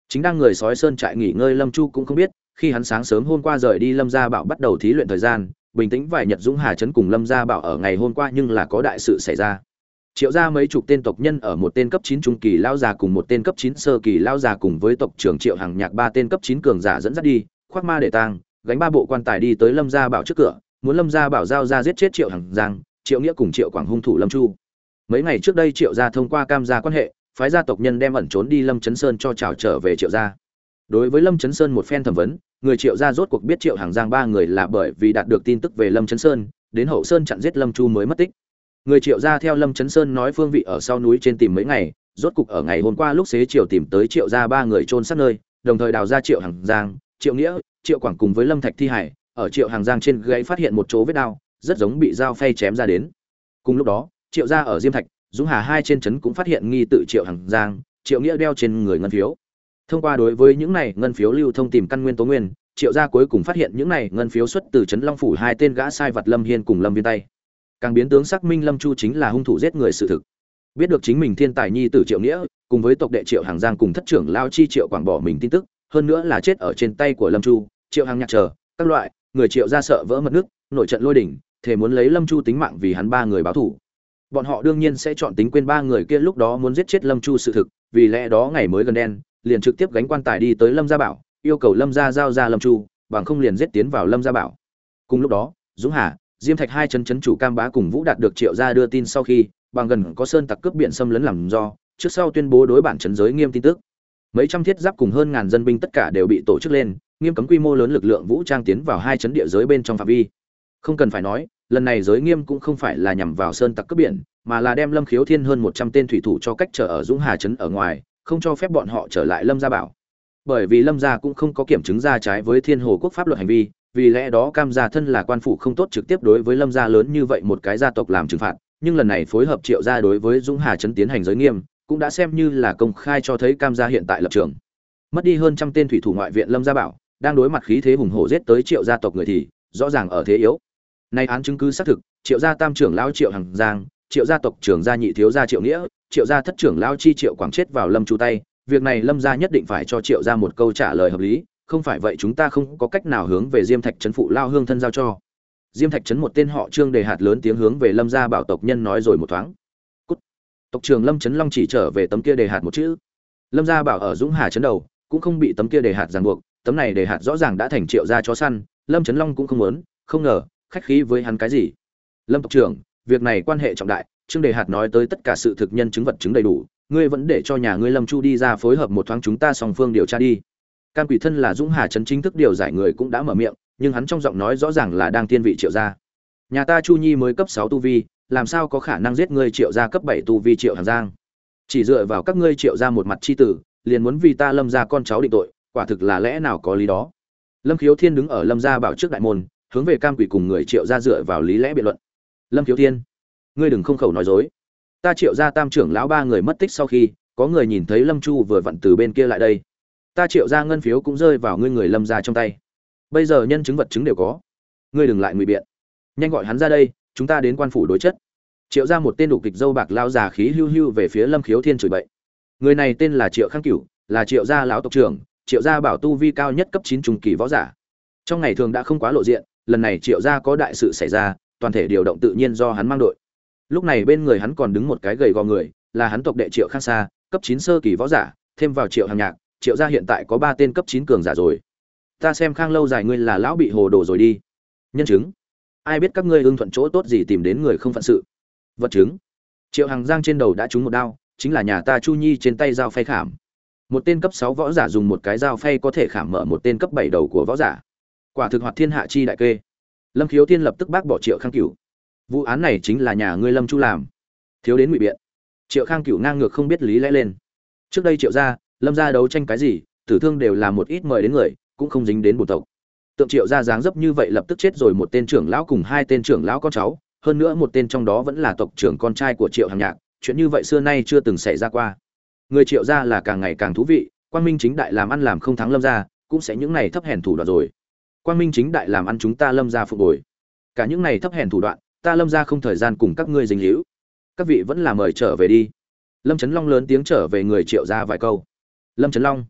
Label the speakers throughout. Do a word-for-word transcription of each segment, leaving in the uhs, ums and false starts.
Speaker 1: Chính đang người sói sơn trại nghỉ ngơi Lâm Chu cũng không biết, khi hắn sáng sớm hôm qua rời đi Lâm Gia Bảo bắt đầu thí luyện thời gian, bình tĩnh vài nhật Dũng Hà trấn cùng Lâm Gia Bảo ở ngày hôm qua nhưng là có đại sự xảy ra. Triệu gia mấy chục tên tộc nhân ở một tên cấp chín trung kỳ lão già cùng một tên cấp chín sơ kỳ lão già cùng với tộc trưởng Triệu Hằng Nhạc ba tên cấp chín cường giả dẫn dắt đi, khoác ma để tang, gánh ba bộ quan tài đi tới Lâm Gia Bảo trước cửa, muốn Lâm Gia Bảo giao ra giết chết Triệu Hằng Giang, Triệu Nghĩa cùng Triệu Quảng hung thủ Lâm Chu. Mấy ngày trước đây Triệu gia thông qua cam gia quan hệ, phái gia tộc nhân đem ẩn trốn đi Lâm Chấn Sơn cho trảo trở về Triệu gia. Đối với Lâm Chấn Sơn một phen thẩm vấn, người Triệu gia rốt cuộc biết Triệu Hằng Giang ba người là bởi vì đạt được tin tức về Lâm Chấn Sơn, đến Hậu Sơn chặn giết Lâm Chu mới mất tích. Người Triệu gia theo Lâm Chấn Sơn nói phương vị ở sau núi trên tìm mấy ngày, rốt cục ở ngày hôm qua lúc xế chiều tìm tới Triệu gia ba người chôn sát nơi, đồng thời đào ra Triệu Hằng Giang, Triệu Nghĩa, Triệu Quảng cùng với Lâm Thạch thi hải, ở Triệu Hằng Giang trên gáy phát hiện một chỗ vết đao, rất giống bị dao phay chém ra đến. Cùng lúc đó, Triệu gia ở Diêm Thạch, Dũng Hà hai trên trấn cũng phát hiện nghi tự Triệu Hằng Giang, Triệu Nghĩa đeo trên người ngân phiếu. Thông qua đối với những này ngân phiếu lưu thông tìm căn nguyên tố nguyên, Triệu gia cuối cùng phát hiện những này ngân phiếu xuất từ trấn Long phủ hai tên gã sai vật Lâm Hiên cùng Lâm Viên tay. Càng biến tướng xác minh Lâm Chu chính là hung thủ giết người sự thực. Biết được chính mình thiên tài nhi tử Triệu Nghĩa, cùng với tộc đệ Triệu Hằng Giang cùng thất trưởng lao chi Triệu Quảng bỏ mình tin tức, hơn nữa là chết ở trên tay của Lâm Chu, Triệu Hằng Nhạc chờ, các loại, người Triệu gia sợ vỡ mật nước, nổi trận lôi đỉnh, thề muốn lấy Lâm Chu tính mạng vì hắn ba người báo thù. Bọn họ đương nhiên sẽ chọn tính quên ba người kia lúc đó muốn giết chết Lâm Chu sự thực, vì lẽ đó ngày mới gần đen, liền trực tiếp gánh quan tài đi tới Lâm Gia Bảo, yêu cầu Lâm gia giao ra Lâm Chu, bằng không liền giết tiến vào Lâm Gia Bảo. Cùng lúc đó, Dũng Hà, Diêm Thạch hai trấn trấn chủ Cam Bá cùng Vũ Đạt được Triệu gia đưa tin sau khi, bằng gần có sơn tặc cướp biển xâm lấn làm do, trước sau tuyên bố đối bản trấn giới nghiêm tin tức. Mấy trăm thiết giáp cùng hơn ngàn dân binh tất cả đều bị tổ chức lên, nghiêm cấm quy mô lớn lực lượng vũ trang tiến vào hai trấn địa giới bên trong phạm vi. Không cần phải nói, lần này giới nghiêm cũng không phải là nhằm vào sơn tặc cướp biển, mà là đem Lâm Khiếu Thiên hơn một trăm tên thủy thủ cho cách trở ở Dũng Hà trấn ở ngoài, không cho phép bọn họ trở lại Lâm Gia Bảo. Bởi vì Lâm gia cũng không có kiểm chứng ra trái với Thiên Hồ quốc pháp luật hành vi, vì lẽ đó Cam gia thân là quan phủ không tốt trực tiếp đối với Lâm gia lớn như vậy một cái gia tộc làm trừng phạt, nhưng lần này phối hợp Triệu gia đối với Dũng Hà trấn tiến hành giới nghiêm, cũng đã xem như là công khai cho thấy Cam gia hiện tại lập trường. Mất đi hơn trăm tên thủy thủ ngoại viện Lâm Gia Bảo, đang đối mặt khí thế hùng hổ giết tới Triệu gia tộc người thì rõ ràng ở thế yếu. Nay án chứng cứ xác thực, Triệu gia tam trưởng lão Triệu Hằng Giang, Triệu gia tộc trưởng gia nhị thiếu gia Triệu Nghĩa, Triệu gia thất trưởng lão chi Triệu Quảng chết vào Lâm Chu tay, việc này Lâm gia nhất định phải cho Triệu gia một câu trả lời hợp lý, không phải vậy chúng ta không có cách nào hướng về Diêm Thạch trấn phụ lao hương thân giao cho. Diêm Thạch trấn một tên họ Trương đề hạt lớn tiếng hướng về Lâm gia Bảo tộc nhân nói rồi một thoáng. Cút. Tộc trưởng Lâm Trấn Long chỉ trở về tấm kia đề hạt một chữ. Lâm gia Bảo ở Dũng Hà trấn đầu, cũng không bị tấm kia đề hạt ràng buộc, tấm này đề hạt rõ ràng đã thành Triệu gia chó săn, Lâm Trấn Long cũng không muốn, không ngờ, khách khí với hắn cái gì? Lâm tộc trưởng, việc này quan hệ trọng đại, Trương đề hạt nói tới tất cả sự thực nhân chứng vật chứng đầy đủ, ngươi vẫn để cho nhà ngươi Lâm Chu đi ra phối hợp một thoáng chúng ta song phương điều tra đi. Cam Quỷ thân là Dũng Hà trấn chính thức điều giải người cũng đã mở miệng, nhưng hắn trong giọng nói rõ ràng là đang tiên vị Triệu gia. Nhà ta Chu Nhi mới cấp sáu tu vi, làm sao có khả năng giết ngươi Triệu gia cấp bảy tu vi Triệu Hằng Giang? Chỉ dựa vào các ngươi Triệu gia một mặt chi tử, liền muốn vì ta Lâm gia con cháu định tội, quả thực là lẽ nào có lý đó. Lâm Khiếu Thiên đứng ở Lâm gia Bảo trước đại môn, hướng về Cam Quỷ cùng người Triệu gia dựa vào lý lẽ biện luận. Lâm Khiếu Thiên, ngươi đừng không khẩu nói dối. Ta Triệu gia tam trưởng lão ba người mất tích sau khi, có người nhìn thấy Lâm Chu vừa vặn từ bên kia lại đây. Ta Triệu gia ngân phiếu cũng rơi vào ngươi người Lâm gia trong tay. Bây giờ nhân chứng vật chứng đều có, ngươi đừng lại ngụy biện, nhanh gọi hắn ra đây, chúng ta đến quan phủ đối chất. Triệu gia một tên đủ kịch dâu bạc lao già khí hưu hưu về phía Lâm Khiếu Thiên chửi bậy. Người này tên là Triệu Khang Cửu, là Triệu gia lão tộc trưởng, Triệu gia bảo tu vi cao nhất cấp chín trung kỳ võ giả. Trong ngày thường đã không quá lộ diện, lần này Triệu gia có đại sự xảy ra, toàn thể điều động tự nhiên do hắn mang đội. Lúc này bên người hắn còn đứng một cái gầy gò người, là hắn tộc đệ Triệu Khang Sa, cấp chín sơ kỳ võ giả, thêm vào Triệu Hằng Nhạc, Triệu gia hiện tại có ba tên cấp chín cường giả rồi. Ta xem Khang lâu dài ngươi là lão bị hồ đồ rồi đi. Nhân chứng, ai biết các ngươi ưng thuận chỗ tốt gì tìm đến người không phận sự. Vật chứng, Triệu Hằng Giang trên đầu đã trúng một đao, chính là nhà ta Chu Nhi trên tay dao phay khảm. Một tên cấp sáu võ giả dùng một cái dao phay có thể khảm mở một tên cấp bảy đầu của võ giả. Quả thực hoạt thiên hạ chi đại kê. Lâm Khiếu Thiên lập tức bác bỏ Triệu Khang Cửu. Vụ án này chính là nhà ngươi Lâm Chu làm, thiếu đến ngụy biện. Triệu Khang Cửu ngang ngược không biết lý lẽ lên. Trước đây Triệu gia, Lâm gia đấu tranh cái gì, tử thương đều là một ít mời đến người, cũng không dính đến bổn tộc. Tượng Triệu gia dáng dấp như vậy lập tức chết rồi một tên trưởng lão cùng hai tên trưởng lão con cháu, hơn nữa một tên trong đó vẫn là tộc trưởng con trai của Triệu Hằng Nhạc, chuyện như vậy xưa nay chưa từng xảy ra qua. Người Triệu gia là càng ngày càng thú vị, Quang Minh chính đại làm ăn làm không thắng Lâm gia, cũng sẽ những này thấp hèn thủ đoạn rồi. Quang Minh chính đại làm ăn chúng ta Lâm gia phục hồi. Cả những này thấp hèn thủ đoạn, ta Lâm gia không thời gian cùng các ngươi dính líu. Các vị vẫn là mời trở về đi. Lâm Trấn Long lớn tiếng trở về người Triệu gia vài câu. Lâm Trấn Long,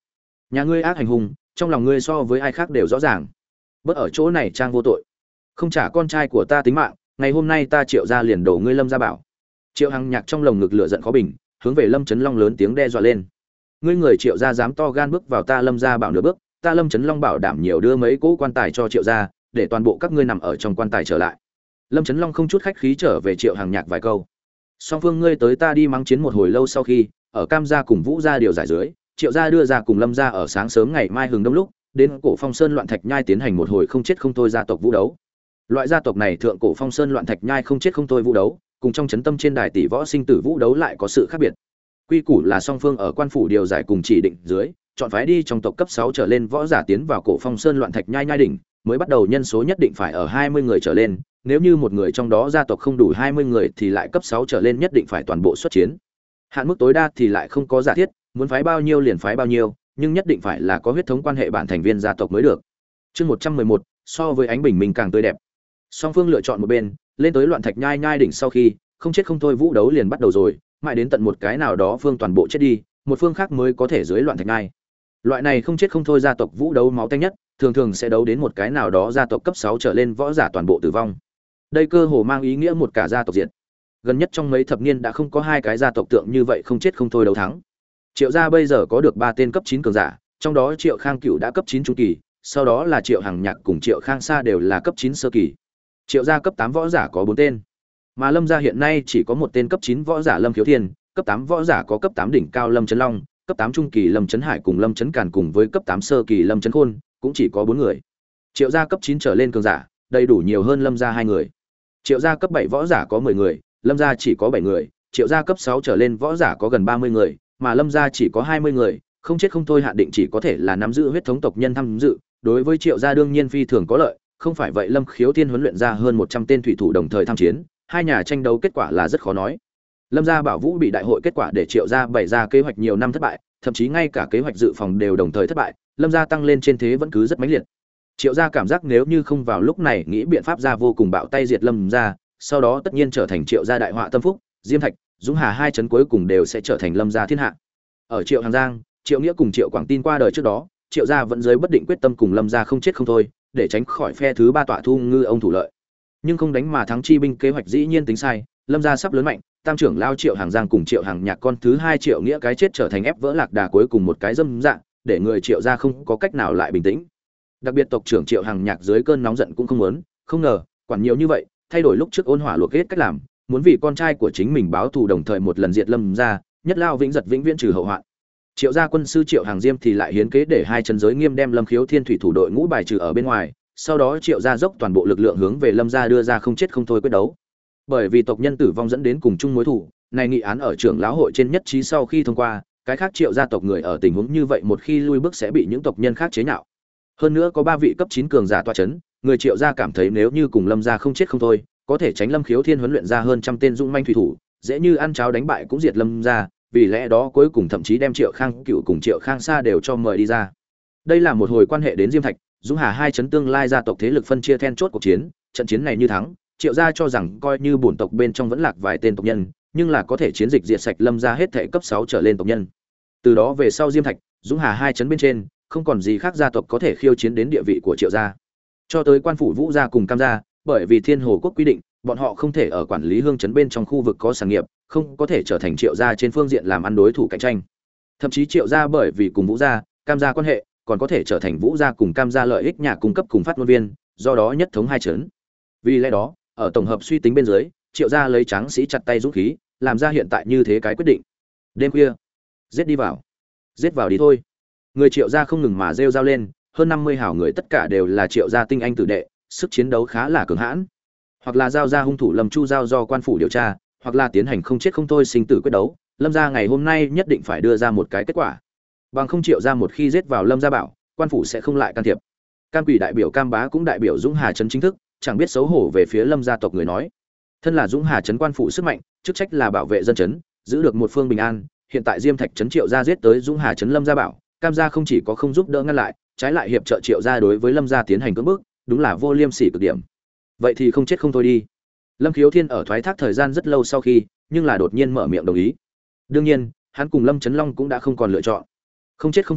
Speaker 1: Nhà ngươi ác hành hung, trong lòng ngươi so với ai khác đều rõ ràng. Bớt ở chỗ này trang vô tội, không trả con trai của ta tính mạng, ngày hôm nay ta Triệu gia liền đổ ngươi Lâm gia bảo. Triệu Hằng Nhạc trong lồng ngực lửa giận khó bình, hướng về Lâm Chấn Long lớn tiếng đe dọa lên. Ngươi người Triệu gia dám to gan bước vào ta Lâm gia bảo nửa bước, ta Lâm Chấn Long bảo đảm nhiều đưa mấy cỗ quan tài cho Triệu gia, để toàn bộ các ngươi nằm ở trong quan tài trở lại. Lâm Chấn Long không chút khách khí trở về Triệu Hằng Nhạc vài câu. Song phương ngươi tới ta đi mắng chiến một hồi lâu sau khi, ở Cam gia cùng Vũ gia điều giải dưới, Triệu gia đưa ra cùng Lâm gia ở sáng sớm ngày mai hừng đông lúc, đến Cổ Phong Sơn loạn thạch nhai tiến hành một hồi không chết không thôi gia tộc vũ đấu. Loại gia tộc này thượng Cổ Phong Sơn loạn thạch nhai không chết không thôi vũ đấu, cùng trong chấn tâm trên đài tỷ võ sinh tử vũ đấu lại có sự khác biệt. Quy củ là song phương ở quan phủ điều giải cùng chỉ định dưới, chọn phái đi trong tộc cấp sáu trở lên võ giả tiến vào Cổ Phong Sơn loạn thạch nhai nhai đỉnh, mới bắt đầu nhân số nhất định phải ở hai mươi người trở lên, nếu như một người trong đó gia tộc không đủ hai mươi người thì lại cấp sáu trở lên nhất định phải toàn bộ xuất chiến. Hạn mức tối đa thì lại không có giả thiết, muốn phái bao nhiêu liền phái bao nhiêu, nhưng nhất định phải là có huyết thống quan hệ bản thành viên gia tộc mới được. Chương một trăm mười một, so với ánh bình minh càng tươi đẹp. Song phương lựa chọn một bên, lên tới loạn thạch nhai nhai đỉnh sau khi, không chết không thôi vũ đấu liền bắt đầu rồi, mãi đến tận một cái nào đó phương toàn bộ chết đi, một phương khác mới có thể dưới loạn thạch nhai. Loại này không chết không thôi gia tộc vũ đấu máu tanh nhất, thường thường sẽ đấu đến một cái nào đó gia tộc cấp sáu trở lên võ giả toàn bộ tử vong. Đây cơ hồ mang ý nghĩa một cả gia tộc diệt. Gần nhất trong mấy thập niên đã không có hai cái gia tộc tượng như vậy không chết không thôi đấu thắng. Triệu gia bây giờ có được ba tên cấp chín cường giả, trong đó Triệu Khang Cửu đã cấp chín trung kỳ, sau đó là Triệu Hằng Nhạc cùng Triệu Khang Sa đều là cấp chín sơ kỳ. Triệu gia cấp tám võ giả có bốn tên, mà Lâm gia hiện nay chỉ có một tên cấp chín võ giả Lâm Khiếu Thiên, cấp tám võ giả có cấp tám đỉnh cao Lâm Chấn Long, cấp tám trung kỳ Lâm Chấn Hải cùng Lâm Chấn Càn cùng với cấp tám sơ kỳ Lâm Chấn Khôn, cũng chỉ có bốn người. Triệu gia cấp chín trở lên cường giả, đầy đủ nhiều hơn Lâm gia hai người. Triệu gia cấp bảy võ giả có mười người, Lâm gia chỉ có bảy người, Triệu gia cấp sáu trở lên võ giả có gần ba mươi người, mà Lâm gia chỉ có hai mươi người, không chết không thôi hạn định chỉ có thể là nắm giữ huyết thống tộc nhân tham dự, đối với Triệu gia đương nhiên phi thường có lợi, không phải vậy Lâm Khiếu Thiên huấn luyện ra hơn một trăm tên thủy thủ đồng thời tham chiến, hai nhà tranh đấu kết quả là rất khó nói. Lâm gia Bảo Vũ bị đại hội kết quả để Triệu gia bày ra kế hoạch nhiều năm thất bại, thậm chí ngay cả kế hoạch dự phòng đều đồng thời thất bại, Lâm gia tăng lên trên thế vẫn cứ rất mãnh liệt. Triệu gia cảm giác nếu như không vào lúc này nghĩ biện pháp ra vô cùng bạo tay diệt Lâm gia, sau đó tất nhiên trở thành Triệu gia đại họa tâm phúc, Diêm Thạch, Dũng Hà hai trấn cuối cùng đều sẽ trở thành Lâm gia thiên hạ. Ở Triệu Hàng Giang, Triệu Nghĩa cùng Triệu Quảng Tin qua đời trước đó, Triệu gia vẫn dưới bất định quyết tâm cùng Lâm gia không chết không thôi, để tránh khỏi phe thứ ba tọa thu ngư ông thủ lợi. Nhưng không đánh mà thắng chi binh kế hoạch dĩ nhiên tính sai, Lâm gia sắp lớn mạnh, tam trưởng lao Triệu Hàng Giang cùng Triệu Hàng Nhạc con thứ hai Triệu Nghĩa cái chết trở thành ép vỡ lạc đà cuối cùng một cái dâm dạng, để người Triệu gia không có cách nào lại bình tĩnh. Đặc biệt tộc trưởng Triệu Hàng Nhạc dưới cơn nóng giận cũng không muốn, không ngờ, quản nhiều như vậy, thay đổi lúc trước ôn hỏa luộc hết cách làm, muốn vì con trai của chính mình báo thù đồng thời một lần diệt Lâm gia, nhất lao vĩnh giật vĩnh viễn trừ hậu hoạn. Triệu gia quân sư Triệu Hàng Diêm thì lại hiến kế để hai chân giới nghiêm đem Lâm Khiếu Thiên thủy thủ đội ngũ bài trừ ở bên ngoài, sau đó Triệu gia dốc toàn bộ lực lượng hướng về Lâm gia đưa ra không chết không thôi quyết đấu. Bởi vì tộc nhân tử vong dẫn đến cùng chung mối thù, này nghị án ở trưởng lão hội trên nhất trí sau khi thông qua, cái khác Triệu gia tộc người ở tình huống như vậy một khi lui bước sẽ bị những tộc nhân khác chế nhạo. Hơn nữa có ba vị cấp chín cường giả tọa chấn, người Triệu gia cảm thấy nếu như cùng Lâm gia không chết không thôi, có thể tránh Lâm Khiếu Thiên huấn luyện ra hơn trăm tên dũng manh thủy thủ, dễ như ăn cháo đánh bại cũng diệt Lâm gia, vì lẽ đó cuối cùng thậm chí đem Triệu Khang Cửu cùng Triệu Khang Sa đều cho mời đi ra. Đây là một hồi quan hệ đến Diêm Thạch, Dũng Hà hai chấn tương lai gia tộc thế lực phân chia then chốt cuộc chiến, trận chiến này như thắng, Triệu gia cho rằng coi như bổn tộc bên trong vẫn lạc vài tên tộc nhân, nhưng là có thể chiến dịch diệt sạch Lâm gia hết thảy cấp sáu trở lên tộc nhân. Từ đó về sau Diêm Thạch, Dũng Hà hai chấn bên trên, không còn gì khác gia tộc có thể khiêu chiến đến địa vị của Triệu gia. Cho tới quan phủ Vũ gia cùng Cam gia, bởi vì Thiên Hồ quốc quy định, bọn họ không thể ở quản lý hương trấn bên trong khu vực có sản nghiệp, không có thể trở thành Triệu gia trên phương diện làm ăn đối thủ cạnh tranh. Thậm chí Triệu gia bởi vì cùng Vũ gia, Cam gia quan hệ, còn có thể trở thành Vũ gia cùng Cam gia lợi ích nhà cung cấp cùng phát ngôn viên, do đó nhất thống hai trấn. Vì lẽ đó, ở tổng hợp suy tính bên dưới, Triệu gia lấy tráng sĩ chặt tay dũng khí, làm ra hiện tại như thế cái quyết định. Đêm khuya, giết đi vào, giết vào đi thôi. Người Triệu gia không ngừng mà rêu rao lên, hơn năm mươi hảo người tất cả đều là Triệu gia tinh anh tử đệ, sức chiến đấu khá là cường hãn. Hoặc là giao ra hung thủ Lâm Chu giao do quan phủ điều tra, hoặc là tiến hành không chết không thôi sinh tử quyết đấu, Lâm gia ngày hôm nay nhất định phải đưa ra một cái kết quả. Bằng không Triệu gia một khi giết vào Lâm gia bảo, quan phủ sẽ không lại can thiệp. Cam Quỷ đại biểu Cam Bá cũng đại biểu Dũng Hà trấn chính thức, chẳng biết xấu hổ về phía Lâm gia tộc người nói, thân là Dũng Hà trấn quan phủ sức mạnh, chức trách là bảo vệ dân trấn, giữ được một phương bình an, hiện tại Diêm Thạch trấn Triệu gia giết tới Dũng Hà trấn Lâm gia bảo, Cam gia không chỉ có không giúp đỡ ngăn lại, trái lại hiệp trợ Triệu gia đối với Lâm gia tiến hành cưỡng bức, đúng là vô liêm sỉ cực điểm. Vậy thì không chết không thôi đi. Lâm Khiếu Thiên ở thoái thác thời gian rất lâu sau khi, nhưng là đột nhiên mở miệng đồng ý. Đương nhiên, hắn cùng Lâm Chấn Long cũng đã không còn lựa chọn. Không chết không thôi,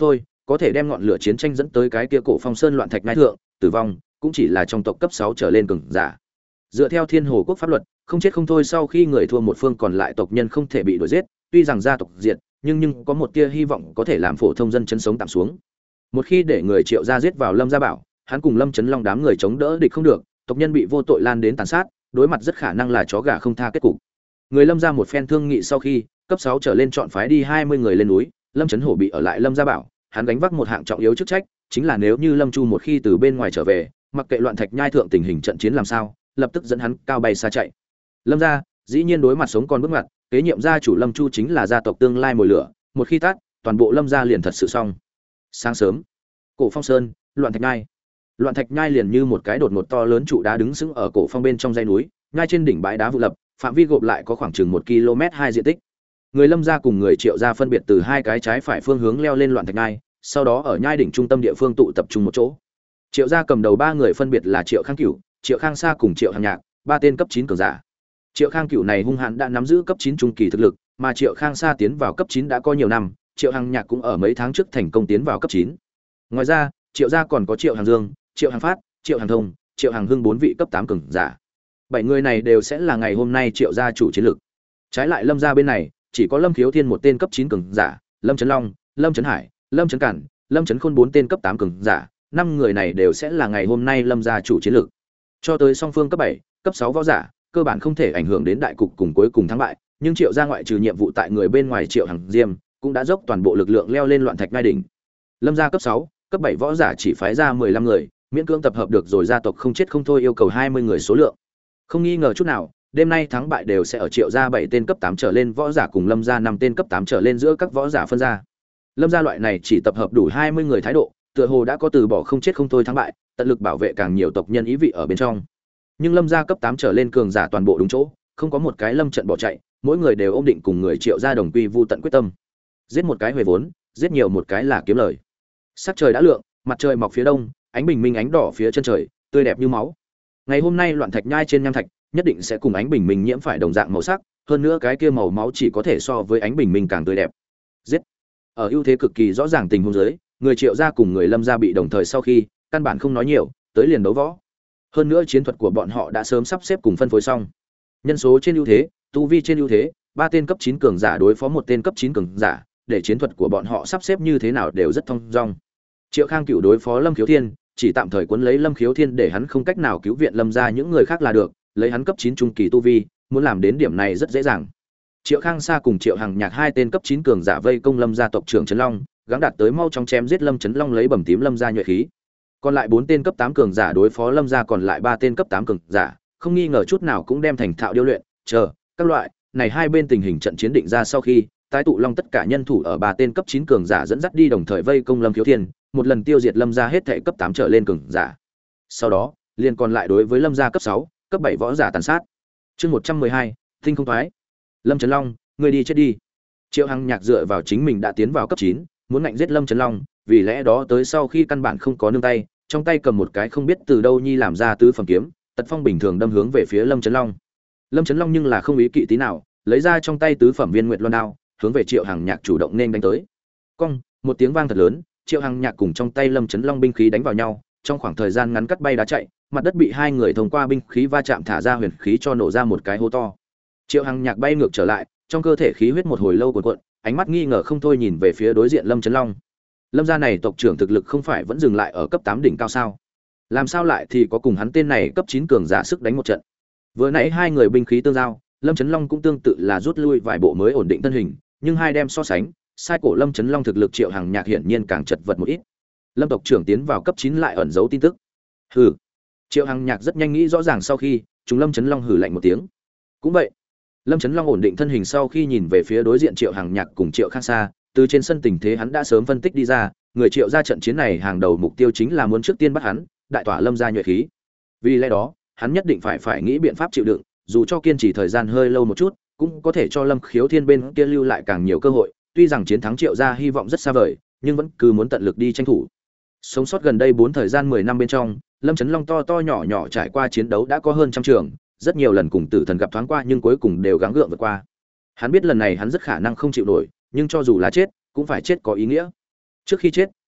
Speaker 1: có thể đem ngọn lửa chiến tranh dẫn tới cái kia cổ Phong Sơn loạn thạch ngai thượng, tử vong cũng chỉ là trong tộc cấp sáu trở lên cường giả. Dựa theo Thiên Hồ quốc pháp luật, không chết không thôi, sau khi người thua một phương còn lại tộc nhân không thể bị đuổi giết, tuy rằng gia tộc diệt, nhưng nhưng có một tia hy vọng có thể làm phổ thông dân chấn sống tạm xuống. Một khi để người Triệu gia giết vào Lâm Gia Bảo, hắn cùng Lâm Chấn Long đám người chống đỡ địch không được, tộc nhân bị vô tội lan đến tàn sát, đối mặt rất khả năng là chó gà không tha kết cục. Người Lâm gia một phen thương nghị sau khi, cấp sáu trở lên chọn phái đi hai mươi người lên núi, Lâm Chấn Hổ bị ở lại Lâm Gia Bảo, hắn gánh vác một hạng trọng yếu chức trách, chính là nếu như Lâm Chu một khi từ bên ngoài trở về, mặc kệ loạn thạch nhai thượng tình hình trận chiến làm sao, lập tức dẫn hắn cao bay xa chạy. Lâm gia, dĩ nhiên đối mặt sống còn bước ngoặt, kế nhiệm gia chủ Lâm Chu chính là gia tộc tương lai mồi lửa, một khi tắt, toàn bộ Lâm gia liền thật sự xong. Sáng sớm, Cổ Phong Sơn, loạn thạch nhai. Loạn thạch nhai liền như một cái đột ngột to lớn trụ đá đứng sững ở cổ phong bên trong dãy núi, ngay trên đỉnh bãi đá vụ lập, phạm vi gộp lại có khoảng chừng một ki lô mét hai diện tích. Người Lâm gia cùng người Triệu gia phân biệt từ hai cái trái phải phương hướng leo lên loạn thạch nhai, sau đó ở nhai đỉnh trung tâm địa phương tụ tập trung một chỗ. Triệu gia cầm đầu ba người phân biệt là Triệu Khang Cửu, Triệu Khang Sa cùng Triệu Hằng Nhạc, ba tên cấp chín cường giả. Triệu Khang Cửu này hung hãn đã nắm giữ cấp chín trung kỳ thực lực, mà Triệu Khang Sa tiến vào cấp chín đã có nhiều năm, Triệu Hằng Nhạc cũng ở mấy tháng trước thành công tiến vào cấp chín. Ngoài ra, Triệu gia còn có Triệu Hằng Dương, Triệu Hằng Phát, Triệu Hằng Thông, Triệu Hằng Hưng bốn vị cấp tám cường giả. Bảy người này đều sẽ là ngày hôm nay Triệu gia chủ chiến lực. Trái lại Lâm gia bên này, chỉ có Lâm Khiếu Thiên một tên cấp chín cường giả, Lâm Chấn Long, Lâm Chấn Hải, Lâm Chấn Cản, Lâm Chấn Khôn bốn tên cấp tám cường giả, năm người này đều sẽ là ngày hôm nay Lâm gia chủ chiến lực. Cho tới song phương cấp bảy, cấp sáu võ giả, cơ bản không thể ảnh hưởng đến đại cục cùng cuối cùng thắng bại, nhưng Triệu gia ngoại trừ nhiệm vụ tại người bên ngoài Triệu Hằng Diêm, cũng đã dốc toàn bộ lực lượng leo lên loạn thạch ngai đỉnh. Lâm gia cấp sáu, cấp bảy võ giả chỉ phái ra mười lăm người, miễn cưỡng tập hợp được rồi gia tộc không chết không thôi yêu cầu hai mươi người số lượng. Không nghi ngờ chút nào, đêm nay thắng bại đều sẽ ở Triệu gia bảy tên cấp tám trở lên võ giả cùng Lâm gia năm tên cấp tám trở lên giữa các võ giả phân ra. Lâm gia loại này chỉ tập hợp đủ hai mươi người thái độ, tựa hồ đã có từ bỏ không chết không thôi thắng bại, tận lực bảo vệ càng nhiều tộc nhân ý vị ở bên trong. Nhưng Lâm gia cấp tám trở lên cường giả toàn bộ đúng chỗ, không có một cái lâm trận bỏ chạy, mỗi người đều ôm định cùng người Triệu gia đồng quy vu tận quyết tâm. Giết một cái huề vốn, giết nhiều một cái là kiếm lời. Sắc trời đã lượng, mặt trời mọc phía đông, ánh bình minh ánh đỏ phía chân trời, tươi đẹp như máu. Ngày hôm nay loạn thạch nhai trên nham thạch, nhất định sẽ cùng ánh bình minh nhiễm phải đồng dạng màu sắc, hơn nữa cái kia màu máu chỉ có thể so với ánh bình minh càng tươi đẹp. Giết. Ở ưu thế cực kỳ rõ ràng tình huống dưới, người Triệu gia cùng người Lâm gia bị đồng thời sau khi, căn bản không nói nhiều, tới liền đấu võ. Hơn nữa chiến thuật của bọn họ đã sớm sắp xếp cùng phân phối xong. Nhân số trên ưu thế, tu vi trên ưu thế, ba tên cấp chín cường giả đối phó một tên cấp chín cường giả, để chiến thuật của bọn họ sắp xếp như thế nào đều rất thông dong. Triệu Khang Cửu đối phó Lâm Khiếu Thiên, chỉ tạm thời cuốn lấy Lâm Khiếu Thiên để hắn không cách nào cứu viện Lâm gia những người khác là được, lấy hắn cấp chín trung kỳ tu vi, muốn làm đến điểm này rất dễ dàng. Triệu Khang Sa cùng Triệu Hằng Nhạc hai tên cấp chín cường giả vây công Lâm gia tộc trưởng Trấn Long, gắng đạt tới mau chóng chém giết Lâm Trấn Long lấy bầm tím Lâm gia nhuệ khí. Còn lại bốn tên cấp tám cường giả đối phó Lâm gia còn lại ba tên cấp tám cường giả, không nghi ngờ chút nào cũng đem thành thạo điêu luyện, chờ các loại, này hai bên tình hình trận chiến định ra sau khi, tái tụ Long tất cả nhân thủ ở ba tên cấp chín cường giả dẫn dắt đi đồng thời vây công Lâm Khiếu Thiên, một lần tiêu diệt Lâm gia hết thảy cấp tám trở lên cường giả. Sau đó, liền còn lại đối với Lâm gia cấp sáu, cấp bảy võ giả tàn sát. Chương một trăm mười hai, Tinh không thoái. Lâm Trấn Long, ngươi đi chết đi. Triệu Hằng Nhạc dựa vào chính mình đã tiến vào cấp chín, muốn ngạnh giết Lâm Trấn Long, vì lẽ đó tới sau khi căn bản không có nương tay, trong tay cầm một cái không biết từ đâu nhi làm ra tứ phẩm kiếm, tật phong bình thường đâm hướng về phía Lâm Trấn Long. Lâm Trấn Long nhưng là không ý kỵ tí nào, lấy ra trong tay tứ phẩm viên nguyệt loan đao, hướng về Triệu Hằng Nhạc chủ động nên đánh tới. Cong, một tiếng vang thật lớn, Triệu Hằng Nhạc cùng trong tay Lâm Trấn Long binh khí đánh vào nhau, trong khoảng thời gian ngắn cắt bay đá chạy, mặt đất bị hai người thông qua binh khí va chạm thả ra huyền khí cho nổ ra một cái hố to. Triệu Hằng Nhạc bay ngược trở lại, trong cơ thể khí huyết một hồi lâu cuộn cuộn, ánh mắt nghi ngờ không thôi nhìn về phía đối diện Lâm Trấn Long. Lâm gia này tộc trưởng thực lực không phải vẫn dừng lại ở cấp tám đỉnh cao sao? Làm sao lại thì có cùng hắn tên này cấp chín cường giả sức đánh một trận? Vừa nãy hai người binh khí tương giao, Lâm Trấn Long cũng tương tự là rút lui vài bộ mới ổn định thân hình, nhưng hai đem so sánh, sai cổ Lâm Trấn Long thực lực Triệu Hằng Nhạc hiển nhiên càng chật vật một ít. Lâm tộc trưởng tiến vào cấp chín lại ẩn giấu tin tức. Hừ. Triệu Hằng Nhạc rất nhanh nghĩ rõ ràng sau khi, chúng Lâm Trấn Long hừ lạnh một tiếng. Cũng vậy. Lâm Trấn Long ổn định thân hình sau khi nhìn về phía đối diện Triệu Hằng Nhạc cùng Triệu Khang Sa, từ trên sân tình thế hắn đã sớm phân tích đi ra, người Triệu gia trận chiến này hàng đầu mục tiêu chính là muốn trước tiên bắt hắn, đại tỏa Lâm gia nhuệ khí. Vì lẽ đó, hắn nhất định phải phải nghĩ biện pháp chịu đựng, dù cho kiên trì thời gian hơi lâu một chút, cũng có thể cho Lâm Khiếu Thiên bên kia lưu lại càng nhiều cơ hội, tuy rằng chiến thắng Triệu gia hy vọng rất xa vời, nhưng vẫn cứ muốn tận lực đi tranh thủ. Sống sót gần đây bốn thời gian mười năm bên trong, Lâm Trấn Long to to nhỏ nhỏ trải qua chiến đấu đã có hơn trăm trường, rất nhiều lần cùng tử thần gặp thoáng qua nhưng cuối cùng đều gắng gượng vượt qua. Hắn biết lần này hắn rất khả năng không chịu nổi, nhưng cho dù là chết, cũng phải chết có ý nghĩa. Trước khi chết,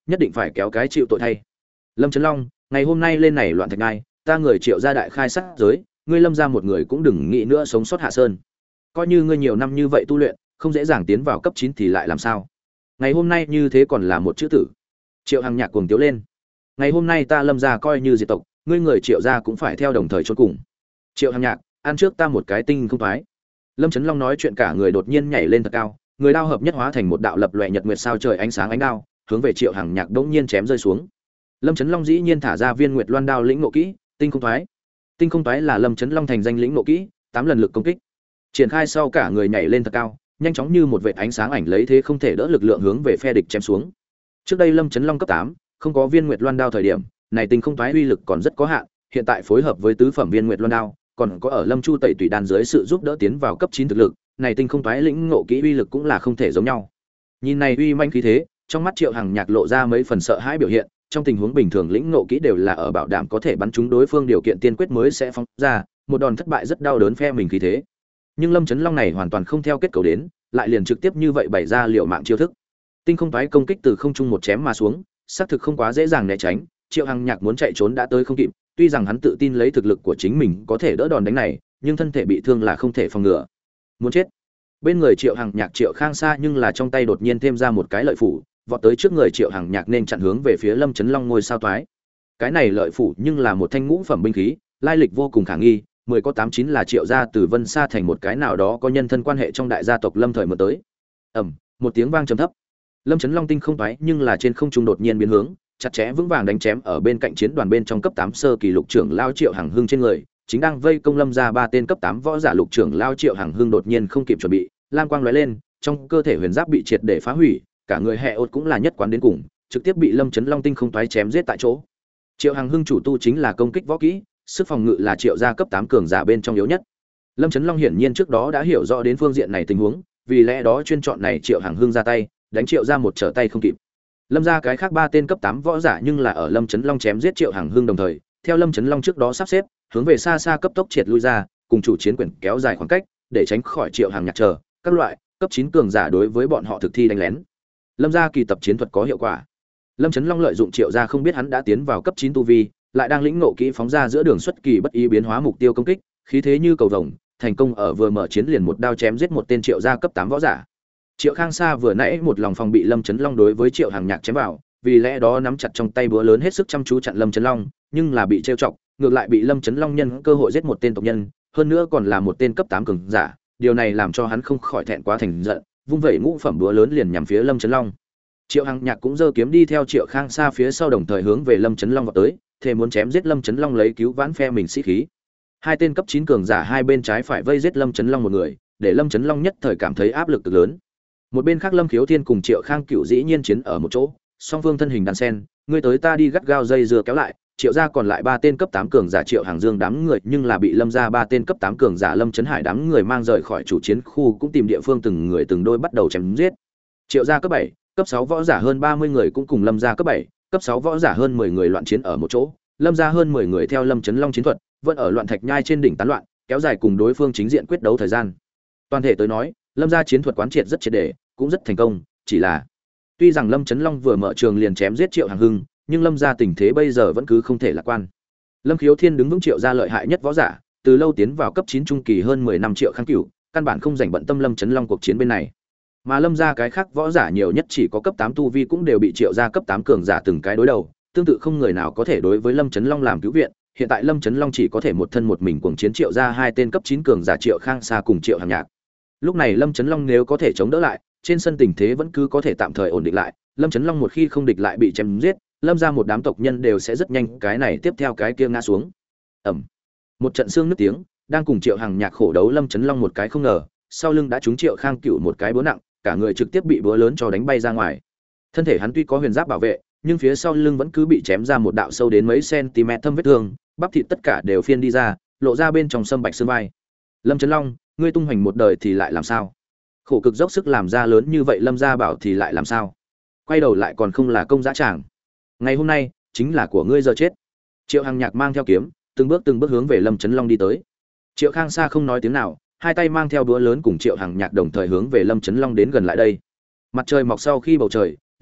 Speaker 1: nhất định phải kéo cái chịu tội thay. Lâm Trấn Long, ngày hôm nay lên này loạn thạch ngai, ta người Triệu gia đại khai sát giới, ngươi Lâm gia một người cũng đừng nghĩ nữa sống sót hạ sơn. Coi như ngươi nhiều năm như vậy tu luyện, không dễ dàng tiến vào cấp chín thì lại làm sao? Ngày hôm nay như thế còn là một chữ tử. Triệu Hằng Nhạc cuồng tiếu lên. Ngày hôm nay ta Lâm gia coi như diệt tộc, ngươi người Triệu gia cũng phải theo đồng thời chôn cùng. Triệu Hằng Nhạc, ăn trước ta một cái tinh không thoái. Lâm Trấn Long nói chuyện cả người đột nhiên nhảy lên thật cao, người đao hợp nhất hóa thành một đạo lập loè nhật nguyệt sao trời ánh sáng ánh đao, hướng về Triệu Hằng Nhạc đống nhiên chém rơi xuống. Lâm Trấn Long dĩ nhiên thả ra viên nguyệt loan đao lĩnh ngộ kỹ, tinh không thoái. Tinh không thoái là Lâm Trấn Long thành danh lĩnh ngộ kỹ, tám lần lực công kích. Triển khai sau cả người nhảy lên thật cao, nhanh chóng như một vệt ánh sáng ảnh lấy thế không thể đỡ lực lượng hướng về phe địch chém xuống. Trước đây Lâm Trấn Long cấp tám, không có viên nguyệt loan đao thời điểm, này tinh không thoái uy lực còn rất có hạn, hiện tại phối hợp với tứ phẩm viên nguyệt loan đao, còn có ở Lâm Chu tẩy tùy đan dưới sự giúp đỡ tiến vào cấp chín thực lực, này tinh không thoái lĩnh ngộ kỹ uy lực cũng là không thể giống nhau. Nhìn này uy manh khí thế, trong mắt Triệu Hằng Nhạc lộ ra mấy phần sợ hãi biểu hiện, trong tình huống bình thường lĩnh ngộ kỹ đều là ở bảo đảm có thể bắn trúng đối phương điều kiện tiên quyết mới sẽ phóng ra, một đòn thất bại rất đau đớn phe mình khí thế. Nhưng Lâm Trấn Long này hoàn toàn không theo kết cấu đến, lại liền trực tiếp như vậy bày ra liệu mạng chiêu thức. Tinh không thoái công kích từ không trung một chém mà xuống, xác thực không quá dễ dàng né tránh, Triệu Hằng Nhạc muốn chạy trốn đã tới không kịp, tuy rằng hắn tự tin lấy thực lực của chính mình có thể đỡ đòn đánh này, nhưng thân thể bị thương là không thể phòng ngừa. Muốn chết. Bên người Triệu Hằng Nhạc Triệu Khang Sa nhưng là trong tay đột nhiên thêm ra một cái lợi phủ, vọt tới trước người Triệu Hằng Nhạc nên chặn hướng về phía Lâm Trấn Long ngôi sao toái. Cái này lợi phủ nhưng là một thanh ngũ phẩm binh khí, lai lịch vô cùng khả nghi, mười có tám chín là Triệu gia từ Vân Sa thành một cái nào đó có nhân thân quan hệ trong đại gia tộc Lâm thời mượn tới. Ầm, một tiếng vang trầm thấp. Lâm Trấn Long tinh không toái nhưng là trên không trung đột nhiên biến hướng, chặt chẽ vững vàng đánh chém ở bên cạnh chiến đoàn bên trong cấp tám sơ kỳ lục trưởng lao Triệu Hằng Hưng trên người, chính đang vây công Lâm gia ba tên cấp tám võ giả lục trưởng lao Triệu Hằng Hưng đột nhiên không kịp chuẩn bị, lam quang lóe lên, trong cơ thể huyền giáp bị triệt để phá hủy, cả người hệ ột cũng là nhất quán đến cùng, trực tiếp bị Lâm Trấn Long tinh không toái chém giết tại chỗ. Triệu Hằng Hưng chủ tu chính là công kích võ kỹ, sức phòng ngự là Triệu gia cấp tám cường giả bên trong yếu nhất. Lâm Trấn Long hiển nhiên trước đó đã hiểu rõ đến phương diện này tình huống, vì lẽ đó chuyên chọn này Triệu Hằng Hưng ra tay, đánh Triệu gia một trở tay không kịp. Lâm gia cái khác ba tên cấp tám võ giả nhưng là ở Lâm Trấn Long chém giết Triệu Hằng Hưng đồng thời, theo Lâm Trấn Long trước đó sắp xếp, hướng về xa xa cấp tốc triệt lui ra, cùng chủ chiến quyền kéo dài khoảng cách, để tránh khỏi Triệu Hằng Nhạc chờ các loại cấp chín cường giả đối với bọn họ thực thi đánh lén. Lâm gia kỳ tập chiến thuật có hiệu quả. Lâm Trấn Long lợi dụng Triệu gia không biết hắn đã tiến vào cấp chín tu vi, lại đang lĩnh ngộ kỹ phóng ra giữa đường xuất kỳ bất ý biến hóa mục tiêu công kích, khí thế như cầu vồng, thành công ở vừa mở chiến liền một đao chém giết một tên Triệu gia cấp tám võ giả. Triệu Khang Sa vừa nãy một lòng phòng bị Lâm Trấn Long đối với Triệu Hằng Nhạc chém vào, vì lẽ đó nắm chặt trong tay búa lớn hết sức chăm chú chặn Lâm Trấn Long, nhưng là bị trêu chọc, ngược lại bị Lâm Trấn Long nhân cơ hội giết một tên tộc nhân, hơn nữa còn là một tên cấp tám cường giả, điều này làm cho hắn không khỏi thẹn quá thành giận, vung vẩy ngũ phẩm búa lớn liền nhằm phía Lâm Trấn Long. Triệu Hằng Nhạc cũng giơ kiếm đi theo Triệu Khang Sa phía sau đồng thời hướng về Lâm Trấn Long vọt tới, thề muốn chém giết Lâm Trấn Long lấy cứu vãn phe mình sĩ khí. Hai tên cấp chín cường giả hai bên trái phải vây giết Lâm Trấn Long một người, để Lâm Trấn Long nhất thời cảm thấy áp lực cực lớn. Một bên khác Lâm Khiếu Thiên cùng Triệu Khang Cửu dĩ nhiên chiến ở một chỗ, song phương thân hình đan sen, ngươi tới ta đi gắt gao dây dưa kéo lại, Triệu gia còn lại ba tên cấp tám cường giả Triệu Hàng Dương đám người nhưng là bị Lâm gia ba tên cấp tám cường giả Lâm Trấn Hải đám người mang rời khỏi chủ chiến khu, cũng tìm địa phương từng người từng đôi bắt đầu chém giết. Triệu gia cấp bảy, cấp sáu võ giả hơn ba mươi người cũng cùng Lâm gia cấp bảy, cấp sáu võ giả hơn mười người loạn chiến ở một chỗ, Lâm gia hơn mười người theo Lâm Trấn Long chiến thuật, vẫn ở loạn thạch nhai trên đỉnh tán loạn, kéo dài cùng đối phương chính diện quyết đấu thời gian. Toàn thể tới nói, Lâm gia chiến thuật quán triệt rất triệt để, cũng rất thành công, chỉ là tuy rằng Lâm Trấn Long vừa mở trường liền chém giết Triệu Hàng Hưng, nhưng Lâm gia tình thế bây giờ vẫn cứ không thể lạc quan. Lâm Khiếu Thiên đứng vững Triệu gia lợi hại nhất võ giả, từ lâu tiến vào cấp chín trung kỳ hơn mười năm Triệu Khang Cửu, căn bản không dành bận tâm Lâm Trấn Long cuộc chiến bên này. Mà Lâm gia cái khác võ giả nhiều nhất chỉ có cấp tám tu vi cũng đều bị Triệu gia cấp tám cường giả từng cái đối đầu, tương tự không người nào có thể đối với Lâm Trấn Long làm cứu viện. Hiện tại Lâm Trấn Long chỉ có thể một thân một mình cuồng chiến Triệu gia hai tên cấp chín cường giả Triệu Khang Sa cùng Triệu Hằng Nhạc. Lúc này Lâm Trấn Long nếu có thể chống đỡ lại, trên sân tình thế vẫn cứ có thể tạm thời ổn định lại. Lâm Trấn Long một khi không địch lại bị chém giết, Lâm gia một đám tộc nhân đều sẽ rất nhanh cái này tiếp theo cái kia ngã xuống. Ầm. Một trận xương nứt tiếng, đang cùng Triệu Hằng Nhạc khổ đấu Lâm Trấn Long một cái không ngờ, sau lưng đã trúng Triệu Khang Cửu một cái búa nặng, cả người trực tiếp bị búa lớn cho đánh bay ra ngoài. Thân thể hắn tuy có huyền giáp bảo vệ, nhưng phía sau lưng vẫn cứ bị chém ra một đạo sâu đến mấy cm thâm vết thương, bắp thịt tất cả đều phiên đi ra, lộ ra bên trong sâm bạch xương vai. Lâm Trấn Long, ngươi tung hoành một đời thì lại làm sao? Khổ cực dốc sức làm ra lớn như vậy Lâm gia bảo thì lại làm sao? Quay đầu lại còn không là công dã tràng. Ngày hôm nay chính là của ngươi giờ chết. Triệu Hằng Nhạc mang theo kiếm, từng bước từng bước hướng về Lâm Trấn Long đi tới. Triệu Khang Sa không nói tiếng nào, hai tay mang theo búa lớn cùng Triệu Hằng Nhạc đồng thời hướng về Lâm Trấn Long đến gần lại đây. Mặt trời mọc sau khi bầu trời,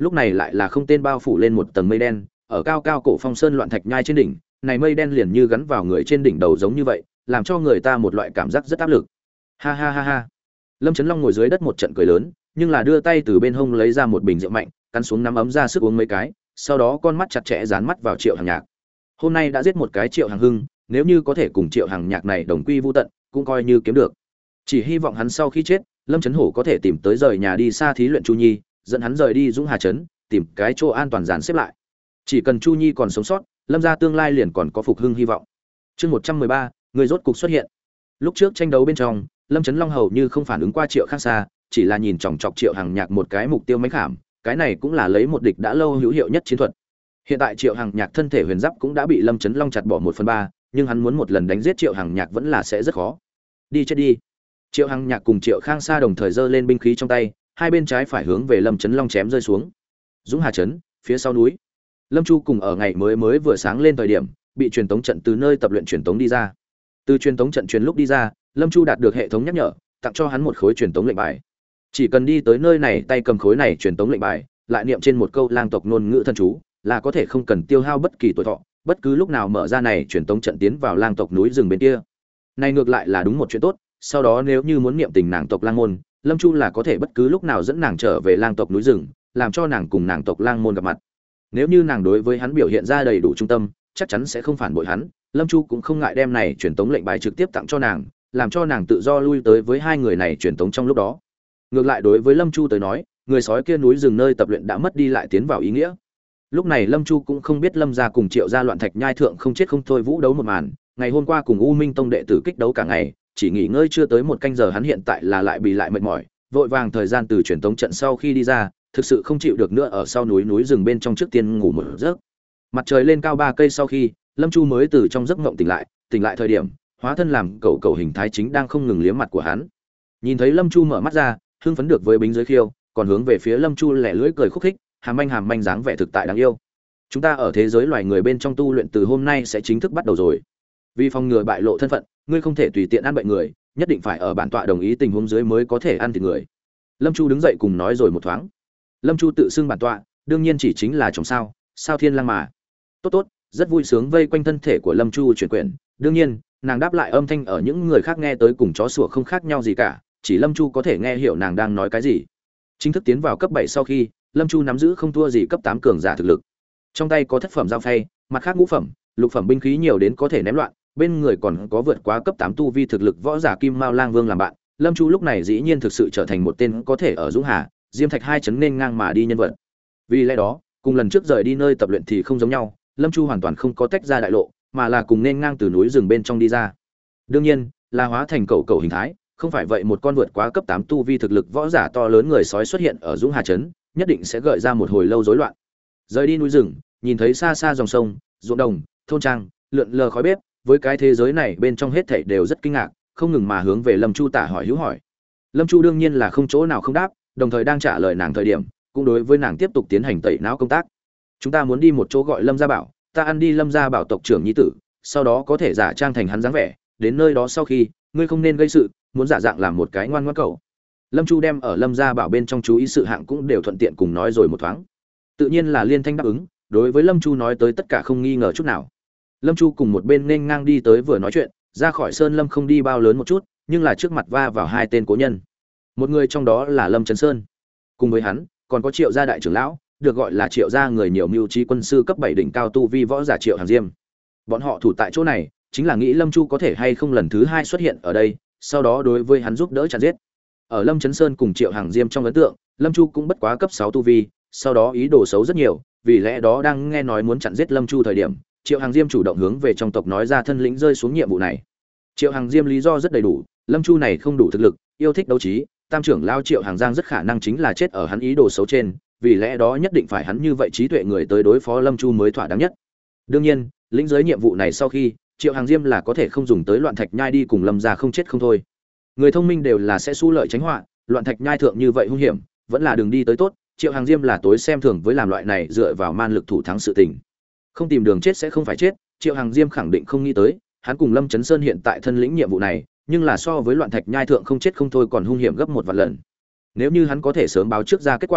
Speaker 1: lúc này lại là không tên bao phủ lên một tầng mây đen, ở cao cao cổ phong sơn loạn thạch nhai trên đỉnh, này mây đen liền như gắn vào người trên đỉnh đầu giống như vậy, làm cho người ta một loại cảm giác rất áp lực. Ha ha ha ha. Lâm Chấn Long ngồi dưới đất một trận cười lớn, nhưng là đưa tay từ bên hông lấy ra một bình rượu mạnh, cắn xuống nắm ấm ra sức uống mấy cái, sau đó con mắt chặt chẽ dán mắt vào Triệu Hàng Nhạc. Hôm nay đã giết một cái Triệu Hàng Hưng, nếu như có thể cùng Triệu Hàng Nhạc này đồng quy vu tận, cũng coi như kiếm được. Chỉ hy vọng hắn sau khi chết, Lâm Chấn Hổ có thể tìm tới rời nhà đi xa thí luyện Chu Nhi, dẫn hắn rời đi Dũng Hà trấn, tìm cái chỗ an toàn dàn xếp lại. Chỉ cần Chu Nhi còn sống sót, Lâm gia tương lai liền còn có phục hưng hy vọng. Chương một trăm mười ba, người rốt cục xuất hiện. Lúc trước tranh đấu bên trong, Lâm Chấn Long hầu như không phản ứng qua Triệu Khang Sa, chỉ là nhìn chòng chọc Triệu Hàng Nhạc một cái mục tiêu mãnh khảm, cái này cũng là lấy một địch đã lâu hữu hiệu nhất chiến thuật. Hiện tại Triệu Hàng Nhạc thân thể huyền giáp cũng đã bị Lâm Chấn Long chặt bỏ một phần ba, nhưng hắn muốn một lần đánh giết Triệu Hàng Nhạc vẫn là sẽ rất khó. Đi chết đi. Triệu Hàng Nhạc cùng Triệu Khang Sa đồng thời giơ lên binh khí trong tay, hai bên trái phải hướng về Lâm Chấn Long chém rơi xuống. Dũng Hà trấn, phía sau núi. Lâm Chu cùng ở ngày mới mới vừa sáng lên thời điểm, bị truyền tống trận từ nơi tập luyện truyền tống đi ra. Từ truyền tống trận truyền lúc đi ra, Lâm Chu đạt được hệ thống nhắc nhở, tặng cho hắn một khối truyền tống lệnh bài. Chỉ cần đi tới nơi này, tay cầm khối này truyền tống lệnh bài, lại niệm trên một câu lang tộc ngôn ngữ thần chú, là có thể không cần tiêu hao bất kỳ tuổi thọ, bất cứ lúc nào mở ra này truyền tống trận tiến vào lang tộc núi rừng bên kia. Này ngược lại là đúng một chuyện tốt, sau đó nếu như muốn niệm tình nàng tộc lang môn, Lâm Chu là có thể bất cứ lúc nào dẫn nàng trở về lang tộc núi rừng, làm cho nàng cùng nàng tộc lang môn gặp mặt. Nếu như nàng đối với hắn biểu hiện ra đầy đủ trung tâm, chắc chắn sẽ không phản bội hắn. Lâm Chu cũng không ngại đem này truyền tống lệnh bài trực tiếp tặng cho nàng, làm cho nàng tự do lui tới với hai người này truyền tống trong lúc đó. Ngược lại đối với Lâm Chu tới nói, người sói kia núi rừng nơi tập luyện đã mất đi lại tiến vào ý nghĩa. Lúc này Lâm Chu cũng không biết Lâm gia cùng Triệu gia loạn thạch nhai thượng không chết không thôi vũ đấu một màn, ngày hôm qua cùng U Minh tông đệ tử kích đấu cả ngày, chỉ nghỉ ngơi chưa tới một canh giờ, hắn hiện tại là lại bị lại mệt mỏi, vội vàng thời gian từ truyền tống trận sau khi đi ra, thực sự không chịu được nữa, ở sau núi núi rừng bên trong trước tiên ngủ một giấc. Mặt trời lên cao ba cây sau khi, Lâm Chu mới từ trong giấc mộng tỉnh lại, tỉnh lại thời điểm, hóa thân làm cẩu cẩu hình thái chính đang không ngừng liếm mặt của hắn. Nhìn thấy Lâm Chu mở mắt ra, hưng phấn được với bính dưới khiêu, còn hướng về phía Lâm Chu lẻ lưỡi cười khúc khích, hàm manh hàm manh dáng vẻ thực tại đáng yêu. Chúng ta ở thế giới loài người bên trong tu luyện từ hôm nay sẽ chính thức bắt đầu rồi. Vì phòng ngừa bại lộ thân phận, ngươi không thể tùy tiện ăn bệnh người, nhất định phải ở bản tọa đồng ý tình huống dưới mới có thể ăn thịt người. Lâm Chu đứng dậy cùng nói rồi một thoáng. Lâm Chu tự xưng bản tọa, đương nhiên chỉ chính là chồng sao, sao thiên lang mà. Tốt tốt, rất vui sướng vây quanh thân thể của Lâm Chu chuyển quyển, đương nhiên, nàng đáp lại âm thanh ở những người khác nghe tới cùng chó sủa không khác nhau gì cả, chỉ Lâm Chu có thể nghe hiểu nàng đang nói cái gì. Chính thức tiến vào cấp bảy sau khi, Lâm Chu nắm giữ không thua gì cấp tám cường giả thực lực. Trong tay có thất phẩm dao phay, mặt khác ngũ phẩm, lục phẩm binh khí nhiều đến có thể ném loạn, bên người còn có vượt quá cấp tám tu vi thực lực võ giả Kim Mao Lang Vương làm bạn. Lâm Chu lúc này dĩ nhiên thực sự trở thành một tên có thể ở Dũng Hà, Diêm Thạch hai chấn nên ngang mà đi nhân vật. Vì lẽ đó, cùng lần trước rời đi nơi tập luyện thì không giống nhau, Lâm Chu hoàn toàn không có tách ra đại lộ, mà là cùng nên ngang từ núi rừng bên trong đi ra. Đương nhiên, là hóa thành cẩu cẩu hình thái, không phải vậy một con vượt quá cấp tám tu vi thực lực võ giả to lớn người sói xuất hiện ở Dũng Hà trấn, nhất định sẽ gợi ra một hồi lâu rối loạn. Rời đi núi rừng, nhìn thấy xa xa dòng sông, ruộng đồng, thôn trang, lượn lờ khói bếp, với cái thế giới này bên trong hết thảy đều rất kinh ngạc, không ngừng mà hướng về Lâm Chu tả hỏi hữu hỏi. Lâm Chu đương nhiên là không chỗ nào không đáp, đồng thời đang trả lời nàng thời điểm, cũng đối với nàng tiếp tục tiến hành tẩy não công tác. Chúng ta muốn đi một chỗ gọi Lâm Gia Bảo, ta ăn đi Lâm Gia Bảo tộc trưởng nhi tử, sau đó có thể giả trang thành hắn dáng vẻ, đến nơi đó sau khi, ngươi không nên gây sự, muốn giả dạng làm một cái ngoan ngoãn cậu. Lâm Chu đem ở Lâm Gia Bảo bên trong chú ý sự hạng cũng đều thuận tiện cùng nói rồi một thoáng. Tự nhiên là liên thanh đáp ứng, đối với Lâm Chu nói tới tất cả không nghi ngờ chút nào. Lâm Chu cùng một bên nên ngang đi tới vừa nói chuyện, ra khỏi sơn lâm không đi bao lớn một chút, nhưng là trước mặt va vào hai tên cố nhân. Một người trong đó là Lâm Trấn Sơn, cùng với hắn còn có Triệu gia đại trưởng lão, được gọi là Triệu gia người nhiều mưu trí quân sư cấp bảy đỉnh cao tu vi võ giả Triệu Hàng Diêm. Bọn họ thủ tại chỗ này, chính là nghĩ Lâm Chu có thể hay không lần thứ hai xuất hiện ở đây, sau đó đối với hắn giúp đỡ chặn giết. Ở Lâm Trấn Sơn cùng Triệu Hàng Diêm trong ấn tượng, Lâm Chu cũng bất quá cấp sáu tu vi, sau đó ý đồ xấu rất nhiều, vì lẽ đó đang nghe nói muốn chặn giết Lâm Chu thời điểm, Triệu Hàng Diêm chủ động hướng về trong tộc nói ra thân lĩnh rơi xuống nhiệm vụ này. Triệu Hàng Diêm lý do rất đầy đủ, Lâm Chu này không đủ thực lực, yêu thích đấu trí, tam trưởng lao Triệu Hàng Giang rất khả năng chính là chết ở hắn ý đồ xấu trên, vì lẽ đó nhất định phải hắn như vậy trí tuệ người tới đối phó Lâm Chu mới thỏa đáng nhất. Đương nhiên, lĩnh giới nhiệm vụ này sau khi, Triệu Hàng Diêm là có thể không dùng tới loạn thạch nhai đi cùng Lâm gia không chết không thôi. Người thông minh đều là sẽ xu lợi tránh họa, loạn thạch nhai thượng như vậy hung hiểm, vẫn là đường đi tới tốt. Triệu Hàng Diêm là tối xem thường với làm loại này dựa vào man lực thủ thắng sự tình. Không tìm đường chết sẽ không phải chết, Triệu Hàng Diêm khẳng định không nghĩ tới, hắn cùng Lâm Chấn Sơn hiện tại thân lĩnh nhiệm vụ này, nhưng là so với loạn thạch nhai thượng không chết không thôi còn hung hiểm gấp một vạn lần. Nếu như hắn có thể sớm báo trước ra kết quả,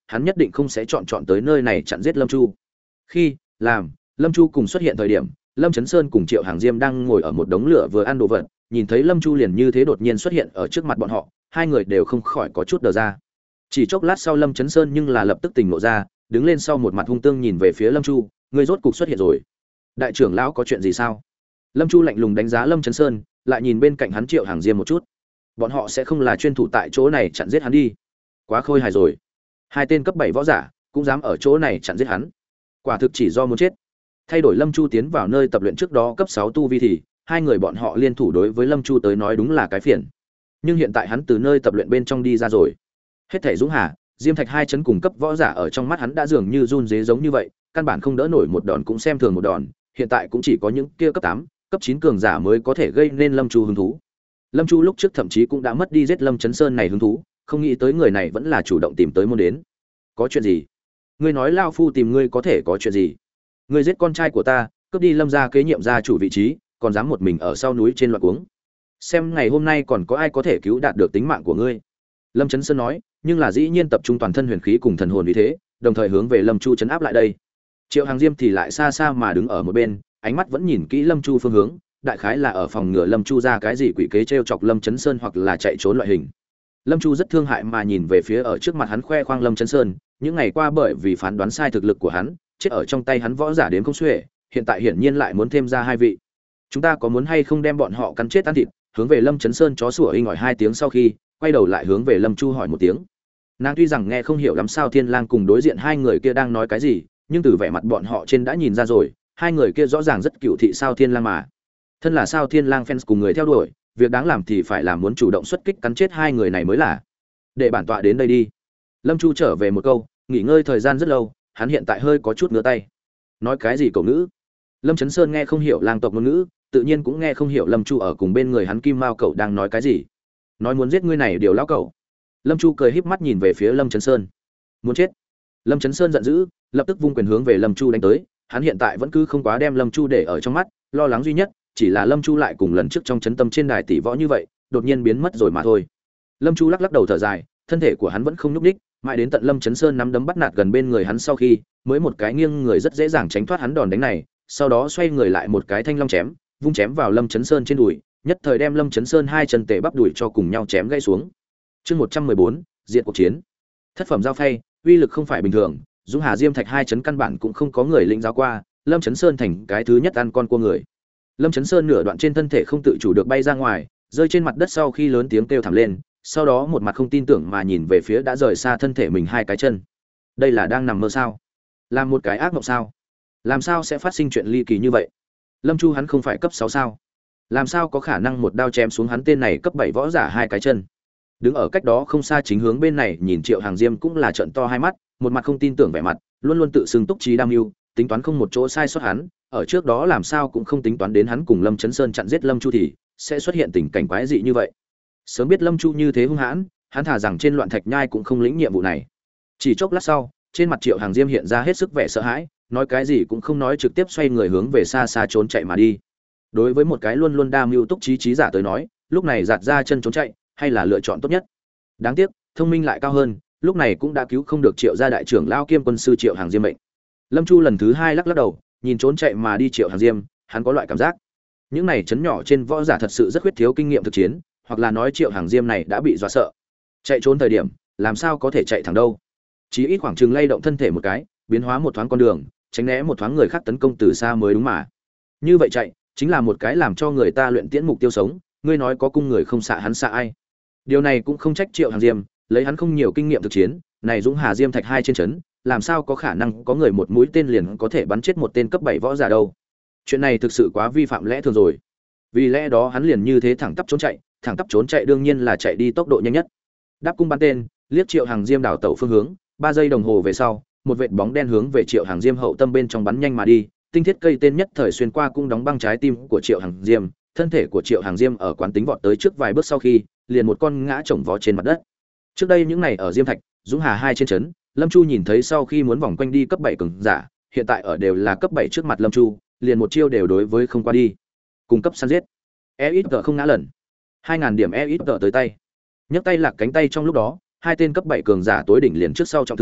Speaker 1: hắn nhất định không sẽ chọn chọn tới nơi này chặn giết Lâm Chu. Khi làm Lâm Chu cùng xuất hiện thời điểm, Lâm Chấn Sơn cùng Triệu Hàng Diêm đang ngồi ở một đống lửa vừa ăn đồ vật, nhìn thấy Lâm Chu liền như thế đột nhiên xuất hiện ở trước mặt bọn họ, hai người đều không khỏi có chút đờ ra. Chỉ chốc lát sau Lâm Chấn Sơn nhưng là lập tức tỉnh ngộ ra, đứng lên sau một mặt hung tương nhìn về phía Lâm Chu, người rốt cục xuất hiện rồi. Đại trưởng lão có chuyện gì sao? Lâm Chu lạnh lùng đánh giá Lâm Chấn Sơn, lại nhìn bên cạnh hắn Triệu Hàng Diêm một chút. Bọn họ sẽ không là chuyên thủ tại chỗ này chặn giết hắn đi. Quá khôi hài rồi. Hai tên cấp bảy võ giả cũng dám ở chỗ này chặn giết hắn. Quả thực chỉ do muốn chết. Thay đổi Lâm Chu tiến vào nơi tập luyện trước đó cấp sáu tu vi thì, hai người bọn họ liên thủ đối với Lâm Chu tới nói đúng là cái phiền. Nhưng hiện tại hắn từ nơi tập luyện bên trong đi ra rồi. Hết thảy Dũng Hà, Diêm Thạch hai chấn cùng cấp võ giả ở trong mắt hắn đã dường như run rế giống như vậy, căn bản không đỡ nổi một đòn cũng xem thường một đòn, hiện tại cũng chỉ có những kia cấp tám, cấp chín cường giả mới có thể gây nên Lâm Chu hứng thú. Lâm Chu lúc trước thậm chí cũng đã mất đi giết Lâm Chấn Sơn này hứng thú, không nghĩ tới người này vẫn là chủ động tìm tới môn đến. Có chuyện gì? Ngươi nói lão phu tìm ngươi có thể có chuyện gì? Ngươi giết con trai của ta, cướp đi Lâm gia kế nhiệm gia chủ vị trí, còn dám một mình ở sau núi trên loạn uống. Xem ngày hôm nay còn có ai có thể cứu đạt được tính mạng của ngươi. Lâm Chấn Sơn nói, nhưng là dĩ nhiên tập trung toàn thân huyền khí cùng thần hồn vì thế, đồng thời hướng về Lâm Chu trấn áp lại đây. Triệu Hàng Diêm thì lại xa xa mà đứng ở một bên, ánh mắt vẫn nhìn kỹ Lâm Chu phương hướng, đại khái là ở phòng ngừa Lâm Chu ra cái gì quỷ kế trêu chọc Lâm Chấn Sơn hoặc là chạy trốn loại hình. Lâm Chu rất thương hại mà nhìn về phía ở trước mặt hắn khoe khoang Lâm Chấn Sơn, những ngày qua bởi vì phán đoán sai thực lực của hắn, chết ở trong tay hắn võ giả đến không xuể, hiện tại hiển nhiên lại muốn thêm ra hai vị. Chúng ta có muốn hay không đem bọn họ cắn chết ăn thịt? Hướng về Lâm Chấn Sơn chó sủa inh ỏi hai tiếng sau khi, quay đầu lại hướng về Lâm Chu hỏi một tiếng. Nàng tuy rằng nghe không hiểu lắm sao Thiên Lang cùng đối diện hai người kia đang nói cái gì, nhưng từ vẻ mặt bọn họ trên đã nhìn ra rồi, hai người kia rõ ràng rất cựu thị sao Thiên Lang mà. Thân là sao Thiên Lang fans cùng người theo đuổi, việc đáng làm thì phải làm muốn chủ động xuất kích cắn chết hai người này mới là. Để bản tọa đến đây đi. Lâm Chu trở về một câu, nghỉ ngơi thời gian rất lâu, hắn hiện tại hơi có chút ngứa tay. Nói cái gì cậu ngữ? Lâm Chấn Sơn nghe không hiểu lang tộc ngôn ngữ, tự nhiên cũng nghe không hiểu Lâm Chu ở cùng bên người hắn Kim Mao cậu đang nói cái gì. Nói muốn giết ngươi này điều lão cậu. Lâm Chu cười híp mắt nhìn về phía Lâm Chấn Sơn. Muốn chết. Lâm Chấn Sơn giận dữ, lập tức vung quyền hướng về Lâm Chu đánh tới, hắn hiện tại vẫn cứ không quá đem Lâm Chu để ở trong mắt, lo lắng duy nhất chỉ là Lâm Chu lại cùng lần trước trong chấn tâm trên đài tỷ võ như vậy, đột nhiên biến mất rồi mà thôi. Lâm Chu lắc lắc đầu thở dài, thân thể của hắn vẫn không nhúc nhích, mãi đến tận Lâm Chấn Sơn nắm đấm bắt nạt gần bên người hắn sau khi, mới một cái nghiêng người rất dễ dàng tránh thoát hắn đòn đánh này, sau đó xoay người lại một cái thanh long chém, vung chém vào Lâm Chấn Sơn trên đùi, nhất thời đem Lâm Chấn Sơn hai chân tề bắp đùi cho cùng nhau chém gãy xuống. Chương một trăm mười bốn, diện cuộc chiến. Thất phẩm giao phay, uy lực không phải bình thường, Dũng Hà Diêm Thạch hai chấn căn bản cũng không có người lĩnh giáo qua, Lâm Chấn Sơn thành cái thứ nhất ăn con cua người. Lâm Chấn Sơn nửa đoạn trên thân thể không tự chủ được bay ra ngoài, rơi trên mặt đất sau khi lớn tiếng kêu thảm lên, sau đó một mặt không tin tưởng mà nhìn về phía đã rời xa thân thể mình hai cái chân. Đây là đang nằm mơ sao? Làm một cái ác mộng sao? Làm sao sẽ phát sinh chuyện ly kỳ như vậy? Lâm Chu hắn không phải cấp sáu sao? Làm sao có khả năng một đao chém xuống hắn tên này cấp bảy võ giả hai cái chân? Đứng ở cách đó không xa chính hướng bên này nhìn Triệu Hàng Diêm cũng là trợn to hai mắt, một mặt không tin tưởng vẻ mặt, luôn luôn tự xưng túc trí đam mưu, tính toán không một chỗ sai sót hắn, ở trước đó làm sao cũng không tính toán đến hắn cùng Lâm Chấn Sơn chặn giết Lâm Chu thì sẽ xuất hiện tình cảnh quái dị như vậy. Sớm biết Lâm Chu như thế hung hãn, hắn thả rằng trên Loạn Thạch Nhai cũng không lĩnh nhiệm vụ này. Chỉ chốc lát sau, trên mặt Triệu Hàng Diêm hiện ra hết sức vẻ sợ hãi, nói cái gì cũng không nói trực tiếp xoay người hướng về xa xa trốn chạy mà đi. Đối với một cái luôn luôn đa mưu túc trí trí giả tới nói, lúc này giạt ra chân trốn chạy hay là lựa chọn tốt nhất. Đáng tiếc, thông minh lại cao hơn, lúc này cũng đã cứu không được Triệu gia đại trưởng lão kiêm quân sư Triệu Hàng Diêm mệnh. Lâm Chu lần thứ hai lắc lắc đầu, nhìn trốn chạy mà đi Triệu Hàng Diêm, hắn có loại cảm giác, những này chấn nhỏ trên võ giả thật sự rất khuyết thiếu kinh nghiệm thực chiến, hoặc là nói Triệu Hàng Diêm này đã bị dọa sợ. Chạy trốn thời điểm, làm sao có thể chạy thẳng đâu? Chỉ ít khoảng chừng lay động thân thể một cái, biến hóa một thoáng con đường, tránh né một thoáng người khác tấn công từ xa mới đúng mà. Như vậy chạy, chính là một cái làm cho người ta luyện tiễn mục tiêu sống, ngươi nói có cung người không xạ hắn xạ ai? Điều này cũng không trách Triệu Hàng Diêm, lấy hắn không nhiều kinh nghiệm thực chiến, này Dũng Hà Diêm Thạch hai trên trấn, làm sao có khả năng có người một mũi tên liền có thể bắn chết một tên cấp bảy võ giả đâu? Chuyện này thực sự quá vi phạm lẽ thường rồi. Vì lẽ đó hắn liền như thế thẳng tắp trốn chạy, thẳng tắp trốn chạy đương nhiên là chạy đi tốc độ nhanh nhất. Đáp cung bắn tên, liếc Triệu Hàng Diêm đảo tẩu phương hướng, ba giây đồng hồ về sau, một vệt bóng đen hướng về Triệu Hàng Diêm hậu tâm bên trong bắn nhanh mà đi, tinh thiết cây tên nhất thời xuyên qua cũng đóng băng trái tim của Triệu Hàng Diêm, thân thể của Triệu Hàng Diêm ở quán tính vọt tới trước vài bước sau khi, liền một con ngã chồng vó trên mặt đất. Trước đây những này ở Diêm Thạch, Dũng Hà hai trên trấn, Lâm Chu nhìn thấy sau khi muốn vòng quanh đi cấp bảy cường giả, hiện tại ở đều là cấp bảy trước mặt Lâm Chu, liền một chiêu đều đối với không qua đi. Cung cấp săn giết. E ít không ngã lần. hai ngàn điểm E ít tới tay. Nhấc tay lạc cánh tay trong lúc đó, hai tên cấp bảy cường giả tối đỉnh liền trước sau trọng thương,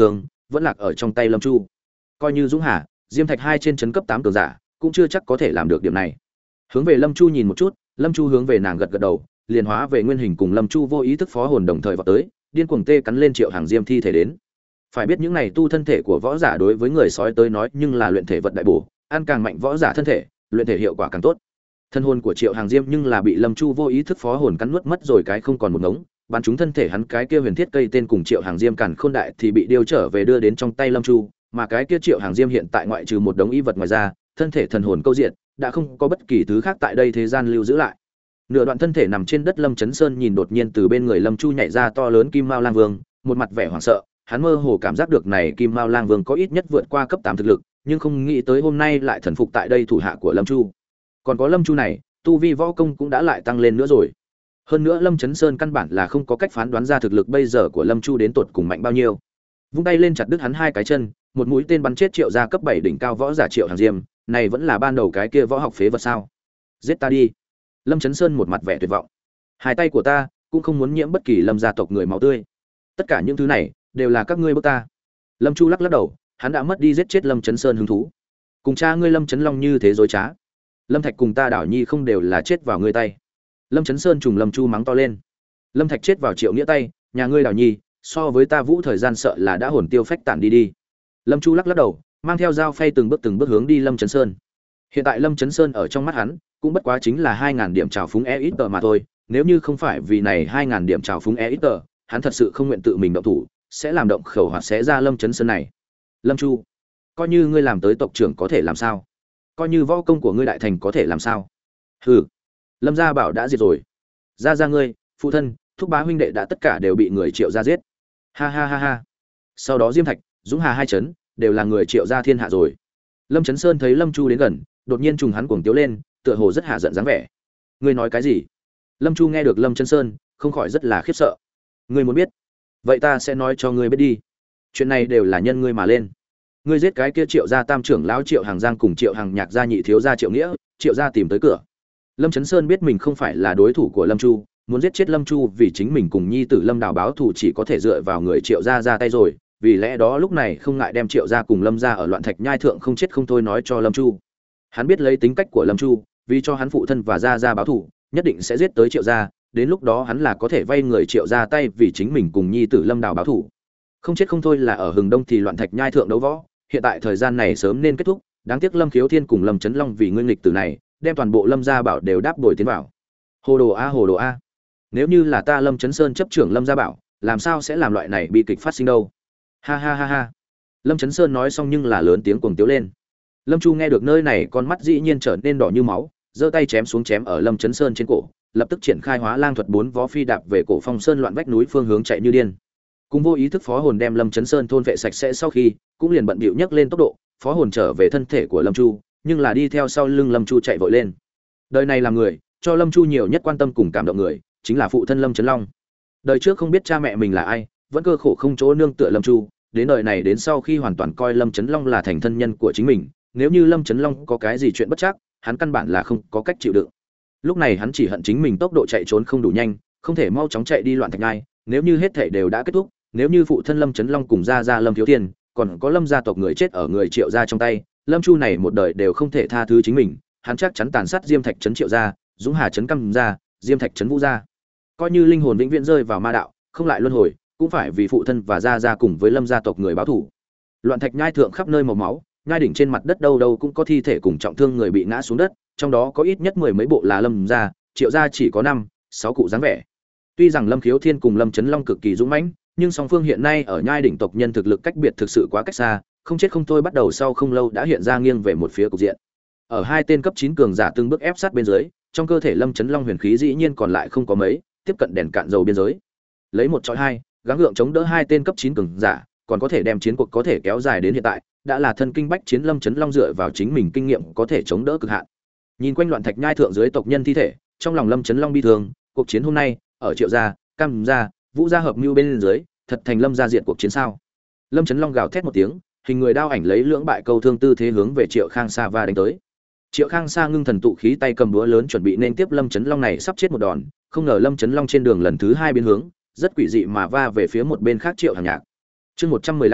Speaker 1: vẫn lạc ở trong tay Lâm Chu. Coi như Dũng Hà, Diêm Thạch hai trên trấn cấp tám cường giả, cũng chưa chắc có thể làm được điểm này. Hướng về Lâm Chu nhìn một chút, Lâm Chu hướng về nàng gật gật đầu, liền hóa về nguyên hình cùng Lâm Chu vô ý thức phó hồn đồng thời vọt tới, điên cuồng tê cắn lên Triệu Hàng Diêm thi thể đến. Phải biết những này tu thân thể của võ giả đối với người sói tới nói nhưng là luyện thể vật đại bổ, ăn càng mạnh võ giả thân thể, luyện thể hiệu quả càng tốt. Thân hồn của Triệu Hàng Diêm nhưng là bị Lâm Chu vô ý thức phó hồn cắn nuốt mất rồi cái không còn một ngống, bắn trúng thân thể hắn cái kia huyền thiết cây tên cùng Triệu Hàng Diêm càn khôn đại thì bị điều trở về đưa đến trong tay Lâm Chu, mà cái kia Triệu Hàng Diêm hiện tại ngoại trừ một đống y vật ngoài ra, thân thể thần hồn câu diện, đã không có bất kỳ thứ khác tại đây thế gian lưu giữ lại. Nửa đoạn thân thể nằm trên đất Lâm Chấn Sơn nhìn đột nhiên từ bên người Lâm Chu nhảy ra to lớn Kim Mao Lang Vương, một mặt vẻ hoảng sợ, hắn mơ hồ cảm giác được này Kim Mao Lang Vương có ít nhất vượt qua cấp tám thực lực, nhưng không nghĩ tới hôm nay lại thần phục tại đây thủ hạ của Lâm Chu. Còn có Lâm Chu này, tu vi võ công cũng đã lại tăng lên nữa rồi. Hơn nữa Lâm Chấn Sơn căn bản là không có cách phán đoán ra thực lực bây giờ của Lâm Chu đến tột cùng mạnh bao nhiêu. Vung tay lên chặt đứt hắn hai cái chân, một mũi tên bắn chết Triệu gia cấp bảy đỉnh cao võ giả Triệu Hàng Diêm, này vẫn là ban đầu cái kia võ học phế vật sao? Giết ta đi. Lâm Chấn Sơn một mặt vẻ tuyệt vọng. Hai tay của ta cũng không muốn nhiễm bất kỳ Lâm gia tộc người máu tươi. Tất cả những thứ này đều là các ngươi bức ta. Lâm Chu lắc lắc đầu, hắn đã mất đi giết chết Lâm Chấn Sơn hứng thú. Cùng cha ngươi Lâm Chấn Long như thế dối trá. Lâm Thạch cùng ta Đảo Nhi không đều là chết vào ngươi tay. Lâm Chấn Sơn trùng Lâm Chu mắng to lên. Lâm Thạch chết vào Triệu Nghĩa tay, nhà ngươi Đảo Nhi, so với ta Vũ thời gian sợ là đã hồn tiêu phách tản đi đi. Lâm Chu lắc lắc đầu, mang theo dao phay từng bước từng bước hướng đi Lâm Chấn Sơn. Hiện tại Lâm Chấn Sơn ở trong mắt hắn, cũng bất quá chính là hai ngàn điểm trào phúng e ít tờ mà thôi, nếu như không phải vì này hai ngàn điểm trào phúng e ít tờ, hắn thật sự không nguyện tự mình động thủ, sẽ làm động khẩu hoặc sẽ ra Lâm Chấn Sơn này. Lâm Chu, coi như ngươi làm tới tộc trưởng có thể làm sao? Coi như võ công của ngươi đại thành có thể làm sao? Hừ. Lâm gia bảo đã diệt rồi. Gia gia ngươi, phụ thân, thúc bá huynh đệ đã tất cả đều bị người Triệu gia giết. Ha ha ha ha. Sau đó Diêm Thạch, Dũng Hà hai chấn đều là người Triệu gia thiên hạ rồi. Lâm Chấn Sơn thấy Lâm Chu đến gần, đột nhiên trùng hắn cuồng tiếu lên, tựa hồ rất hạ giận dáng vẻ. Ngươi nói cái gì? Lâm Chu nghe được Lâm Chấn Sơn, không khỏi rất là khiếp sợ. Ngươi muốn biết? Vậy ta sẽ nói cho ngươi biết đi. Chuyện này đều là nhân ngươi mà lên. Ngươi giết cái kia Triệu gia tam trưởng lão Triệu Hàng Giang cùng Triệu Hàng Nhạc gia nhị thiếu gia Triệu Nghĩa, Triệu gia tìm tới cửa. Lâm Chấn Sơn biết mình không phải là đối thủ của Lâm Chu, muốn giết chết Lâm Chu vì chính mình cùng nhi tử Lâm Đào báo thù chỉ có thể dựa vào người Triệu gia ra tay rồi, vì lẽ đó lúc này không ngại đem Triệu gia cùng Lâm gia ở loạn thạch nhai thượng không chết không thôi nói cho Lâm Chu. Hắn biết lấy tính cách của Lâm Chu, vì cho hắn phụ thân và gia gia báo thù, nhất định sẽ giết tới Triệu gia, đến lúc đó hắn là có thể vay người Triệu gia tay vì chính mình cùng nhi tử Lâm Đào báo thù. Không chết không thôi là ở Hừng Đông thì loạn thạch nhai thượng đấu võ, hiện tại thời gian này sớm nên kết thúc, đáng tiếc Lâm Khiếu Thiên cùng Lâm Chấn Long vì ngươi nghịch tử này, đem toàn bộ Lâm gia bảo đều đáp đổi tiến vào. Hồ đồ a hồ đồ a. Nếu như là ta Lâm Chấn Sơn chấp trưởng Lâm gia bảo, làm sao sẽ làm loại này bi kịch phát sinh đâu? Ha ha ha ha. Lâm Chấn Sơn nói xong nhưng là lớn tiếng cuồng tiếu lên. Lâm Chu nghe được nơi này con mắt dĩ nhiên trở nên đỏ như máu, giơ tay chém xuống chém ở Lâm Chấn Sơn trên cổ, lập tức triển khai Hóa Lang thuật bốn vó phi đạp về cổ Phong Sơn loạn vách núi phương hướng chạy như điên. Cùng vô ý thức phó hồn đem Lâm Chấn Sơn thôn vệ sạch sẽ sau khi, cũng liền bận bịu nhấc lên tốc độ, phó hồn trở về thân thể của Lâm Chu, nhưng là đi theo sau lưng Lâm Chu chạy vội lên. Đời này làm người, cho Lâm Chu nhiều nhất quan tâm cùng cảm động người, chính là phụ thân Lâm Chấn Long. Đời trước không biết cha mẹ mình là ai, vẫn cơ khổ không chỗ nương tựa Lâm Chu, đến đời này đến sau khi hoàn toàn coi Lâm Chấn Long là thành thân nhân của chính mình, nếu như Lâm Chấn Long có cái gì chuyện bất trắc, hắn căn bản là không có cách chịu đựng. Lúc này hắn chỉ hận chính mình tốc độ chạy trốn không đủ nhanh, không thể mau chóng chạy đi loạn thạch nhai, nếu như hết thảy đều đã kết thúc, nếu như phụ thân Lâm Chấn Long cùng gia gia Lâm Thiếu Thiên, còn có Lâm gia tộc người chết ở người Triệu gia trong tay, Lâm Chu này một đời đều không thể tha thứ chính mình, hắn chắc chắn tàn sát Diêm Thạch trấn Triệu gia, Dũng Hà trấn Căm gia, Diêm Thạch trấn Vũ gia. Coi như linh hồn vĩnh viễn rơi vào ma đạo, không lại luân hồi, cũng phải vì phụ thân và gia gia cùng với Lâm gia tộc người báo thù. Loạn thạch nhai thượng khắp nơi màu máu, nhai đỉnh trên mặt đất đâu đâu cũng có thi thể cùng trọng thương người bị ngã xuống đất, trong đó có ít nhất mười mấy bộ là Lâm gia, Triệu gia chỉ có năm, sáu cụ dáng vẻ. Tuy rằng Lâm Khiếu Thiên cùng Lâm Chấn Long cực kỳ dũng mãnh, nhưng song phương hiện nay ở nhai đỉnh tộc nhân thực lực cách biệt thực sự quá cách xa, không chết không thôi bắt đầu sau không lâu đã hiện ra nghiêng về một phía cục diện. Ở hai tên cấp chín cường giả từng bước ép sát bên dưới, trong cơ thể Lâm Chấn Long huyền khí dĩ nhiên còn lại không có mấy, tiếp cận đèn cạn dầu biên giới. Lấy một chọi hai, gắng gượng chống đỡ hai tên cấp chín cường giả, còn có thể đem chiến cuộc có thể kéo dài đến hiện tại, đã là thân kinh bách chiến Lâm Chấn Long dựa vào chính mình kinh nghiệm có thể chống đỡ cực hạn. Nhìn quanh loạn thạch nhai thượng dưới tộc nhân thi thể, trong lòng Lâm Chấn Long bi thương, cuộc chiến hôm nay, ở Triệu gia, Cam gia, Vũ gia hợp mưu bên dưới, thật thành Lâm gia diện cuộc chiến sao? Lâm Chấn Long gào thét một tiếng, hình người đao ảnh lấy lưỡng bại câu thương tư thế hướng về Triệu Khang Sa va đánh tới. Triệu Khang Sa ngưng thần tụ khí tay cầm búa lớn chuẩn bị nên tiếp Lâm Chấn Long này sắp chết một đòn, không ngờ Lâm Chấn Long trên đường lần thứ hai biến hướng, rất quỷ dị mà va về phía một bên khác Triệu Hàng Nhạc. Chương một trăm mười lăm,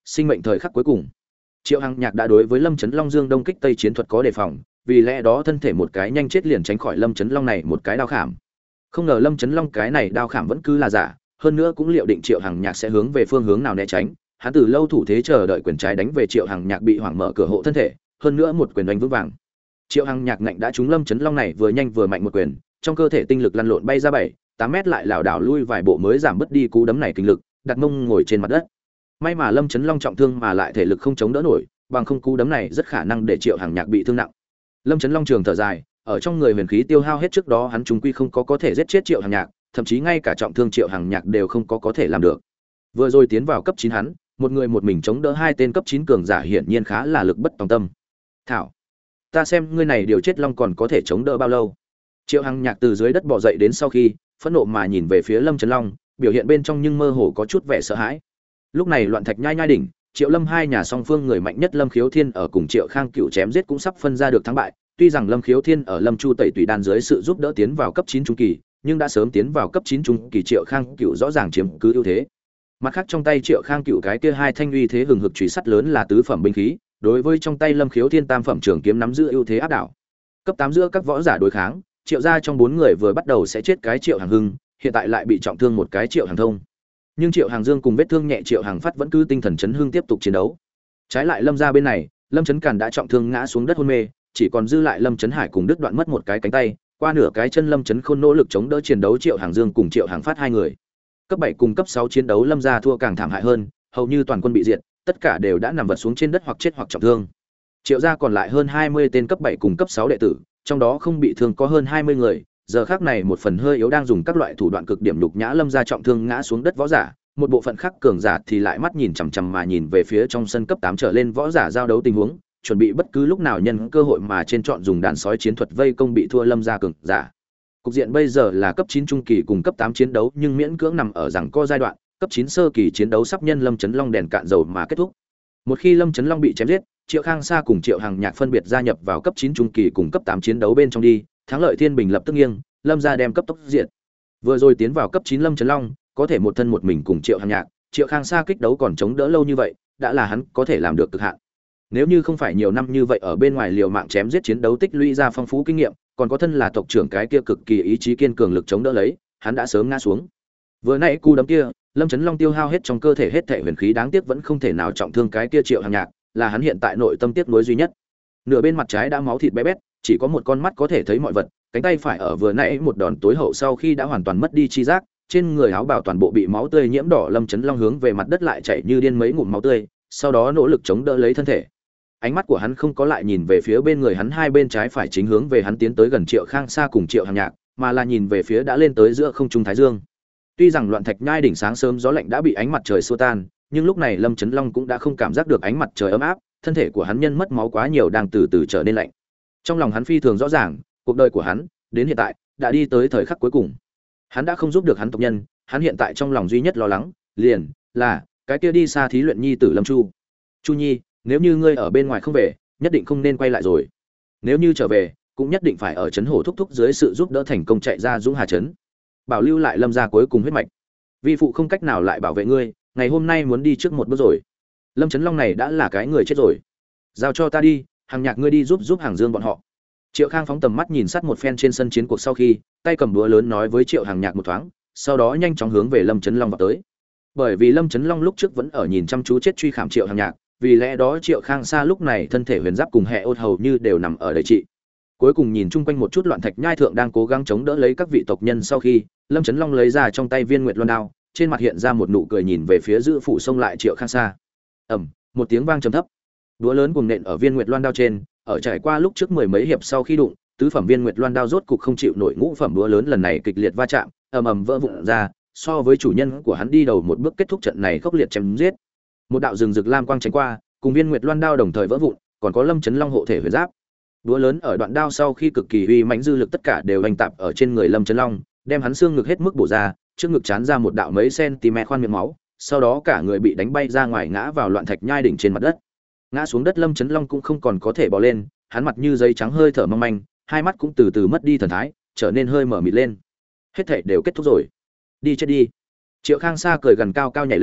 Speaker 1: sinh mệnh thời khắc cuối cùng. Triệu Hằng Nhạc đã đối với Lâm Chấn Long dương đông kích tây chiến thuật có đề phòng, vì lẽ đó thân thể một cái nhanh chết liền tránh khỏi Lâm Chấn Long này một cái đao khảm. Không ngờ Lâm Chấn Long cái này đao khảm vẫn cứ là giả, hơn nữa cũng liệu định Triệu Hằng Nhạc sẽ hướng về phương hướng nào né tránh, hắn từ lâu thủ thế chờ đợi quyền trái đánh về Triệu Hằng Nhạc bị hoảng mở cửa hộ thân thể, hơn nữa một quyền đánh vững vàng. Triệu Hằng Nhạc ngạnh đã trúng Lâm Chấn Long này vừa nhanh vừa mạnh một quyền, trong cơ thể tinh lực lăn lộn bay ra bảy, tám mét lại lảo đảo lui vài bộ mới giảm bớt đi cú đấm này kinh lực, đặt mông ngồi trên mặt đất. May mà Lâm Chấn Long trọng thương mà lại thể lực không chống đỡ nổi, bằng không cú đấm này rất khả năng để Triệu Hằng Nhạc bị thương nặng. Lâm Chấn Long trường thở dài, ở trong người huyền khí tiêu hao hết trước đó hắn chúng quy không có có thể giết chết Triệu Hằng Nhạc, thậm chí ngay cả trọng thương Triệu Hằng Nhạc đều không có có thể làm được. Vừa rồi tiến vào cấp chín hắn, một người một mình chống đỡ hai tên cấp chín cường giả hiển nhiên khá là lực bất tòng tâm. Thảo, ta xem ngươi này điều chết long còn có thể chống đỡ bao lâu. Triệu Hằng Nhạc từ dưới đất bò dậy đến sau khi, phẫn nộ mà nhìn về phía Lâm Chấn Long, biểu hiện bên trong nhưng mơ hồ có chút vẻ sợ hãi. Lúc này loạn thạch nhai nhai đỉnh, Triệu Lâm hai nhà song phương người mạnh nhất Lâm Khiếu Thiên ở cùng Triệu Khang Cựu chém giết cũng sắp phân ra được thắng bại, tuy rằng Lâm Khiếu Thiên ở Lâm Chu Tẩy Tùy Đan dưới sự giúp đỡ tiến vào cấp chín trung kỳ, nhưng đã sớm tiến vào cấp chín trung kỳ Triệu Khang Cựu rõ ràng chiếm cứ ưu thế. Mặt khác trong tay Triệu Khang Cựu cái kia hai thanh uy thế hừng hực chùy sắt lớn là tứ phẩm binh khí, đối với trong tay Lâm Khiếu Thiên tam phẩm trường kiếm nắm giữ ưu thế áp đảo. Cấp tám giữa các võ giả đối kháng, Triệu gia trong bốn người vừa bắt đầu sẽ chết cái Triệu Hàng Hưng, hiện tại lại bị trọng thương một cái Triệu Hàng Thông. Nhưng Triệu Hàng Dương cùng vết thương nhẹ Triệu Hàng Phát vẫn cứ tinh thần chấn hưng tiếp tục chiến đấu. Trái lại Lâm gia bên này, Lâm Chấn Càn đã trọng thương ngã xuống đất hôn mê, chỉ còn dư lại Lâm Chấn Hải cùng đứt đoạn mất một cái cánh tay, qua nửa cái chân Lâm Chấn Khôn nỗ lực chống đỡ chiến đấu Triệu Hàng Dương cùng Triệu Hàng Phát hai người. Cấp bảy cùng cấp sáu chiến đấu Lâm gia thua càng thảm hại hơn, hầu như toàn quân bị diệt, tất cả đều đã nằm vật xuống trên đất hoặc chết hoặc trọng thương. Triệu gia còn lại hơn hai mươi tên cấp bảy cùng cấp sáu đệ tử, trong đó không bị thương có hơn hai mươi người, giờ khắc này một phần hơi yếu đang dùng các loại thủ đoạn cực điểm nhục nhã Lâm gia trọng thương ngã xuống đất võ giả, một bộ phận khác cường giả thì lại mắt nhìn chằm chằm mà nhìn về phía trong sân cấp tám trở lên võ giả giao đấu tình huống, chuẩn bị bất cứ lúc nào nhân cơ hội mà trên chọn dùng đàn sói chiến thuật vây công bị thua Lâm gia cường giả. Cục diện bây giờ là cấp chín trung kỳ cùng cấp tám chiến đấu nhưng miễn cưỡng nằm ở rằng co giai đoạn, cấp chín sơ kỳ chiến đấu sắp nhân Lâm Chấn Long đèn cạn dầu mà kết thúc. Một khi Lâm Chấn Long bị chém giết, Triệu Khang Sa cùng Triệu Hằng Nhạc phân biệt gia nhập vào cấp chín trung kỳ cùng cấp tám chiến đấu bên trong đi, thắng lợi thiên bình lập tức nghiêng, Lâm gia đem cấp tốc diệt. Vừa rồi tiến vào cấp chín Lâm Chấn Long, có thể một thân một mình cùng Triệu Hằng Nhạc, Triệu Khang Sa kích đấu còn chống đỡ lâu như vậy, đã là hắn có thể làm được cực hạn. Nếu như không phải nhiều năm như vậy ở bên ngoài liều mạng chém giết chiến đấu tích lũy ra phong phú kinh nghiệm, còn có thân là tộc trưởng cái kia cực kỳ ý chí kiên cường lực chống đỡ lấy, hắn đã sớm ngã xuống. Vừa nãy cú đấm kia, Lâm Chấn Long tiêu hao hết trong cơ thể hết thể huyền khí đáng tiếc vẫn không thể nào trọng thương cái kia Triệu Hằng Nhạc, là hắn hiện tại nội tâm tiếc nuối duy nhất. Nửa bên mặt trái đã máu thịt bé bét, chỉ có một con mắt có thể thấy mọi vật, cánh tay phải ở vừa nãy một đòn tối hậu sau khi đã hoàn toàn mất đi chi giác, trên người áo bào toàn bộ bị máu tươi nhiễm đỏ. Lâm Chấn Long hướng về mặt đất lại chảy như điên mấy ngụm máu tươi, sau đó nỗ lực chống đỡ lấy thân thể. Ánh mắt của hắn không có lại nhìn về phía bên người hắn hai bên trái phải chính hướng về hắn tiến tới gần Triệu Khang Sa cùng Triệu Hằng Nhạc, mà là nhìn về phía đã lên tới giữa không trung thái dương. Tuy rằng loạn thạch nhai đỉnh sáng sớm gió lạnh đã bị ánh mặt trời xua tan, nhưng lúc này Lâm Chấn Long cũng đã không cảm giác được ánh mặt trời ấm áp, thân thể của hắn nhân mất máu quá nhiều đang từ từ trở nên lạnh. Trong lòng hắn phi thường rõ ràng, cuộc đời của hắn đến hiện tại đã đi tới thời khắc cuối cùng. Hắn đã không giúp được hắn tộc nhân, hắn hiện tại trong lòng duy nhất lo lắng, liền là cái kia đi xa thí luyện nhi tử Lâm Chu. Chu Nhi, nếu như ngươi ở bên ngoài không về, nhất định không nên quay lại rồi. Nếu như trở về, cũng nhất định phải ở trấn Hổ thúc thúc dưới sự giúp đỡ thành công chạy ra Dũng Hà trấn, bảo lưu lại Lâm gia cuối cùng huyết mạch. Vi phụ không cách nào lại bảo vệ ngươi, ngày hôm nay muốn đi trước một bước rồi. Lâm Chấn Long này đã là cái người chết rồi, giao cho ta đi, Hằng Nhạc ngươi đi giúp giúp Hàng Dương bọn họ. Triệu Khang phóng tầm mắt nhìn sát một phen trên sân chiến cuộc sau khi, tay cầm búa lớn nói với Triệu Hằng Nhạc một thoáng, sau đó nhanh chóng hướng về Lâm Chấn Long vào tới. Bởi vì Lâm Chấn Long lúc trước vẫn ở nhìn chăm chú chết truy khảm Triệu Hằng Nhạc, vì lẽ đó Triệu Khang Sa lúc này thân thể huyền giáp cùng hệ ôn hầu như đều nằm ở đầy trị. Cuối cùng nhìn chung quanh một chút loạn thạch nhai thượng đang cố gắng chống đỡ lấy các vị tộc nhân sau khi, Lâm Chấn Long lấy ra trong tay viên nguyệt luân đao, trên mặt hiện ra một nụ cười nhìn về phía giữ phụ xông lại Triệu Khang Sa. Ầm, một tiếng vang trầm thấp. Đũa lớn cuồng nện ở viên nguyệt loan đao trên, ở trải qua lúc trước mười mấy hiệp sau khi đụng, tứ phẩm viên nguyệt loan đao rốt cục không chịu nổi ngũ phẩm đũa lớn lần này kịch liệt va chạm, ầm ầm vỡ vụn ra, so với chủ nhân của hắn đi đầu một bước kết thúc trận này khốc liệt chém giết. Một đạo rừng rực lam quang tránh qua, cùng viên nguyệt loan đao đồng thời vỡ vụn, còn có Lâm Chấn Long hộ thể huyền giáp. Đũa lớn ở đoạn đao sau khi cực kỳ uy mãnh dư lực tất cả đều đánh tạp ở trên người Lâm Chấn Long, đem hắn xương ngực hết mức bổ ra, trước ngực chán ra một đạo mấy cm khoan miệng máu, sau đó cả người bị đánh bay ra ngoài ngã vào loạn thạch nhai đỉnh trên mặt đất. Ngã xuống đất Lâm Chấn Long cũng không còn có thể bò lên, hắn mặt như giấy trắng hơi thở mong manh, hai mắt cũng từ từ mất đi thần thái, trở nên hơi mở mịt lên. Hết thảy đều kết thúc rồi, đi chết đi. Triệu Khang Sa cười gần cao cao nhảy lên,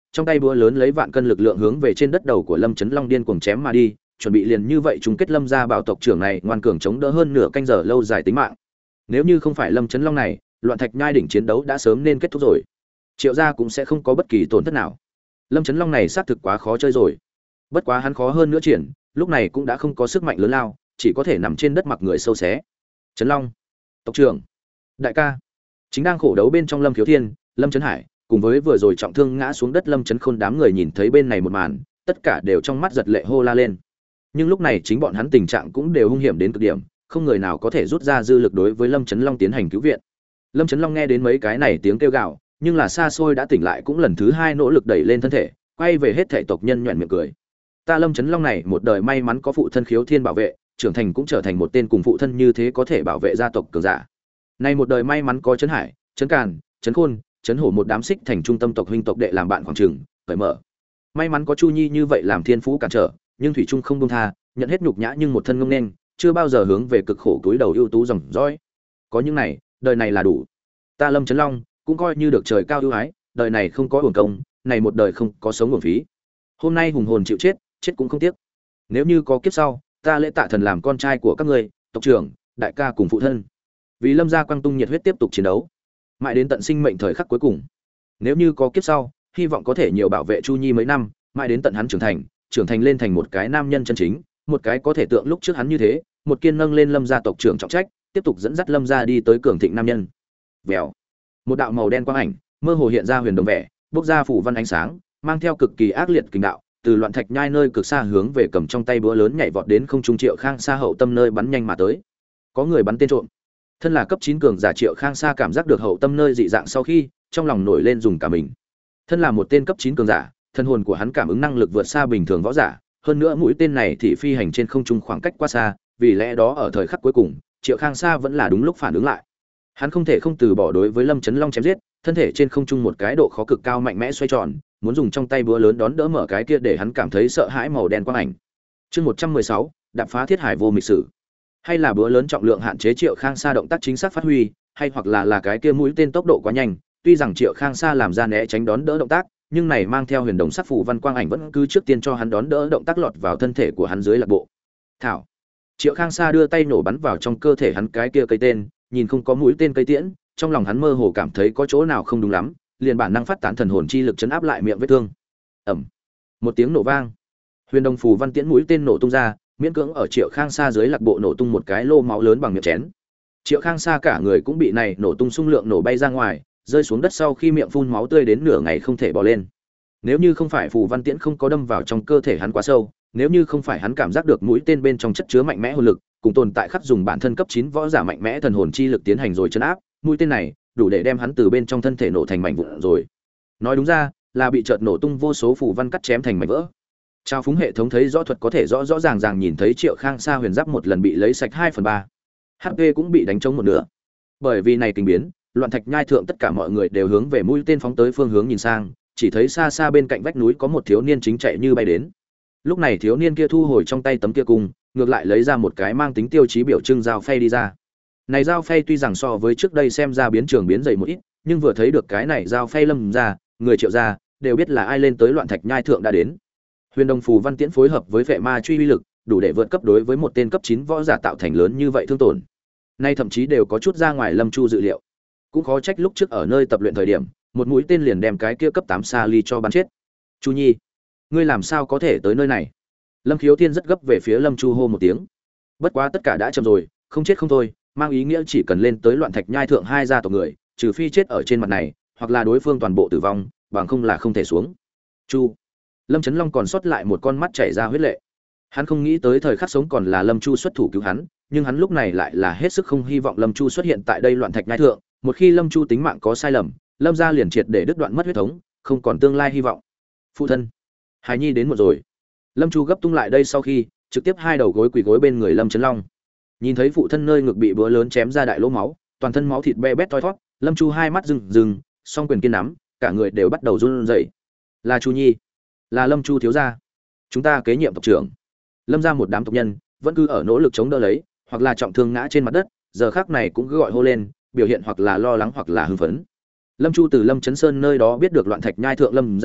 Speaker 1: trong tay búa lớn lấy vạn cân lực lượng hướng về trên đất đầu của Lâm Chấn Long điên cuồng chém mà đi, chuẩn bị liền như vậy chung kết Lâm gia bảo tộc trưởng này ngoan cường chống đỡ hơn nửa canh giờ lâu dài tính mạng. Nếu như không phải Lâm Chấn Long này, loạn thạch nhai đỉnh chiến đấu đã sớm nên kết thúc rồi. Triệu gia cũng sẽ không có bất kỳ tổn thất nào. Lâm Chấn Long này xác thực quá khó chơi rồi. Bất quá hắn khó hơn nữa triển, lúc này cũng đã không có sức mạnh lớn lao, chỉ có thể nằm trên đất mặc người sâu xé. Chấn Long, tộc trưởng, đại ca. Chính đang khổ đấu bên trong Lâm Khiếu Thiên, Lâm Chấn Hải, cùng với vừa rồi trọng thương ngã xuống đất Lâm Chấn Khôn đám người nhìn thấy bên này một màn, tất cả đều trong mắt giật lệ hô la lên. Nhưng lúc này chính bọn hắn tình trạng cũng đều hung hiểm đến cực điểm, không người nào có thể rút ra dư lực đối với Lâm Chấn Long tiến hành cứu viện. Lâm Chấn Long nghe đến mấy cái này tiếng kêu gào, nhưng là xa xôi đã tỉnh lại cũng lần thứ hai nỗ lực đẩy lên thân thể, quay về hết thảy tộc nhân nhuyễn miệng cười. Ta Lâm Chấn Long này một đời may mắn có phụ thân Khiếu Thiên bảo vệ, trưởng thành cũng trở thành một tên cùng phụ thân như thế có thể bảo vệ gia tộc cường giả. Này một đời may mắn có Trấn Hải, Trấn Càn, Trấn Khôn, Trấn Hổ một đám xích thành trung tâm tộc huynh tộc đệ làm bạn khoảng trường, cởi mở. May mắn có Chu Nhi như vậy làm thiên phú cản trở, nhưng thủy trung không buông tha, nhận hết nhục nhã nhưng một thân ngông nên, chưa bao giờ hướng về cực khổ túi đầu ưu tú dòng dõi. Có những này, đời này là đủ. Ta Lâm Chấn Long cũng coi như được trời cao ưu ái, đời này không có uổng công, này một đời không có sống uổng phí. Hôm nay hùng hồn chịu chết, chết cũng không tiếc. Nếu như có kiếp sau, ta lễ tạ thần làm con trai của các ngươi, tộc trưởng, đại ca cùng phụ thân. Vì Lâm gia quang tung nhiệt huyết tiếp tục chiến đấu, mãi đến tận sinh mệnh thời khắc cuối cùng. Nếu như có kiếp sau, hy vọng có thể nhiều bảo vệ Chu Nhi mấy năm, mãi đến tận hắn trưởng thành, trưởng thành lên thành một cái nam nhân chân chính, một cái có thể tượng lúc trước hắn như thế, một kiên nâng lên Lâm gia tộc trưởng trọng trách, tiếp tục dẫn dắt Lâm gia đi tới cường thịnh nam nhân. Vèo. Một đạo màu đen quang ảnh, mơ hồ hiện ra huyền đồng vẻ, bốc ra phủ văn ánh sáng, mang theo cực kỳ ác liệt kình đạo, từ loạn thạch nhai nơi cực xa hướng về cầm trong tay búa lớn nhảy vọt đến không trung Triệu Khang Sa hậu tâm nơi bắn nhanh mà tới. Có người bắn tên trộm. Thân là cấp chín cường giả Triệu Khang Sa cảm giác được hậu tâm nơi dị dạng sau khi, trong lòng nổi lên dùng cả mình. Thân là một tên cấp chín cường giả, thân hồn của hắn cảm ứng năng lực vượt xa bình thường võ giả, hơn nữa mũi tên này thì phi hành trên không trung khoảng cách quá xa, vì lẽ đó ở thời khắc cuối cùng, Triệu Khang Sa vẫn là đúng lúc phản ứng lại. Hắn không thể không từ bỏ đối với Lâm Chấn Long chém giết, thân thể trên không trung một cái độ khó cực cao mạnh mẽ xoay tròn, muốn dùng trong tay búa lớn đón đỡ mở cái kia để hắn cảm thấy sợ hãi màu đen quang ảnh. Chương một trăm mười sáu, đạp phá thiết hải vô mịch sử. Hay là búa lớn trọng lượng hạn chế Triệu Khang Sa động tác chính xác phát huy, hay hoặc là là cái kia mũi tên tốc độ quá nhanh, tuy rằng Triệu Khang Sa làm ra né tránh đón đỡ động tác, nhưng này mang theo huyền đồng sắc phù văn quang ảnh vẫn cứ trước tiên cho hắn đón đỡ động tác lọt vào thân thể của hắn dưới lạc bộ. Thảo. Triệu Khang Sa đưa tay nổ bắn vào trong cơ thể hắn cái kia cây tên, nhìn không có mũi tên cây tiễn, trong lòng hắn mơ hồ cảm thấy có chỗ nào không đúng lắm, liền bản năng phát tán thần hồn chi lực chấn áp lại miệng vết thương. Ầm. Một tiếng nổ vang. Huyền đồng phù văn tiễn mũi tên nổ tung ra, miễn cưỡng ở Triệu Khang Sa dưới lạc bộ nổ tung một cái lô máu lớn bằng miệng chén. Triệu Khang Sa cả người cũng bị này nổ tung xung lượng nổ bay ra ngoài, rơi xuống đất sau khi miệng phun máu tươi đến nửa ngày không thể bò lên. Nếu như không phải phù văn tiễn không có đâm vào trong cơ thể hắn quá sâu, nếu như không phải hắn cảm giác được mũi tên bên trong chất chứa mạnh mẽ hồn lực, cùng tồn tại khắc dùng bản thân cấp chín võ giả mạnh mẽ thần hồn chi lực tiến hành rồi chấn áp, mũi tên này đủ để đem hắn từ bên trong thân thể nổ thành mảnh vụn rồi. Nói đúng ra, là bị chợt nổ tung vô số phù văn cắt chém thành mảnh vỡ. Trao phúng hệ thống thấy rõ thuật có thể rõ rõ ràng ràng nhìn thấy Triệu Khang Sa huyền giáp một lần bị lấy sạch hai phần ba, hát pê cũng bị đánh trống một nửa. Bởi vì này kinh biến, loạn thạch nhai thượng tất cả mọi người đều hướng về mũi tên phóng tới phương hướng nhìn sang, chỉ thấy xa xa bên cạnh vách núi có một thiếu niên chính chạy như bay đến. Lúc này thiếu niên kia thu hồi trong tay tấm kia cung, ngược lại lấy ra một cái mang tính tiêu chí biểu trưng dao phay đi ra. Này dao phay tuy rằng so với trước đây xem ra biến trường biến dày một ít, nhưng vừa thấy được cái này dao phay Lâm ra, người Triệu ra, đều biết là ai lên tới loạn thạch nhai thượng đã đến. Huyền đồng phù văn tiễn phối hợp với vệ ma truy uy lực, đủ để vượt cấp đối với một tên cấp chín võ giả tạo thành lớn như vậy thương tổn. Nay thậm chí đều có chút ra ngoài Lâm Chu dự liệu. Cũng khó trách lúc trước ở nơi tập luyện thời điểm, một mũi tên liền đem cái kia cấp tám xa ly cho bắn chết. Chu Nhi, ngươi làm sao có thể tới nơi này? Lâm Khiếu Thiên rất gấp về phía Lâm Chu hô một tiếng. Bất quá tất cả đã chậm rồi, không chết không thôi, mang ý nghĩa chỉ cần lên tới loạn thạch nhai thượng hai gia tộc người, trừ phi chết ở trên mặt này, hoặc là đối phương toàn bộ tử vong, bằng không là không thể xuống. Chu. Lâm Chấn Long còn sót lại một con mắt chảy ra huyết lệ. Hắn không nghĩ tới thời khắc sống còn là Lâm Chu xuất thủ cứu hắn, nhưng hắn lúc này lại là hết sức không hy vọng Lâm Chu xuất hiện tại đây loạn thạch nhai thượng, một khi Lâm Chu tính mạng có sai lầm, Lâm gia liền triệt để đứt đoạn mất huyết thống, không còn tương lai hy vọng. Phụ thân, Hải Nhi đến một rồi. Lâm Chu gấp tung lại đây sau khi, trực tiếp hai đầu gối quỳ gối bên người Lâm Chấn Long. Nhìn thấy phụ thân nơi ngực bị búa lớn chém ra đại lỗ máu, toàn thân máu thịt be bét thoi thoát, Lâm Chu hai mắt rừng rừng, song quyền kiên nắm, cả người đều bắt đầu run rẩy. Là Chu Nhi, là Lâm Chu thiếu gia, chúng ta kế nhiệm tộc trưởng. Lâm gia một đám tộc nhân vẫn cứ ở nỗ lực chống đỡ lấy, hoặc là trọng thương ngã trên mặt đất, giờ khắc này cũng cứ gọi hô lên, biểu hiện hoặc là lo lắng hoặc là hưng phấn. Lâm Chu từ Lâm Chấn Sơn nơi đó biết được loạn thạch nhai thượng Lâm gia,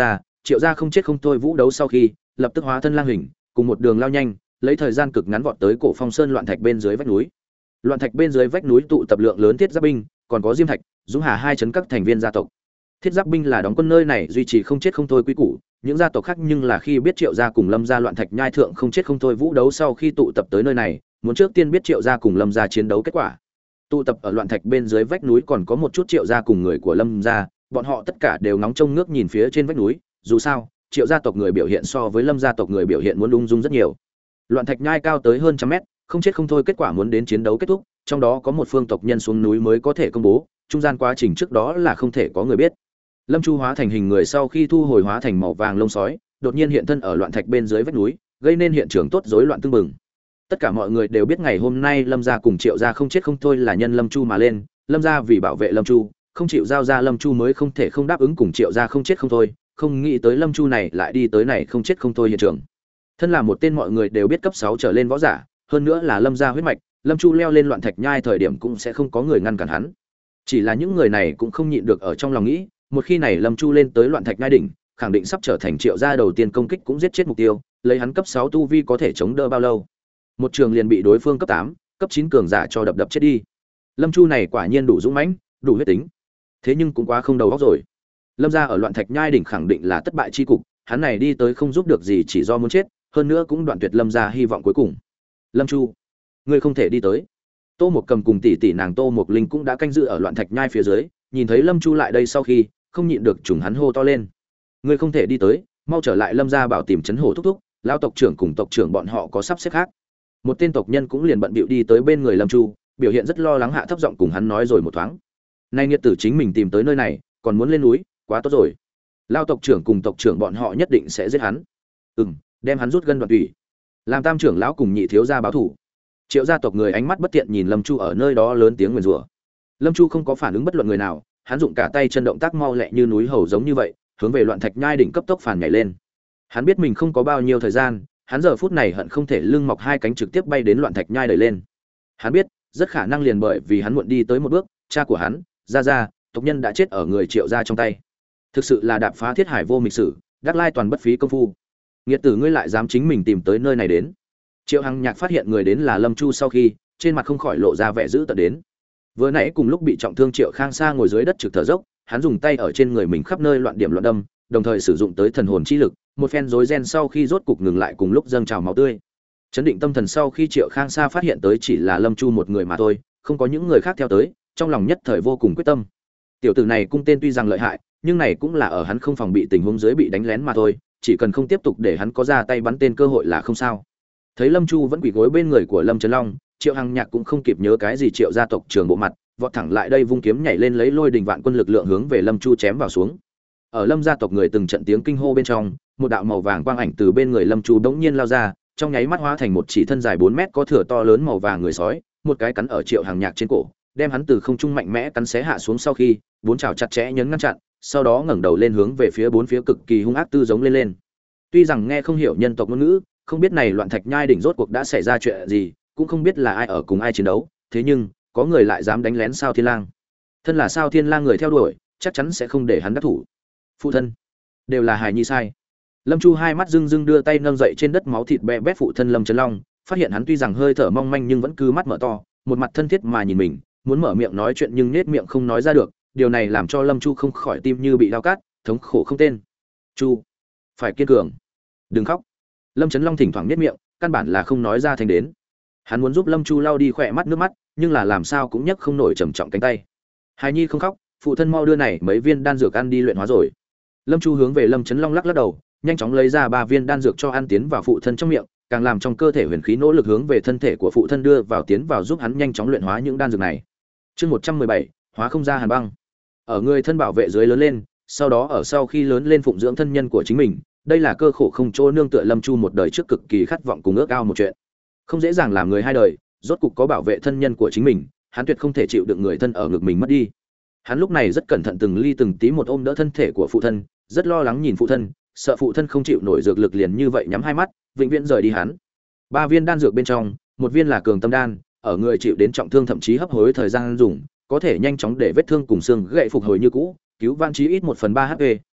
Speaker 1: Triệu Gia không chết không thôi vũ đấu sau khi, lập tức hóa thân lang hình, cùng một đường lao nhanh, lấy thời gian cực ngắn vọt tới Cổ Phong Sơn loạn thạch bên dưới vách núi. Loạn thạch bên dưới vách núi tụ tập lượng lớn thiết giáp binh, còn có Diêm Thạch, Dũng Hà hai trấn các thành viên gia tộc. Thiết giáp binh là đóng quân nơi này duy trì không chết không thôi quy củ, những gia tộc khác nhưng là khi biết Triệu Gia cùng Lâm Gia loạn thạch nhai thượng không chết không thôi vũ đấu sau khi tụ tập tới nơi này, muốn trước tiên biết Triệu Gia cùng Lâm Gia chiến đấu kết quả. Tụ tập ở loạn thạch bên dưới vách núi còn có một chút Triệu Gia cùng người của Lâm Gia, bọn họ tất cả đều ngóng trông ngước nhìn phía trên vách núi, dù sao, Triệu gia tộc người biểu hiện so với Lâm gia tộc người biểu hiện muốn ung dung rất nhiều. Loạn thạch nhai cao tới hơn trăm mét, không chết không thôi kết quả muốn đến chiến đấu kết thúc, trong đó có một phương tộc nhân xuống núi mới có thể công bố, trung gian quá trình trước đó là không thể có người biết. Lâm Chu hóa thành hình người sau khi thu hồi hóa thành màu vàng lông sói, đột nhiên hiện thân ở loạn thạch bên dưới vách núi, gây nên hiện trường tốt rối loạn tương mừng. Tất cả mọi người đều biết ngày hôm nay Lâm gia cùng Triệu gia không chết không thôi là nhân Lâm Chu mà lên, Lâm gia vì bảo vệ Lâm Chu, không chịu giao ra Lâm Chu mới không thể không đáp ứng cùng Triệu gia không chết không thôi, không nghĩ tới Lâm Chu này lại đi tới này không chết không thôi hiện trường. Thân là một tên mọi người đều biết cấp sáu trở lên võ giả, hơn nữa là Lâm gia huyết mạch, Lâm Chu leo lên loạn thạch nhai thời điểm cũng sẽ không có người ngăn cản hắn. Chỉ là những người này cũng không nhịn được ở trong lòng nghĩ, một khi này Lâm Chu lên tới loạn thạch nhai đỉnh, khẳng định sắp trở thành Triệu gia đầu tiên công kích cũng giết chết mục tiêu, lấy hắn cấp sáu tu vi có thể chống đỡ bao lâu? Một trường liền bị đối phương cấp tám, cấp chín cường giả cho đập đập chết đi. Lâm Chu này quả nhiên đủ dũng mãnh, đủ huyết tính. Thế nhưng cũng quá không đầu óc rồi. Lâm gia ở loạn thạch nhai đỉnh khẳng định là thất bại chi cục, hắn này đi tới không giúp được gì chỉ do muốn chết, hơn nữa cũng đoạn tuyệt Lâm gia hy vọng cuối cùng. Lâm Chu, ngươi không thể đi tới. Tô Mộc Cầm cùng tỷ tỷ nàng Tô Mộc Linh cũng đã canh giữ ở loạn thạch nhai phía dưới, nhìn thấy Lâm Chu lại đây sau khi, không nhịn được trùng hắn hô to lên. Ngươi không thể đi tới, mau trở lại Lâm gia bảo tìm trấn hổ thúc thúc, lão tộc trưởng cùng tộc trưởng bọn họ có sắp xếp khác. Một tên tộc nhân cũng liền bận bịu đi tới bên người Lâm Chu, biểu hiện rất lo lắng hạ thấp giọng cùng hắn nói rồi một thoáng. Nay nghiệt tử chính mình tìm tới nơi này, còn muốn lên núi, quá tốt rồi. Lao tộc trưởng cùng tộc trưởng bọn họ nhất định sẽ giết hắn. Ừm, đem hắn rút gân đoạn tủy. Làm tam trưởng lão cùng nhị thiếu gia báo thủ. Triệu gia tộc người ánh mắt bất tiện nhìn Lâm Chu ở nơi đó lớn tiếng nguyền rủa. Lâm Chu không có phản ứng bất luận người nào, hắn dụng cả tay chân động tác mau lẹ như núi hầu giống như vậy, hướng về loạn thạch nhai đỉnh cấp tốc phản nhảy lên. Hắn biết mình không có bao nhiêu thời gian, hắn giờ phút này hận không thể lưng mọc hai cánh trực tiếp bay đến loạn thạch nhai đẩy lên. Hắn biết, rất khả năng liền bởi vì hắn muộn đi tới một bước, cha của hắn, gia gia, tộc nhân đã chết ở người Triệu gia trong tay. Thực sự là đạp phá thiết hải vô mịch sử, đắc lai toàn bất phí công phu. Nghiệt tử ngươi lại dám chính mình tìm tới nơi này đến. Triệu Hằng Nhạc phát hiện người đến là Lâm Chu sau khi, trên mặt không khỏi lộ ra vẻ dữ tợn đến. Vừa nãy cùng lúc bị trọng thương Triệu Khang Sa ngồi dưới đất trực thở dốc, hắn dùng tay ở trên người mình khắp nơi loạn điểm loạn đâm, đồng thời sử dụng tới thần hồn chi lực, một phen rối ren sau khi rốt cục ngừng lại cùng lúc dâng trào máu tươi. Chấn định tâm thần sau khi Triệu Khang Sa phát hiện tới chỉ là Lâm Chu một người mà thôi, không có những người khác theo tới, trong lòng nhất thời vô cùng quyết tâm. Tiểu tử này cung tên tuy rằng lợi hại, nhưng này cũng là ở hắn không phòng bị tình huống dưới bị đánh lén mà thôi, chỉ cần không tiếp tục để hắn có ra tay bắn tên cơ hội là không sao. Thấy Lâm Chu vẫn quỳ gối bên người của Lâm Trấn Long, Triệu Hằng Nhạc cũng không kịp nhớ cái gì Triệu gia tộc trưởng bộ mặt, vọt thẳng lại đây vung kiếm nhảy lên lấy lôi đình vạn quân lực lượng hướng về Lâm Chu chém vào xuống. Ở Lâm gia tộc người từng trận tiếng kinh hô bên trong, một đạo màu vàng quang ảnh từ bên người Lâm Chu đống nhiên lao ra, trong nháy mắt hóa thành một chỉ thân dài bốn mét có thửa to lớn màu vàng người sói, một cái cắn ở Triệu Hằng Nhạc trên cổ, đem hắn từ không trung mạnh mẽ cắn xé hạ xuống sau khi, bốn chảo chặt chẽ nhấn ngăn chặn, sau đó ngẩng đầu lên hướng về phía bốn phía cực kỳ hung ác tư giống lên lên. Tuy rằng nghe không hiểu nhân tộc ngôn ngữ, không biết này loạn thạch nhai đỉnh rốt cuộc đã xảy ra chuyện gì, cũng không biết là ai ở cùng ai chiến đấu, thế nhưng có người lại dám đánh lén Sao Thiên Lang. Thân là Sao Thiên Lang người theo đuổi, chắc chắn sẽ không để hắn đắc thủ. Phụ thân, đều là hài nhi sai. Lâm Chu hai mắt rưng rưng đưa tay nâng dậy trên đất máu thịt bè bét phụ thân Lâm Trấn Long, phát hiện hắn tuy rằng hơi thở mong manh nhưng vẫn cứ mắt mở to, một mặt thân thiết mà nhìn mình, muốn mở miệng nói chuyện nhưng nết miệng không nói ra được, điều này làm cho Lâm Chu không khỏi tim như bị dao cắt, thống khổ không tên. Chu, phải kiên cường, đừng khóc. Lâm Trấn Long thỉnh thoảng nết miệng, căn bản là không nói ra thành đến. Hắn muốn giúp Lâm Chu lau đi khỏe mắt nước mắt, nhưng là làm sao cũng nhấc không nổi trầm trọng cánh tay. Hài nhi không khóc, phụ thân mau đưa này mấy viên đan dược ăn đi luyện hóa rồi. Lâm Chu hướng về Lâm Trấn Long lắc lắc đầu, nhanh chóng lấy ra ba viên đan dược cho ăn tiến vào phụ thân trong miệng, càng làm trong cơ thể huyền khí nỗ lực hướng về thân thể của phụ thân đưa vào tiến vào giúp hắn nhanh chóng luyện hóa những đan dược này. Chương một trăm mười bảy, hóa không ra hàn băng. Ở người thân bảo vệ dưới lớn lên, sau đó ở sau khi lớn lên phụng dưỡng thân nhân của chính mình, đây là cơ khổ không chỗ nương tựa Lâm Chu một đời trước cực kỳ khát vọng cùng ước ao một chuyện. Không dễ dàng làm người hai đời, rốt cục có bảo vệ thân nhân của chính mình, hắn tuyệt không thể chịu đựng người thân ở ngực mình mất đi. Hắn lúc này rất cẩn thận từng ly từng tí một ôm đỡ thân thể của phụ thân, rất lo lắng nhìn phụ thân, sợ phụ thân không chịu nổi dược lực liền như vậy nhắm hai mắt, vĩnh viễn rời đi hắn. Ba viên đan dược bên trong, một viên là cường tâm đan, ở người chịu đến trọng thương thậm chí hấp hối thời gian dùng, có thể nhanh chóng để vết thương cùng xương gãy phục hồi như cũ, cứu vãn chí ít một phần ba hát pê,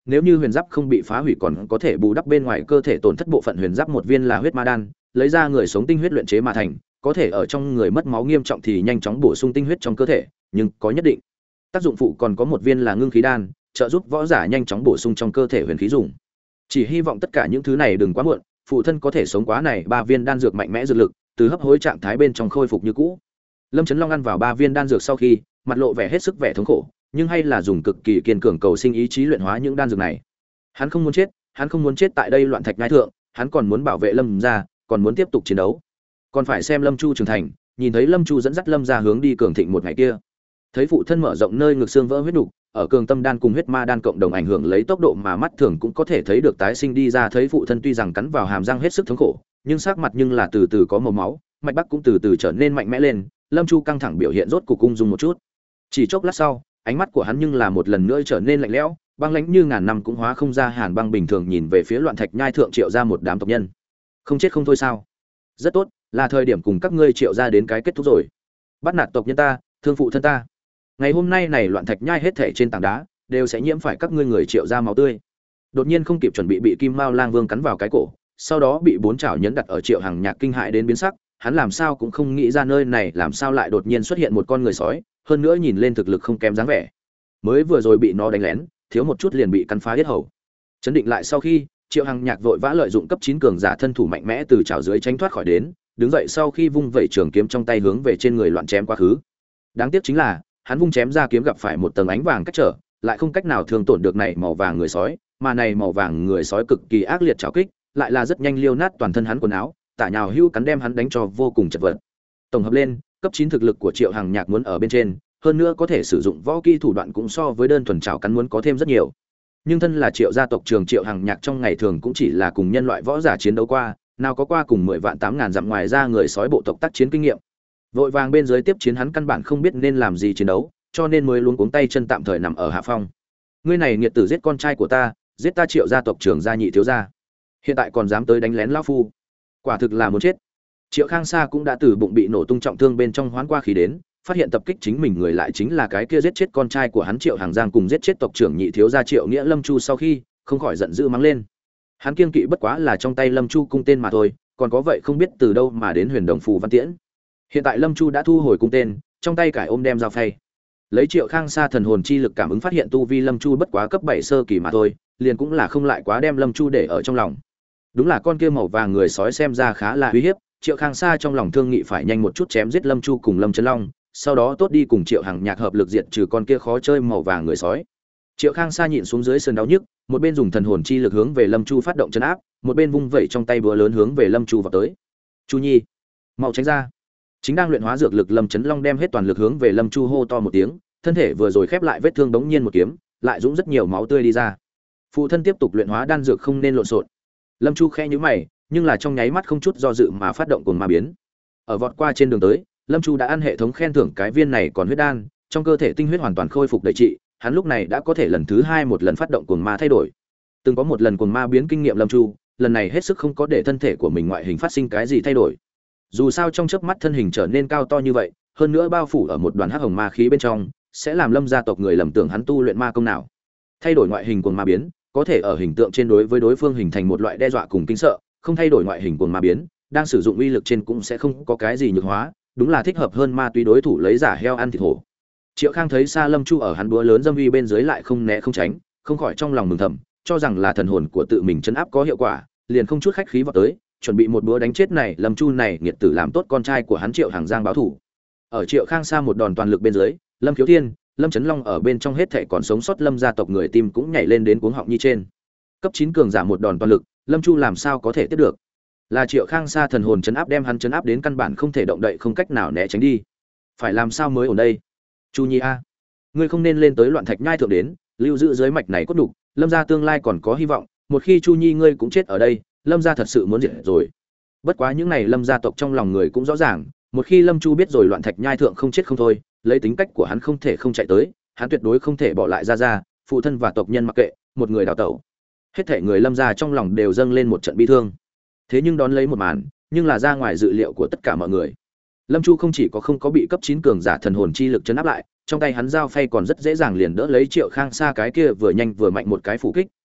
Speaker 1: nếu như huyền giáp không bị phá hủy còn có thể bù đắp bên ngoài cơ thể tổn thất bộ phận huyền giáp một viên là huyết ma đan, lấy ra người sống tinh huyết luyện chế mà thành, có thể ở trong người mất máu nghiêm trọng thì nhanh chóng bổ sung tinh huyết trong cơ thể, nhưng có nhất định tác dụng phụ. Còn có một viên là ngưng khí đan, trợ giúp võ giả nhanh chóng bổ sung trong cơ thể huyền khí dùng. Chỉ hy vọng tất cả những thứ này đừng quá muộn, phụ thân có thể sống quá này ba viên đan dược mạnh mẽ dược lực, từ hấp hối trạng thái bên trong khôi phục như cũ. Lâm Chấn Long ăn vào ba viên đan dược sau khi, mặt lộ vẻ hết sức vẻ thống khổ, nhưng hay là dùng cực kỳ kiên cường cầu sinh ý chí luyện hóa những đan dược này. Hắn không muốn chết, hắn không muốn chết tại đây loạn thạch nhai thượng, hắn còn muốn bảo vệ Lâm gia, còn muốn tiếp tục chiến đấu. Còn phải xem Lâm Chu trưởng thành, nhìn thấy Lâm Chu dẫn dắt Lâm gia hướng đi cường thịnh một ngày kia. Thấy phụ thân mở rộng nơi ngực xương vỡ huyết nục, ở cường tâm đan cùng huyết ma đan cộng đồng ảnh hưởng lấy tốc độ mà mắt thường cũng có thể thấy được tái sinh đi ra, thấy phụ thân tuy rằng cắn vào hàm răng hết sức thống khổ, nhưng sắc mặt nhưng là từ từ có màu máu, mạch bắc cũng từ từ trở nên mạnh mẽ lên. Lâm Chu căng thẳng biểu hiện rốt cục ung dung một chút. Chỉ chốc lát sau, ánh mắt của hắn nhưng là một lần nữa trở nên lạnh lẽo, băng lãnh như ngàn năm cũng hóa không ra hàn băng bình thường, nhìn về phía loạn thạch nhai thượng Triệu gia một đám tộc nhân. Không chết không thôi sao? Rất tốt, là thời điểm cùng các ngươi Triệu gia đến cái kết thúc rồi. Bắt nạt tộc nhân ta, thương phụ thân ta. Ngày hôm nay này loạn thạch nhai hết thảy trên tảng đá đều sẽ nhiễm phải các ngươi người Triệu gia máu tươi. Đột nhiên không kịp chuẩn bị bị Kim Mao Lang Vương cắn vào cái cổ, sau đó bị bốn chảo nhấn đặt ở Triệu Hằng Nhạc kinh hãi đến biến sắc, hắn làm sao cũng không nghĩ ra nơi này làm sao lại đột nhiên xuất hiện một con người sói, hơn nữa nhìn lên thực lực không kém dáng vẻ. Mới vừa rồi bị nó đánh lén, thiếu một chút liền bị cắn phá yết hầu. Chấn định lại sau khi, Triệu Hằng Nhạc vội vã lợi dụng cấp chín cường giả thân thủ mạnh mẽ từ chảo dưới tránh thoát khỏi đến, đứng dậy sau khi vung vẩy trường kiếm trong tay hướng về trên người loạn chém quá khứ. Đáng tiếc chính là, hắn vung chém ra kiếm gặp phải một tầng ánh vàng cách trở, lại không cách nào thương tổn được này màu vàng người sói, mà này màu vàng người sói cực kỳ ác liệt trảo kích, lại là rất nhanh liêu nát toàn thân hắn quần áo, tả nhào hưu cắn đem hắn đánh cho vô cùng chật vật. Tổng hợp lên, cấp chín thực lực của Triệu Hằng Nhạc muốn ở bên trên, hơn nữa có thể sử dụng võ kỹ thủ đoạn cũng so với đơn thuần trảo cắn muốn có thêm rất nhiều. Nhưng thân là Triệu gia tộc trưởng Triệu Hằng Nhạc trong ngày thường cũng chỉ là cùng nhân loại võ giả chiến đấu qua, nào có qua cùng mười vạn tám ngàn dặm ngoài ra người sói bộ tộc tác chiến kinh nghiệm. Vội vàng bên dưới tiếp chiến hắn căn bản không biết nên làm gì chiến đấu, cho nên mới luống cuống tay chân tạm thời nằm ở hạ phong. Ngươi này nghiệt tử giết con trai của ta, giết ta Triệu gia tộc trưởng gia nhị thiếu gia, hiện tại còn dám tới đánh lén lão phu, quả thực là muốn chết. Triệu Khang Sa cũng đã từ bụng bị nổ tung trọng thương bên trong hoán qua khí đến, phát hiện tập kích chính mình người lại chính là cái kia giết chết con trai của hắn Triệu Hàng Giang cùng giết chết tộc trưởng nhị thiếu gia Triệu Nghĩa Lâm Chu, sau khi không khỏi giận dữ mắng lên. Hắn kiêng kỵ bất quá là trong tay Lâm Chu cung tên mà thôi, còn có vậy không biết từ đâu mà đến huyền đồng phù văn tiễn. Hiện tại Lâm Chu đã thu hồi cung tên, trong tay cải ôm đem dao phay. Lấy Triệu Khang Sa thần hồn chi lực cảm ứng phát hiện tu vi Lâm Chu bất quá cấp bảy sơ kỳ mà thôi, liền cũng là không lại quá đem Lâm Chu để ở trong lòng. Đúng là con kia màu vàng người sói xem ra khá là uy hiếp, Triệu Khang Sa trong lòng thương nghị phải nhanh một chút chém giết Lâm Chu cùng Lâm Chấn Long, sau đó tốt đi cùng Triệu Hằng Nhạc hợp lực diệt trừ con kia khó chơi màu vàng người sói. Triệu Khang Sa nhịn xuống dưới sườn đau nhức, một bên dùng thần hồn chi lực hướng về Lâm Chu phát động trấn áp, một bên vung vẩy trong tay búa lớn hướng về Lâm Chu vào tới. "Chu Nhi, mau tránh ra!" Chính đang luyện hóa dược lực Lâm Chấn Long đem hết toàn lực hướng về Lâm Chu hô to một tiếng, thân thể vừa rồi khép lại vết thương bỗng nhiên một kiếm, lại dũng rất nhiều máu tươi đi ra. Phụ thân tiếp tục luyện hóa đan dược không nên lộn xộn. Lâm Chu khẽ nhíu mày, nhưng là trong nháy mắt không chút do dự mà phát động cuồng ma biến. Ở vọt qua trên đường tới, Lâm Chu đã ăn hệ thống khen thưởng cái viên này còn huyết đan, trong cơ thể tinh huyết hoàn toàn khôi phục đầy trị, hắn lúc này đã có thể lần thứ hai một lần phát động cuồng ma thay đổi. Từng có một lần cuồng ma biến kinh nghiệm Lâm Chu, lần này hết sức không có để thân thể của mình ngoại hình phát sinh cái gì thay đổi. Dù sao trong chớp mắt thân hình trở nên cao to như vậy, hơn nữa bao phủ ở một đoàn hắc hồng ma khí bên trong, sẽ làm Lâm gia tộc người lầm tưởng hắn tu luyện ma công nào. Thay đổi ngoại hình cuồng ma biến, có thể ở hình tượng trên đối với đối phương hình thành một loại đe dọa cùng kinh sợ, không thay đổi ngoại hình cuồng ma biến, đang sử dụng uy lực trên cũng sẽ không có cái gì nhược hóa, đúng là thích hợp hơn ma túy đối thủ lấy giả heo ăn thịt hổ. Triệu Khang thấy Sa Lâm Chu ở hắn búa lớn dâm uy bên dưới lại không né không tránh, không khỏi trong lòng mừng thầm, cho rằng là thần hồn của tự mình trấn áp có hiệu quả, liền không chút khách khí vọt tới, chuẩn bị một búa đánh chết này Lâm Chu này nghiệt tử làm tốt con trai của hắn Triệu Hàng Giang báo thủ. Ở Triệu Khang Sa một đòn toàn lực bên dưới, Lâm Khiếu Thiên, Lâm Chấn Long ở bên trong hết thảy còn sống sót Lâm gia tộc người tim cũng nhảy lên đến cuống họng như trên. Cấp chín cường giả một đòn toàn lực, Lâm Chu làm sao có thể tiếp được? Là Triệu Khang Sa thần hồn chấn áp đem hắn chấn áp đến căn bản không thể động đậy, không cách nào né tránh đi. Phải làm sao mới ổn đây? Chu Nhi a, ngươi không nên lên tới loạn thạch nhai thượng đến, lưu giữ dưới mạch này cốt đục, Lâm gia tương lai còn có hy vọng, một khi Chu Nhi ngươi cũng chết ở đây, Lâm gia thật sự muốn diệt rồi. Bất quá những này Lâm gia tộc trong lòng người cũng rõ ràng, một khi Lâm Chu biết rồi loạn thạch nhai thượng không chết không thôi, lấy tính cách của hắn không thể không chạy tới, hắn tuyệt đối không thể bỏ lại gia gia, phụ thân và tộc nhân mặc kệ, một người đào tẩu. Hết thảy người Lâm gia trong lòng đều dâng lên một trận bi thương. Thế nhưng đón lấy một màn, nhưng là ra ngoài dự liệu của tất cả mọi người. Lâm Chu không chỉ có không có bị cấp chín cường giả thần hồn chi lực chấn áp lại, trong tay hắn dao phay còn rất dễ dàng liền đỡ lấy Triệu Khang Sa cái kia vừa nhanh vừa mạnh một cái phủ kích,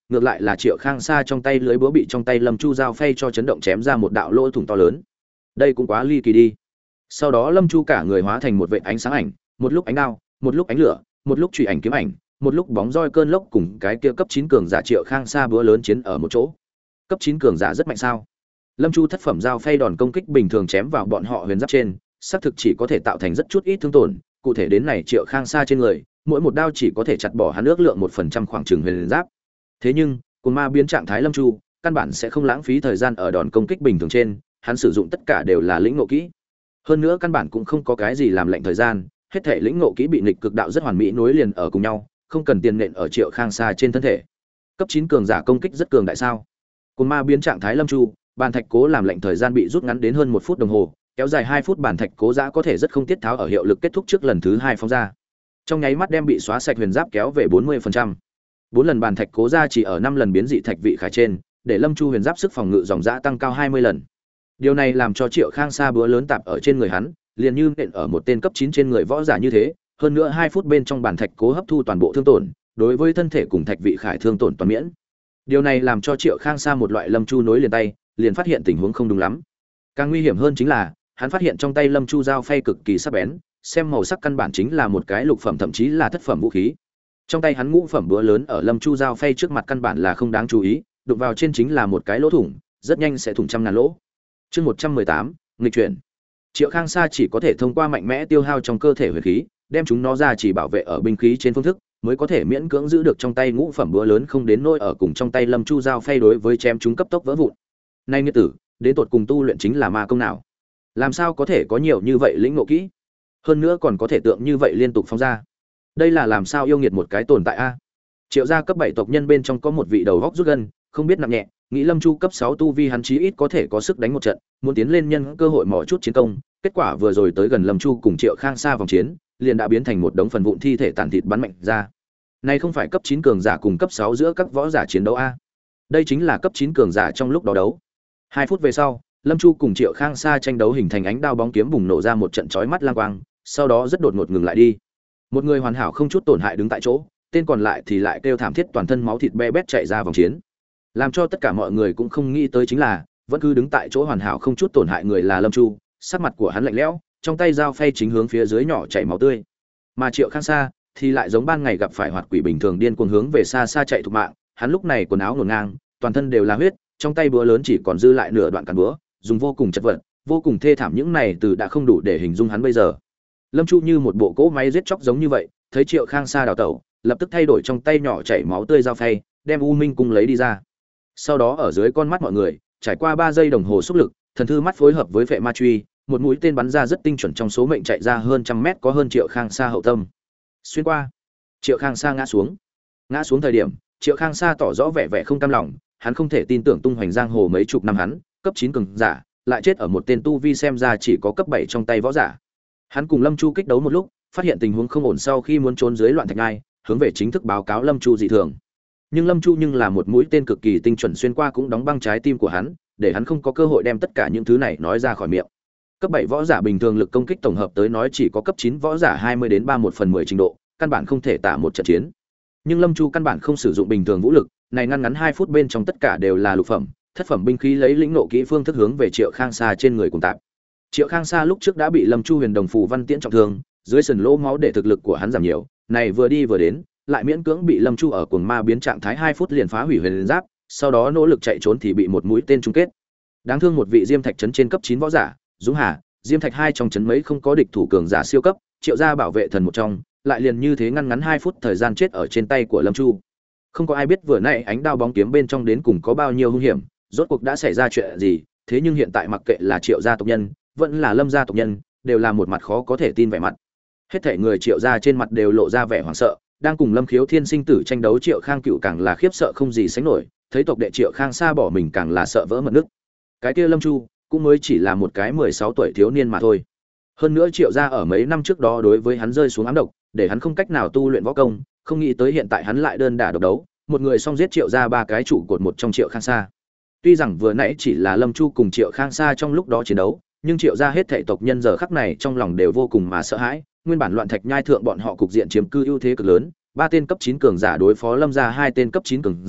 Speaker 1: ngược lại là Triệu Khang Sa trong tay lưới búa bị trong tay Lâm Chu dao phay cho chấn động chém ra một đạo lỗ thủng to lớn. Đây cũng quá ly kỳ đi. Sau đó Lâm Chu cả người hóa thành một vệt ánh sáng ảnh, một lúc ánh đao, một lúc ánh lửa, một lúc chùy ảnh kiếm ảnh, một lúc bóng roi cơn lốc cùng cái kia cấp chín cường giả Triệu Khang Sa búa lớn chiến ở một chỗ. Cấp chín cường giả rất mạnh sao? Lâm Chu thất phẩm dao phay đòn công kích bình thường chém vào bọn họ huyền giáp trên, xác thực chỉ có thể tạo thành rất chút ít thương tổn, cụ thể đến này Triệu Khang Sa trên người, mỗi một đao chỉ có thể chặt bỏ hắn ước lượng một phần trăm khoảng chừng huyền giáp. Thế nhưng, Cuồng Ma biến trạng thái Lâm Chu, căn bản sẽ không lãng phí thời gian ở đòn công kích bình thường trên, hắn sử dụng tất cả đều là lĩnh ngộ kỹ. Hơn nữa căn bản cũng không có cái gì làm lệnh thời gian, hết thể lĩnh ngộ kỹ bị nghịch cực đạo rất hoàn mỹ nối liền ở cùng nhau, không cần tiền nện ở Triệu Khang Sa trên thân thể. Cấp chín cường giả công kích rất cường đại sao? Cuồng Ma biến trạng thái Lâm Chu, bàn thạch cố làm lệnh thời gian bị rút ngắn đến hơn một phút đồng hồ, kéo dài hai phút bàn thạch cố giã có thể rất không tiết tháo ở hiệu lực kết thúc trước lần thứ hai phóng ra. Trong nháy mắt đem bị xóa sạch huyền giáp kéo về bốn mươi phần trăm. bốn lần bàn thạch cố ra chỉ ở năm lần biến dị thạch vị khải trên, để Lâm Chu huyền giáp sức phòng ngự dòng giã tăng cao hai mươi lần. Điều này làm cho Triệu Khang Sa búa lớn tạp ở trên người hắn, liền như nện ở một tên cấp chín trên người võ giả như thế, hơn nữa hai phút bên trong bàn thạch cố hấp thu toàn bộ thương tổn, đối với thân thể cùng thạch vị khải thương tổn toàn miễn. Điều này làm cho Triệu Khang Sa một loại Lâm Chu nối liền tay, liền phát hiện tình huống không đúng lắm. Càng nguy hiểm hơn chính là, hắn phát hiện trong tay Lâm Chu dao phay cực kỳ sắc bén, xem màu sắc căn bản chính là một cái lục phẩm thậm chí là thất phẩm vũ khí. Trong tay hắn ngũ phẩm búa lớn ở Lâm Chu dao phay trước mặt căn bản là không đáng chú ý, đụng vào trên chính là một cái lỗ thủng, rất nhanh sẽ thủng trăm ngàn lỗ. Chương một trăm mười tám, nghịch chuyển. Triệu Khang Sa chỉ có thể thông qua mạnh mẽ tiêu hao trong cơ thể huyền khí, đem chúng nó ra chỉ bảo vệ ở binh khí trên phương thức, mới có thể miễn cưỡng giữ được trong tay ngũ phẩm búa lớn không đến nỗi ở cùng trong tay Lâm Chu dao phay đối với chém chúng cấp tốc vỡ vụn. Nay nghĩa tử, đến tột cùng tu luyện chính là ma công nào? Làm sao có thể có nhiều như vậy lĩnh ngộ kỹ? Hơn nữa còn có thể tượng như vậy liên tục phóng ra. Đây là làm sao yêu nghiệt một cái tồn tại a? Triệu gia cấp bảy tộc nhân bên trong có một vị đầu góc rút gân, không biết nặng nhẹ, nghĩ Lâm Chu cấp sáu tu vi hắn chí ít có thể có sức đánh một trận, muốn tiến lên nhân cơ hội mò chút chiến công, kết quả vừa rồi tới gần Lâm Chu cùng Triệu Khang Sa vòng chiến, liền đã biến thành một đống phần vụn thi thể tàn thịt bắn mạnh ra. Này không phải cấp chín cường giả cùng cấp sáu giữa các võ giả chiến đấu a? Đây chính là cấp chín cường giả trong lúc đó đấu. Hai phút về sau, Lâm Chu cùng Triệu Khang Sa tranh đấu hình thành ánh đao bóng kiếm bùng nổ ra một trận chói mắt lang quang, sau đó rất đột ngột ngừng lại đi. Một người hoàn hảo không chút tổn hại đứng tại chỗ, tên còn lại thì lại kêu thảm thiết toàn thân máu thịt be bét chạy ra vòng chiến. Làm cho tất cả mọi người cũng không nghĩ tới chính là, vẫn cứ đứng tại chỗ hoàn hảo không chút tổn hại người là Lâm Chu, sắc mặt của hắn lạnh lẽo, trong tay dao phay chính hướng phía dưới nhỏ chảy máu tươi. Mà Triệu Khang Sa thì lại giống ban ngày gặp phải hoạt quỷ bình thường điên cuồng hướng về xa xa chạy thục mạng, hắn lúc này quần áo ngổn ngang, toàn thân đều là huyết, trong tay búa lớn chỉ còn dư lại nửa đoạn cán búa, dùng vô cùng chật vật, vô cùng thê thảm, những này từ đã không đủ để hình dung hắn bây giờ. Lâm Chu như một bộ cỗ máy giết chóc giống như vậy, thấy Triệu Khang Sa đào tẩu, lập tức thay đổi trong tay nhỏ chảy máu tươi dao phay, đem U Minh cung lấy đi ra. Sau đó ở dưới con mắt mọi người, trải qua ba giây đồng hồ xúc lực, thần thư mắt phối hợp với phệ ma truy, một mũi tên bắn ra rất tinh chuẩn trong số mệnh chạy ra hơn trăm mét có hơn Triệu Khang Sa hậu tâm. Xuyên qua, Triệu Khang Sa ngã xuống. Ngã xuống thời điểm, Triệu Khang Sa tỏ rõ vẻ vẻ không cam lòng, hắn không thể tin tưởng tung hoành giang hồ mấy chục năm hắn, cấp chín cường giả, lại chết ở một tên tu vi xem ra chỉ có cấp bảy trong tay võ giả. Hắn cùng Lâm Chu kích đấu một lúc, phát hiện tình huống không ổn sau khi muốn trốn dưới loạn thạch ngai, hướng về chính thức báo cáo Lâm Chu dị thường. Nhưng Lâm Chu nhưng là một mũi tên cực kỳ tinh chuẩn xuyên qua cũng đóng băng trái tim của hắn, để hắn không có cơ hội đem tất cả những thứ này nói ra khỏi miệng. Cấp bảy võ giả bình thường lực công kích tổng hợp tới nói chỉ có cấp chín võ giả hai mươi đến ba một phần mười trình độ, căn bản không thể tả một trận chiến. Nhưng Lâm Chu căn bản không sử dụng bình thường vũ lực, này ngăn ngắn hai phút bên trong tất cả đều là lục phẩm, thất phẩm binh khí lấy lĩnh nộ kỹ phương thức hướng về Triệu Khang Sa trên người cùng tạp. Triệu Khang Sa lúc trước đã bị Lâm Chu huyền đồng phù văn tiễn trọng thương, dưới sườn lỗ máu để thực lực của hắn giảm nhiều, này vừa đi vừa đến, lại miễn cưỡng bị Lâm Chu ở cuồng ma biến trạng thái hai phút liền phá hủy huyền giáp, sau đó nỗ lực chạy trốn thì bị một mũi tên trúng kết. Đáng thương một vị Diêm Thạch trấn trên cấp chín võ giả, Dũng Hà, Diêm Thạch hai trong trấn mấy không có địch thủ cường giả siêu cấp, Triệu gia bảo vệ thần một trong, lại liền như thế ngăn ngắn hai phút thời gian chết ở trên tay của Lâm Chu. Không có ai biết vừa nãy ánh đao bóng kiếm bên trong đến cùng có bao nhiêu hung hiểm, rốt cuộc đã xảy ra chuyện gì, thế nhưng hiện tại mặc kệ là Triệu gia tộc nhân, vẫn là Lâm gia tộc nhân, đều là một mặt khó có thể tin vẻ mặt. Hết thảy người Triệu gia trên mặt đều lộ ra vẻ hoảng sợ, đang cùng Lâm Khiếu Thiên sinh tử tranh đấu Triệu Khang Cựu càng là khiếp sợ không gì sánh nổi, thấy tộc đệ Triệu Khang Sa bỏ mình càng là sợ vỡ mật nứt. Cái kia Lâm Chu cũng mới chỉ là một cái mười sáu tuổi thiếu niên mà thôi. Hơn nữa Triệu gia ở mấy năm trước đó đối với hắn rơi xuống ám độc, để hắn không cách nào tu luyện võ công, không nghĩ tới hiện tại hắn lại đơn đả độc đấu, một người song giết Triệu gia ba cái trụ cột một trong Triệu Khang Sa. Tuy rằng vừa nãy chỉ là Lâm Chu cùng Triệu Khang Sa trong lúc đó chiến đấu, nhưng Triệu gia hết thảy tộc nhân giờ khắc này trong lòng đều vô cùng mà sợ hãi, nguyên bản loạn thạch nhai thượng bọn họ cục diện chiếm cư ưu thế cực lớn, ba tên cấp chín cường giả đối phó Lâm gia hai tên cấp chín cường giả,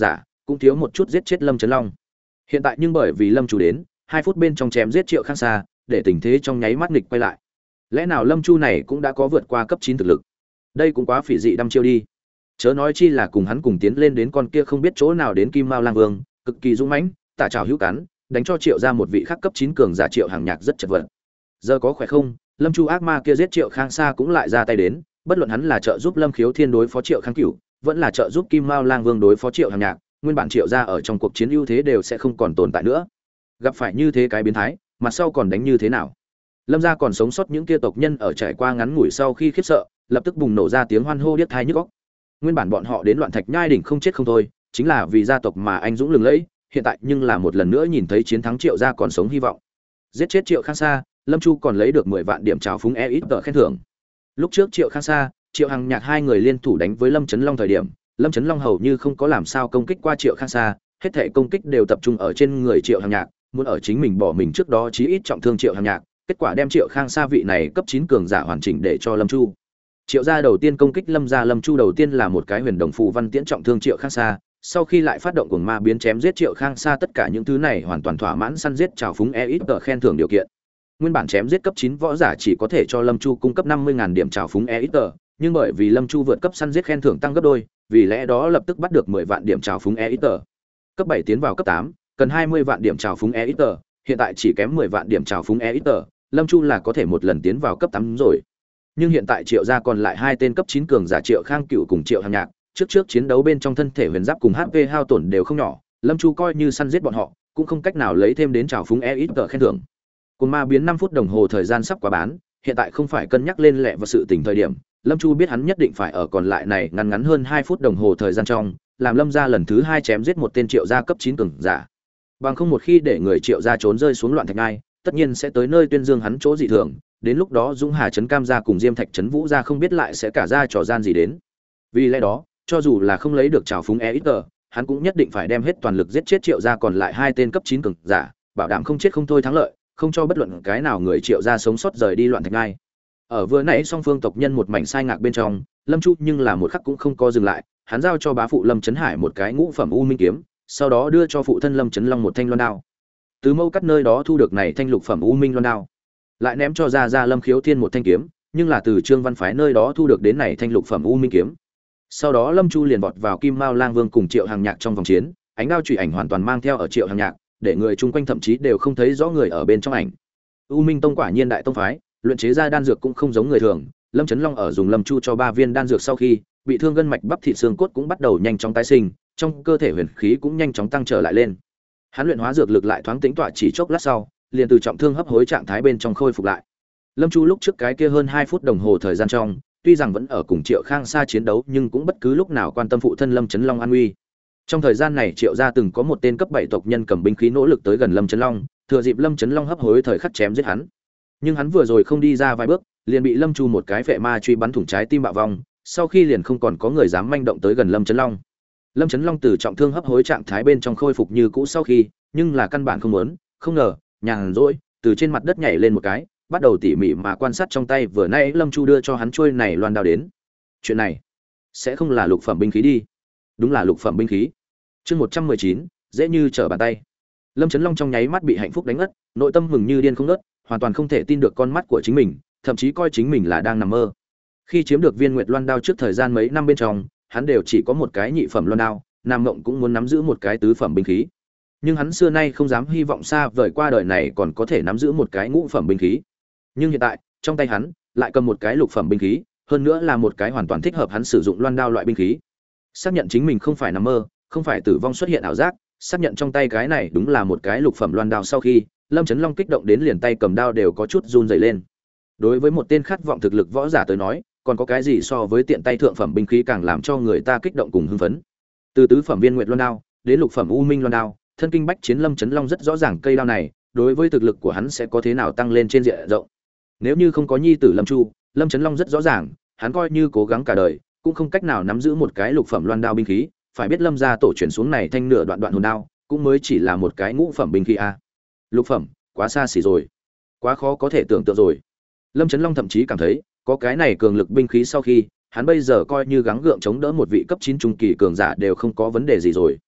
Speaker 1: cũng thiếu một chút giết chết Lâm Chấn Long. Hiện tại nhưng bởi vì Lâm Chu đến, hai phút bên trong chém giết Triệu Khang Sa, để tình thế trong nháy mắt nghịch quay lại. Lẽ nào Lâm Chu này cũng đã có vượt qua cấp chín thực lực? Đây cũng quá phỉ dị đăm chiêu đi. Chớ nói chi là cùng hắn cùng tiến lên đến con kia không biết chỗ nào đến Kim Mao Lang Vương, cực kỳ dũng mãnh, tả trảo hữu cắn, đánh cho Triệu ra một vị khác cấp chín cường giả Triệu Hàng Nhạc rất chật vật. Giờ có khỏe không? Lâm Chu ác ma kia giết Triệu Khang Sa cũng lại ra tay đến, bất luận hắn là trợ giúp Lâm Khiếu Thiên đối phó Triệu Khang Cửu, vẫn là trợ giúp Kim Mao Lang Vương đối phó Triệu Hàng Nhạc, nguyên bản Triệu ra ở trong cuộc chiến ưu thế đều sẽ không còn tồn tại nữa. Gặp phải như thế cái biến thái, mặt sau còn đánh như thế nào? Lâm gia còn sống sót những kia tộc nhân ở trải qua ngắn ngủi sau khi khiếp sợ, lập tức bùng nổ ra tiếng hoan hô điếc tai nhức óc. Nguyên bản bọn họ đến Loạn Thạch Nhai đỉnh không chết không thôi, chính là vì gia tộc mà anh dũng lừng lẫy, hiện tại nhưng là một lần nữa nhìn thấy chiến thắng Triệu gia còn sống hy vọng. Giết chết Triệu Khang Sa, Lâm Chu còn lấy được mười vạn điểm trào phúng e ít tờ khen thưởng. Lúc trước Triệu Khang Sa, Triệu Hằng Nhạc hai người liên thủ đánh với Lâm Chấn Long thời điểm, Lâm Chấn Long hầu như không có làm sao công kích qua Triệu Khang Sa, hết thảy công kích đều tập trung ở trên người Triệu Hằng Nhạc, muốn ở chính mình bỏ mình trước đó chí ít trọng thương Triệu Hằng Nhạc, kết quả đem Triệu Khang Sa vị này cấp chín cường giả hoàn chỉnh để cho Lâm Chu. Triệu gia đầu tiên công kích Lâm gia, Lâm Chu đầu tiên là một cái huyền đồng phù văn tiễn trọng thương Triệu Khang Sa, sau khi lại phát động cuồng ma biến chém giết Triệu Khang Sa, tất cả những thứ này hoàn toàn thỏa mãn săn giết trào phúng e ít tờ khen thưởng điều kiện. Nguyên bản chém giết cấp chín võ giả chỉ có thể cho Lâm Chu cung cấp năm mươi nghìn điểm trào phúng e ít tờ, nhưng bởi vì Lâm Chu vượt cấp săn giết khen thưởng tăng gấp đôi, vì lẽ đó lập tức bắt được mười vạn điểm trào phúng e ít tờ. Cấp bảy tiến vào cấp tám, cần hai mươi vạn điểm trào phúng e ít tờ, hiện tại chỉ kém mười vạn điểm trào phúng e ít tờ, Lâm Chu là có thể một lần tiến vào cấp tám rồi. Nhưng hiện tại Triệu gia còn lại hai tên cấp chín cường giả Triệu Khang Cửu cùng Triệu Hằng Nhạc, trước trước chiến đấu bên trong thân thể huyền giáp cùng hát pê hao tổn đều không nhỏ, Lâm Chu coi như săn giết bọn họ, cũng không cách nào lấy thêm đến trào phúng e ít tờ khen thưởng. Cùng ma biến năm phút đồng hồ thời gian sắp quá bán, hiện tại không phải cân nhắc lên lẹ và sự tình thời điểm, Lâm Chu biết hắn nhất định phải ở còn lại này ngắn ngắn hơn hai phút đồng hồ thời gian trong, làm Lâm gia lần thứ hai chém giết một tên Triệu gia cấp chín cường giả. Bằng không một khi để người Triệu gia trốn rơi xuống Loạn Thạch Nhai, tất nhiên sẽ tới nơi tuyên dương hắn chỗ dị thường, đến lúc đó Dũng Hà trấn Cam gia cùng Diêm Thạch trấn Vũ gia không biết lại sẽ cả ra trò gian gì đến. Vì lẽ đó, cho dù là không lấy được trào phúng e ít tờ, hắn cũng nhất định phải đem hết toàn lực giết chết Triệu gia còn lại hai tên cấp chín cường giả, bảo đảm không chết không thôi thắng lợi, không cho bất luận cái nào người Triệu gia sống sót rời đi Loạn Thạch Nhai. Ở vừa nãy song phương tộc nhân một mảnh sai ngạc bên trong, Lâm Chu nhưng là một khắc cũng không có dừng lại, hắn giao cho bá phụ Lâm Chấn Hải một cái ngũ phẩm u minh kiếm, sau đó đưa cho phụ thân Lâm Chấn Long một thanh loan đao. Từ mâu cắt nơi đó thu được này thanh lục phẩm u minh loan đao, lại ném cho gia gia Lâm Khiếu Thiên một thanh kiếm, nhưng là từ Trương Văn Phái nơi đó thu được đến này thanh lục phẩm u minh kiếm. Sau đó Lâm Chu liền vọt vào Kim Mao Lang Vương cùng Triệu Hằng Nhạc trong vòng chiến, ánh đao chùy ảnh hoàn toàn mang theo ở Triệu Hằng Nhạc, để người chung quanh thậm chí đều không thấy rõ người ở bên trong ảnh. U Minh Tông quả nhiên đại tông phái, luyện chế ra đan dược cũng không giống người thường. Lâm Chấn Long ở dùng Lâm Chu cho ba viên đan dược sau khi, bị thương gân mạch bắp thịt xương cốt cũng bắt đầu nhanh chóng tái sinh, trong cơ thể huyền khí cũng nhanh chóng tăng trở lại lên. Hắn luyện hóa dược lực lại thoáng tĩnh tọa chỉ chốc lát sau, liền từ trọng thương hấp hối trạng thái bên trong khôi phục lại. Lâm Chu lúc trước cái kia hơn hai phút đồng hồ thời gian trong, tuy rằng vẫn ở cùng Triệu Khang Sa chiến đấu, nhưng cũng bất cứ lúc nào quan tâm phụ thân Lâm Chấn Long an nguy. Trong thời gian này Triệu gia từng có một tên cấp bảy tộc nhân cầm binh khí nỗ lực tới gần Lâm Chấn Long, thừa dịp Lâm Chấn Long hấp hối thời khắc chém giết hắn. Nhưng hắn vừa rồi không đi ra vài bước, liền bị Lâm Chu một cái phệ ma truy bắn thủng trái tim bạo vong, sau khi liền không còn có người dám manh động tới gần Lâm Chấn Long. Lâm Chấn Long từ trọng thương hấp hối trạng thái bên trong khôi phục như cũ sau khi, nhưng là căn bản không muốn, không ngờ, nhàn rỗi, từ trên mặt đất nhảy lên một cái, bắt đầu tỉ mỉ mà quan sát trong tay vừa nãy Lâm Chu đưa cho hắn chuôi này loan đao đến. Chuyện này sẽ không là lục phẩm binh khí đi? Đúng là lục phẩm binh khí. Chương một trăm mười chín, dễ như trở bàn tay. Lâm Chấn Long trong nháy mắt bị hạnh phúc đánh ngất, nội tâm mừng như điên không ngớt, hoàn toàn không thể tin được con mắt của chính mình, thậm chí coi chính mình là đang nằm mơ. Khi chiếm được viên nguyệt loan đao trước thời gian mấy năm bên trong, hắn đều chỉ có một cái nhị phẩm loan đao, Nam Mộng cũng muốn nắm giữ một cái tứ phẩm binh khí. Nhưng hắn xưa nay không dám hy vọng xa vời qua đời này còn có thể nắm giữ một cái ngũ phẩm binh khí. Nhưng hiện tại, trong tay hắn lại cầm một cái lục phẩm binh khí, hơn nữa là một cái hoàn toàn thích hợp hắn sử dụng loan đao loại binh khí. Xác nhận chính mình không phải nằm mơ, không phải tử vong xuất hiện ảo giác, xác nhận trong tay cái này đúng là một cái lục phẩm loan đao sau khi, Lâm Chấn Long kích động đến liền tay cầm đao đều có chút run rẩy lên. Đối với một tên khát vọng thực lực võ giả tới nói, còn có cái gì so với tiện tay thượng phẩm binh khí càng làm cho người ta kích động cùng hưng phấn. Từ tứ phẩm viên nguyệt loan đao đến lục phẩm u minh loan đao, thân kinh bách chiến Lâm Chấn Long rất rõ ràng cây đao này đối với thực lực của hắn sẽ có thế nào tăng lên trên diện rộng. Nếu như không có nhi tử Lâm Chu, Lâm Chấn Long rất rõ ràng, hắn coi như cố gắng cả đời, cũng không cách nào nắm giữ một cái lục phẩm loan đao binh khí, phải biết Lâm gia tổ truyền xuống này thanh nửa đoạn đoạn hồn đao, cũng mới chỉ là một cái ngũ phẩm binh khí a. Lục phẩm, quá xa xỉ rồi, quá khó có thể tưởng tượng rồi. Lâm Chấn Long thậm chí cảm thấy, có cái này cường lực binh khí sau khi, hắn bây giờ coi như gắng gượng chống đỡ một vị cấp chín trung kỳ cường giả đều không có vấn đề gì rồi.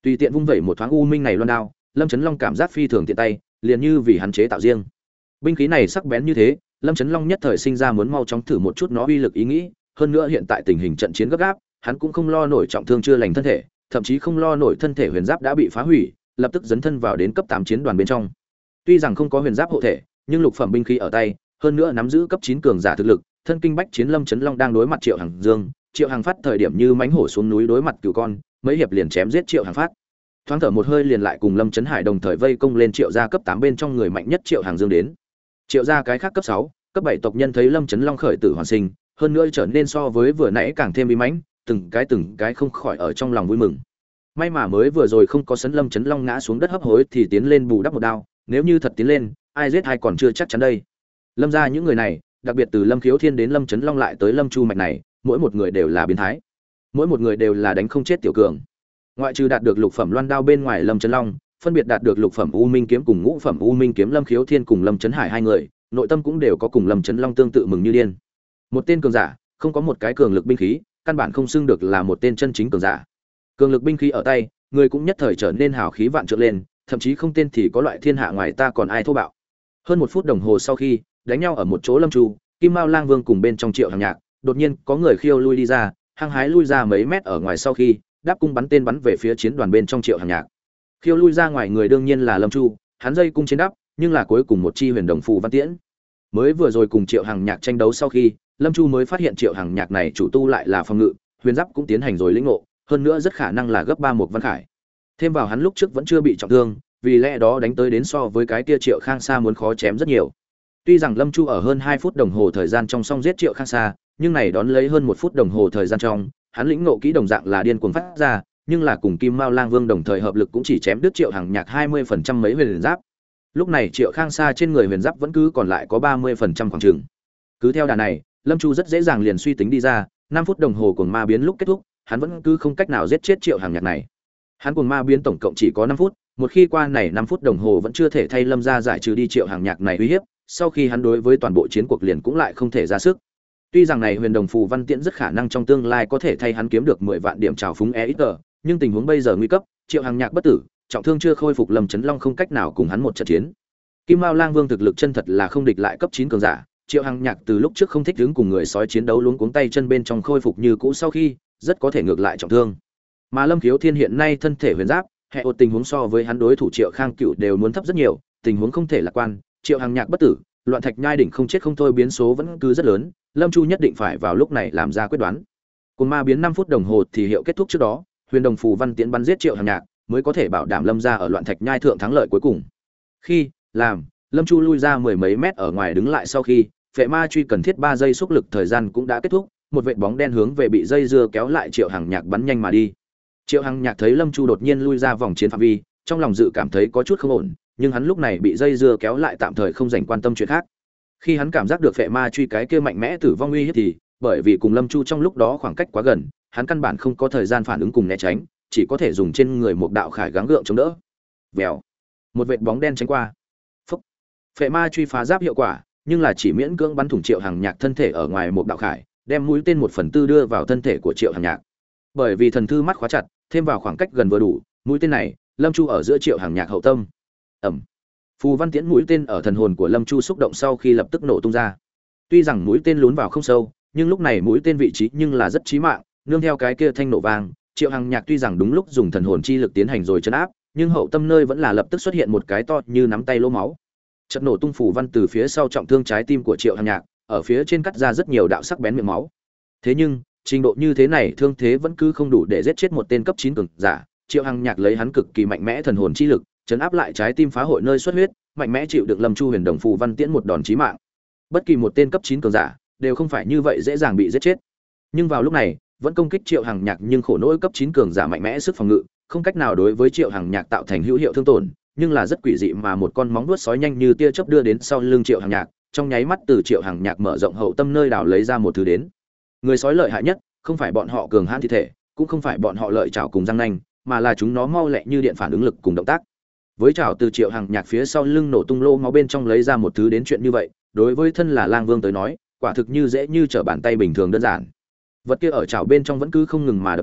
Speaker 1: Tùy tiện vung vẩy một thoáng u minh này loan đao, Lâm Chấn Long cảm giác phi thường tiện tay, liền như vì hắn chế tạo riêng. Binh khí này sắc bén như thế, Lâm Chấn Long nhất thời sinh ra muốn mau chóng thử một chút nó uy lực ý nghĩ, hơn nữa hiện tại tình hình trận chiến gấp gáp, hắn cũng không lo nổi trọng thương chưa lành thân thể, thậm chí không lo nổi thân thể huyền giáp đã bị phá hủy, lập tức dấn thân vào đến cấp tám chiến đoàn bên trong. Tuy rằng không có huyền giáp hộ thể, nhưng lục phẩm binh khí ở tay, hơn nữa nắm giữ cấp chín cường giả thực lực, thân kinh bách chiến Lâm Chấn Long đang đối mặt Triệu Hằng Dương, Triệu Hằng Phát thời điểm như mãnh hổ xuống núi đối mặt cừu con, mấy hiệp liền chém giết Triệu Hằng Phát. Thoáng thở một hơi liền lại cùng Lâm Chấn Hải đồng thời vây công lên Triệu gia cấp tám bên trong người mạnh nhất Triệu Hằng Dương đến. Triệu gia cái khác cấp sáu, cấp bảy tộc nhân thấy Lâm Chấn Long khởi tử hoàn sinh, hơn nữa trở nên so với vừa nãy càng thêm uy mãnh, từng cái từng cái không khỏi ở trong lòng vui mừng. May mà mới vừa rồi không có sấn Lâm Chấn Long ngã xuống đất hấp hối thì tiến lên bù đắp một đao, nếu như thật tiến lên, ai giết ai còn chưa chắc chắn đây. Lâm gia những người này, đặc biệt từ Lâm Khiếu Thiên đến Lâm Chấn Long lại tới Lâm Chu mạch này, mỗi một người đều là biến thái, mỗi một người đều là đánh không chết tiểu cường. Ngoại trừ đạt được lục phẩm loan đao bên ngoài Lâm Chấn Long, phân biệt đạt được lục phẩm U Minh kiếm cùng ngũ phẩm U Minh kiếm Lâm Khiếu Thiên cùng Lâm Chấn Hải hai người, nội tâm cũng đều có cùng Lâm Chấn Long tương tự mừng như điên. Một tên cường giả, không có một cái cường lực binh khí, căn bản không xưng được là một tên chân chính cường giả. Cường lực binh khí ở tay, người cũng nhất thời trở nên hào khí vạn trượng lên, thậm chí không tên thì có loại thiên hạ ngoài ta còn ai thô bạo. Hơn một phút đồng hồ sau khi đánh nhau ở một chỗ Lâm Chu, Kim Mao Lang Vương cùng bên trong Triệu Hằng Nhạc, đột nhiên có người khiêu lui đi ra, hăng hái lui ra mấy mét ở ngoài sau khi đáp cung bắn tên bắn về phía chiến đoàn bên trong Triệu Hằng Nhạc. Khiêu lui ra ngoài người đương nhiên là Lâm Chu, hắn dây cung chiến đáp, nhưng là cuối cùng một chi huyền đồng phù văn tiễn. Mới vừa rồi cùng Triệu Hằng Nhạc tranh đấu sau khi, Lâm Chu mới phát hiện Triệu Hằng Nhạc này chủ tu lại là phòng ngự, huyền giáp cũng tiến hành rồi lĩnh ngộ, hơn nữa rất khả năng là gấp ba một văn khải. Thêm vào hắn lúc trước vẫn chưa bị trọng thương, vì lẽ đó đánh tới đến so với cái kia Triệu Khang Sa muốn khó chém rất nhiều. Tuy rằng Lâm Chu ở hơn hai phút đồng hồ thời gian trong song giết Triệu Khang Sa, nhưng này đón lấy hơn một phút đồng hồ thời gian trong, hắn lĩnh ngộ kỹ đồng dạng là điên cuồng phát ra, nhưng là cùng Kim Mao Lang Vương đồng thời hợp lực cũng chỉ chém đứt Triệu Hằng Nhạc hai mươi phần trăm mấy huyền giáp. Lúc này Triệu Khang Sa trên người huyền giáp vẫn cứ còn lại có ba mươi phần trăm khoảng chừng. Cứ theo đà này, Lâm Chu rất dễ dàng liền suy tính đi ra, năm phút đồng hồ cuồng ma biến lúc kết thúc, hắn vẫn cứ không cách nào giết chết Triệu Hằng Nhạc này. Hắn cuồng ma biến tổng cộng chỉ có năm phút, một khi qua này năm phút đồng hồ vẫn chưa thể thay Lâm gia giải trừ đi Triệu Hằng Nhạc này uy hiếp, sau khi hắn đối với toàn bộ chiến cuộc liền cũng lại không thể ra sức. Tuy rằng này huyền đồng phù văn tiễn rất khả năng trong tương lai có thể thay hắn kiếm được mười vạn điểm trào phúng e ít tờ, nhưng tình huống bây giờ nguy cấp, Triệu Hằng Nhạc bất tử, trọng thương chưa khôi phục, Lâm Chấn Long không cách nào cùng hắn một trận chiến. Kim Mao Lang Vương thực lực chân thật là không địch lại cấp chín cường giả, Triệu Hằng Nhạc từ lúc trước không thích đứng cùng người sói chiến đấu luống cuống tay chân bên trong khôi phục như cũ sau khi, rất có thể ngược lại trọng thương. Mà Lâm Khiếu Thiên hiện nay thân thể huyền giáp, hệ ột tình huống so với hắn đối thủ Triệu Khang Cựu đều muốn thấp rất nhiều, tình huống không thể lạc quan, Triệu Hằng Nhạc bất tử, loạn thạch nhai đỉnh không chết không thôi biến số vẫn cứ rất lớn, Lâm Chu nhất định phải vào lúc này làm ra quyết đoán. Cùng ma biến năm phút đồng hồ thì hiệu kết thúc trước đó, huyền đồng phù văn tiễn bắn giết Triệu Hằng Nhạc, mới có thể bảo đảm Lâm gia ở loạn thạch nhai thượng thắng lợi cuối cùng. Khi làm Lâm Chu lui ra mười mấy mét ở ngoài đứng lại sau khi, phệ ma truy cần thiết ba giây xúc lực thời gian cũng đã kết thúc, một vệt bóng đen hướng về bị dây dưa kéo lại Triệu Hằng Nhạc bắn nhanh mà đi. Triệu Hằng Nhạc thấy Lâm Chu đột nhiên lui ra vòng chiến phạm vi, trong lòng dự cảm thấy có chút không ổn, nhưng hắn lúc này bị dây dưa kéo lại tạm thời không dành quan tâm chuyện khác. Khi hắn cảm giác được phệ ma truy cái kia mạnh mẽ tử vong uy hiếp thì, bởi vì cùng Lâm Chu trong lúc đó khoảng cách quá gần, hắn căn bản không có thời gian phản ứng cùng né tránh, chỉ có thể dùng trên người một đạo khải gắng gượng chống đỡ. Vèo, một vệt bóng đen tránh qua. Phốc. Phệ ma truy phá giáp hiệu quả, nhưng là chỉ miễn cưỡng bắn thủng Triệu Hằng Nhạc thân thể ở ngoài một đạo khải, đem mũi tên một phần tư đưa vào thân thể của Triệu Hằng Nhạc. Bởi vì thần thư mắt khóa chặt, thêm vào khoảng cách gần vừa đủ, mũi tên này, Lâm Chu ở giữa Triệu Hằng Nhạc hậu tâm. Ầm. Phù văn tiễn mũi tên ở thần hồn của Lâm Chu xúc động sau khi lập tức nổ tung ra. Tuy rằng mũi tên lún vào không sâu, nhưng lúc này mũi tên vị trí nhưng là rất chí mạng, nương theo cái kia thanh nổ vang, Triệu Hằng Nhạc tuy rằng đúng lúc dùng thần hồn chi lực tiến hành rồi trấn áp, nhưng hậu tâm nơi vẫn là lập tức xuất hiện một cái to như nắm tay lỗ máu. Chợt nổ tung phù văn từ phía sau trọng thương trái tim của Triệu Hằng Nhạc, ở phía trên cắt ra rất nhiều đạo sắc bén miệng máu. Thế nhưng, trình độ như thế này thương thế vẫn cứ không đủ để giết chết một tên cấp chín cường giả. Triệu Hằng Nhạc lấy hắn cực kỳ mạnh mẽ thần hồn chi lực, chấn áp lại trái tim phá hội nơi xuất huyết, mạnh mẽ chịu được Lâm Chu huyền đồng phù văn tiễn một đòn chí mạng. Bất kỳ một tên cấp chín cường giả đều không phải như vậy dễ dàng bị giết chết. Nhưng vào lúc này, vẫn công kích Triệu Hằng Nhạc nhưng khổ nỗi cấp chín cường giả mạnh mẽ sức phòng ngự, không cách nào đối với Triệu Hằng Nhạc tạo thành hữu hiệu thương tổn, nhưng là rất quỷ dị mà một con móng vuốt sói nhanh như tia chớp đưa đến sau lưng Triệu Hằng Nhạc, trong nháy mắt từ Triệu Hằng Nhạc mở rộng hậu tâm nơi đào lấy ra một thứ đến. Người sói lợi hại nhất, không phải bọn họ cường hãn thi thể, cũng không phải bọn họ lợi chảo cùng răng nanh, mà là chúng nó mau lẹ như điện phản ứng lực cùng động tác. Với chảo từ Triệu Hằng Nhạc phía sau lưng nổ tung lô máu bên trong lấy ra một thứ đến chuyện như vậy, đối với thân là Lang Vương tới nói, quả thực như dễ như trở bàn tay bình thường đơn giản. Vật kia ở chảo bên trong vẫn cứ không ngừng mà đập đều,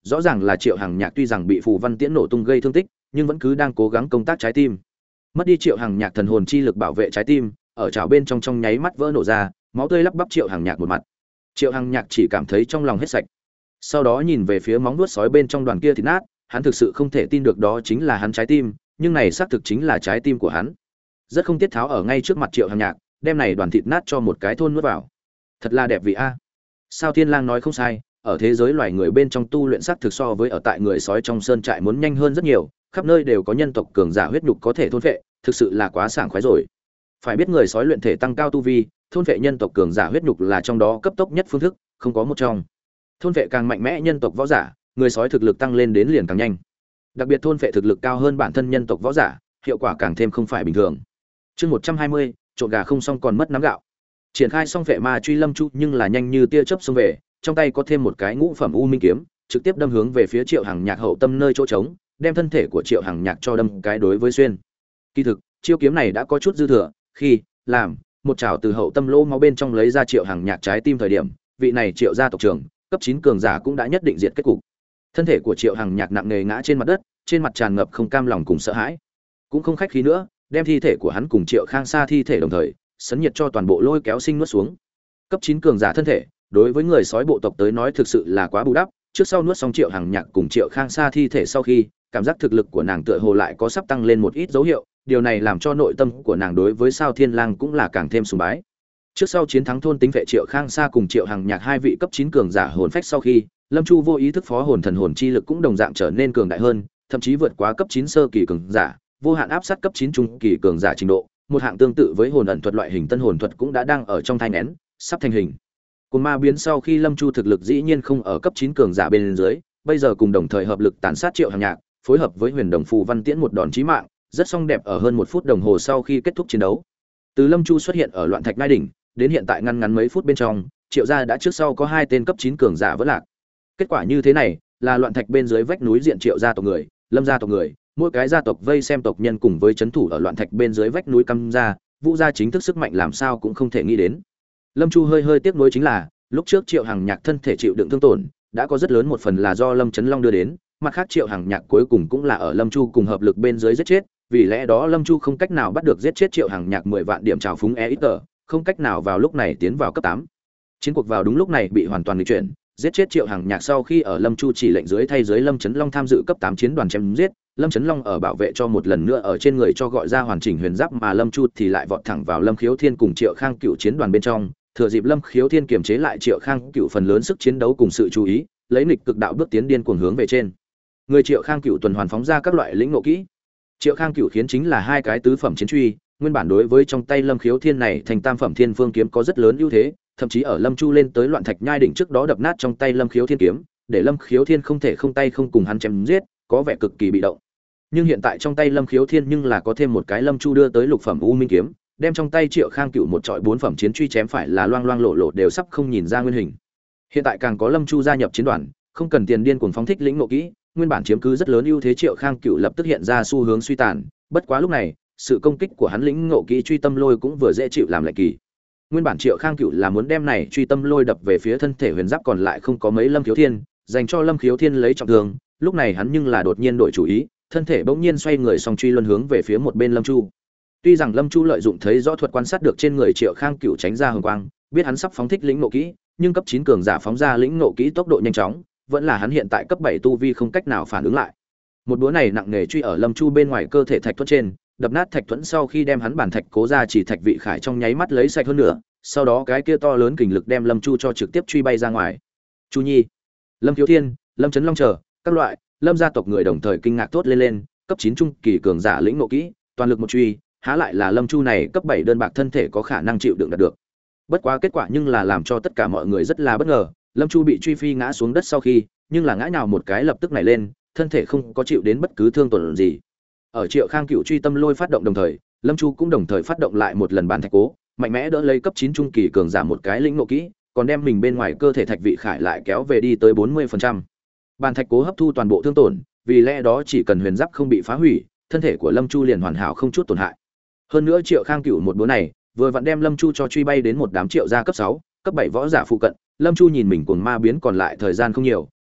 Speaker 1: rõ ràng là Triệu Hằng Nhạc tuy rằng bị phù văn tiễn nổ tung gây thương tích, nhưng vẫn cứ đang cố gắng công tác trái tim. Mất đi Triệu Hằng Nhạc thần hồn chi lực bảo vệ trái tim, ở chảo bên trong trong nháy mắt vỡ nổ ra, máu tươi lắp bắp Triệu Hằng Nhạc một mặt. Triệu Hằng Nhạc chỉ cảm thấy trong lòng hết sạch. Sau đó nhìn về phía móng vuốt sói bên trong đoàn kia thịt nát, hắn thực sự không thể tin được đó chính là hắn trái tim, nhưng này xác thực chính là trái tim của hắn. Rất không tiết tháo ở ngay trước mặt Triệu Hằng Nhạc, đem này đoàn thịt nát cho một cái thôn nuốt vào. Thật là đẹp vị a. Sao Thiên Lang nói không sai, ở thế giới loài người bên trong tu luyện xác thực so với ở tại người sói trong sơn trại muốn nhanh hơn rất nhiều, khắp nơi đều có nhân tộc cường giả huyết nhục có thể thôn phệ, thực sự là quá sảng khoái rồi. Phải biết người sói luyện thể tăng cao tu vi, thôn phệ nhân tộc cường giả huyết nhục là trong đó cấp tốc nhất phương thức, không có một trong. Thôn phệ càng mạnh mẽ nhân tộc võ giả, người sói thực lực tăng lên đến liền càng nhanh. Đặc biệt thôn phệ thực lực cao hơn bản thân nhân tộc võ giả, hiệu quả càng thêm không phải bình thường. Chương một trăm hai mươi, trộn gà không xong còn mất nắm gạo. Triển khai xong phệ ma truy Lâm Chu, nhưng là nhanh như tia chớp xông về, trong tay có thêm một cái ngũ phẩm u minh kiếm, trực tiếp đâm hướng về phía Triệu Hằng Nhạc hậu tâm nơi chỗ trống, đem thân thể của Triệu Hằng Nhạc cho đâm cái đối với xuyên. Kỳ thực, chiêu kiếm này đã có chút dư thừa, khi làm một chảo từ hậu tâm lỗ máu bên trong lấy ra Triệu Hằng Nhạc trái tim thời điểm, vị này Triệu gia tộc trưởng, cấp chín cường giả cũng đã nhất định diệt kết cục. Thân thể của Triệu Hằng Nhạc nặng nề ngã trên mặt đất, trên mặt tràn ngập không cam lòng cùng sợ hãi. Cũng không khách khí nữa, đem thi thể của hắn cùng Triệu Khang Sa thi thể đồng thời, sấn nhiệt cho toàn bộ lôi kéo sinh nuốt xuống. Cấp chín cường giả thân thể, đối với người sói bộ tộc tới nói thực sự là quá bù đắp, trước sau nuốt xong Triệu Hằng Nhạc cùng Triệu Khang Sa thi thể sau khi, cảm giác thực lực của nàng tựa hồ lại có sắp tăng lên một ít dấu hiệu, điều này làm cho nội tâm của nàng đối với Sao Thiên Lang cũng là càng thêm sùng bái. Trước sau chiến thắng thôn tính vệ Triệu Khang Sa cùng Triệu Hằng Nhạc hai vị cấp chín cường giả hồn phách sau khi, Lâm Chu vô ý thức phó hồn thần hồn chi lực cũng đồng dạng trở nên cường đại hơn, thậm chí vượt quá cấp chín sơ kỳ cường giả, vô hạn áp sát cấp chín trung kỳ cường giả trình độ, một hạng tương tự với hồn ẩn thuật loại hình tân hồn thuật cũng đã đang ở trong thai nén, sắp thành hình. Cùng ma biến sau khi Lâm Chu thực lực dĩ nhiên không ở cấp chín cường giả bên dưới, bây giờ cùng đồng thời hợp lực tàn sát Triệu Hằng Nhạc, phối hợp với Huyền Đồng Phù Văn Tiễn một đòn chí mạng, rất song đẹp ở hơn một phút đồng hồ sau khi kết thúc chiến đấu. Từ Lâm Chu xuất hiện ở Loạn Thạch Ngai đỉnh, đến hiện tại ngăn ngắn mấy phút bên trong, Triệu gia đã trước sau có hai tên cấp chín cường giả vỡ lạc. Kết quả như thế này, là Loạn Thạch bên dưới vách núi diện Triệu gia tộc người, Lâm gia tộc người, mỗi cái gia tộc vây xem tộc nhân cùng với trấn thủ ở Loạn Thạch bên dưới vách núi Căm gia, Vũ gia chính thức sức mạnh làm sao cũng không thể nghĩ đến. Lâm Chu hơi hơi tiếc nuối chính là, lúc trước Triệu Hằng Nhạc thân thể chịu đựng thương tổn, đã có rất lớn một phần là do Lâm Chấn Long đưa đến, mặt khác Triệu Hằng Nhạc cuối cùng cũng là ở Lâm Chu cùng hợp lực bên dưới giết chết, vì lẽ đó Lâm Chu không cách nào bắt được giết chết Triệu Hằng Nhạc mười vạn điểm trào phúng e ít tờ, không cách nào vào lúc này tiến vào cấp tám. Chiến cuộc vào đúng lúc này bị hoàn toàn nghịch chuyển, giết chết Triệu Hằng Nhạc sau khi ở Lâm Chu chỉ lệnh dưới thay dưới Lâm Chấn Long tham dự cấp tám chiến đoàn chém giết, Lâm Chấn Long ở bảo vệ cho một lần nữa ở trên người cho gọi ra hoàn chỉnh huyền giáp, mà Lâm Chu thì lại vọt thẳng vào Lâm Khiếu Thiên cùng Triệu Khang Cựu chiến đoàn bên trong, thừa dịp Lâm Khiếu Thiên kiềm chế lại Triệu Khang Cựu phần lớn sức chiến đấu cùng sự chú ý, lấy nghịch cực đạo bước tiến điên cuồng hướng về trên. Người Triệu Khang Cựu tuần hoàn phóng ra các loại lĩnh ngộ kỹ. Triệu Khang Cựu khiến chính là hai cái tứ phẩm chiến truy, nguyên bản đối với trong tay Lâm Khiếu Thiên này thành tam phẩm thiên phương kiếm có rất lớn ưu thế, thậm chí ở Lâm Chu lên tới Loạn Thạch Nhai đỉnh trước đó đập nát trong tay Lâm Khiếu Thiên kiếm, để Lâm Khiếu Thiên không thể không tay không cùng hắn chém giết, có vẻ cực kỳ bị động. Nhưng hiện tại trong tay Lâm Khiếu Thiên nhưng là có thêm một cái Lâm Chu đưa tới lục phẩm U Minh kiếm, đem trong tay Triệu Khang Cựu một trọi bốn phẩm chiến truy chém phải là loang loang lộ lộ đều sắp không nhìn ra nguyên hình. Hiện tại càng có Lâm Chu gia nhập chiến đoàn, không cần tiền điên cuồng phóng thích lĩnh ngộ kỹ, nguyên bản chiếm cứ rất lớn ưu thế Triệu Khang Cựu lập tức hiện ra xu hướng suy tàn, bất quá lúc này, sự công kích của hắn lĩnh ngộ kỹ truy tâm lôi cũng vừa dễ chịu làm lại kỳ. Nguyên bản Triệu Khang Cựu là muốn đem này truy tâm lôi đập về phía thân thể huyền giáp còn lại không có mấy Lâm Khiếu Thiên, dành cho Lâm Khiếu Thiên lấy trọng thương, lúc này hắn nhưng là đột nhiên đổi chủ ý, thân thể bỗng nhiên xoay người song truy luân hướng về phía một bên Lâm Chu. Tuy rằng Lâm Chu lợi dụng thấy rõ thuật quan sát được trên người Triệu Khang Cựu tránh ra hồng quang, biết hắn sắp phóng thích lĩnh ngộ kỹ, nhưng cấp chín cường giả phóng ra lĩnh ngộ kỹ tốc độ nhanh chóng, vẫn là hắn hiện tại cấp bảy tu vi không cách nào phản ứng lại. Một búa này nặng nề truy ở Lâm Chu bên ngoài cơ thể thạch thuẫn trên, đập nát thạch thuẫn sau khi đem hắn bản thạch cố ra chỉ thạch vị khải trong nháy mắt lấy sạch hơn nữa, sau đó cái kia to lớn kình lực đem Lâm Chu cho trực tiếp truy bay ra ngoài. Chu Nhi, Lâm Khiếu Thiên, Lâm Chấn Long chờ, các loại Lâm gia tộc người đồng thời kinh ngạc thốt lên lên, cấp chín trung kỳ cường giả lĩnh ngộ kỹ, toàn lực một truy, há lại là Lâm Chu này cấp bảy đơn bạc thân thể có khả năng chịu đựng đạt được. Bất quá kết quả nhưng là làm cho tất cả mọi người rất là bất ngờ, Lâm Chu bị truy phi ngã xuống đất sau khi, nhưng là ngã nhào một cái lập tức nảy lên, thân thể không có chịu đến bất cứ thương tổn gì. Ở Triệu Khang Cựu truy tâm lôi phát động đồng thời, Lâm Chu cũng đồng thời phát động lại một lần bàn thạch cố, mạnh mẽ đỡ lấy cấp chín trung kỳ cường giả một cái lĩnh ngộ kỹ, còn đem mình bên ngoài cơ thể thạch vị khải lại kéo về đi tới bốn mươi phần trăm. Bàn thạch cố hấp thu toàn bộ thương tổn, vì lẽ đó chỉ cần huyền giáp không bị phá hủy, thân thể của Lâm Chu liền hoàn hảo không chút tổn hại. Hơn nữa Triệu Khang Cựu một búa này, vừa vặn đem Lâm Chu cho truy bay đến một đám Triệu gia cấp sáu, cấp bảy võ giả phụ cận. Lâm Chu nhìn mình cuồng ma biến còn lại thời gian không nhiều,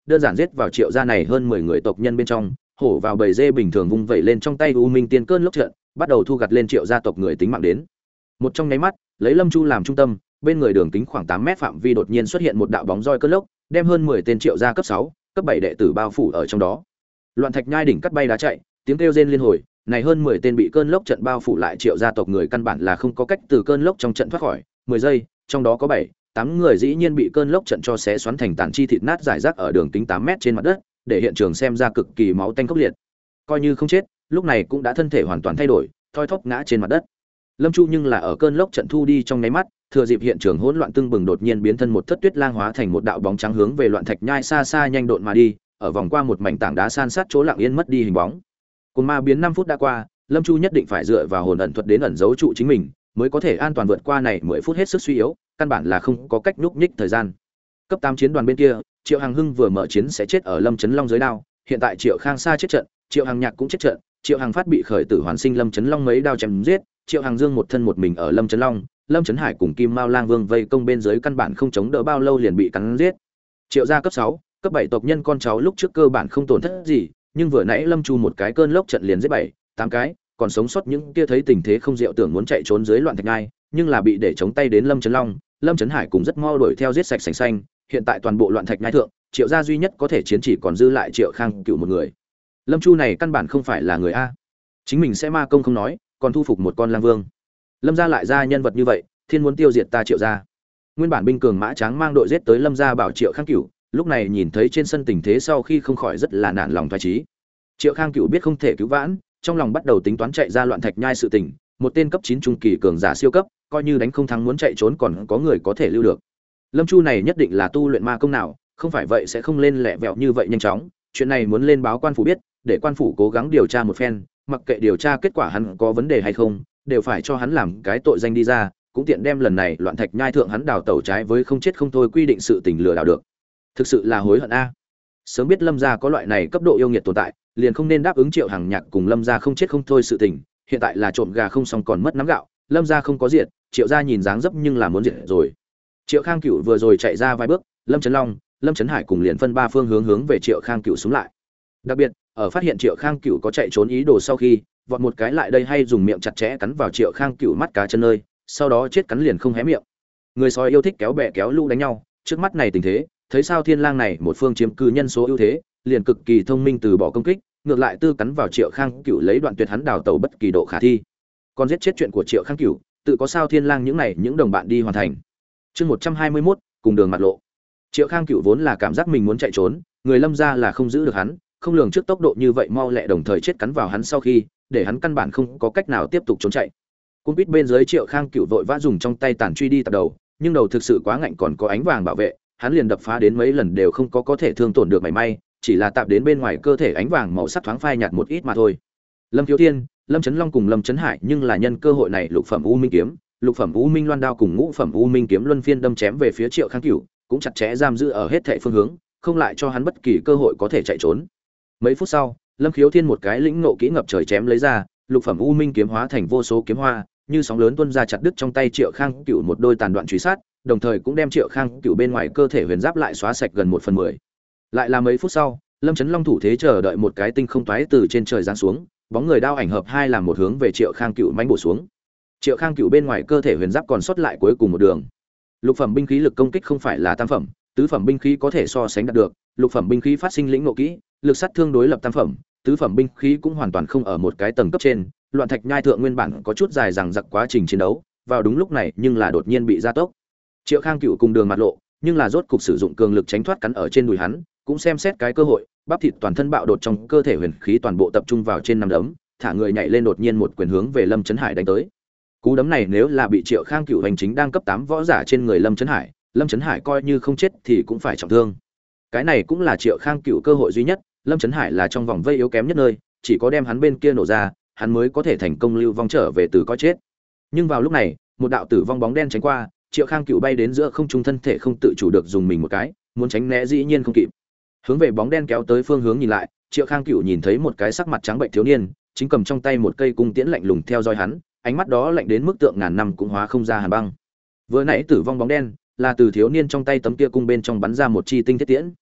Speaker 1: đơn giản giết vào Triệu gia này hơn mười người tộc nhân bên trong, hổ vào bầy dê bình thường vung vẩy lên trong tay U Minh Tiên cơn lốc trận, bắt đầu thu gặt lên Triệu gia tộc người tính mạng đến. Một trong nháy mắt, lấy Lâm Chu làm trung tâm, bên người đường kính khoảng tám mét phạm vi đột nhiên xuất hiện một đạo bóng roi cơn lốc, đem hơn mười tên Triệu gia cấp sáu, cấp bảy đệ tử bao phủ ở trong đó. Loạn thạch nhai đỉnh cắt bay đá chạy, tiếng kêu rên liên hồi, này hơn mười tên bị cơn lốc trận bao phủ lại Triệu gia tộc người căn bản là không có cách từ cơn lốc trong trận thoát khỏi, mười giây, trong đó có bảy, tám người dĩ nhiên bị cơn lốc trận cho xé xoắn thành tàn chi thịt nát rải rác ở đường kính tám mét trên mặt đất, để hiện trường xem ra cực kỳ máu tanh khốc liệt. Coi như không chết, lúc này cũng đã thân thể hoàn toàn thay đổi, thoi thóp ngã trên mặt đất. Lâm Chu nhưng là ở cơn lốc trận thu đi trong nháy mắt, thừa dịp hiện trường hỗn loạn tưng bừng đột nhiên biến thân một thất tuyết lang hóa thành một đạo bóng trắng hướng về loạn thạch nhai xa xa nhanh độn mà đi, ở vòng qua một mảnh tảng đá san sát chỗ lặng yên mất đi hình bóng. Cùng ma biến năm phút đã qua, Lâm Chu nhất định phải dựa vào hồn ẩn thuật đến ẩn giấu trụ chính mình, mới có thể an toàn vượt qua này mười phút hết sức suy yếu, căn bản là không có cách nhúc nhích thời gian. Cấp tám chiến đoàn bên kia, Triệu Hằng Hưng vừa mở chiến sẽ chết ở Lâm Chấn Long dưới đao, hiện tại Triệu Khang Sa chết trận, Triệu Hằng Nhạc cũng chết trận, Triệu Hằng Phát bị khởi tử hoàn sinh Lâm Chấn Long mấy đao chém giết, Triệu Hằng Dương một thân một mình ở Lâm Chấn Long, Lâm Chấn Hải cùng Kim Mao Lang Vương vây công bên dưới căn bản không chống đỡ bao lâu liền bị cắn giết. Triệu gia cấp sáu, cấp bảy tộc nhân con cháu lúc trước cơ bản không tổn thất gì, nhưng vừa nãy Lâm Chu một cái cơn lốc trận liền giết bảy, tám cái, còn sống sót những kia thấy tình thế không diệu tưởng muốn chạy trốn dưới loạn thạch ngai, nhưng là bị để chống tay đến Lâm Chấn Long, Lâm Chấn Hải cùng rất mau đuổi theo giết sạch sành xanh, hiện tại toàn bộ loạn thạch ngai thượng, Triệu gia duy nhất có thể chiến chỉ còn dư lại Triệu Khang Cửu một người. Lâm Chu này căn bản không phải là người a. Chính mình sẽ ma công không nói, còn thu phục một con lang vương. Lâm gia lại ra nhân vật như vậy, thiên muốn tiêu diệt ta Triệu gia. Nguyên bản binh cường mã tráng mang đội giết tới Lâm gia bảo Triệu Khang Cửu, lúc này nhìn thấy trên sân tình thế sau khi không khỏi rất là nản lòng thoái chí. Triệu Khang Cửu biết không thể cứu vãn, trong lòng bắt đầu tính toán chạy ra loạn thạch nhai sự tình, một tên cấp chín trung kỳ cường giả siêu cấp, coi như đánh không thắng muốn chạy trốn còn có người có thể lưu được. Lâm Chu này nhất định là tu luyện ma công nào, không phải vậy sẽ không lên lẹ vẹo như vậy nhanh chóng, chuyện này muốn lên báo quan phủ biết, để quan phủ cố gắng điều tra một phen, mặc kệ điều tra kết quả hắn có vấn đề hay không, đều phải cho hắn làm cái tội danh đi ra, cũng tiện đem lần này loạn thạch nhai thượng hắn đào tẩu trái với không chết không thôi quy định sự tình lừa đảo được. Thực sự là hối hận a. Sớm biết Lâm gia có loại này cấp độ yêu nghiệt tồn tại, liền không nên đáp ứng Triệu Hằng Nhạc cùng Lâm gia không chết không thôi sự tình, hiện tại là trộm gà không xong còn mất nắm gạo, Lâm gia không có diệt, Triệu gia nhìn dáng dấp nhưng là muốn diệt rồi. Triệu Khang Cửu vừa rồi chạy ra vài bước, Lâm Chấn Long, Lâm Chấn Hải cùng liền phân ba phương hướng hướng về Triệu Khang Cửu xuống lại. Đặc biệt, ở phát hiện Triệu Khang Cửu có chạy trốn ý đồ sau khi, vọt một cái lại đây hay dùng miệng chặt chẽ cắn vào Triệu Khang Cửu mắt cá chân nơi, sau đó chết cắn liền không hé miệng. Người sói yêu thích kéo bè kéo lũ đánh nhau, trước mắt này tình thế, thấy sao Thiên Lang này một phương chiếm cư nhân số ưu thế, liền cực kỳ thông minh từ bỏ công kích, ngược lại tư cắn vào Triệu Khang Cửu lấy đoạn tuyệt hắn đào tẩu bất kỳ độ khả thi. Còn giết chết chuyện của Triệu Khang Cửu, tự có sao Thiên Lang những này những đồng bạn đi hoàn thành. Chương một trăm hai mươi mốt, cùng đường mặt lộ. Triệu Khang Cửu vốn là cảm giác mình muốn chạy trốn, người Lâm gia là không giữ được hắn, không lường trước tốc độ như vậy mau lẹ đồng thời chết cắn vào hắn sau khi, để hắn căn bản không có cách nào tiếp tục trốn chạy. Cung quýt bên dưới Triệu Khang Cửu vội vã dùng trong tay tản truy đi tập đầu, nhưng đầu thực sự quá ngạnh còn có ánh vàng bảo vệ, hắn liền đập phá đến mấy lần đều không có có thể thương tổn được mảy may, chỉ là tạp đến bên ngoài cơ thể ánh vàng màu sắc thoáng phai nhạt một ít mà thôi. Lâm Thiếu Thiên, Lâm Chấn Long cùng Lâm Chấn Hải nhưng là nhân cơ hội này lục phẩm U Minh kiếm, lục phẩm U Minh Loan đao cùng ngũ phẩm U Minh kiếm luân phiên đâm chém về phía Triệu Khang Cửu, cũng chặt chẽ giam giữ ở hết thảy phương hướng, không lại cho hắn bất kỳ cơ hội có thể chạy trốn. Mấy phút sau, Lâm Khiếu Thiên một cái lĩnh ngộ kỹ ngập trời chém lấy ra, lục phẩm U Minh kiếm hóa thành vô số kiếm hoa, như sóng lớn tuôn ra chặt đứt trong tay Triệu Khang Cửu một đôi tàn đoạn truy sát, đồng thời cũng đem Triệu Khang Cửu bên ngoài cơ thể huyền giáp lại xóa sạch gần một phần mười. Lại là mấy phút sau, Lâm Chấn Long thủ thế chờ đợi một cái tinh không toái từ trên trời giáng xuống, bóng người đao ảnh hợp hai làm một hướng về Triệu Khang Cửu mãnh bổ xuống. Triệu Khang Cửu bên ngoài cơ thể huyền giáp còn sót lại cuối cùng một đường. Lục phẩm binh khí lực công kích không phải là tam phẩm, tứ phẩm binh khí có thể so sánh đạt được, lục phẩm binh khí phát sinh lĩnh ngộ kỹ, lực sát thương đối lập tam phẩm, tứ phẩm binh khí cũng hoàn toàn không ở một cái tầng cấp trên. Loạn thạch nhai thượng nguyên bản có chút dài dằng dặc quá trình chiến đấu, vào đúng lúc này nhưng là đột nhiên bị gia tốc. Triệu Khang Cửu cùng đường mặt lộ, nhưng là rốt cục sử dụng cường lực tránh thoát cắn ở trên đùi hắn, cũng xem xét cái cơ hội, bắp thịt toàn thân bạo đột trong cơ thể huyền khí toàn bộ tập trung vào trên nắm đấm, thả người nhảy lên đột nhiên một quyền hướng về Lâm Chấn Hải đánh tới. Cú đấm này nếu là bị Triệu Khang Cửu hành chính đang cấp tám võ giả trên người Lâm Chấn Hải, Lâm Chấn Hải coi như không chết thì cũng phải trọng thương. Cái này cũng là Triệu Khang Cửu cơ hội duy nhất, Lâm Chấn Hải là trong vòng vây yếu kém nhất nơi, chỉ có đem hắn bên kia nổ ra, hắn mới có thể thành công lưu vong trở về từ coi chết. Nhưng vào lúc này, một đạo tử vong bóng đen tránh qua, Triệu Khang Cửu bay đến giữa không trung thân thể không tự chủ được dùng mình một cái, muốn tránh né dĩ nhiên không kịp. Hướng về bóng đen kéo tới phương hướng nhìn lại, Triệu Khang Cửu nhìn thấy một cái sắc mặt trắng bệnh thiếu niên, chính cầm trong tay một cây cung tiễn lạnh lùng theo dõi hắn, ánh mắt đó lạnh đến mức tượng ngàn năm cũng hóa không ra hàn băng. Vừa nãy tử vong bóng đen, là từ thiếu niên trong tay tấm kia cung bên trong bắn ra một chi tinh thiết tiễn.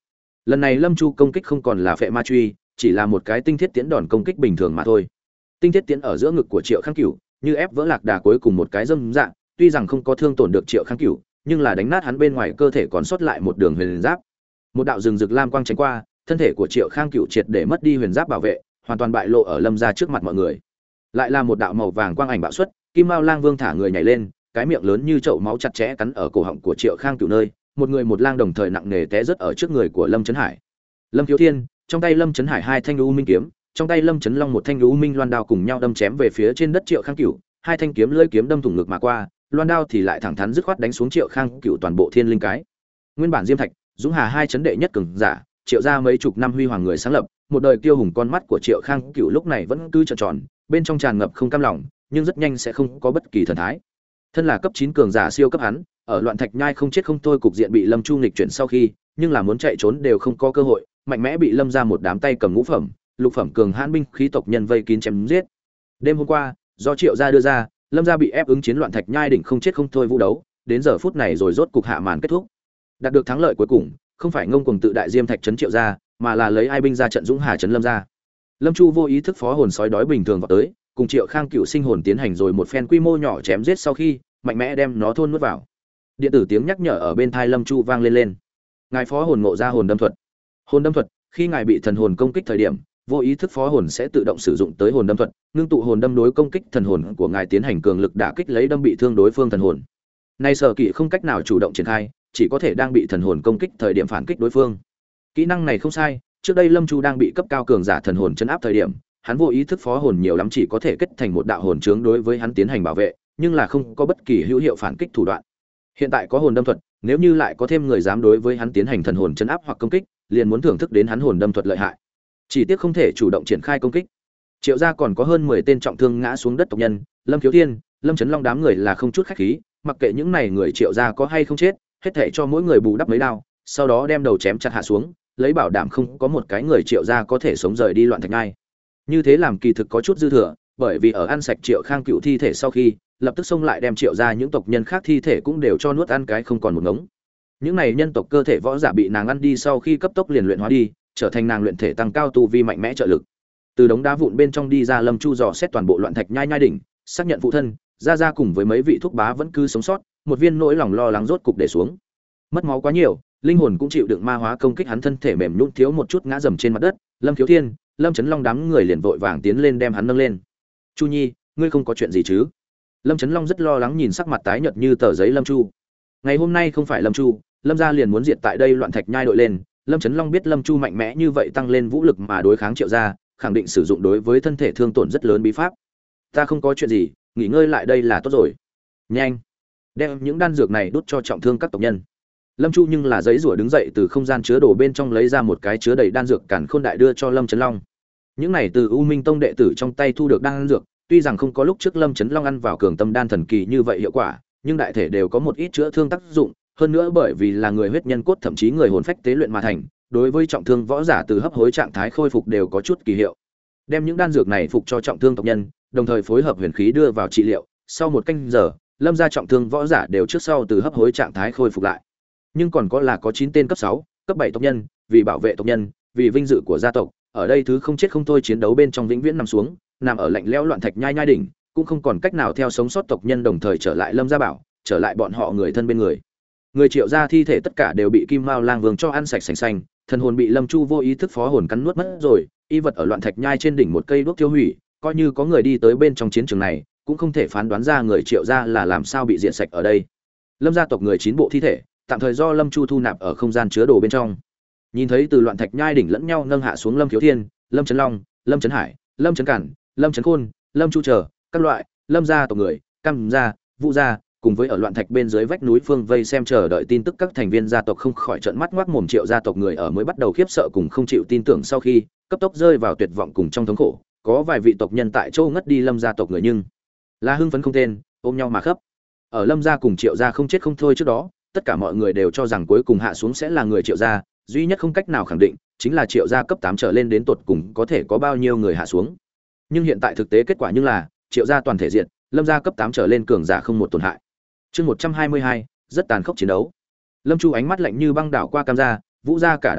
Speaker 1: Lần này Lâm Chu công kích không còn là phệ ma truy, chỉ là một cái tinh thiết tiễn đòn công kích bình thường mà thôi. Tinh thiết tiễn ở giữa ngực của Triệu Khang Cửu, như ép vỡ lạc đà cuối cùng một cái dâm dạng, tuy rằng không có thương tổn được Triệu Khang Cửu, nhưng là đánh nát hắn bên ngoài cơ thể còn sót lại một đường huyền giáp. Một đạo rừng rực lam quang tránh qua, thân thể của Triệu Khang Cửu triệt để mất đi huyền giáp bảo vệ, hoàn toàn bại lộ ở Lâm gia trước mặt mọi người. Lại là một đạo màu vàng quang ảnh bạo xuất, Kim Mao Lang Vương thả người nhảy lên, cái miệng lớn như chậu máu chặt chẽ cắn ở cổ họng của Triệu Khang Cửu nơi, một người một lang đồng thời nặng nề té rớt ở trước người của Lâm Chấn Hải. Lâm Thiếu Thiên, trong tay Lâm Chấn Hải hai thanh u minh kiếm, trong tay Lâm Chấn Long một thanh u minh loan đao cùng nhau đâm chém về phía trên đất Triệu Khang Cửu, hai thanh kiếm lưỡi kiếm đâm thủng ngực mà qua, loan đao thì lại thẳng thắn dứt khoát đánh xuống Triệu Khang Cửu toàn bộ thiên linh cái. Nguyên bản Diêm Thạch, Dũng Hà hai chấn đệ nhất cường giả, Triệu gia mấy chục năm huy hoàng người sáng lập, một đời kiêu hùng, con mắt của Triệu Khang Cửu lúc này vẫn cứ tròn tròn, bên trong tràn ngập không cam lòng, nhưng rất nhanh sẽ không có bất kỳ thần thái. Thân là cấp chín cường giả siêu cấp hắn, ở loạn thạch nhai không chết không thôi cục diện bị Lâm Chu nghịch chuyển sau khi, nhưng là muốn chạy trốn đều không có cơ hội, mạnh mẽ bị Lâm ra một đám tay cầm ngũ phẩm, lục phẩm cường hãn binh khí tộc nhân vây kín chém giết. Đêm hôm qua, do Triệu gia đưa ra, Lâm gia bị ép ứng chiến loạn thạch nhai đỉnh không chết không thôi vũ đấu, đến giờ phút này rồi rốt cục hạ màn kết thúc. Đạt được thắng lợi cuối cùng, không phải ngông cuồng tự đại Diêm Thạch trấn Triệu gia, mà là lấy ai binh ra trận Dũng Hà trấn Lâm gia. Lâm Chu vô ý thức phó hồn sói đói bình thường vào tới, cùng Triệu Khang Cửu sinh hồn tiến hành rồi một phen quy mô nhỏ chém giết sau khi, mạnh mẽ đem nó thôn nuốt vào. Điện tử tiếng nhắc nhở ở bên tai Lâm Chu vang lên lên. Ngài phó hồn ngộ ra hồn đâm thuật. Hồn đâm thuật, khi ngài bị thần hồn công kích thời điểm, vô ý thức phó hồn sẽ tự động sử dụng tới hồn đâm thuật, ngưng tụ hồn đâm đối công kích thần hồn của ngài tiến hành cường lực đả kích lấy đâm bị thương đối phương thần hồn. Nay sở kỹ không cách nào chủ động triển khai, chỉ có thể đang bị thần hồn công kích thời điểm phản kích đối phương. Kỹ năng này không sai, trước đây Lâm Chu đang bị cấp cao cường giả thần hồn chấn áp thời điểm, hắn vô ý thức phó hồn nhiều lắm chỉ có thể kết thành một đạo hồn chướng đối với hắn tiến hành bảo vệ, nhưng là không có bất kỳ hữu hiệu phản kích thủ đoạn. Hiện tại có hồn đâm thuật, nếu như lại có thêm người dám đối với hắn tiến hành thần hồn chấn áp hoặc công kích, liền muốn thưởng thức đến hắn hồn đâm thuật lợi hại. Chỉ tiếc không thể chủ động triển khai công kích. Triệu gia còn có hơn mười tên trọng thương ngã xuống đất tộc nhân, Lâm Thiếu Thiên, Lâm Chấn Long đám người là không chút khách khí, mặc kệ những này người Triệu gia có hay không chết, hết thảy cho mỗi người bù đắp mấy đao, sau đó đem đầu chém chặt hạ xuống, lấy bảo đảm không có một cái người Triệu gia có thể sống rời đi loạn thạch ngai. Như thế làm kỳ thực có chút dư thừa, bởi vì ở ăn sạch Triệu Khang Cửu thi thể sau khi, lập tức xông lại đem Triệu gia những tộc nhân khác thi thể cũng đều cho nuốt ăn cái không còn một ngống. Những này nhân tộc cơ thể võ giả bị nàng ăn đi sau khi cấp tốc liền luyện hóa đi, trở thành nàng luyện thể tăng cao tu vi mạnh mẽ trợ lực. Từ đống đá vụn bên trong đi ra, Lâm Chu dò xét toàn bộ loạn thạch nhai nhai đỉnh, xác nhận phụ thân, gia gia cùng với mấy vị thúc bá vẫn cứ sống sót, một viên nỗi lòng lo lắng rốt cục để xuống. Mất máu quá nhiều, linh hồn cũng chịu đựng ma hóa công kích, hắn thân thể mềm nhũn thiếu một chút ngã dầm trên mặt đất. Lâm Thiếu Thiên, Lâm Chấn Long đám người liền vội vàng tiến lên đem hắn nâng lên. "Chu Nhi, ngươi không có chuyện gì chứ?" Lâm Chấn Long rất lo lắng nhìn sắc mặt tái nhợt như tờ giấy Lâm Chu. Ngày hôm nay không phải Lâm Chu, Lâm gia liền muốn diệt tại đây loạn thạch nhai đội lên. Lâm Chấn Long biết Lâm Chu mạnh mẽ như vậy tăng lên vũ lực mà đối kháng Triệu gia, khẳng định sử dụng đối với thân thể thương tổn rất lớn bí pháp. "Ta không có chuyện gì, nghỉ ngơi lại đây là tốt rồi." "Nhanh, đem những đan dược này đút cho trọng thương các tộc nhân." Lâm Chu nhưng là giấy rủa đứng dậy từ không gian chứa đồ bên trong lấy ra một cái chứa đầy đan dược càn khôn đại đưa cho Lâm Chấn Long. Những này từ U Minh Tông đệ tử trong tay thu được đan dược, tuy rằng không có lúc trước Lâm Chấn Long ăn vào cường tâm đan thần kỳ như vậy hiệu quả, nhưng đại thể đều có một ít chữa thương tác dụng, hơn nữa bởi vì là người huyết nhân cốt thậm chí người hồn phách tế luyện mà thành, đối với trọng thương võ giả từ hấp hối trạng thái khôi phục đều có chút kỳ hiệu. Đem những đan dược này phục cho trọng thương tộc nhân, đồng thời phối hợp huyền khí đưa vào trị liệu, sau một canh giờ, Lâm gia trọng thương võ giả đều trước sau từ hấp hối trạng thái khôi phục lại. Nhưng còn có là có chín tên cấp sáu, cấp bảy tộc nhân, vì bảo vệ tộc nhân, vì vinh dự của gia tộc, ở đây thứ không chết không thôi chiến đấu bên trong vĩnh viễn nằm xuống, nằm ở lạnh lẽo loạn thạch nhai nhai đỉnh, cũng không còn cách nào theo sống sót tộc nhân đồng thời trở lại Lâm gia bảo, trở lại bọn họ người thân bên người. Người Triệu gia thi thể tất cả đều bị Kim Mao Lang Vương cho ăn sạch sành xanh, thần hồn bị Lâm Chu vô ý thức phó hồn cắn nuốt mất rồi, y vật ở loạn thạch nhai trên đỉnh một cây đuốc tiêu hủy, coi như có người đi tới bên trong chiến trường này, cũng không thể phán đoán ra người Triệu gia là làm sao bị diệt sạch ở đây. Lâm gia tộc người chín bộ thi thể, tạm thời do Lâm Chu thu nạp ở không gian chứa đồ bên trong. Nhìn thấy từ loạn thạch nhai đỉnh lẫn nhau nâng hạ xuống Lâm Thiếu Thiên, Lâm Chấn Long, Lâm Chấn Hải, Lâm Chấn Cản, Lâm Chấn Khôn, Lâm Chu chờ các loại Lâm gia tộc người, Cam gia, Vũ gia, cùng với ở loạn thạch bên dưới vách núi phương vây xem chờ đợi tin tức các thành viên gia tộc không khỏi trợn mắt ngoác mồm. Triệu gia tộc người ở mới bắt đầu khiếp sợ cùng không chịu tin tưởng sau khi cấp tốc rơi vào tuyệt vọng cùng trong thống khổ, có vài vị tộc nhân tại châu ngất đi. Lâm gia tộc người nhưng là hưng phấn không tên, ôm nhau mà khóc. Ở Lâm gia cùng Triệu gia không chết không thôi trước đó, tất cả mọi người đều cho rằng cuối cùng hạ xuống sẽ là người Triệu gia, duy nhất không cách nào khẳng định chính là Triệu gia cấp tám trở lên đến tột cùng có thể có bao nhiêu người hạ xuống. Nhưng hiện tại thực tế kết quả nhưng là Triệu gia toàn thể diệt, Lâm gia cấp tám trở lên cường giả không một tổn hại. Chương một trăm hai mươi hai, rất tàn khốc chiến đấu. Lâm Chu ánh mắt lạnh như băng đảo qua Cam gia, Vũ gia cả đám chờ,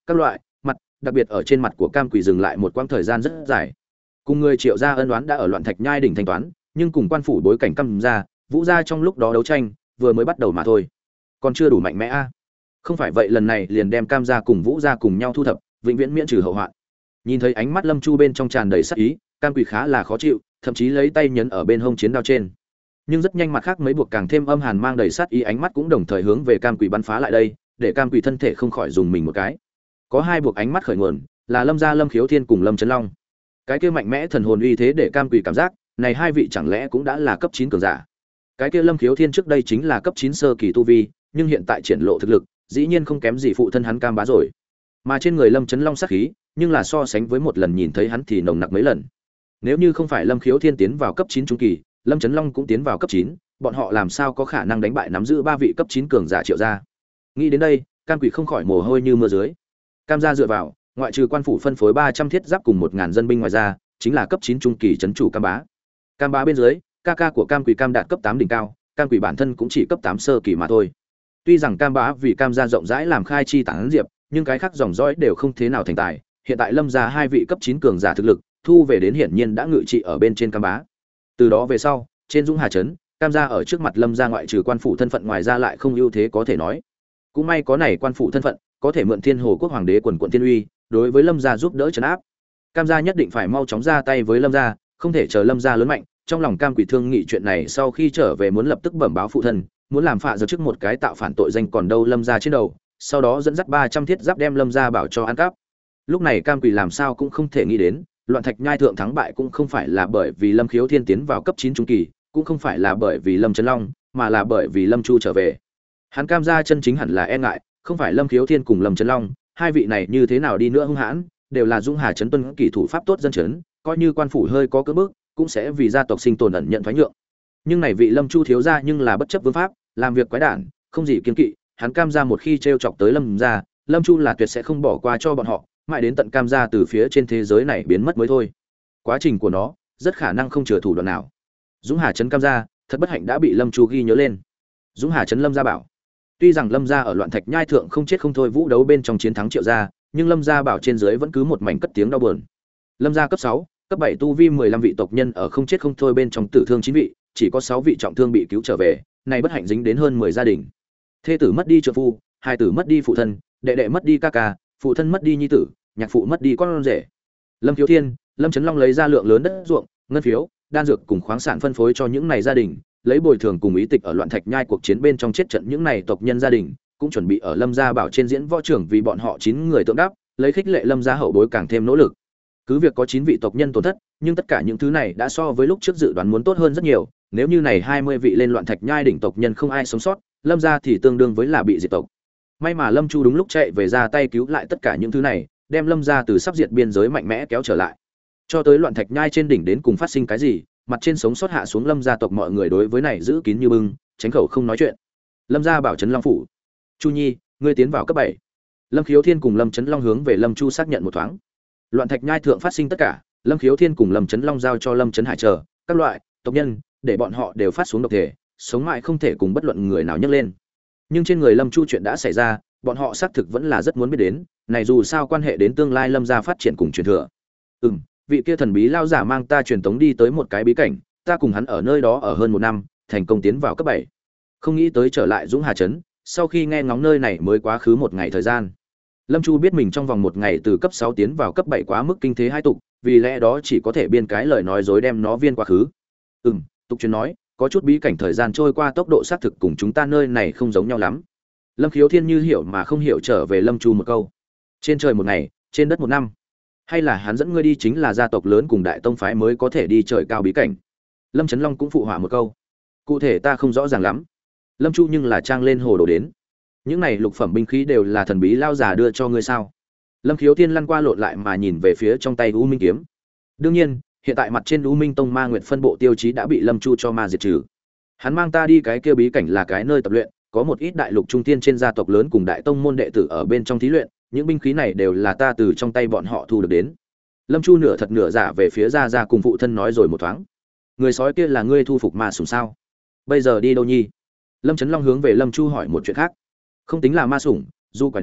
Speaker 1: các loại mặt, đặc biệt ở trên mặt của Cam Quỷ dừng lại một quãng thời gian rất dài. Cùng người Triệu gia ân oán đã ở Loạn Thạch Nhai đỉnh thanh toán, nhưng cùng quan phủ bối cảnh Cam gia, Vũ gia trong lúc đó đấu tranh vừa mới bắt đầu mà thôi, còn chưa đủ mạnh mẽ a. Không phải vậy lần này liền đem Cam gia cùng Vũ gia cùng nhau thu thập, vĩnh viễn miễn trừ hậu hoạn. Nhìn thấy ánh mắt Lâm Chu bên trong tràn đầy sát ý, Cam Quỷ khá là khó chịu, thậm chí lấy tay nhấn ở bên hông chiến đao trên. Nhưng rất nhanh mặt khác mấy buộc càng thêm âm hàn mang đầy sát ý ánh mắt cũng đồng thời hướng về Cam Quỷ bắn phá lại đây, để Cam Quỷ thân thể không khỏi dùng mình một cái. Có hai buộc ánh mắt khởi nguồn, là Lâm gia Lâm Khiếu Thiên cùng Lâm Chấn Long. Cái kia mạnh mẽ thần hồn uy thế để Cam Quỷ cảm giác, này hai vị chẳng lẽ cũng đã là cấp chín cường giả. Cái kia Lâm Khiếu Thiên trước đây chính là cấp chín sơ kỳ tu vi, nhưng hiện tại triển lộ thực lực, dĩ nhiên không kém gì phụ thân hắn Cam Bá rồi. Mà trên người Lâm Chấn Long sát khí, nhưng là so sánh với một lần nhìn thấy hắn thì nồng nặc mấy lần. Nếu như không phải Lâm Khiếu Thiên tiến vào cấp chín trung kỳ, Lâm Chấn Long cũng tiến vào cấp chín, bọn họ làm sao có khả năng đánh bại nắm giữ ba vị cấp chín cường giả Triệu gia. Nghĩ đến đây, Cam Quỷ không khỏi mồ hôi như mưa dưới. Cam gia dựa vào, ngoại trừ quan phủ phân phối ba trăm thiết giáp cùng một ngàn dân binh ngoài ra, chính là cấp chín trung kỳ trấn chủ Cam Bá. Cam Bá bên dưới, ca ca của Cam Quỷ Cam đạt cấp tám đỉnh cao, Cam Quỷ bản thân cũng chỉ cấp tám sơ kỳ mà thôi. Tuy rằng Cam Bá vì Cam gia rộng rãi làm khai chi tán diệp, nhưng cái khác dòng dõi đều không thế nào thành tài, hiện tại Lâm gia hai vị cấp chín cường giả thực lực, thu về đến hiển nhiên đã ngự trị ở bên trên Cam Bá. Từ đó về sau, trên Dũng Hà trấn, Cam gia ở trước mặt Lâm gia ngoại trừ quan phủ thân phận ngoài ra lại không ưu thế có thể nói. Cũng may có này quan phủ thân phận, có thể mượn Thiên Hồ quốc hoàng đế quần quận thiên uy, đối với Lâm gia giúp đỡ trấn áp. Cam gia nhất định phải mau chóng ra tay với Lâm gia, không thể chờ Lâm gia lớn mạnh. Trong lòng Cam Quỷ thương nghị chuyện này sau khi trở về muốn lập tức bẩm báo phụ thân, muốn làm phạ giật trước một cái tạo phản tội danh còn đâu Lâm gia trên đầu, sau đó dẫn dắt ba trăm thiết giáp đem Lâm gia bảo cho ăn cắp. Lúc này Cam Quỷ làm sao cũng không thể nghĩ đến, Loạn Thạch Nhai thượng thắng bại cũng không phải là bởi vì Lâm Khiếu Thiên tiến vào cấp chín trung kỳ, cũng không phải là bởi vì Lâm Chấn Long, mà là bởi vì Lâm Chu trở về. Hắn Cam gia chân chính hẳn là e ngại, không phải Lâm Khiếu Thiên cùng Lâm Chấn Long, hai vị này như thế nào đi nữa hung hãn, đều là Dũng Hà trấn tuân kỷ thủ pháp tốt dân trấn, coi như quan phủ hơi có cưỡng bức, cũng sẽ vì gia tộc sinh tồn ẩn nhận thoái nhượng. Nhưng này vị Lâm Chu thiếu gia nhưng là bất chấp vương pháp, làm việc quái đản, không gì kiêng kỵ, hắn Cam gia một khi trêu chọc tới Lâm gia, Lâm Chu là tuyệt sẽ không bỏ qua cho bọn họ, mãi đến tận Cam gia từ phía trên thế giới này biến mất mới thôi. Quá trình của nó rất khả năng không chừa thủ đoạn nào. Dũng Hà trấn Cam gia thật bất hạnh đã bị Lâm Chu ghi nhớ lên. Dũng Hà trấn Lâm gia bảo, tuy rằng Lâm gia ở Loạn Thạch Nhai thượng không chết không thôi vũ đấu bên trong chiến thắng Triệu gia, nhưng Lâm gia bảo trên dưới vẫn cứ một mảnh cất tiếng đau buồn. Lâm gia cấp sáu, cấp bảy tu vi mười lăm vị tộc nhân ở không chết không thôi bên trong tử thương chín vị, chỉ có sáu vị trọng thương bị cứu trở về, này bất hạnh dính đến hơn mười gia đình. Thê tử mất đi trợ phu, hai tử mất đi phụ thân, đệ đệ mất đi ca ca, phụ thân mất đi nhi tử, nhạc phụ mất đi con rể. Lâm Khiếu Thiên, Lâm Chấn Long lấy ra lượng lớn đất ruộng, ngân phiếu, đan dược cùng khoáng sản phân phối cho những này gia đình, lấy bồi thường cùng ý tịch ở Loạn Thạch Nhai cuộc chiến bên trong chết trận những này tộc nhân gia đình, cũng chuẩn bị ở Lâm gia bảo trên diễn võ trưởng vì bọn họ chín người tượng đáp, lấy khích lệ Lâm gia hậu bối càng thêm nỗ lực. Cứ việc có chín vị tộc nhân tổn thất, nhưng tất cả những thứ này đã so với lúc trước dự đoán muốn tốt hơn rất nhiều, nếu như này hai mươi vị lên Loạn Thạch Nhai đỉnh tộc nhân không ai sống sót, Lâm gia thì tương đương với là bị diệt tộc. May mà Lâm Chu đúng lúc chạy về ra tay cứu lại tất cả những thứ này, đem Lâm gia từ sắp diệt biên giới mạnh mẽ kéo trở lại. Cho tới Loạn Thạch Nhai trên đỉnh đến cùng phát sinh cái gì, mặt trên sống sót hạ xuống Lâm gia tộc mọi người đối với này giữ kín như bưng, tránh khẩu không nói chuyện. Lâm gia bảo trấn Long phủ, Chu Nhi, ngươi tiến vào cấp bảy. Lâm Khiếu Thiên cùng Lâm Chấn Long hướng về Lâm Chu xác nhận một thoáng. Loạn Thạch Nhai thượng phát sinh tất cả, Lâm Khiếu Thiên cùng Lâm Chấn Long giao cho Lâm Chấn Hải chờ các loại tộc nhân, để bọn họ đều phát xuống độc thể, sống mãi không thể cùng bất luận người nào nhắc lên. Nhưng trên người Lâm Chu chuyện đã xảy ra, bọn họ xác thực vẫn là rất muốn biết đến, này dù sao quan hệ đến tương lai Lâm gia phát triển cùng truyền thừa. Ừm, vị kia thần bí lao giả mang ta truyền tống đi tới một cái bí cảnh, ta cùng hắn ở nơi đó ở hơn một năm, thành công tiến vào cấp bảy. Không nghĩ tới trở lại Dũng Hà trấn, sau khi nghe ngóng nơi này mới quá khứ một ngày thời gian. Lâm Chu biết mình trong vòng một ngày từ cấp sáu tiến vào cấp bảy quá mức kinh thế hai tục, vì lẽ đó chỉ có thể biên cái lời nói dối đem nó viên quá khứ. Ừm, tục truyền nói, có chút bí cảnh thời gian trôi qua tốc độ xác thực cùng chúng ta nơi này không giống nhau lắm. Lâm Khiếu Thiên như hiểu mà không hiểu trở về Lâm Chu một câu. Trên trời một ngày, trên đất một năm. Hay là hắn dẫn ngươi đi chính là gia tộc lớn cùng đại tông phái mới có thể đi trời cao bí cảnh. Lâm Chấn Long cũng phụ họa một câu. Cụ thể ta không rõ ràng lắm. Lâm Chu nhưng là trang lên hồ đồ đến. Những này lục phẩm binh khí đều là thần bí lao già đưa cho ngươi sao? Lâm Khiếu Thiên lăn qua lộn lại mà nhìn về phía trong tay U Minh kiếm. Đương nhiên, hiện tại mặt trên U Minh Tông Ma Nguyệt phân bộ tiêu chí đã bị Lâm Chu cho ma diệt trừ. Hắn mang ta đi cái kia bí cảnh là cái nơi tập luyện, có một ít đại lục trung tiên trên gia tộc lớn cùng đại tông môn đệ tử ở bên trong thí luyện, những binh khí này đều là ta từ trong tay bọn họ thu được đến. Lâm Chu nửa thật nửa giả về phía gia gia cùng phụ thân nói rồi một thoáng. Người sói kia là ngươi thu phục ma sủng sao? Bây giờ đi đâu nhi? Lâm Chấn Long hướng về Lâm Chu hỏi một chuyện khác. Không tính là ma sủng, du quả đến,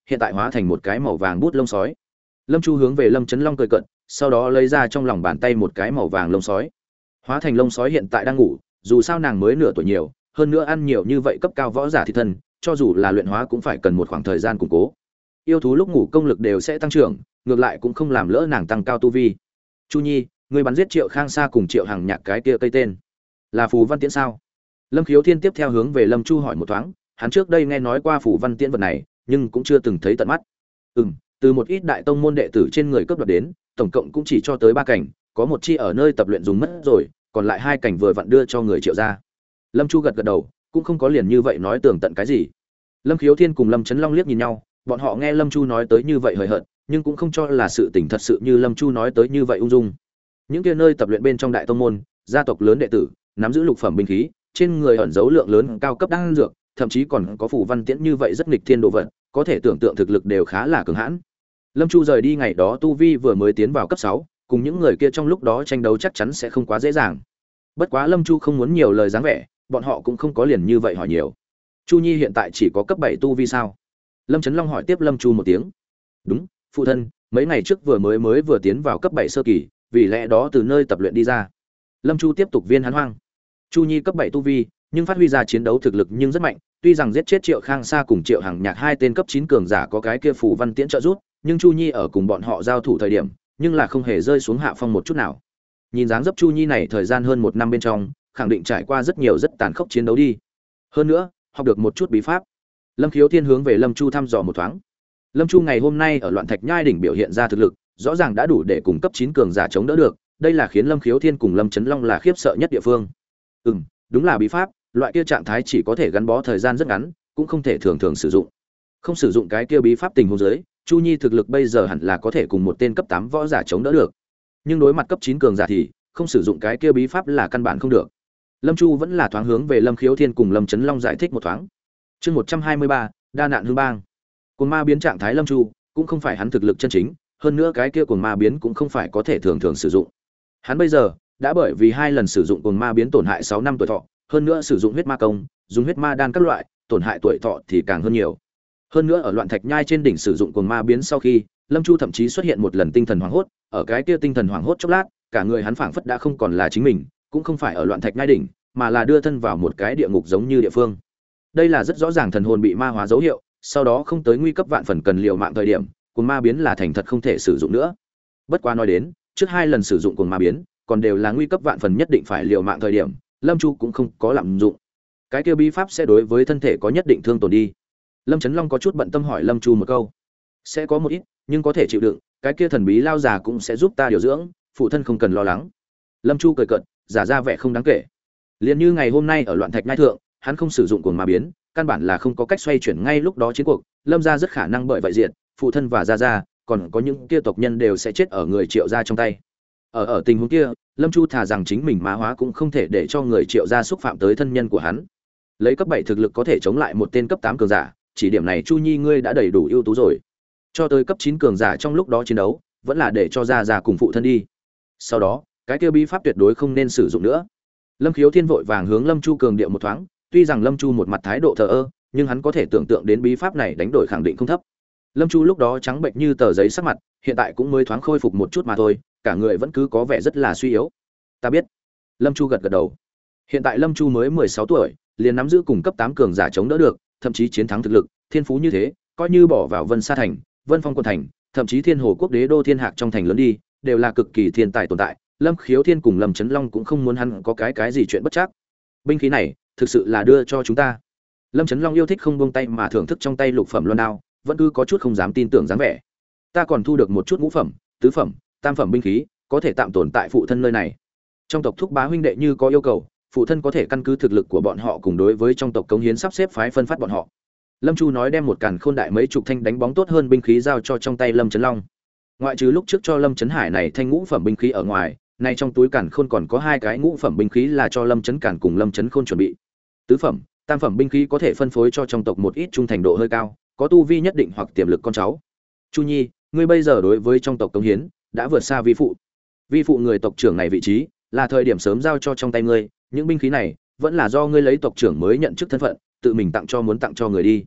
Speaker 1: hiện tại hóa thành một cái màu vàng bút lông sói. Lâm Chu hướng về Lâm Chấn Long cười cận, sau đó lấy ra trong lòng bàn tay một cái màu vàng lông sói. Hóa thành lông sói hiện tại đang ngủ, dù sao nàng mới nửa tuổi nhiều, hơn nữa ăn nhiều như vậy cấp cao võ giả thì thân, cho dù là luyện hóa cũng phải cần một khoảng thời gian củng cố. Yêu thú lúc ngủ công lực đều sẽ tăng trưởng, ngược lại cũng không làm lỡ nàng tăng cao tu vi. Chu Nhi, người bắn giết Triệu Khang Sa cùng Triệu Hằng Nhạc cái kia cây tên là Phù Văn Tiễn sao? Lâm Khiếu Thiên tiếp theo hướng về Lâm Chu hỏi một thoáng, hắn trước đây nghe nói qua Phù Văn Tiễn vật này, nhưng cũng chưa từng thấy tận mắt. Ừm, từ một ít đại tông môn đệ tử trên người cướp đoạt đến, tổng cộng cũng chỉ cho tới ba cảnh, có một chi ở nơi tập luyện dùng mất rồi, còn lại hai cảnh vừa vặn đưa cho người Triệu gia. Lâm Chu gật gật đầu, cũng không có liền như vậy nói tường tận cái gì. Lâm Khiếu Thiên cùng Lâm Chấn Long liếc nhìn nhau, bọn họ nghe Lâm Chu nói tới như vậy hời hợt, nhưng cũng không cho là sự tình thật sự như Lâm Chu nói tới như vậy ung dung. Những kia nơi tập luyện bên trong đại tông môn, gia tộc lớn đệ tử, nắm giữ lục phẩm binh khí, trên người ẩn dấu lượng lớn cao cấp đan dược, thậm chí còn có Phù Văn Tiễn như vậy rất nghịch thiên đồ vật, có thể tưởng tượng thực lực đều khá là cường hãn. Lâm Chu rời đi ngày đó tu vi vừa mới tiến vào cấp sáu, cùng những người kia trong lúc đó tranh đấu chắc chắn sẽ không quá dễ dàng. Bất quá Lâm Chu không muốn nhiều lời dáng vẻ, bọn họ cũng không có liền như vậy hỏi nhiều. Chu Nhi hiện tại chỉ có cấp bảy tu vi sao? Lâm Chấn Long hỏi tiếp Lâm Chu một tiếng. Đúng, phụ thân, mấy ngày trước vừa mới mới vừa tiến vào cấp bảy sơ kỳ, vì lẽ đó từ nơi tập luyện đi ra. Lâm Chu tiếp tục viên hắn hoang. Chu Nhi cấp bảy tu vi, nhưng phát huy ra chiến đấu thực lực nhưng rất mạnh, tuy rằng giết chết Triệu Khang Sa cùng Triệu Hằng Nhạc hai tên cấp chín cường giả có cái kia Phù Văn Tiễn trợ giúp, nhưng Chu Nhi ở cùng bọn họ giao thủ thời điểm, nhưng là không hề rơi xuống hạ phong một chút nào. Nhìn dáng dấp Chu Nhi này thời gian hơn một năm bên trong, khẳng định trải qua rất nhiều rất tàn khốc chiến đấu đi. Hơn nữa, học được một chút bí pháp. Lâm Khiếu Thiên hướng về Lâm Chu thăm dò một thoáng. Lâm Chu ngày hôm nay ở Loạn Thạch Nhai đỉnh biểu hiện ra thực lực, rõ ràng đã đủ để cùng cấp chín cường giả chống đỡ được, đây là khiến Lâm Khiếu Thiên cùng Lâm Chấn Long là khiếp sợ nhất địa phương. Ừm, đúng là bí pháp, loại kia trạng thái chỉ có thể gắn bó thời gian rất ngắn, cũng không thể thường thường sử dụng. Không sử dụng cái kia bí pháp tình huống dưới, Chu Nhi thực lực bây giờ hẳn là có thể cùng một tên cấp tám võ giả chống đỡ được. Nhưng đối mặt cấp chín cường giả thì không sử dụng cái kia bí pháp là căn bản không được. Lâm Chu vẫn là thoáng hướng về Lâm Khiếu Thiên cùng Lâm Chấn Long giải thích một thoáng. Chương một trăm hai mươi ba, đa nạn hương bang. Cuồng ma biến trạng thái Lâm Chu cũng không phải hắn thực lực chân chính, hơn nữa cái kia cuồng ma biến cũng không phải có thể thường thường sử dụng. Hắn bây giờ đã bởi vì hai lần sử dụng cuồng ma biến tổn hại sáu năm tuổi thọ, hơn nữa sử dụng huyết ma công, dùng huyết ma đan các loại, tổn hại tuổi thọ thì càng hơn nhiều. Hơn nữa ở Loạn Thạch Nhai trên đỉnh sử dụng cuồng ma biến sau khi, Lâm Chu thậm chí xuất hiện một lần tinh thần hoảng hốt, ở cái kia tinh thần hoảng hốt chốc lát, cả người hắn phảng phất đã không còn là chính mình, cũng không phải ở Loạn Thạch Nhai đỉnh, mà là đưa thân vào một cái địa ngục giống như địa phương. Đây là rất rõ ràng thần hồn bị ma hóa dấu hiệu, sau đó không tới nguy cấp vạn phần cần liều mạng thời điểm, cuồng ma biến là thành thật không thể sử dụng nữa. Bất quá nói đến, trước hai lần sử dụng cuồng ma biến, còn đều là nguy cấp vạn phần nhất định phải liều mạng thời điểm, Lâm Chu cũng không có lạm dụng. Cái kia bí pháp sẽ đối với thân thể có nhất định thương tổn đi. Lâm Chấn Long có chút bận tâm hỏi Lâm Chu một câu. Sẽ có một ít, nhưng có thể chịu đựng, cái kia thần bí lao già cũng sẽ giúp ta điều dưỡng, phụ thân không cần lo lắng. Lâm Chu cười cợt, giả ra vẻ không đáng kể. Liên như ngày hôm nay ở Loạn Thạch Nhai thượng, hắn không sử dụng cuồng ma biến, căn bản là không có cách xoay chuyển ngay lúc đó chiến cuộc, Lâm gia rất khả năng bởi vậy diện, phụ thân và gia gia, còn có những kia tộc nhân đều sẽ chết ở người Triệu gia trong tay. Ở ở tình huống kia, Lâm Chu thà rằng chính mình ma hóa cũng không thể để cho người Triệu gia xúc phạm tới thân nhân của hắn. Lấy cấp bảy thực lực có thể chống lại một tên cấp tám cường giả, chỉ điểm này Chu Nhi ngươi đã đầy đủ ưu tú rồi. Cho tới cấp chín cường giả trong lúc đó chiến đấu, vẫn là để cho gia gia cùng phụ thân đi. Sau đó, cái kia bí pháp tuyệt đối không nên sử dụng nữa. Lâm Khiếu Thiên vội vàng hướng Lâm Chu cường điệu một thoáng, tuy rằng Lâm Chu một mặt thái độ thờ ơ, nhưng hắn có thể tưởng tượng đến bí pháp này đánh đổi khẳng định không thấp. Lâm Chu lúc đó trắng bệnh như tờ giấy sắc mặt, hiện tại cũng mới thoáng khôi phục một chút mà thôi, cả người vẫn cứ có vẻ rất là suy yếu. Ta biết. Lâm Chu gật gật đầu. Hiện tại Lâm Chu mới mười sáu tuổi, liền nắm giữ cùng cấp tám cường giả chống đỡ được, thậm chí chiến thắng thực lực, thiên phú như thế, coi như bỏ vào Vân Sa thành, Vân Phong quận thành, thậm chí Thiên Hồ quốc đế đô Thiên Hạc trong thành lớn đi, đều là cực kỳ thiên tài tồn tại. Lâm Khiếu Thiên cùng Lâm Chấn Long cũng không muốn hắn có cái cái gì chuyện bất trắc. Binh khí này, thực sự là đưa cho chúng ta. Lâm Chấn Long yêu thích không buông tay mà thưởng thức trong tay lục phẩm loan đao, vẫn cứ có chút không dám tin tưởng dáng vẻ. Ta còn thu được một chút ngũ phẩm, tứ phẩm, tam phẩm binh khí, có thể tạm tồn tại phụ thân nơi này. Trong tộc thúc bá huynh đệ như có yêu cầu, phụ thân có thể căn cứ thực lực của bọn họ cùng đối với trong tộc cống hiến sắp xếp phái phân phát bọn họ. Lâm Chu nói đem một càn khôn đại mấy chục thanh đánh bóng tốt hơn binh khí giao cho trong tay Lâm Chấn Long. Ngoại trừ lúc trước cho Lâm Chấn Hải này thanh ngũ phẩm binh khí ở ngoài, nay trong túi càn khôn còn có hai cái ngũ phẩm binh khí là cho Lâm Chấn Càn cùng Lâm Chấn Khôn chuẩn bị. Tứ phẩm, tam phẩm binh khí có thể phân phối cho trong tộc một ít trung thành độ hơi cao, có tu vi nhất định hoặc tiềm lực con cháu. Chu Nhi, ngươi bây giờ đối với trong tộc cống hiến đã vượt xa vi phụ. Vi phụ người tộc trưởng này vị trí, là thời điểm sớm giao cho trong tay ngươi, những binh khí này vẫn là do ngươi lấy tộc trưởng mới nhận chức thân phận, tự mình tặng cho muốn tặng cho người đi.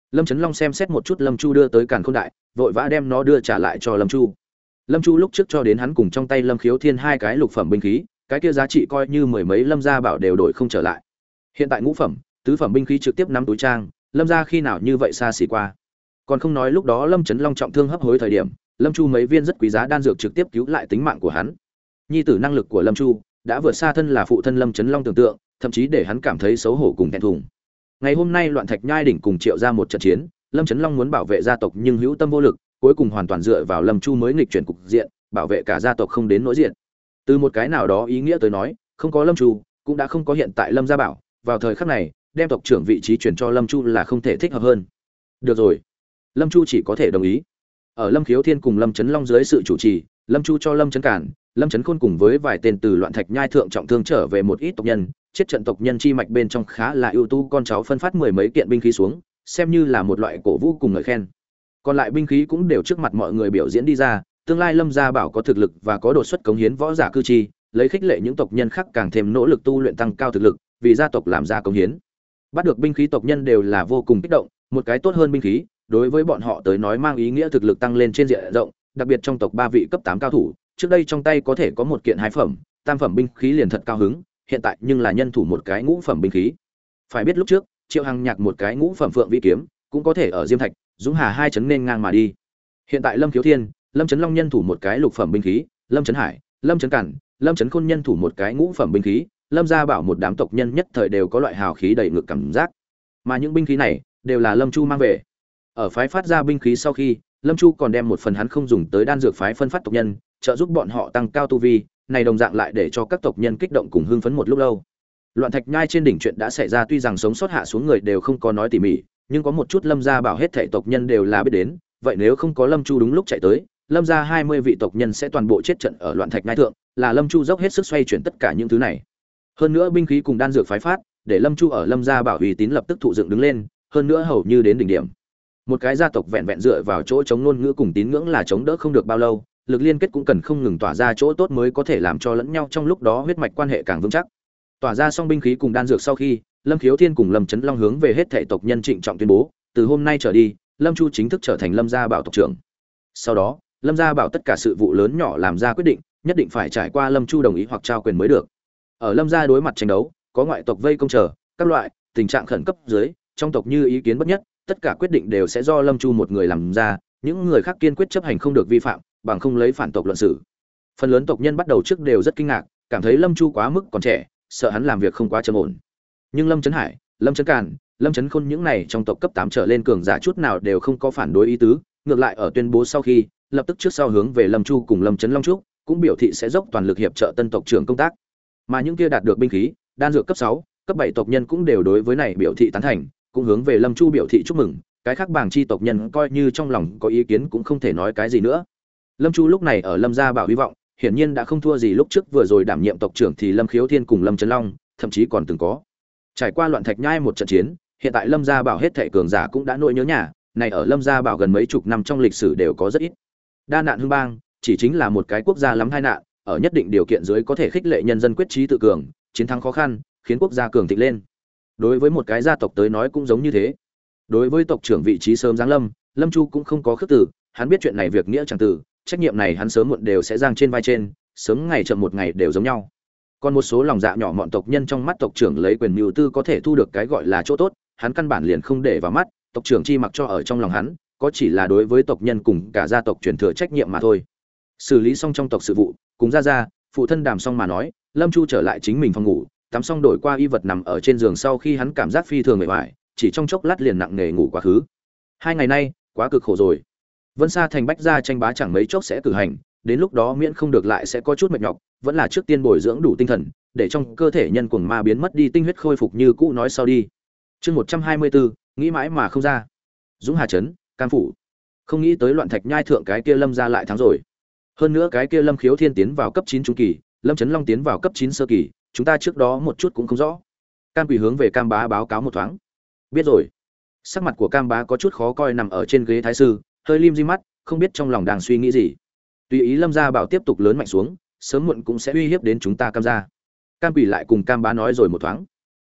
Speaker 1: Lâm Chấn Long xem xét một chút Lâm Chu đưa tới Càn Khôn Đại, vội vã đem nó đưa trả lại cho Lâm Chu. Lâm Chu lúc trước cho đến hắn cùng trong tay Lâm Khiếu Thiên hai cái lục phẩm binh khí, cái kia giá trị coi như mười mấy Lâm gia bảo đều đổi không trở lại. Hiện tại ngũ phẩm, tứ phẩm binh khí trực tiếp nắm túi trang, Lâm gia khi nào như vậy xa xỉ qua. Còn không nói lúc đó Lâm Chấn Long trọng thương hấp hối thời điểm, Lâm Chu mấy viên rất quý giá đan dược trực tiếp cứu lại tính mạng của hắn. Nhi tử năng lực của Lâm Chu đã vượt xa thân là phụ thân Lâm Chấn Long tưởng tượng, thậm chí để hắn cảm thấy xấu hổ cùng thẹn thùng. Ngày hôm nay Loạn Thạch Nhai đỉnh cùng Triệu ra một trận chiến, Lâm Chấn Long muốn bảo vệ gia tộc nhưng hữu tâm vô lực, cuối cùng hoàn toàn dựa vào Lâm Chu mới nghịch chuyển cục diện, bảo vệ cả gia tộc không đến nỗi diện. Từ một cái nào đó ý nghĩa tới nói, không có Lâm Chu, cũng đã không có hiện tại Lâm gia bảo, vào thời khắc này, đem tộc trưởng vị trí chuyển cho Lâm Chu là không thể thích hợp hơn. Được rồi, Lâm Chu chỉ có thể đồng ý. Ở Lâm Khiếu Thiên cùng Lâm Chấn Long dưới sự chủ trì, Lâm Chu cho Lâm Chấn Cản, Lâm Chấn Khôn cùng với vài tên từ Loạn Thạch Nhai thượng trọng thương trở về một ít tộc nhân, chết trận tộc nhân chi mạch bên trong khá là ưu tú con cháu phân phát mười mấy kiện binh khí xuống, xem như là một loại cổ vũ cùng ngợi khen. Còn lại binh khí cũng đều trước mặt mọi người biểu diễn đi ra, tương lai Lâm gia bảo có thực lực và có đột xuất cống hiến võ giả cư chi, lấy khích lệ những tộc nhân khác càng thêm nỗ lực tu luyện tăng cao thực lực, vì gia tộc làm ra cống hiến. Bắt được binh khí tộc nhân đều là vô cùng kích động, một cái tốt hơn binh khí, đối với bọn họ tới nói mang ý nghĩa thực lực tăng lên trên diện rộng, đặc biệt trong tộc ba vị cấp tám cao thủ, trước đây trong tay có thể có một kiện hai phẩm, tam phẩm binh khí liền thật cao hứng, hiện tại nhưng là nhân thủ một cái ngũ phẩm binh khí. Phải biết lúc trước, Triệu Hằng nhạc một cái ngũ phẩm phượng vĩ kiếm, cũng có thể ở Diêm Thạch, Dũng Hà hai chấn nên ngang mà đi. Hiện tại Lâm Khiếu Thiên, Lâm Chấn Long nhân thủ một cái lục phẩm binh khí, Lâm Chấn Hải, Lâm Chấn Cản, Lâm Chấn Khôn nhân thủ một cái ngũ phẩm binh khí, Lâm gia bảo một đám tộc nhân nhất thời đều có loại hào khí đầy ngực cảm giác. Mà những binh khí này đều là Lâm Chu mang về. Ở phái phát ra binh khí sau khi, Lâm Chu còn đem một phần hắn không dùng tới đan dược phái phân phát tộc nhân, trợ giúp bọn họ tăng cao tu vi, này đồng dạng lại để cho các tộc nhân kích động cùng hưng phấn một lúc lâu. Loạn Thạch Nhai trên đỉnh chuyện đã xảy ra, tuy rằng sống sót hạ xuống người đều không có nói tỉ mỉ, nhưng có một chút Lâm gia bảo hết thảy tộc nhân đều là biết đến, vậy nếu không có Lâm Chu đúng lúc chạy tới, Lâm gia hai mươi vị tộc nhân sẽ toàn bộ chết trận ở Loạn Thạch Nhai thượng, là Lâm Chu dốc hết sức xoay chuyển tất cả những thứ này. Hơn nữa binh khí cùng đan dược phái phát, để Lâm Chu ở Lâm gia bảo uy tín lập tức thụ dựng đứng lên, hơn nữa hầu như đến đỉnh điểm. Một cái gia tộc vẹn vẹn dựa vào chỗ chống ngôn ngữ cùng tín ngưỡng là chống đỡ không được bao lâu, lực liên kết cũng cần không ngừng tỏa ra chỗ tốt mới có thể làm cho lẫn nhau trong lúc đó huyết mạch quan hệ càng vững chắc. Tỏa ra xong binh khí cùng đan dược sau khi, Lâm Khiếu Thiên cùng Lâm Chấn Long hướng về hết thảy tộc nhân trịnh trọng tuyên bố, từ hôm nay trở đi, Lâm Chu chính thức trở thành Lâm gia bảo tộc trưởng. Sau đó, Lâm gia bảo tất cả sự vụ lớn nhỏ làm ra quyết định, nhất định phải trải qua Lâm Chu đồng ý hoặc trao quyền mới được. Ở Lâm gia đối mặt tranh đấu, có ngoại tộc vây công chờ, các loại tình trạng khẩn cấp dưới, trong tộc như ý kiến bất nhất, tất cả quyết định đều sẽ do Lâm Chu một người làm ra, những người khác kiên quyết chấp hành không được vi phạm, bằng không lấy phản tộc luận xử. Phần lớn tộc nhân bắt đầu trước đều rất kinh ngạc, cảm thấy Lâm Chu quá mức còn trẻ, sợ hắn làm việc không quá trầm ổn. Nhưng Lâm Chấn Hải, Lâm Chấn Càn, Lâm Chấn Khôn những này trong tộc cấp tám trở lên cường giả chút nào đều không có phản đối ý tứ, ngược lại ở tuyên bố sau khi, lập tức trước sau hướng về Lâm Chu cùng Lâm Chấn Long Trúc, cũng biểu thị sẽ dốc toàn lực hiệp trợ tân tộc trưởng công tác. Mà những kia đạt được binh khí, đan dược cấp sáu, cấp bảy tộc nhân cũng đều đối với này biểu thị tán thành, cũng hướng về Lâm Chu biểu thị chúc mừng, cái khác bảng chi tộc nhân coi như trong lòng có ý kiến cũng không thể nói cái gì nữa. Lâm Chu lúc này ở Lâm gia bảo hy vọng, hiển nhiên đã không thua gì lúc trước vừa rồi đảm nhiệm tộc trưởng thì Lâm Khiếu Thiên cùng Lâm Chấn Long, thậm chí còn từng có. Trải qua Loạn Thạch Nhai một trận chiến, hiện tại Lâm gia bảo hết thảy cường giả cũng đã nỗi nhớ nhà, này ở Lâm gia bảo gần mấy chục năm trong lịch sử đều có rất ít. Đa nạn hưng bang, chỉ chính là một cái quốc gia lắm tai nạn, ở nhất định điều kiện dưới có thể khích lệ nhân dân quyết chí tự cường, chiến thắng khó khăn, khiến quốc gia cường thịnh lên. Đối với một cái gia tộc tới nói cũng giống như thế. Đối với tộc trưởng vị trí sớm giáng lâm, Lâm Chu cũng không có khước từ, hắn biết chuyện này việc nghĩa chẳng từ, trách nhiệm này hắn sớm muộn đều sẽ giang trên vai trên, sớm ngày chậm một ngày đều giống nhau. Còn một số lòng dạ nhỏ mọn tộc nhân trong mắt tộc trưởng lấy quyền mưu tư có thể thu được cái gọi là chỗ tốt, hắn căn bản liền không để vào mắt, tộc trưởng chi mặc cho ở trong lòng hắn, có chỉ là đối với tộc nhân cùng cả gia tộc truyền thừa trách nhiệm mà thôi. Xử lý xong trong tộc sự vụ, cùng ra ra, phụ thân đàm xong mà nói, Lâm Chu trở lại chính mình phòng ngủ, tắm xong đổi qua y vật nằm ở trên giường sau khi hắn cảm giác phi thường mệt mỏi, chỉ trong chốc lát liền nặng nề ngủ quá khứ. Hai ngày nay, quá cực khổ rồi. Vân Sa thành bách gia tranh bá chẳng mấy chốc sẽ cử hành, đến lúc đó miễn không được lại sẽ có chút mệt nhọc, vẫn là trước tiên bồi dưỡng đủ tinh thần, để trong cơ thể nhân cuồng ma biến mất đi tinh huyết khôi phục như cũ nói sau đi. Chương một trăm hai mươi bốn, nghĩ mãi mà không ra. Dũng Hà trấn, Cam phủ. Không nghĩ tới Loạn Thạch Nhai thượng cái kia Lâm gia lại thắng rồi. Hơn nữa cái kia Lâm Khiếu Thiên tiến vào cấp chín trung kỳ, Lâm Chấn Long tiến vào cấp chín sơ kỳ, chúng ta trước đó một chút cũng không rõ. Cam Quỷ hướng về Cam Bá báo cáo một thoáng. Biết rồi. Sắc mặt của Cam Bá có chút khó coi nằm ở trên ghế thái sư, hơi lim di mắt, không biết trong lòng đang suy nghĩ gì. Tùy ý Lâm gia bảo tiếp tục lớn mạnh xuống, sớm muộn cũng sẽ uy hiếp đến chúng ta Cam gia. Cam Quỷ lại cùng Cam Bá nói rồi một thoáng.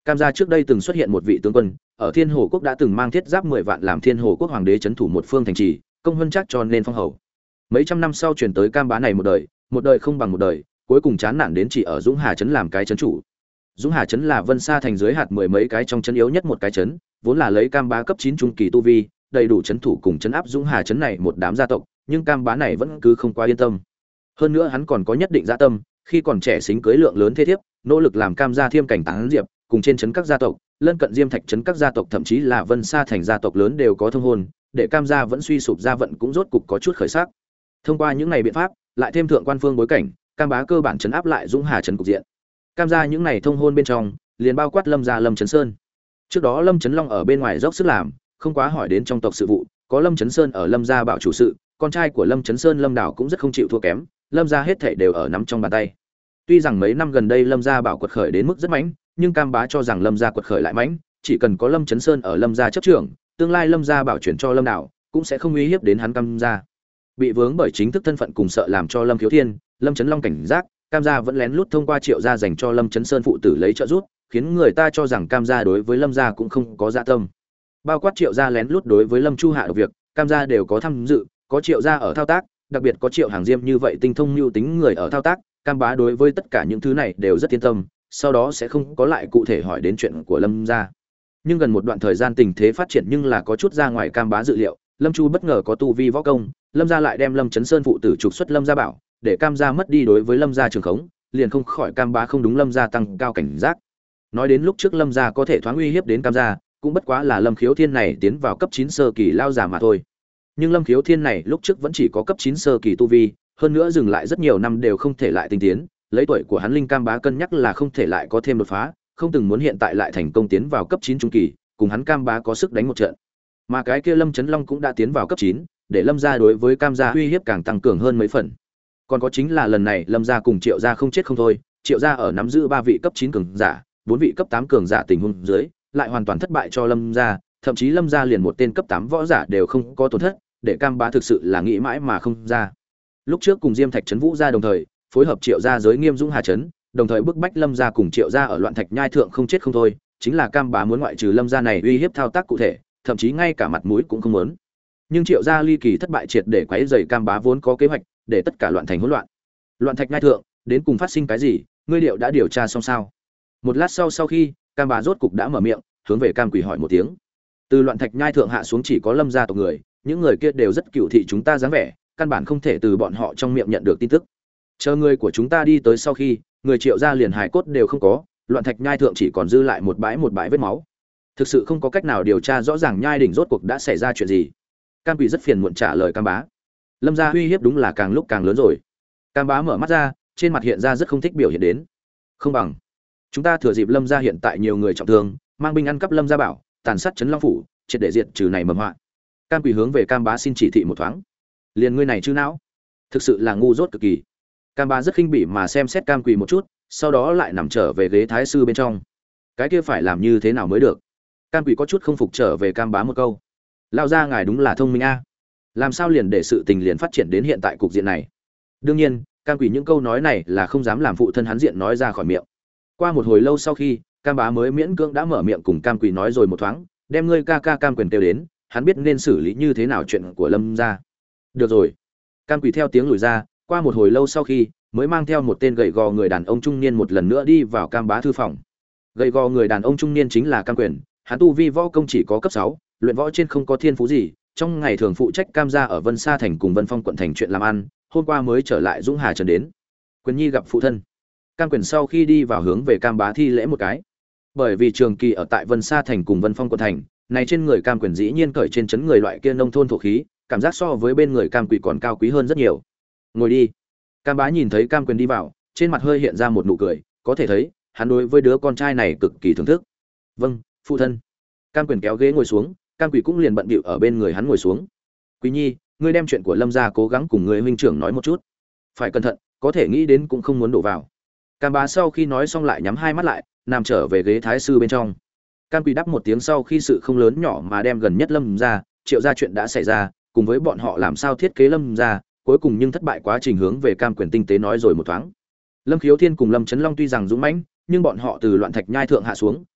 Speaker 1: Cam gia trước đây từng xuất hiện một vị tướng quân, ở Thiên Hồ quốc đã từng mang thiết giáp mười vạn làm Thiên Hồ quốc hoàng đế trấn thủ một phương thành trì, công hơn chắc cho nên phong hầu. Mấy trăm năm sau truyền tới Cam bá này một đời, một đời không bằng một đời, cuối cùng chán nản đến chỉ ở Dũng Hà trấn làm cái trấn chủ. Dũng Hà trấn là Vân Sa thành dưới hạt mười mấy cái trong trấn yếu nhất một cái trấn, vốn là lấy Cam bá cấp chín trung kỳ tu vi, đầy đủ trấn thủ cùng trấn áp Dũng Hà trấn này một đám gia tộc, nhưng Cam bá này vẫn cứ không quá yên tâm. Hơn nữa hắn còn có nhất định dạ tâm, khi còn trẻ xính cưới lượng lớn thế thiếp, nỗ lực làm Cam gia thiêm cảnh tán diệp, cùng trên trấn các gia tộc, lân cận Diêm Thạch trấn các gia tộc thậm chí là Vân Sa thành gia tộc lớn đều có thông hôn, để Cam gia vẫn suy sụp gia vận cũng rốt cục có chút khởi sắc. Thông qua những này biện pháp, lại thêm thượng quan phương bối cảnh, Cam bá cơ bản trấn áp lại Dũng Hà trấn cục diện. Cam gia những này thông hôn bên trong, liền bao quát Lâm gia Lâm Chấn Sơn. Trước đó Lâm Chấn Long ở bên ngoài dốc sức làm, không quá hỏi đến trong tộc sự vụ, có Lâm Chấn Sơn ở Lâm gia bảo chủ sự, con trai của Lâm Chấn Sơn Lâm Đảo cũng rất không chịu thua kém, Lâm gia hết thảy đều ở nắm trong bàn tay. Tuy rằng mấy năm gần đây Lâm gia bảo quật khởi đến mức rất mãnh, nhưng Cam bá cho rằng Lâm gia quật khởi lại mãnh, chỉ cần có Lâm Chấn Sơn ở Lâm gia chấp trưởng, tương lai Lâm gia bảo chuyển cho Lâm Đảo, cũng sẽ không uy hiếp đến hắn Cam gia. Bị vướng bởi chính thức thân phận cùng sợ làm cho Lâm Khiếu Thiên, Lâm Chấn Long cảnh giác, Cam gia vẫn lén lút thông qua Triệu gia dành cho Lâm Chấn Sơn phụ tử lấy trợ giúp, khiến người ta cho rằng Cam gia đối với Lâm gia cũng không có dạ tâm. Bao quát Triệu gia lén lút đối với Lâm Chu hạ độc việc, Cam gia đều có tham dự, có Triệu gia ở thao tác, đặc biệt có Triệu Hàng Diêm như vậy tinh thông mưu tính người ở thao tác, Cam bá đối với tất cả những thứ này đều rất yên tâm, sau đó sẽ không có lại cụ thể hỏi đến chuyện của Lâm gia. Nhưng gần một đoạn thời gian tình thế phát triển nhưng là có chút ra ngoài Cam bá dự liệu, Lâm Chu bất ngờ có tu vi võ công, Lâm gia lại đem Lâm Chấn Sơn phụ tử trục xuất Lâm gia bảo, để Cam gia mất đi đối với Lâm gia trường khống, liền không khỏi Cam bá không đúng Lâm gia tăng cao cảnh giác. Nói đến lúc trước Lâm gia có thể thoáng uy hiếp đến Cam gia, cũng bất quá là Lâm Khiếu Thiên này tiến vào cấp chín sơ kỳ lao giả mà thôi. Nhưng Lâm Khiếu Thiên này lúc trước vẫn chỉ có cấp chín sơ kỳ tu vi, hơn nữa dừng lại rất nhiều năm đều không thể lại tinh tiến, lấy tuổi của hắn Linh Cam bá cân nhắc là không thể lại có thêm đột phá, không từng muốn hiện tại lại thành công tiến vào cấp chín trung kỳ, cùng hắn Cam bá có sức đánh một trận. Mà cái kia Lâm Chấn Long cũng đã tiến vào cấp chín, để Lâm gia đối với Cam gia uy hiếp càng tăng cường hơn mấy phần. Còn có chính là lần này Lâm gia cùng Triệu gia không chết không thôi, Triệu gia ở nắm giữ ba vị cấp chín cường giả, bốn vị cấp tám cường giả tình huống dưới, lại hoàn toàn thất bại cho Lâm gia, thậm chí Lâm gia liền một tên cấp tám võ giả đều không có tổn thất, để Cam bá thực sự là nghĩ mãi mà không ra. Lúc trước cùng Diêm Thạch trấn Vũ gia đồng thời, phối hợp Triệu gia giới Nghiêm Dũng Hà trấn, đồng thời bức bách Lâm gia cùng Triệu gia ở loạn thạch nhai thượng không chết không thôi, chính là Cam bá muốn ngoại trừ Lâm gia này uy hiếp thao tác cụ thể, thậm chí ngay cả mặt mũi cũng không muốn. Nhưng Triệu gia ly kỳ thất bại triệt để quấy rầy Cam bá vốn có kế hoạch, để tất cả loạn thành hỗn loạn. Loạn thạch nhai thượng, đến cùng phát sinh cái gì, ngươi liệu đã điều tra xong sao? Một lát sau sau khi, Cam bá rốt cục đã mở miệng, hướng về Cam Quỷ hỏi một tiếng. Từ loạn thạch nhai thượng hạ xuống chỉ có Lâm gia tộc người, những người kia đều rất cựu thị chúng ta dáng vẻ, căn bản không thể từ bọn họ trong miệng nhận được tin tức. Chờ người của chúng ta đi tới sau khi, người Triệu gia liền hài cốt đều không có, loạn thạch nhai thượng chỉ còn dư lại một bãi một bãi vết máu. Thực sự không có cách nào điều tra rõ ràng nhai đỉnh rốt cuộc đã xảy ra chuyện gì. Cam Quỷ rất phiền muộn trả lời Cam bá. Lâm gia uy hiếp đúng là càng lúc càng lớn rồi. Cam bá mở mắt ra, trên mặt hiện ra rất không thích biểu hiện đến. Không bằng chúng ta thừa dịp Lâm gia hiện tại nhiều người trọng thương, mang binh ăn cắp Lâm gia bảo, tàn sát trấn Long phủ, triệt để diệt trừ này mầm họa. Cam Quỷ hướng về Cam bá xin chỉ thị một thoáng. Liền ngươi này chứ não, thực sự là ngu dốt cực kỳ. Cam bá rất khinh bỉ mà xem xét Cam Quỷ một chút, sau đó lại nằm trở về ghế thái sư bên trong. Cái kia phải làm như thế nào mới được? Cam Quỷ có chút không phục trở về Cam bá một câu. Lao ra ngài đúng là thông minh a. Làm sao liền để sự tình liền phát triển đến hiện tại cục diện này? Đương nhiên, Cam Quỷ những câu nói này là không dám làm phụ thân hắn diện nói ra khỏi miệng. Qua một hồi lâu sau khi, Cam bá mới miễn cưỡng đã mở miệng cùng Cam Quỷ nói rồi một thoáng, đem ngươi ca ca Cam Quyền kêu đến, hắn biết nên xử lý như thế nào chuyện của Lâm gia. Được rồi. Cam Quỷ theo tiếng lùi ra, qua một hồi lâu sau khi, mới mang theo một tên gầy gò người đàn ông trung niên một lần nữa đi vào Cam bá thư phòng. Gầy gò người đàn ông trung niên chính là Cam Quyền, hắn tu vi võ công chỉ có cấp sáu, luyện võ trên không có thiên phú gì, trong ngày thường phụ trách Cam gia ở Vân Sa thành cùng Vân Phong quận thành chuyện làm ăn, hôm qua mới trở lại Dũng Hà trấn đến. Quyền Nhi gặp phụ thân. Cam Quyền sau khi đi vào hướng về Cam bá thi lễ một cái. Bởi vì trường kỳ ở tại Vân Sa thành cùng Vân Phong quận thành, này trên người Cam Quyền dĩ nhiên cởi trên trấn người loại kia nông thôn thổ khí, cảm giác so với bên người Cam Quỷ còn cao quý hơn rất nhiều. Ngồi đi. Cam bá nhìn thấy Cam Quyền đi vào, trên mặt hơi hiện ra một nụ cười, có thể thấy hắn đối với đứa con trai này cực kỳ thưởng thức. Vâng, phụ thân. Cam Quyền kéo ghế ngồi xuống, Cam Quỷ cũng liền bận bịu ở bên người hắn ngồi xuống. Quý Nhi, ngươi đem chuyện của Lâm gia cố gắng cùng người huynh trưởng nói một chút. Phải cẩn thận, có thể nghĩ đến cũng không muốn đổ vào. Cam bá sau khi nói xong lại nhắm hai mắt lại, nằm trở về ghế thái sư bên trong. Cam Quỷ đáp một tiếng sau khi sự không lớn nhỏ mà đem gần nhất Lâm gia, Triệu gia chuyện đã xảy ra, cùng với bọn họ làm sao thiết kế Lâm gia, cuối cùng nhưng thất bại quá trình hướng về Cam Quyền tinh tế nói rồi một thoáng. Lâm Khiếu Thiên cùng Lâm Chấn Long tuy rằng dũng mãnh, nhưng bọn họ từ loạn thạch nhai thượng hạ xuống,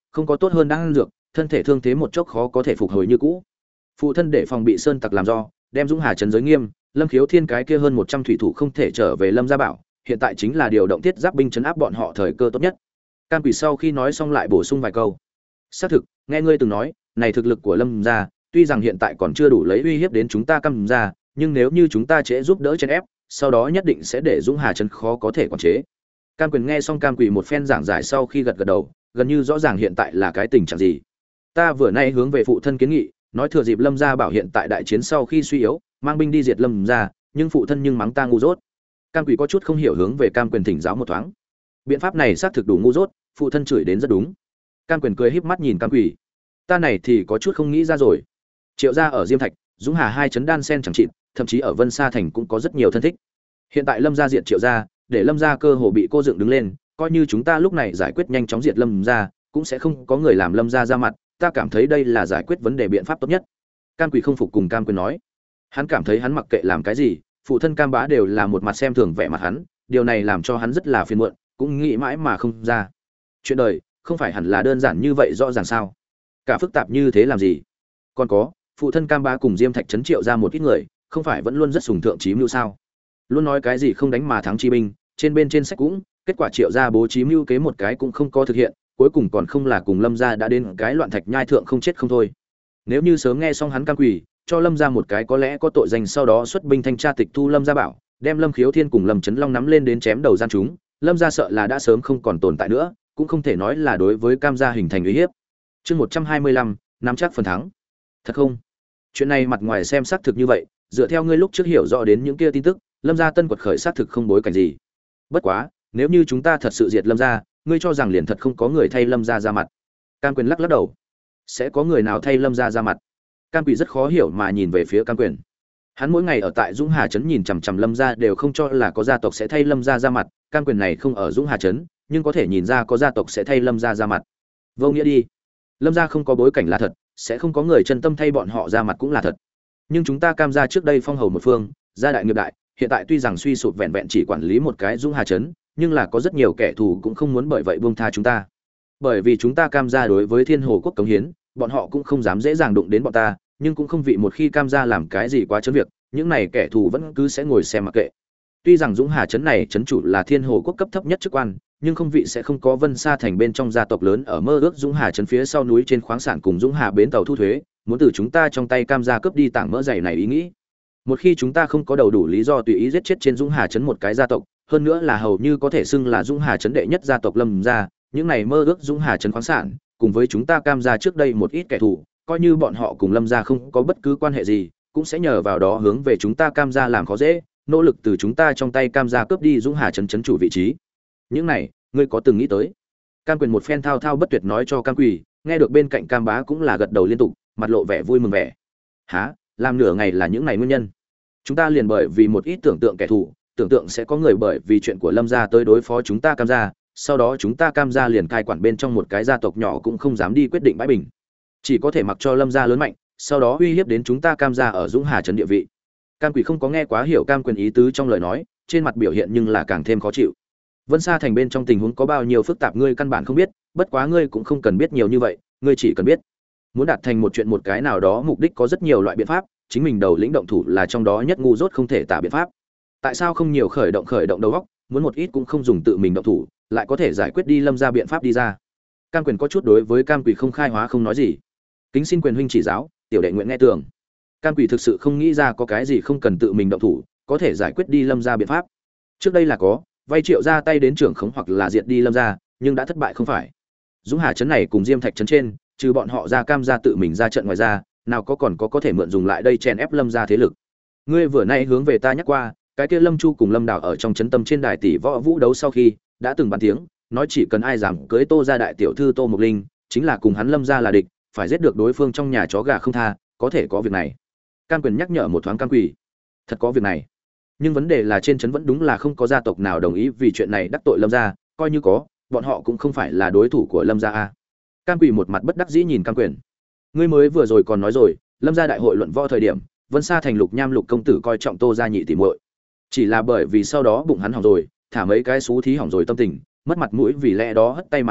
Speaker 1: không có tốt hơn đang dược, thân thể thương thế một chốc khó có thể phục hồi như cũ. Phụ thân để phòng bị sơn tặc làm do, đem Dũng Hà trấn giới nghiêm, Lâm Khiếu Thiên cái kia hơn một trăm thủy thủ không thể trở về Lâm Gia Bảo, hiện tại chính là điều động thiết giáp binh trấn áp bọn họ thời cơ tốt nhất. Cam Quỷ sau khi nói xong lại bổ sung vài câu. Xác thực, nghe ngươi từng nói, này thực lực của Lâm gia, tuy rằng hiện tại còn chưa đủ lấy uy hiếp đến chúng ta Cam gia, nhưng nếu như chúng ta chế giúp đỡ chèn ép, sau đó nhất định sẽ để Dũng Hà trấn khó có thể quản chế. Cam Quyền nghe xong Cam Quỷ một phen giảng giải sau khi gật gật đầu, gần như rõ ràng hiện tại là cái tình trạng gì. Ta vừa nay hướng về phụ thân kiến nghị, nói thừa dịp Lâm gia bảo hiện tại đại chiến sau khi suy yếu, mang binh đi diệt Lâm gia, nhưng phụ thân nhưng mắng ta ngu dốt. Cam Quỷ có chút không hiểu hướng về Cam Quyền thỉnh giáo một thoáng. Biện pháp này xác thực đủ ngu dốt, phụ thân chửi đến rất đúng. Cam Quyền cười híp mắt nhìn Cam Quỷ. Ta này thì có chút không nghĩ ra rồi. Triệu gia ở Diêm Thạch, Dũng Hà hai trấn đan sen chẳng chịt, thậm chí ở Vân Sa thành cũng có rất nhiều thân thích. Hiện tại Lâm gia diệt Triệu gia, để Lâm gia cơ hồ bị cô dựng đứng lên, coi như chúng ta lúc này giải quyết nhanh chóng diệt Lâm gia, cũng sẽ không có người làm Lâm gia ra mặt, ta cảm thấy đây là giải quyết vấn đề biện pháp tốt nhất. Cam Quỷ không phục cùng Cam Quyền nói. Hắn cảm thấy hắn mặc kệ làm cái gì, phụ thân Cam Bá đều là một mặt xem thường vẻ mặt hắn, điều này làm cho hắn rất là phiền muộn, cũng nghĩ mãi mà không ra. Chuyện đời không phải hẳn là đơn giản như vậy rõ ràng sao? Cả phức tạp như thế làm gì? Còn có, phụ thân Cam Bá cùng Diêm Thạch trấn Triệu ra một ít người, không phải vẫn luôn rất sùng thượng chí mưu sao? Luôn nói cái gì không đánh mà thắng chi binh, trên bên trên sách cũng, kết quả Triệu ra bố trí mưu kế một cái cũng không có thực hiện, cuối cùng còn không là cùng Lâm gia đã đến cái loạn thạch nhai thượng không chết không thôi. Nếu như sớm nghe xong hắn Cam Quỷ, cho Lâm gia một cái có lẽ có tội danh sau đó xuất binh thanh tra tịch thu Lâm gia bảo, đem Lâm Khiếu Thiên cùng Lâm Chấn Long nắm lên đến chém đầu gian chúng, Lâm gia sợ là đã sớm không còn tồn tại nữa, cũng không thể nói là đối với Cam gia hình thành uy hiếp. Chương một trăm hai mươi lăm, nắm chắc phần thắng. Thật không? Chuyện này mặt ngoài xem xác thực như vậy, dựa theo ngươi lúc trước hiểu rõ đến những kia tin tức, Lâm gia tân quật khởi xác thực không bối cảnh gì. Bất quá, nếu như chúng ta thật sự diệt Lâm gia, ngươi cho rằng liền thật không có người thay Lâm gia ra mặt? Cam Quyền lắc lắc đầu. Sẽ có người nào thay Lâm gia ra mặt? Cam Quỷ rất khó hiểu mà nhìn về phía Cam Quyền. Hắn mỗi ngày ở tại Dũng Hà trấn nhìn chằm chằm Lâm gia đều không cho là có gia tộc sẽ thay Lâm gia ra mặt, Cam Quyền này không ở Dũng Hà trấn, nhưng có thể nhìn ra có gia tộc sẽ thay Lâm gia ra mặt. Vô nghĩa đi. Lâm gia không có bối cảnh là thật, sẽ không có người chân tâm thay bọn họ ra mặt cũng là thật. Nhưng chúng ta Cam gia trước đây phong hầu một phương, gia đại nghiệp đại, hiện tại tuy rằng suy sụp vẹn vẹn chỉ quản lý một cái Dũng Hà trấn, nhưng là có rất nhiều kẻ thù cũng không muốn bởi vậy buông tha chúng ta. Bởi vì chúng ta Cam gia đối với Thiên Hồ quốc cống hiến, bọn họ cũng không dám dễ dàng đụng đến bọn ta, nhưng cũng không vị một khi Cam gia làm cái gì quá chấn việc, những này kẻ thù vẫn cứ sẽ ngồi xem mặc kệ. Tuy rằng Dũng Hà trấn này trấn chủ là Thiên Hồ quốc cấp thấp nhất chức quan, nhưng không vị sẽ không có Vân Sa thành bên trong gia tộc lớn ở mơ ước Dũng Hà trấn phía sau núi trên khoáng sản cùng Dũng Hà bến tàu thu thuế, muốn từ chúng ta trong tay Cam gia cướp đi tảng mỡ dày này ý nghĩ. Một khi chúng ta không có đầu đủ lý do tùy ý giết chết trên Dũng Hà trấn một cái gia tộc, hơn nữa là hầu như có thể xưng là Dũng Hà trấn đệ nhất gia tộc Lâm gia, những này mơ ước Dũng Hà trấn khoáng sản, cùng với chúng ta Cam gia trước đây một ít kẻ thù, coi như bọn họ cùng Lâm gia không có bất cứ quan hệ gì, cũng sẽ nhờ vào đó hướng về chúng ta Cam gia làm khó dễ, nỗ lực từ chúng ta trong tay Cam gia cướp đi Dũng Hà trấn trấn chủ vị trí. Những này, ngươi có từng nghĩ tới? Cam Quyền một phen thao thao bất tuyệt nói cho Cam Quỷ, nghe được bên cạnh Cam Bá cũng là gật đầu liên tục, mặt lộ vẻ vui mừng vẻ. Hả? Làm nửa ngày là những này nguyên nhân. Chúng ta liền bởi vì một ít tưởng tượng kẻ thù, tưởng tượng sẽ có người bởi vì chuyện của Lâm gia tới đối phó chúng ta Cam gia, sau đó chúng ta Cam gia liền cai quản bên trong một cái gia tộc nhỏ cũng không dám đi quyết định bãi bình, chỉ có thể mặc cho Lâm gia lớn mạnh, sau đó uy hiếp đến chúng ta Cam gia ở Dũng Hà trấn địa vị. Cam Quỷ không có nghe quá hiểu Cam Quyền ý tứ trong lời nói, trên mặt biểu hiện nhưng là càng thêm khó chịu. Vân Sa thành bên trong tình huống có bao nhiêu phức tạp ngươi căn bản không biết, bất quá ngươi cũng không cần biết nhiều như vậy, ngươi chỉ cần biết, muốn đạt thành một chuyện một cái nào đó mục đích có rất nhiều loại biện pháp, chính mình đầu lĩnh động thủ là trong đó nhất ngu dốt không thể tả biện pháp. Tại sao không nhiều khởi động khởi động đầu óc, muốn một ít cũng không dùng tự mình động thủ, lại có thể giải quyết đi Lâm gia biện pháp đi ra. Cam Quyền có chút đối với Cam Quỷ không khai hóa không nói gì. Kính xin quyền huynh chỉ giáo, tiểu đệ nguyện nghe tường. Cam Quỷ thực sự không nghĩ ra có cái gì không cần tự mình động thủ, có thể giải quyết đi Lâm gia biện pháp. Trước đây là có, vay Triệu ra tay đến trưởng khống hoặc là diệt đi Lâm gia, nhưng đã thất bại không phải. Dũng Hà trấn này cùng Diêm Thạch trấn trên, trừ bọn họ ra Cam gia tự mình ra trận ngoài ra, nào có còn có có thể mượn dùng lại đây chèn ép Lâm gia thế lực. Ngươi vừa nay hướng về ta nhắc qua, cái kia Lâm Chu cùng Lâm Đào ở trong trấn tâm trên đài tỷ võ vũ đấu sau khi, đã từng bàn tiếng, nói chỉ cần ai dám cưới Tô gia đại tiểu thư Tô Mộc Linh, chính là cùng hắn Lâm gia là địch, phải giết được đối phương trong nhà chó gà không tha, có thể có việc này. Cam Quyền nhắc nhở một thoáng Cam Quỷ. Thật có việc này. Nhưng vấn đề là trên trấn vẫn đúng là không có gia tộc nào đồng ý vì chuyện này đắc tội Lâm gia, coi như có, bọn họ cũng không phải là đối thủ của Lâm gia a. Cam Quỷ một mặt bất đắc dĩ nhìn Cam Quyền. Ngươi mới vừa rồi còn nói rồi, Lâm gia đại hội luận võ thời điểm, Vân Sa thành Lục Nham Lục công tử coi trọng Tô gia nhị tỷ muội. Chỉ là bởi vì sau đó bụng hắn hỏng rồi, thả mấy cái xú thí hỏng rồi tâm tình, mất mặt mũi vì lẽ đó hất tay mà đi,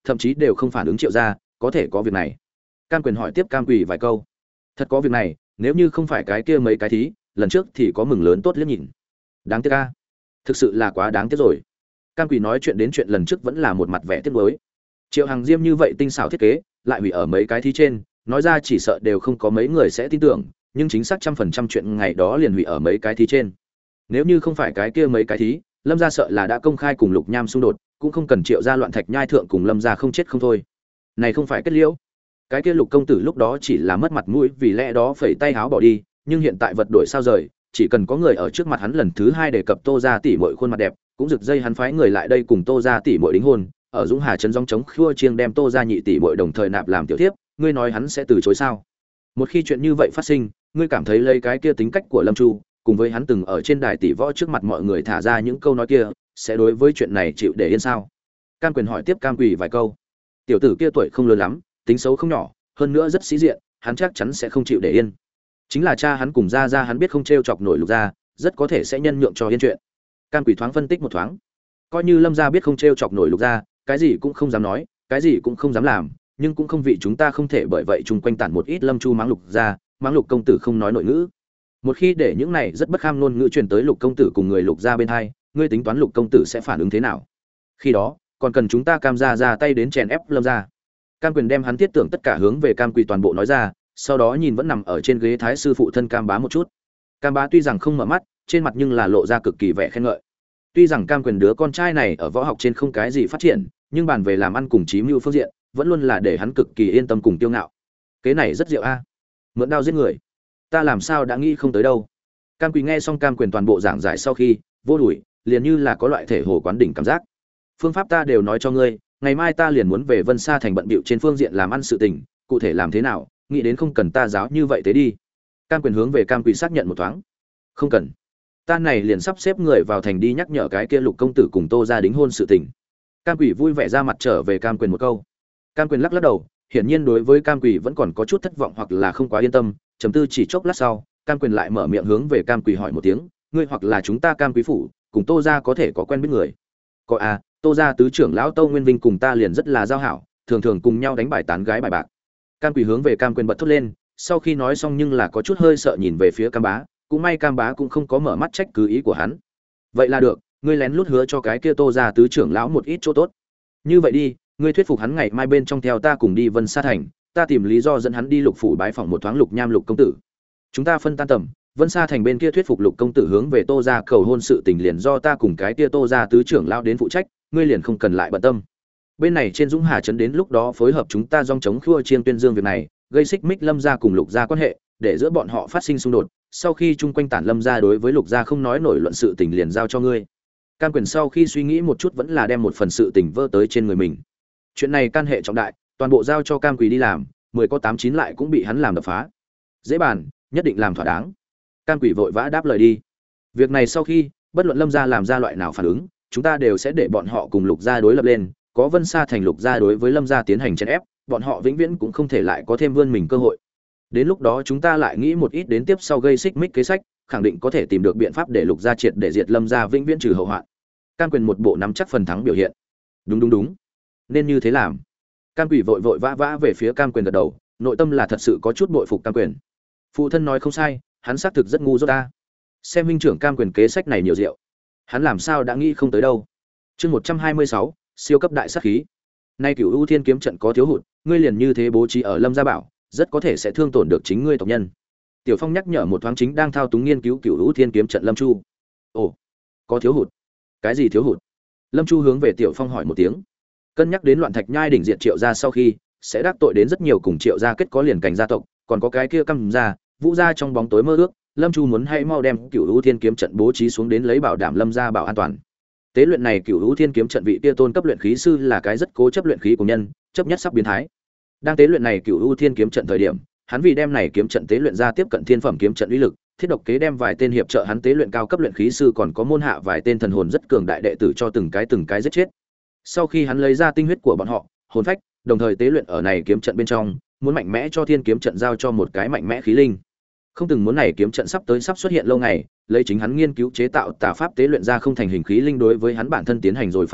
Speaker 1: thậm chí đều không phản ứng Triệu gia, có thể có việc này. Cam Quyền hỏi tiếp Cam Quỳ vài câu. Thật có việc này, nếu như không phải cái kia mấy cái thí, lần trước thì có mừng lớn tốt liếc nhìn. Đáng tiếc a. Thực sự là quá đáng tiếc rồi. Cam Quỳ nói chuyện đến chuyện lần trước vẫn là một mặt vẻ tiếc nuối. Triệu Hằng Diêm như vậy tinh xảo thiết kế, lại hủy ở mấy cái thí trên, nói ra chỉ sợ đều không có mấy người sẽ tin tưởng, nhưng chính xác trăm phần trăm chuyện ngày đó liền hủy ở mấy cái thí trên. Nếu như không phải cái kia mấy cái thí, Lâm gia sợ là đã công khai cùng Lục Nham xung đột, cũng không cần Triệu gia loạn thạch nhai thượng cùng Lâm gia không chết không thôi. Này không phải kết liễu. Cái kia Lục công tử lúc đó chỉ là mất mặt mũi, vì lẽ đó phẩy tay háo bỏ đi, nhưng hiện tại vật đổi sao rời, chỉ cần có người ở trước mặt hắn lần thứ hai đề cập Tô gia tỷ muội khuôn mặt đẹp, cũng rực dây hắn phái người lại đây cùng Tô gia tỷ muội đính hôn, ở Dũng Hà trấn gióng trống khua chiêng đem Tô gia nhị tỷ muội đồng thời nạp làm tiểu thiếp, ngươi nói hắn sẽ từ chối sao? Một khi chuyện như vậy phát sinh, ngươi cảm thấy lấy cái kia tính cách của Lâm Chu, cùng với hắn từng ở trên đài tỷ võ trước mặt mọi người thả ra những câu nói kia, sẽ đối với chuyện này chịu để yên sao? Cam Quyền hỏi tiếp Cam Quỳ vài câu. Tiểu tử kia tuổi không lớn lắm, tính xấu không nhỏ, hơn nữa rất sĩ diện, hắn chắc chắn sẽ không chịu để yên. Chính là cha hắn cùng gia gia hắn biết không trêu chọc nổi Lục gia, rất có thể sẽ nhân nhượng cho yên chuyện. Cam Quỳ thoáng phân tích một thoáng. Coi như Lâm gia biết không trêu chọc nổi Lục gia, cái gì cũng không dám nói, cái gì cũng không dám làm, nhưng cũng không vì chúng ta không thể bởi vậy chung quanh tản một ít Lâm Chu mắng Lục gia, mắng Lục công tử không nói nội ngữ. Một khi để những này rất bất kham ngôn ngữ truyền tới Lục công tử cùng người Lục gia bên hai, ngươi tính toán Lục công tử sẽ phản ứng thế nào? Khi đó, còn cần chúng ta Cam gia ra tay đến chèn ép Lâm gia. Cam Quyền đem hắn thiết tưởng tất cả hướng về Cam Quỳ toàn bộ nói ra, sau đó nhìn vẫn nằm ở trên ghế thái sư phụ thân Cam Bá một chút. Cam Bá tuy rằng không mở mắt, trên mặt nhưng là lộ ra cực kỳ vẻ khen ngợi. Tuy rằng Cam Quyền đứa con trai này ở võ học trên không cái gì phát triển, nhưng bàn về làm ăn cùng chí mưu phương diện, vẫn luôn là để hắn cực kỳ yên tâm cùng tiêu ngạo. Cái này rất diệu a. Mượn đao giết người, ta làm sao đã nghĩ không tới đâu. Cam Quỳ nghe xong Cam Quyền toàn bộ giảng giải sau khi, vô đuổi, liền như là có loại thể hồ quán đỉnh cảm giác. Phương pháp ta đều nói cho ngươi, ngày mai ta liền muốn về Vân Sa thành bận bịu trên phương diện làm ăn sự tình, cụ thể làm thế nào, nghĩ đến không cần ta giáo như vậy thế đi. Cam Quyền hướng về Cam Quỳ xác nhận một thoáng. Không cần. Ta này liền sắp xếp người vào thành đi nhắc nhở cái kia Lục công tử cùng Tô gia đính hôn sự tình. Cam Quỳ vui vẻ ra mặt trở về Cam Quyền một câu. Cam Quyền lắc lắc đầu, hiển nhiên đối với Cam Quỳ vẫn còn có chút thất vọng hoặc là không quá yên tâm, trầm tư chỉ chốc lát sau, Cam Quyền lại mở miệng hướng về Cam Quỳ hỏi một tiếng, ngươi hoặc là chúng ta Cam quý phủ, cùng Tô gia có thể có quen biết người. Có à, Tô gia tứ trưởng lão Tô Nguyên Vinh cùng ta liền rất là giao hảo, thường thường cùng nhau đánh bài tán gái bài bạc. Cam Quỳ hướng về Cam Quyền bật thốt lên, sau khi nói xong nhưng là có chút hơi sợ nhìn về phía Cam Bá, cũng may Cam Bá cũng không có mở mắt trách cứ ý của hắn. Vậy là được, ngươi lén lút hứa cho cái kia Tô gia tứ trưởng lão một ít chỗ tốt. Như vậy đi, ngươi thuyết phục hắn ngày mai bên trong theo ta cùng đi Vân Sa thành, ta tìm lý do dẫn hắn đi Lục phủ bái phỏng một thoáng Lục Nham Lục công tử. Chúng ta phân tan tầm, Vân Sa thành bên kia thuyết phục Lục công tử hướng về Tô gia cầu hôn sự tình liền do ta cùng cái kia Tô gia tứ trưởng lão đến phụ trách, ngươi liền không cần lại bận tâm. Bên này trên Dũng Hà trấn đến lúc đó phối hợp chúng ta dòng chống khua chiêng tuyên dương việc này, gây xích mích Lâm gia cùng Lục gia quan hệ, để giữa bọn họ phát sinh xung đột. Sau khi chung quanh tản Lâm gia đối với Lục gia không nói nổi luận sự tình liền giao cho ngươi. Cam Quyền sau khi suy nghĩ một chút vẫn là đem một phần sự tình vơ tới trên người mình. Chuyện này can hệ trọng đại, toàn bộ giao cho Cam Quỳ đi làm, mười có tám chín lại cũng bị hắn làm đập phá. Dễ bàn, nhất định làm thỏa đáng. Cam Quỳ vội vã đáp lời đi. Việc này sau khi, bất luận Lâm gia làm ra loại nào phản ứng, chúng ta đều sẽ để bọn họ cùng Lục gia đối lập lên, có Vân Sa thành Lục gia đối với Lâm gia tiến hành chèn ép, bọn họ vĩnh viễn cũng không thể lại có thêm vươn mình cơ hội. Đến lúc đó chúng ta lại nghĩ một ít đến tiếp sau gây xích mích kế sách, khẳng định có thể tìm được biện pháp để Lục gia triệt để diệt Lâm gia vĩnh viễn trừ hậu hoạn. Cam Quyền một bộ nắm chắc phần thắng biểu hiện. Đúng đúng đúng, nên như thế làm. Cam Quỳ vội vội vã vã về phía Cam Quyền gật đầu, nội tâm là thật sự có chút bội phục Cam Quyền. Phụ thân nói không sai, hắn xác thực rất ngu dốt ta. Xem huynh trưởng Cam Quyền kế sách này nhiều diệu, hắn làm sao đã nghĩ không tới đâu. Chương một trăm hai mươi sáu, siêu cấp đại sát khí. Nay Cửu U Thiên kiếm trận có thiếu hụt, ngươi liền như thế bố trí ở Lâm gia bảo, rất có thể sẽ thương tổn được chính ngươi tộc nhân. Tiểu Phong nhắc nhở một thoáng chính đang thao túng nghiên cứu Cửu U Thiên kiếm trận Lâm Chu. Ồ, có thiếu hụt? Cái gì thiếu hụt? Lâm Chu hướng về Tiểu Phong hỏi một tiếng. Cân nhắc đến Loạn Thạch Nhai đỉnh diệt Triệu gia sau khi, sẽ đắc tội đến rất nhiều cùng Triệu gia kết có liền cảnh gia tộc, còn có cái kia Căm gia, Vũ gia trong bóng tối mơ ước, Lâm Chu muốn hay mau đem Cửu U Thiên kiếm trận bố trí xuống đến lấy bảo đảm Lâm gia bảo an toàn. Tế luyện này Cửu U Thiên kiếm trận vị kia tôn cấp luyện khí sư là cái rất cố chấp luyện khí của nhân, chấp nhất sắp biến thái. Đang tế luyện này Cửu U Thiên kiếm trận thời điểm, hắn vì đem này kiếm trận tế luyện ra tiếp cận thiên phẩm kiếm trận uy lực, thiết độc kế đem vài tên hiệp trợ hắn tế luyện cao cấp luyện khí sư còn có môn hạ vài tên thần hồn rất cường đại đệ tử cho từng cái từng cái giết chết. Sau khi hắn lấy ra tinh huyết của bọn họ, hồn phách, đồng thời tế luyện ở này kiếm trận bên trong, muốn mạnh mẽ cho thiên kiếm trận giao cho một cái mạnh mẽ khí linh. Không từng muốn này kiếm trận sắp tới sắp xuất hiện lâu ngày, lấy chính hắn nghiên cứu chế tạo tà pháp tế luyện ra không thành hình khí linh đối với hắn bản thân tiến hành rồi phản vệ,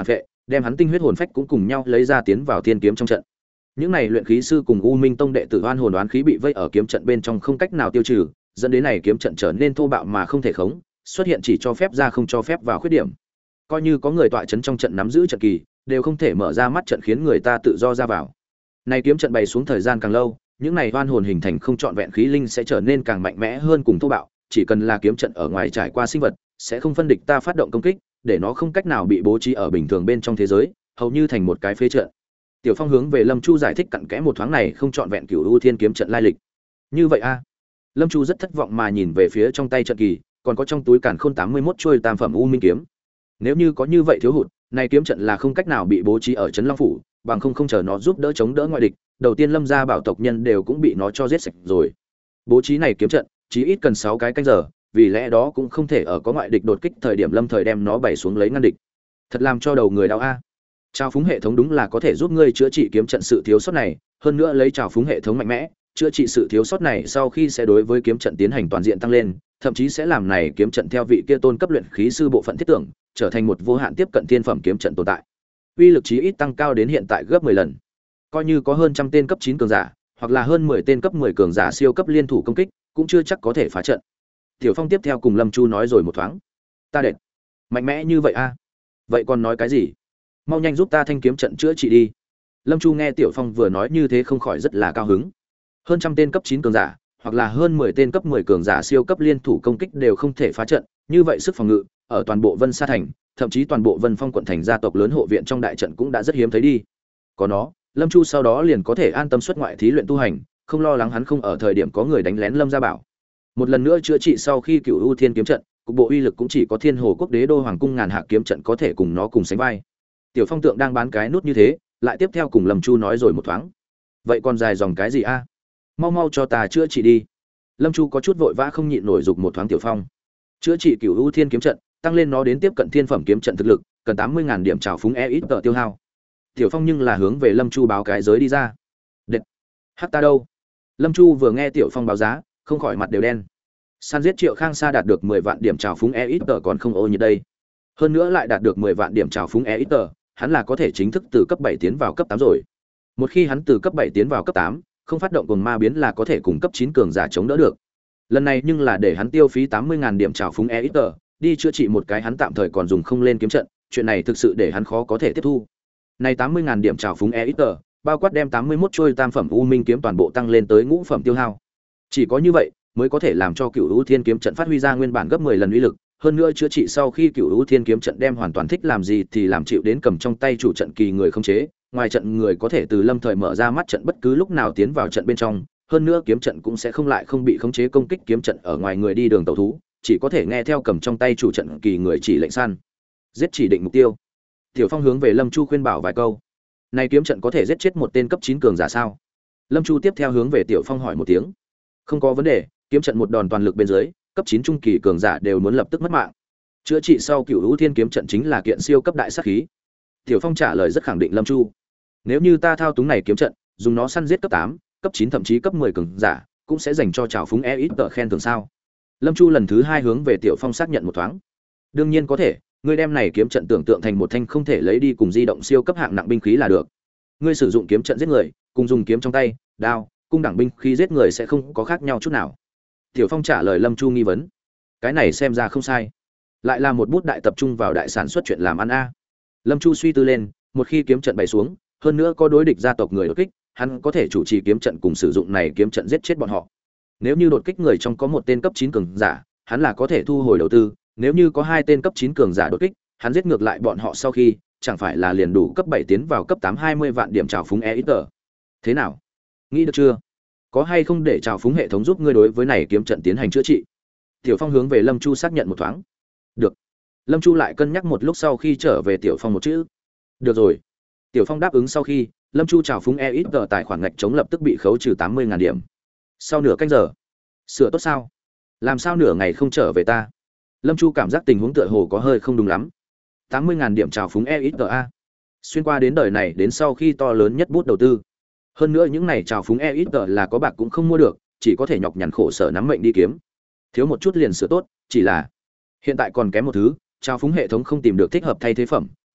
Speaker 1: đem hắn tinh huyết hồn phách cũng cùng nhau lấy ra tiến vào thiên kiếm trong trận. Những này luyện khí sư cùng U Minh Tông đệ tử oan hồn đoán khí bị vây ở kiếm trận bên trong không cách nào tiêu trừ, dẫn đến này kiếm trận trở nên thô bạo mà không thể khống, xuất hiện chỉ cho phép ra không cho phép vào khuyết điểm. Coi như có người tọa trấn trong trận nắm giữ trận kỳ, đều không thể mở ra mắt trận khiến người ta tự do ra vào. Này kiếm trận bày xuống thời gian càng lâu, những này oan hồn hình thành không trọn vẹn khí linh sẽ trở nên càng mạnh mẽ hơn cùng thô bạo, chỉ cần là kiếm trận ở ngoài trải qua sinh vật, sẽ không phân địch ta phát động công kích, để nó không cách nào bị bố trí ở bình thường bên trong thế giới, hầu như thành một cái phế trận. Tiểu Phong hướng về Lâm Chu giải thích cặn kẽ một thoáng này không trọn vẹn Cửu U Thiên kiếm trận lai lịch. Như vậy a? Lâm Chu rất thất vọng mà nhìn về phía trong tay trận kỳ, còn có trong túi Càn Khôn tám mươi mốt chuôi tam phẩm U Minh kiếm. Nếu như có như vậy thiếu hụt, này kiếm trận là không cách nào bị bố trí ở trấn Long phủ, bằng không không chờ nó giúp đỡ chống đỡ ngoại địch, đầu tiên Lâm gia bảo tộc nhân đều cũng bị nó cho giết sạch rồi. Bố trí này kiếm trận, chí ít cần sáu cái canh giờ, vì lẽ đó cũng không thể ở có ngoại địch đột kích thời điểm lâm thời đem nó bày xuống lấy ngăn địch. Thật làm cho đầu người đau a. Trào phúng hệ thống đúng là có thể giúp ngươi chữa trị kiếm trận sự thiếu sót này, hơn nữa lấy trào phúng hệ thống mạnh mẽ, chữa trị sự thiếu sót này sau khi sẽ đối với kiếm trận tiến hành toàn diện tăng lên, thậm chí sẽ làm này kiếm trận theo vị kia tôn cấp luyện khí sư bộ phận thiết tưởng, trở thành một vô hạn tiếp cận thiên phẩm kiếm trận tồn tại. Uy lực chí ít tăng cao đến hiện tại gấp mười lần. Coi như có hơn trăm tên cấp chín cường giả, hoặc là hơn mười tên cấp mười cường giả siêu cấp liên thủ công kích, cũng chưa chắc có thể phá trận. Tiểu Phong tiếp theo cùng Lâm Chu nói rồi một thoáng. Ta đệt, mạnh mẽ như vậy a? Vậy còn nói cái gì? Mau nhanh giúp ta thanh kiếm trận chữa trị đi. Lâm Chu nghe Tiểu Phong vừa nói như thế không khỏi rất là cao hứng. Hơn trăm tên cấp chín cường giả, hoặc là hơn mười tên cấp mười cường giả siêu cấp liên thủ công kích đều không thể phá trận, như vậy sức phòng ngự ở toàn bộ Vân Sa thành, thậm chí toàn bộ Vân Phong quận thành gia tộc lớn hộ viện trong đại trận cũng đã rất hiếm thấy đi. Có nó, Lâm Chu sau đó liền có thể an tâm xuất ngoại thí luyện tu hành, không lo lắng hắn không ở thời điểm có người đánh lén Lâm gia bảo. Một lần nữa chữa trị sau khi Cửu U Thiên kiếm trận, cục bộ uy lực cũng chỉ có Thiên Hồ Quốc Đế đô hoàng cung ngàn hạ kiếm trận có thể cùng nó cùng sánh vai. Tiểu Phong tượng đang bán cái nút như thế, lại tiếp theo cùng Lâm Chu nói rồi một thoáng. Vậy còn dài dòng cái gì a? Mau mau cho ta chữa trị đi. Lâm Chu có chút vội vã không nhịn nổi dục một thoáng Tiểu Phong. Chữa trị Cửu U Thiên kiếm trận, tăng lên nó đến tiếp cận thiên phẩm kiếm trận thực lực, cần tám mươi ngàn điểm trào phúng e ít tờ tiêu hao. Tiểu Phong nhưng là hướng về Lâm Chu báo cái giới đi ra. Đệt, hắc ta đâu? Lâm Chu vừa nghe Tiểu Phong báo giá, không khỏi mặt đều đen. San giết Triệu Khang Sa đạt được mười vạn điểm trào phúng e ít tờ còn không ô như đây. Hơn nữa lại đạt được mười vạn điểm trào phúng e ít tờ, hắn là có thể chính thức từ cấp bảy tiến vào cấp tám rồi. Một khi hắn từ cấp bảy tiến vào cấp tám, không phát động cuồng ma biến là có thể cùng cấp chín cường giả chống đỡ được. Lần này nhưng là để hắn tiêu phí tám mươi ngàn điểm trào phúng e ít tờ, đi chữa trị một cái hắn tạm thời còn dùng không lên kiếm trận, chuyện này thực sự để hắn khó có thể tiếp thu. Này tám mươi ngàn điểm trào phúng e ít tờ, bao quát đem tám mươi mốt trôi tam phẩm U Minh kiếm toàn bộ tăng lên tới ngũ phẩm tiêu hao. Chỉ có như vậy mới có thể làm cho Cửu U Thiên kiếm trận phát huy ra nguyên bản gấp mười lần uy lực, hơn nữa chữa trị sau khi Cửu U Thiên kiếm trận đem hoàn toàn thích làm gì thì làm chịu đến cầm trong tay chủ trận kỳ người không chế, ngoài trận người có thể từ lâm thời mở ra mắt trận bất cứ lúc nào tiến vào trận bên trong, hơn nữa kiếm trận cũng sẽ không lại không bị khống chế công kích kiếm trận ở ngoài người đi đường tẩu thú, chỉ có thể nghe theo cầm trong tay chủ trận kỳ người chỉ lệnh săn giết chỉ định mục tiêu. Tiểu Phong hướng về Lâm Chu khuyên bảo vài câu. Này kiếm trận có thể giết chết một tên cấp chín cường giả sao? Lâm Chu tiếp theo hướng về Tiểu Phong hỏi một tiếng. Không có vấn đề, kiếm trận một đòn toàn lực bên dưới, cấp chín trung kỳ cường giả đều muốn lập tức mất mạng. Chữa trị sau Cửu U Thiên kiếm trận chính là kiện siêu cấp đại sát khí. Tiểu Phong trả lời rất khẳng định Lâm Chu. Nếu như ta thao túng này kiếm trận, dùng nó săn giết cấp tám, cấp chín thậm chí cấp mười cường giả, cũng sẽ dành cho trào phúng e ít tờ khen thưởng sao? Lâm Chu lần thứ hai hướng về Tiểu Phong xác nhận một thoáng. Đương nhiên có thể, ngươi đem này kiếm trận tưởng tượng thành một thanh không thể lấy đi cùng di động siêu cấp hạng nặng binh khí là được. Ngươi sử dụng kiếm trận giết người, cùng dùng kiếm trong tay, đao, cung đẳng binh khí giết người sẽ không có khác nhau chút nào. Tiểu Phong trả lời Lâm Chu nghi vấn. Cái này xem ra không sai. Lại là một bút đại tập trung vào đại sản xuất chuyện làm ăn a. Lâm Chu suy tư lên, một khi kiếm trận bày xuống, hơn nữa có đối địch gia tộc người đột kích, hắn có thể chủ trì kiếm trận cùng sử dụng này kiếm trận giết chết bọn họ. Nếu như đột kích người trong có một tên cấp chín cường giả, hắn là có thể thu hồi đầu tư, nếu như có hai tên cấp chín cường giả đột kích, hắn giết ngược lại bọn họ sau khi, chẳng phải là liền đủ cấp bảy tiến vào cấp tám hai mươi vạn điểm trào phúng e ít tờ. Thế nào? Nghĩ được chưa? Có hay không để trào phúng hệ thống giúp ngươi đối với này kiếm trận tiến hành chữa trị? Tiểu Phong hướng về Lâm Chu xác nhận một thoáng. Được. Lâm Chu lại cân nhắc một lúc sau khi trở về Tiểu Phong một chữ. Được rồi. Tiểu Phong đáp ứng sau khi, Lâm Chu trào phúng e ít tờ tài khoản ngạch chống lập tức bị khấu trừ tám mươi ngàn điểm. Sau nửa canh giờ, sửa tốt sao? Làm sao nửa ngày không trở về ta? Lâm Chu cảm giác tình huống tựa hồ có hơi không đúng lắm. tám mươi ngàn điểm trào phúng e ít tờ a. Xuyên qua đến đời này đến sau khi to lớn nhất bút đầu tư. Hơn nữa những này trào phúng e ít tờ là có bạc cũng không mua được, chỉ có thể nhọc nhằn khổ sở nắm mệnh đi kiếm. Thiếu một chút liền sửa tốt, chỉ là hiện tại còn kém một thứ, trào phúng hệ thống không tìm được thích hợp thay thế phẩm,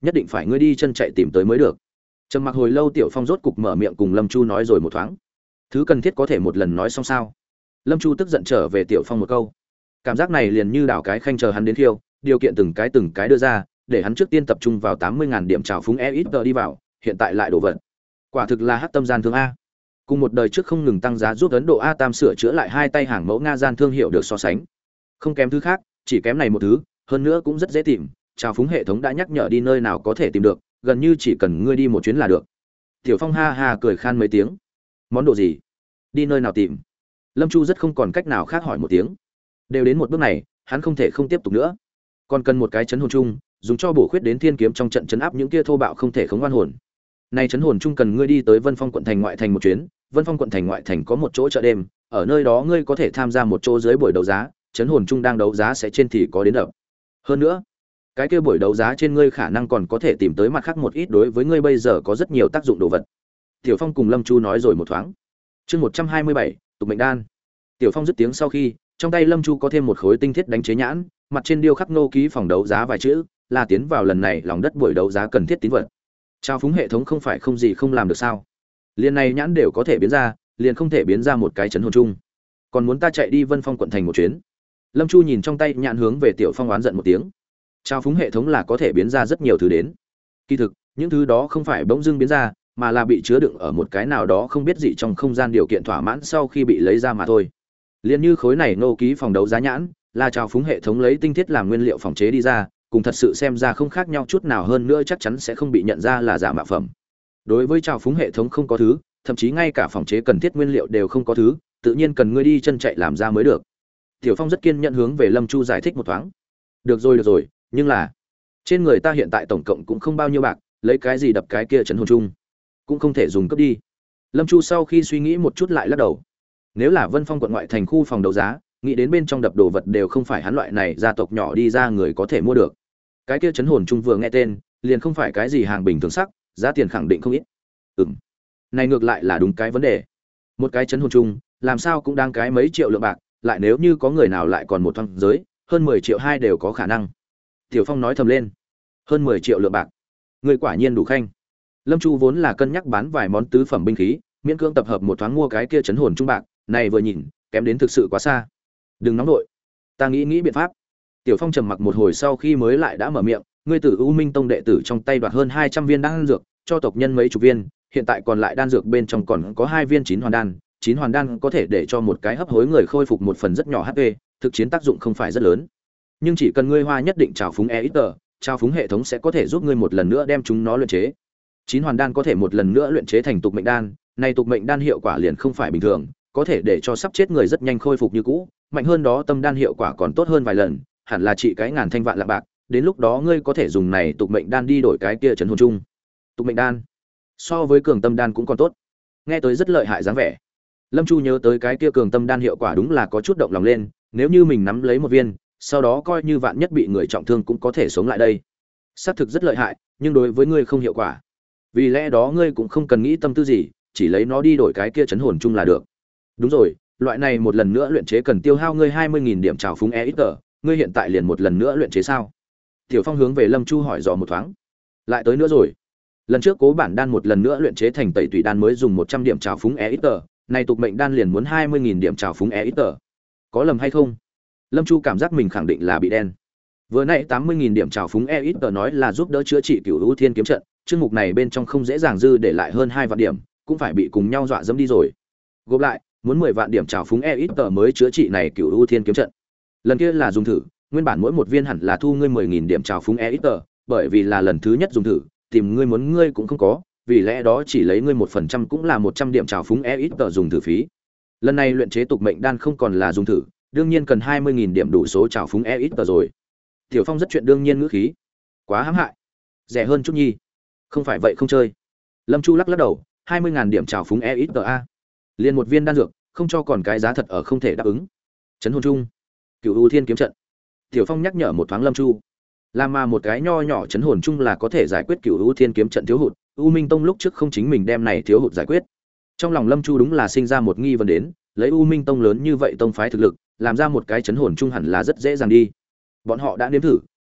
Speaker 1: nhất định phải ngươi đi chân chạy tìm tới mới được. Trầm mặc hồi lâu, Tiểu Phong rốt cục mở miệng cùng Lâm Chu nói rồi một thoáng. Thứ cần thiết có thể một lần nói xong sao? Lâm Chu tức giận trở về Tiểu Phong một câu. Cảm giác này liền như đảo cái khanh chờ hắn đến khiêu, điều kiện từng cái từng cái đưa ra, để hắn trước tiên tập trung vào tám mươi ngàn điểm trào phúng e ít tờ đi vào, hiện tại lại đổ vận. Quả thực là hắc tâm gian thương a. Cùng một đời trước không ngừng tăng giá giúp Ấn Độ A Tam sửa chữa lại hai tay hàng mẫu Nga gian thương hiệu được so sánh. Không kém thứ khác, chỉ kém này một thứ, hơn nữa cũng rất dễ tìm, trào phúng hệ thống đã nhắc nhở đi nơi nào có thể tìm được, gần như chỉ cần ngươi đi một chuyến là được. Tiểu Phong ha ha cười khan mấy tiếng. Món đồ gì? Đi nơi nào tìm? Lâm Chu rất không còn cách nào khác hỏi một tiếng. Đều đến một bước này, hắn không thể không tiếp tục nữa. Còn cần một cái chấn hồn chung, dùng cho bổ khuyết đến thiên kiếm trong trận chấn áp những kia thô bạo không thể khống oan hồn. Này chấn hồn chung cần ngươi đi tới Vân Phong quận thành ngoại thành một chuyến, Vân Phong quận thành ngoại thành có một chỗ chợ đêm, ở nơi đó ngươi có thể tham gia một chỗ dưới buổi đấu giá, chấn hồn chung đang đấu giá sẽ trên thì có đến đập. Hơn nữa, cái kia buổi đấu giá trên ngươi khả năng còn có thể tìm tới mặt khác một ít đối với ngươi bây giờ có rất nhiều tác dụng đồ vật. Tiểu Phong cùng Lâm Chu nói rồi một thoáng. Chương một trăm hai mươi bảy, tục mệnh đan. Tiểu Phong dứt tiếng sau khi, trong tay Lâm Chu có thêm một khối tinh thiết đánh chế nhãn, mặt trên điêu khắc nô ký phòng đấu giá vài chữ, là tiến vào lần này lòng đất buổi đấu giá cần thiết tín vật. Trao phúng hệ thống không phải không gì không làm được sao? Liên này nhãn đều có thể biến ra, liền không thể biến ra một cái chấn hồn chung. Còn muốn ta chạy đi Vân Phong quận thành một chuyến? Lâm Chu nhìn trong tay nhãn hướng về Tiểu Phong oán giận một tiếng. Trao phúng hệ thống là có thể biến ra rất nhiều thứ đến. Kỳ thực, những thứ đó không phải bỗng dưng biến ra, mà là bị chứa đựng ở một cái nào đó không biết gì trong không gian điều kiện thỏa mãn sau khi bị lấy ra mà thôi. Liên như khối này nô ký phòng đấu giá nhãn, là trao phúng hệ thống lấy tinh thiết làm nguyên liệu phòng chế đi ra, cùng thật sự xem ra không khác nhau chút nào, hơn nữa chắc chắn sẽ không bị nhận ra là giả mạo phẩm. Đối với trao phúng hệ thống không có thứ, thậm chí ngay cả phòng chế cần thiết nguyên liệu đều không có thứ, tự nhiên cần ngươi đi chân chạy làm ra mới được. Tiểu Phong rất kiên nhẫn hướng về Lâm Chu giải thích một thoáng. Được rồi được rồi, nhưng là trên người ta hiện tại tổng cộng cũng không bao nhiêu bạc, lấy cái gì đập cái kia trấn hồn chung, cũng không thể dùng cấp đi. Lâm Chu sau khi suy nghĩ một chút lại lắc đầu. Nếu là Vân Phong quận ngoại thành khu phòng đấu giá, nghĩ đến bên trong đập đồ vật đều không phải hắn loại này gia tộc nhỏ đi ra người có thể mua được. Cái kia trấn hồn chung vừa nghe tên, liền không phải cái gì hàng bình thường sắc, giá tiền khẳng định không ít. Ừm. Này ngược lại là đúng cái vấn đề. Một cái trấn hồn chung, làm sao cũng đang cái mấy triệu lượng bạc, lại nếu như có người nào lại còn một thoáng giới, hơn mười triệu hai đều có khả năng. Tiểu Phong nói thầm lên. Hơn mười triệu lượng bạc. Người quả nhiên đủ khanh. Lâm Chu vốn là cân nhắc bán vài món tứ phẩm binh khí, miễn cưỡng tập hợp một thoáng mua cái kia trấn hồn chung bạc, này vừa nhìn, kém đến thực sự quá xa. Đừng nóng nội, ta nghĩ nghĩ biện pháp. Tiểu Phong trầm mặc một hồi sau khi mới lại đã mở miệng, ngươi từ U Minh Tông đệ tử trong tay đoạt hơn hai trăm viên đan dược, cho tộc nhân mấy chục viên, hiện tại còn lại đan dược bên trong còn có hai viên chín hoàn đan, chín hoàn đan có thể để cho một cái hấp hối người khôi phục một phần rất nhỏ hát pê, thực chiến tác dụng không phải rất lớn. Nhưng chỉ cần ngươi hoa nhất định trào phúng e ít tờ, trào phúng hệ thống sẽ có thể giúp ngươi một lần nữa đem chúng nó luyện chế. Chín hoàn đan có thể một lần nữa luyện chế thành tục mệnh đan, này tục mệnh đan hiệu quả liền không phải bình thường, có thể để cho sắp chết người rất nhanh khôi phục như cũ, mạnh hơn đó tâm đan hiệu quả còn tốt hơn vài lần, hẳn là trị cái ngàn thanh vạn lạng bạc, đến lúc đó ngươi có thể dùng này tục mệnh đan đi đổi cái kia trấn hồn chung. Tục mệnh đan so với cường tâm đan cũng còn tốt. Nghe tới rất lợi hại dáng vẻ. Lâm Chu nhớ tới cái kia cường tâm đan hiệu quả đúng là có chút động lòng lên, nếu như mình nắm lấy một viên, sau đó coi như vạn nhất bị người trọng thương cũng có thể sống lại đây. Xác thực rất lợi hại, nhưng đối với ngươi không hiệu quả. Vì lẽ đó ngươi cũng không cần nghĩ tâm tư gì, chỉ lấy nó đi đổi cái kia trấn hồn chung là được. Đúng rồi, loại này một lần nữa luyện chế cần tiêu hao ngươi hai mươi nghìn điểm trào phúng e ít tờ, ngươi hiện tại liền một lần nữa luyện chế sao? Tiểu Phong hướng về Lâm Chu hỏi dò một thoáng. Lại tới nữa rồi. Lần trước cố bản đan một lần nữa luyện chế thành tẩy tùy đan mới dùng một trăm điểm trào phúng e ít tờ, này tục mệnh đan liền muốn hai mươi nghìn điểm trào phúng e ít tờ. Có lầm hay không? Lâm Chu cảm giác mình khẳng định là bị đen. Vừa nãy tám mươi nghìn điểm trào phúng e ít tờ nói là giúp đỡ chữa trị Cửu U Thiên kiếm trận, chương mục này bên trong không dễ dàng dư để lại hơn hai vạn điểm, cũng phải bị cùng nhau dọa dẫm đi rồi. Gộp lại, muốn mười vạn điểm trào phúng e ít tờ mới chữa trị này Cửu U Thiên kiếm trận. Lần kia là dùng thử, nguyên bản mỗi một viên hẳn là thu ngươi mười nghìn điểm trào phúng e ít tờ, bởi vì là lần thứ nhất dùng thử, tìm ngươi muốn ngươi cũng không có, vì lẽ đó chỉ lấy ngươi một phần trăm cũng là một trăm điểm trào phúng e ít tờ dùng thử phí. Lần này luyện chế tục mệnh đan không còn là dùng thử, đương nhiên cần hai mươi nghìn điểm đủ số trào phúng e ít tờ rồi. Tiểu Phong rất chuyện đương nhiên ngữ khí. Quá hãm hại. Rẻ hơn chút nhi. Không phải vậy không chơi. Lâm Chu lắc lắc đầu, hai mươi nghìn điểm trào phúng e ít tờ a. Liên một viên đan dược, không cho còn cái giá thật ở không thể đáp ứng. Trấn hồn chung. Cửu U Thiên kiếm trận. Tiểu Phong nhắc nhở một thoáng Lâm Chu. Làm mà một cái nho nhỏ trấn hồn chung là có thể giải quyết Cửu U Thiên kiếm trận thiếu hụt, U Minh Tông lúc trước không chính mình đem này thiếu hụt giải quyết. Trong lòng Lâm Chu đúng là sinh ra một nghi vấn đến, lấy U Minh Tông lớn như vậy tông phái thực lực, làm ra một cái trấn hồn chung hẳn là rất dễ dàng đi. Bọn họ đã nếm thử,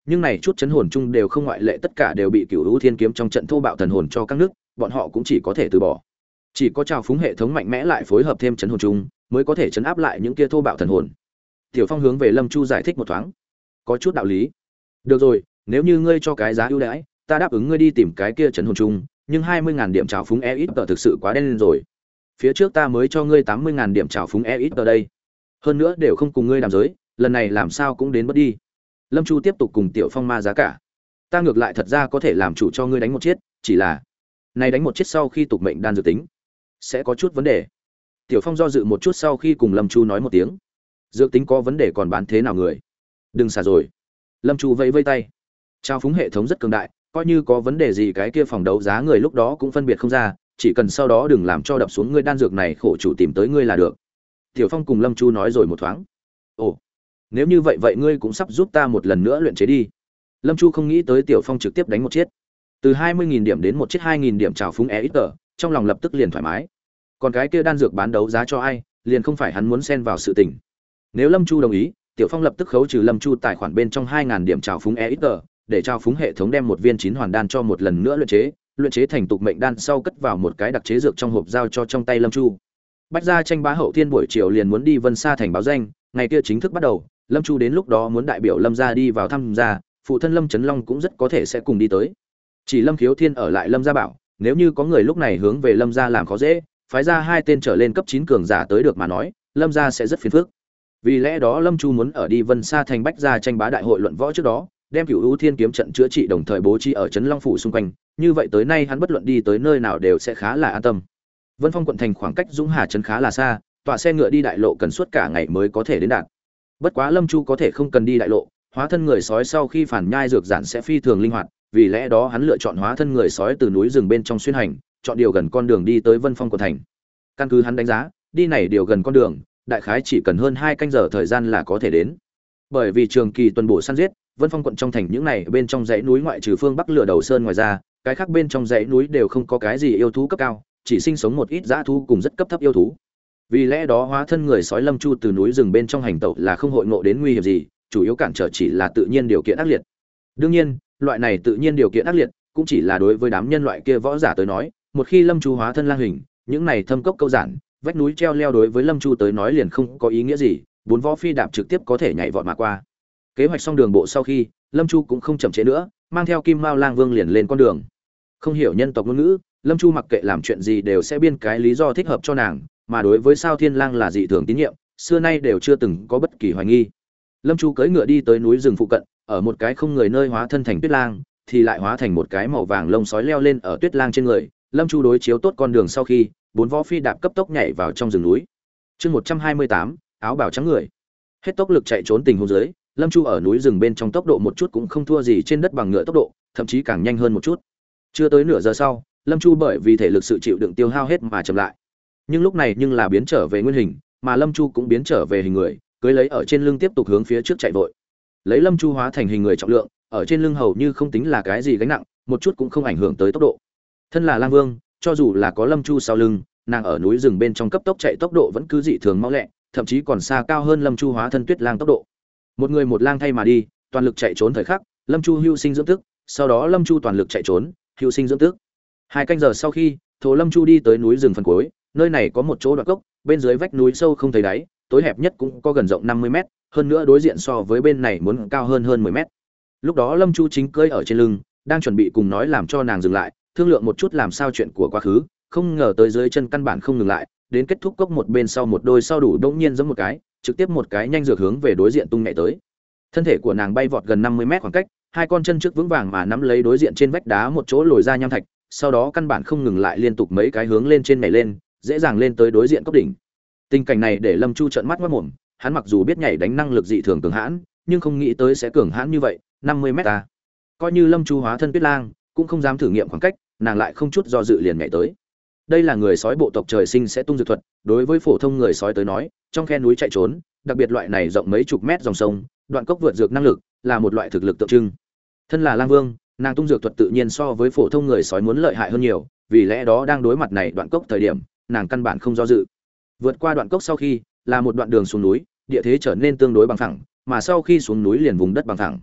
Speaker 1: nhưng này chút chấn hồn chung đều không ngoại lệ, tất cả đều bị Cửu U Thiên Kiếm trong trận thô bạo thần hồn cho các nước, bọn họ cũng chỉ có thể từ bỏ. Chỉ có trào phúng hệ thống mạnh mẽ lại phối hợp thêm chấn hồn chung, mới có thể chấn áp lại những kia thô bạo thần hồn. Tiểu Phong hướng về Lâm Chu giải thích một thoáng, có chút đạo lý. Được rồi, nếu như ngươi cho cái giá ưu đãi, ta đáp ứng ngươi đi tìm cái kia chấn hồn chung, nhưng hai mươi ngàn điểm trào phúng e ít tờ thực sự quá đen lên rồi. Phía trước ta mới cho ngươi tám mươi ngàn điểm trào phúng e ít tờ đây, hơn nữa đều không cùng ngươi đàm giới, lần này làm sao cũng đến mất đi. Lâm Chu tiếp tục cùng Tiểu Phong ma giá cả. Ta ngược lại thật ra có thể làm chủ cho ngươi đánh một chiết, chỉ là này đánh một chiết sau khi tục mệnh đan dự tính sẽ có chút vấn đề. Tiểu Phong do dự một chút sau khi cùng Lâm Chu nói một tiếng, dược tính có vấn đề còn bán thế nào người? Đừng xả rồi. Lâm Chu vẫy vây tay. Trao phúng hệ thống rất cường đại, coi như có vấn đề gì cái kia phòng đấu giá người lúc đó cũng phân biệt không ra, chỉ cần sau đó đừng làm cho đập xuống ngươi đan dược này khổ chủ tìm tới ngươi là được. Tiểu Phong cùng Lâm Chu nói rồi một thoáng. Ồ, nếu như vậy vậy ngươi cũng sắp giúp ta một lần nữa luyện chế đi. Lâm Chu không nghĩ tới Tiểu Phong trực tiếp đánh một chiết, từ hai mươi nghìn điểm đến một chiết hai nghìn điểm trào phúng e ít tờ, trong lòng lập tức liền thoải mái. Còn cái kia đan dược bán đấu giá cho ai, liền không phải hắn muốn xen vào sự tình. Nếu Lâm Chu đồng ý, Tiểu Phong lập tức khấu trừ Lâm Chu tài khoản bên trong hai nghìn điểm trào phúng e ít tờ, để trào phúng hệ thống đem một viên chín hoàn đan cho một lần nữa luyện chế, luyện chế thành tục mệnh đan sau cất vào một cái đặc chế dược trong hộp giao cho trong tay Lâm Chu. Bách gia tranh bá hậu thiên buổi chiều liền muốn đi Vân Sa thành báo danh, ngày kia chính thức bắt đầu, Lâm Chu đến lúc đó muốn đại biểu Lâm gia đi vào thăm gia, phụ thân Lâm Chấn Long cũng rất có thể sẽ cùng đi tới. Chỉ Lâm Khiếu Thiên ở lại Lâm gia bảo, nếu như có người lúc này hướng về Lâm gia làm khó dễ, phái ra hai tên trở lên cấp chín cường giả tới được mà nói, Lâm gia sẽ rất phiền phức. Vì lẽ đó Lâm Chu muốn ở đi Vân Sa thành Bách gia tranh bá đại hội luận võ trước đó, đem Cửu U Thiên Kiếm trận chữa trị đồng thời bố trí ở Trấn Long phủ xung quanh, như vậy tới nay hắn bất luận đi tới nơi nào đều sẽ khá là an tâm. Vân Phong quận thành khoảng cách Dũng Hà trấn khá là xa, tọa xe ngựa đi đại lộ cần suốt cả ngày mới có thể đến đạt. Bất quá Lâm Chu có thể không cần đi đại lộ, hóa thân người sói sau khi phản nhai dược giản sẽ phi thường linh hoạt, vì lẽ đó hắn lựa chọn hóa thân người sói từ núi rừng bên trong xuyên hành, chọn điều gần con đường đi tới Vân Phong quận thành. Căn cứ hắn đánh giá, đi này điều gần con đường, đại khái chỉ cần hơn hai canh giờ thời gian là có thể đến. Bởi vì trường kỳ tuần bổ săn giết, Vân Phong quận trong thành những này bên trong dãy núi ngoại trừ phương Bắc Lửa Đầu Sơn ngoài ra, cái khác bên trong dãy núi đều không có cái gì yêu thú cấp cao, chỉ sinh sống một ít dã thú cùng rất cấp thấp yêu thú. Vì lẽ đó hóa thân người sói Lâm Chu từ núi rừng bên trong hành tẩu là không hội ngộ đến nguy hiểm gì, chủ yếu cản trở chỉ là tự nhiên điều kiện ác liệt. Đương nhiên, loại này tự nhiên điều kiện ác liệt cũng chỉ là đối với đám nhân loại kia võ giả tới nói, một khi Lâm Chu hóa thân lang hình, những này thâm cốc câu giản, vách núi treo leo đối với Lâm Chu tới nói liền không có ý nghĩa gì, bốn võ phi đạp trực tiếp có thể nhảy vọt mà qua. Kế hoạch xong đường bộ sau khi, Lâm Chu cũng không chậm trễ nữa, mang theo Kim Mao Lang Vương liền lên con đường. Không hiểu nhân tộc ngôn ngữ, Lâm Chu mặc kệ làm chuyện gì đều sẽ biên cái lý do thích hợp cho nàng, mà đối với Sao Thiên Lang là dị thường tín nhiệm, xưa nay đều chưa từng có bất kỳ hoài nghi. Lâm Chu cưỡi ngựa đi tới núi rừng phụ cận, ở một cái không người nơi hóa thân thành Tuyết Lang, thì lại hóa thành một cái màu vàng lông sói leo lên ở Tuyết Lang trên người. Lâm Chu đối chiếu tốt con đường sau khi, bốn võ phi đạp cấp tốc nhảy vào trong rừng núi. Chương một trăm hai mươi tám, áo bào trắng người. Hết tốc lực chạy trốn tình huống dưới, Lâm Chu ở núi rừng bên trong tốc độ một chút cũng không thua gì trên đất bằng ngựa tốc độ, thậm chí càng nhanh hơn một chút. Chưa tới nửa giờ sau, Lâm Chu bởi vì thể lực sự chịu đựng tiêu hao hết mà chậm lại. Nhưng lúc này nhưng là biến trở về nguyên hình, mà Lâm Chu cũng biến trở về hình người, cưỡi lấy ở trên lưng tiếp tục hướng phía trước chạy vội. Lấy Lâm Chu hóa thành hình người trọng lượng, ở trên lưng hầu như không tính là cái gì gánh nặng, một chút cũng không ảnh hưởng tới tốc độ. Thân là Lang Vương, cho dù là có Lâm Chu sau lưng, nàng ở núi rừng bên trong cấp tốc chạy tốc độ vẫn cứ dị thường mau lẹ, thậm chí còn xa cao hơn Lâm Chu hóa thân Tuyết Lang tốc độ. Một người một lang thay mà đi, toàn lực chạy trốn thời khắc, Lâm Chu hưu sinh dưỡng tức, sau đó Lâm Chu toàn lực chạy trốn, hưu sinh dưỡng tức. Hai canh giờ sau khi, Thổ Lâm Chu đi tới núi rừng phần cuối, nơi này có một chỗ đoạn cốc, bên dưới vách núi sâu không thấy đáy, tối hẹp nhất cũng có gần rộng năm mươi mét, hơn nữa đối diện so với bên này muốn cao hơn hơn mười mét. Lúc đó Lâm Chu chính cưỡi ở trên lưng, đang chuẩn bị cùng nói làm cho nàng dừng lại, thương lượng một chút làm sao chuyện của quá khứ, không ngờ tới dưới chân căn bản không ngừng lại, đến kết thúc cốc một bên sau một đôi sau đủ đống nhiên giống một cái, trực tiếp một cái nhanh dược hướng về đối diện tung nhẹ tới. Thân thể của nàng bay vọt gần năm mươi mét khoảng cách, hai con chân trước vững vàng mà nắm lấy đối diện trên vách đá một chỗ lồi ra nham thạch, sau đó căn bản không ngừng lại liên tục mấy cái hướng lên trên nhảy lên, dễ dàng lên tới đối diện cốc đỉnh. Tình cảnh này để Lâm Chu trợn mắt ngất mồm, hắn mặc dù biết nhảy đánh năng lực dị thường cường hãn, nhưng không nghĩ tới sẽ cường hãn như vậy, năm mươi mét ta. Coi như Lâm Chu hóa thân Tuyết Lang, cũng không dám thử nghiệm khoảng cách, nàng lại không chút do dự liền nhảy tới. Đây là người sói bộ tộc trời sinh sẽ tung dược thuật, đối với phổ thông người sói tới nói, trong khe núi chạy trốn, đặc biệt loại này rộng mấy chục mét dòng sông, đoạn cốc vượt dược năng lực, là một loại thực lực tượng trưng. Thân là Lang Vương, nàng tung dược thuật tự nhiên so với phổ thông người sói muốn lợi hại hơn nhiều, vì lẽ đó đang đối mặt này đoạn cốc thời điểm, nàng căn bản không do dự. Vượt qua đoạn cốc sau khi, là một đoạn đường xuống núi, địa thế trở nên tương đối bằng phẳng, mà sau khi xuống núi liền vùng đất bằng phẳng.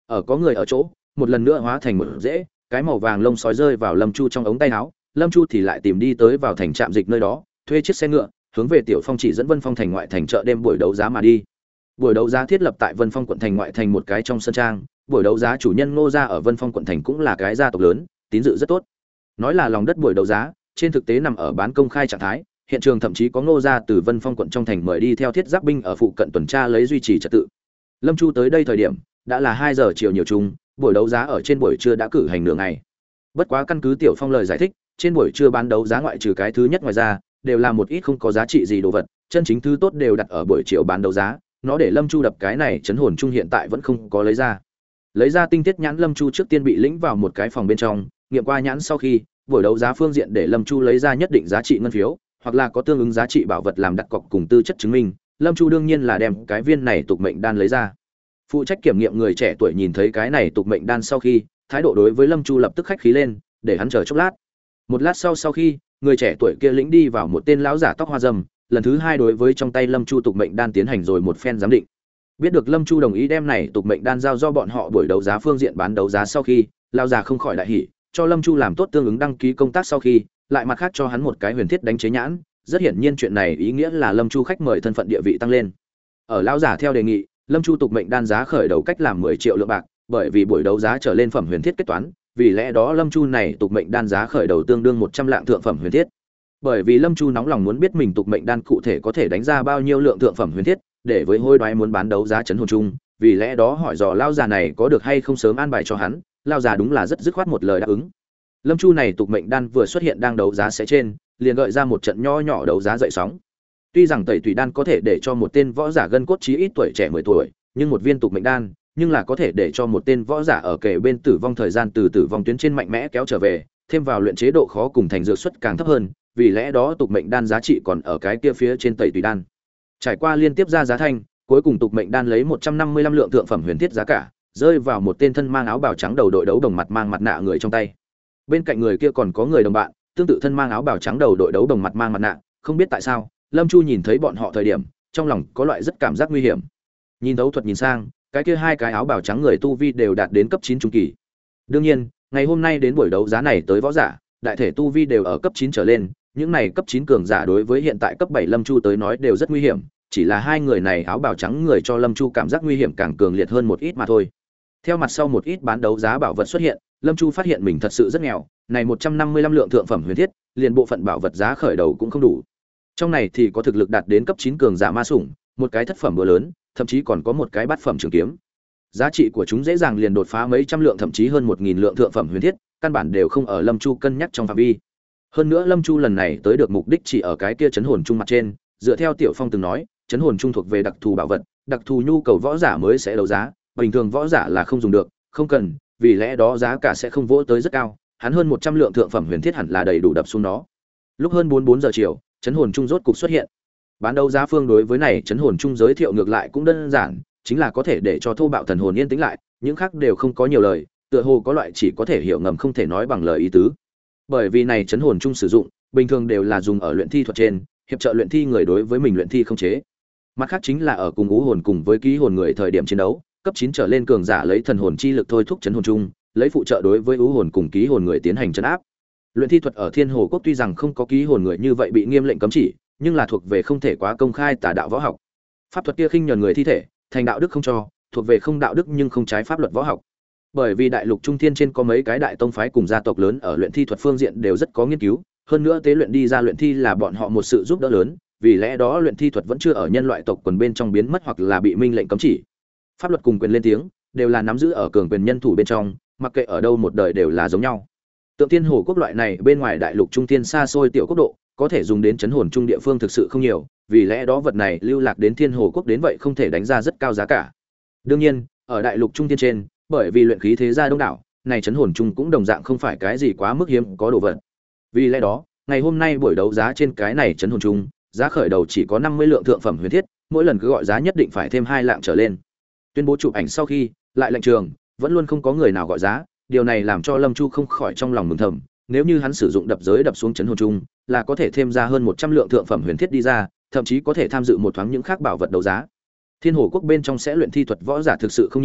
Speaker 1: Ở có người ở chỗ, một lần nữa hóa thành một rễ, cái màu vàng lông sói rơi vào Lâm Chu trong ống tay áo, Lâm Chu thì lại tìm đi tới vào thành trạm dịch nơi đó, thuê chiếc xe ngựa, hướng về Tiểu Phong chỉ dẫn Vân Phong thành ngoại thành chợ đêm buổi đấu giá mà đi. Buổi đấu giá thiết lập tại Vân Phong quận thành ngoại thành một cái trong sân trang, buổi đấu giá chủ nhân Ngô gia ở Vân Phong quận thành cũng là cái gia tộc lớn, tín dự rất tốt. Nói là lòng đất buổi đấu giá, trên thực tế nằm ở bán công khai trạng thái, hiện trường thậm chí có Ngô gia từ Vân Phong quận trong thành mời đi theo thiết giáp binh ở phụ cận tuần tra lấy duy trì trật tự. Lâm Chu tới đây thời điểm đã là hai giờ chiều nhiều chung, buổi đấu giá ở trên buổi trưa đã cử hành nửa ngày. Bất quá căn cứ Tiểu Phong lời giải thích, trên buổi trưa bán đấu giá ngoại trừ cái thứ nhất ngoài ra, đều là một ít không có giá trị gì đồ vật, chân chính thứ tốt đều đặt ở buổi chiều bán đấu giá, nó để Lâm Chu đập cái này chấn hồn chung hiện tại vẫn không có lấy ra. Lấy ra tinh tiết nhãn, Lâm Chu trước tiên bị lĩnh vào một cái phòng bên trong, nghiệm qua nhãn sau khi, buổi đấu giá phương diện để Lâm Chu lấy ra nhất định giá trị ngân phiếu, hoặc là có tương ứng giá trị bảo vật làm đặt cọc cùng tư chất chứng minh, Lâm Chu đương nhiên là đem cái viên này tục mệnh đan lấy ra. Phụ trách kiểm nghiệm người trẻ tuổi nhìn thấy cái này tục mệnh đan sau khi, thái độ đối với Lâm Chu lập tức khách khí lên, để hắn chờ chốc lát. Một lát sau sau khi, người trẻ tuổi kia lĩnh đi vào một tên lão giả tóc hoa râm, lần thứ hai đối với trong tay Lâm Chu tục mệnh đan tiến hành rồi một phen giám định. Biết được Lâm Chu đồng ý đem này tục mệnh đan giao do bọn họ buổi đấu giá phương diện bán đấu giá sau khi, lão già không khỏi đại hỉ, cho Lâm Chu làm tốt tương ứng đăng ký công tác sau khi, lại mặt khác cho hắn một cái huyền thiết đánh chế nhãn, rất hiển nhiên chuyện này ý nghĩa là Lâm Chu khách mời thân phận địa vị tăng lên. Ở lão giả theo đề nghị, Lâm Chu tục mệnh đan giá khởi đầu cách làm mười triệu lượng bạc, bởi vì buổi đấu giá trở lên phẩm huyền thiết kết toán, vì lẽ đó Lâm Chu này tục mệnh đan giá khởi đầu tương đương một trăm lạng thượng phẩm huyền thiết. Bởi vì Lâm Chu nóng lòng muốn biết mình tục mệnh đan cụ thể có thể đánh ra bao nhiêu lượng thượng phẩm huyền thiết, để với hối đoái muốn bán đấu giá chấn hồn chung, vì lẽ đó hỏi dò lão già này có được hay không sớm an bài cho hắn, lão già đúng là rất dứt khoát một lời đáp ứng. Lâm Chu này tục mệnh đan vừa xuất hiện đang đấu giá sẽ trên, liền gợi ra một trận nho nhỏ đấu giá dậy sóng. Tuy rằng tẩy tùy đan có thể để cho một tên võ giả gân cốt chí ít tuổi trẻ mười tuổi, nhưng một viên tục mệnh đan, nhưng là có thể để cho một tên võ giả ở kề bên tử vong thời gian từ tử vong tuyến trên mạnh mẽ kéo trở về, thêm vào luyện chế độ khó cùng thành dược suất càng thấp hơn, vì lẽ đó tục mệnh đan giá trị còn ở cái kia phía trên tẩy tùy đan. Trải qua liên tiếp ra giá thanh, cuối cùng tục mệnh đan lấy một trăm năm mươi lăm lượng thượng phẩm huyền thiết giá cả, rơi vào một tên thân mang áo bào trắng đầu đội đấu đồng mặt mang mặt nạ người trong tay. Bên cạnh người kia còn có người đồng bạn, tương tự thân mang áo bào trắng đầu đội đấu đồng mặt mang mặt nạ, không biết tại sao, Lâm Chu nhìn thấy bọn họ thời điểm, trong lòng có loại rất cảm giác nguy hiểm. Nhìn thấu thuật nhìn sang, cái kia hai cái áo bào trắng người tu vi đều đạt đến cấp chín trung kỳ. Đương nhiên, ngày hôm nay đến buổi đấu giá này tới võ giả, đại thể tu vi đều ở cấp chín trở lên, những này cấp chín cường giả đối với hiện tại cấp bảy Lâm Chu tới nói đều rất nguy hiểm, chỉ là hai người này áo bào trắng người cho Lâm Chu cảm giác nguy hiểm càng cường liệt hơn một ít mà thôi. Theo mặt sau một ít bán đấu giá bảo vật xuất hiện, Lâm Chu phát hiện mình thật sự rất nghèo, này một trăm năm mươi lăm lượng thượng phẩm huyền thiết, liền bộ phận bảo vật giá khởi đầu cũng không đủ. Trong này thì có thực lực đạt đến cấp chín cường giả ma sủng, một cái thất phẩm búa lớn, thậm chí còn có một cái bát phẩm trường kiếm. Giá trị của chúng dễ dàng liền đột phá mấy trăm lượng thậm chí hơn một nghìn lượng thượng phẩm huyền thiết, căn bản đều không ở Lâm Chu cân nhắc trong phạm vi. Hơn nữa Lâm Chu lần này tới được mục đích chỉ ở cái kia chấn hồn chung mặt trên, dựa theo Tiểu Phong từng nói, chấn hồn chung thuộc về đặc thù bảo vật, đặc thù nhu cầu võ giả mới sẽ đấu giá, bình thường võ giả là không dùng được, không cần, vì lẽ đó giá cả sẽ không vỗ tới rất cao, hắn hơn một trăm lượng thượng phẩm huyền thiết hẳn là đầy đủ đập xuống nó. Lúc hơn bốn bốn giờ chiều, chấn hồn chung rốt cục xuất hiện. Bán đấu giá phương đối với này chấn hồn chung giới thiệu ngược lại cũng đơn giản, chính là có thể để cho thô bạo thần hồn yên tĩnh lại, những khác đều không có nhiều lời, tựa hồ có loại chỉ có thể hiểu ngầm không thể nói bằng lời ý tứ. Bởi vì này chấn hồn chung sử dụng, bình thường đều là dùng ở luyện thi thuật trên, hiệp trợ luyện thi người đối với mình luyện thi không chế. Mặt khác chính là ở cùng ngũ hồn cùng với ký hồn người thời điểm chiến đấu, cấp chín trở lên cường giả lấy thần hồn chi lực thôi thúc chấn hồn chung, lấy phụ trợ đối với ngũ hồn cùng ký hồn người tiến hành trấn áp. Luyện thi thuật ở Thiên Hồ quốc tuy rằng không có ký hồn người như vậy bị nghiêm lệnh cấm chỉ, nhưng là thuộc về không thể quá công khai tà đạo võ học. Pháp thuật kia khinh nhẫn người thi thể, thành đạo đức không cho, thuộc về không đạo đức nhưng không trái pháp luật võ học. Bởi vì đại lục trung thiên trên có mấy cái đại tông phái cùng gia tộc lớn ở luyện thi thuật phương diện đều rất có nghiên cứu, hơn nữa tế luyện đi ra luyện thi là bọn họ một sự giúp đỡ lớn, vì lẽ đó luyện thi thuật vẫn chưa ở nhân loại tộc quần bên trong biến mất hoặc là bị minh lệnh cấm chỉ. Pháp luật cùng quyền lên tiếng đều là nắm giữ ở cường quyền nhân thủ bên trong, mặc kệ ở đâu một đời đều là giống nhau. Tượng Thiên Hồ quốc loại này bên ngoài đại lục trung thiên xa xôi tiểu quốc độ, có thể dùng đến chấn hồn trung địa phương thực sự không nhiều, vì lẽ đó vật này lưu lạc đến Thiên Hồ quốc đến vậy không thể đánh ra rất cao giá cả. Đương nhiên, ở đại lục trung thiên trên, bởi vì luyện khí thế gia đông đảo, này chấn hồn trung cũng đồng dạng không phải cái gì quá mức hiếm có đồ vật. Vì lẽ đó, ngày hôm nay buổi đấu giá trên cái này chấn hồn trung, giá khởi đầu chỉ có năm mươi lượng thượng phẩm huyền thiết, mỗi lần cứ gọi giá nhất định phải thêm hai lạng trở lên. Tuyên bố chụp ảnh sau khi, lại lệnh trường, vẫn luôn không có người nào gọi giá, điều này làm cho Lâm Chu không khỏi trong lòng mừng thầm, nếu như hắn sử dụng đập giới đập xuống chấn hồn trung, là có thể thêm ra hơn một trăm lượng thượng phẩm huyền thiết đi ra, thậm chí có thể tham dự một thoáng những khác bảo vật đấu giá. Thiên Hồ quốc bên trong sẽ luyện thi thuật võ giả thực sự không nhiều,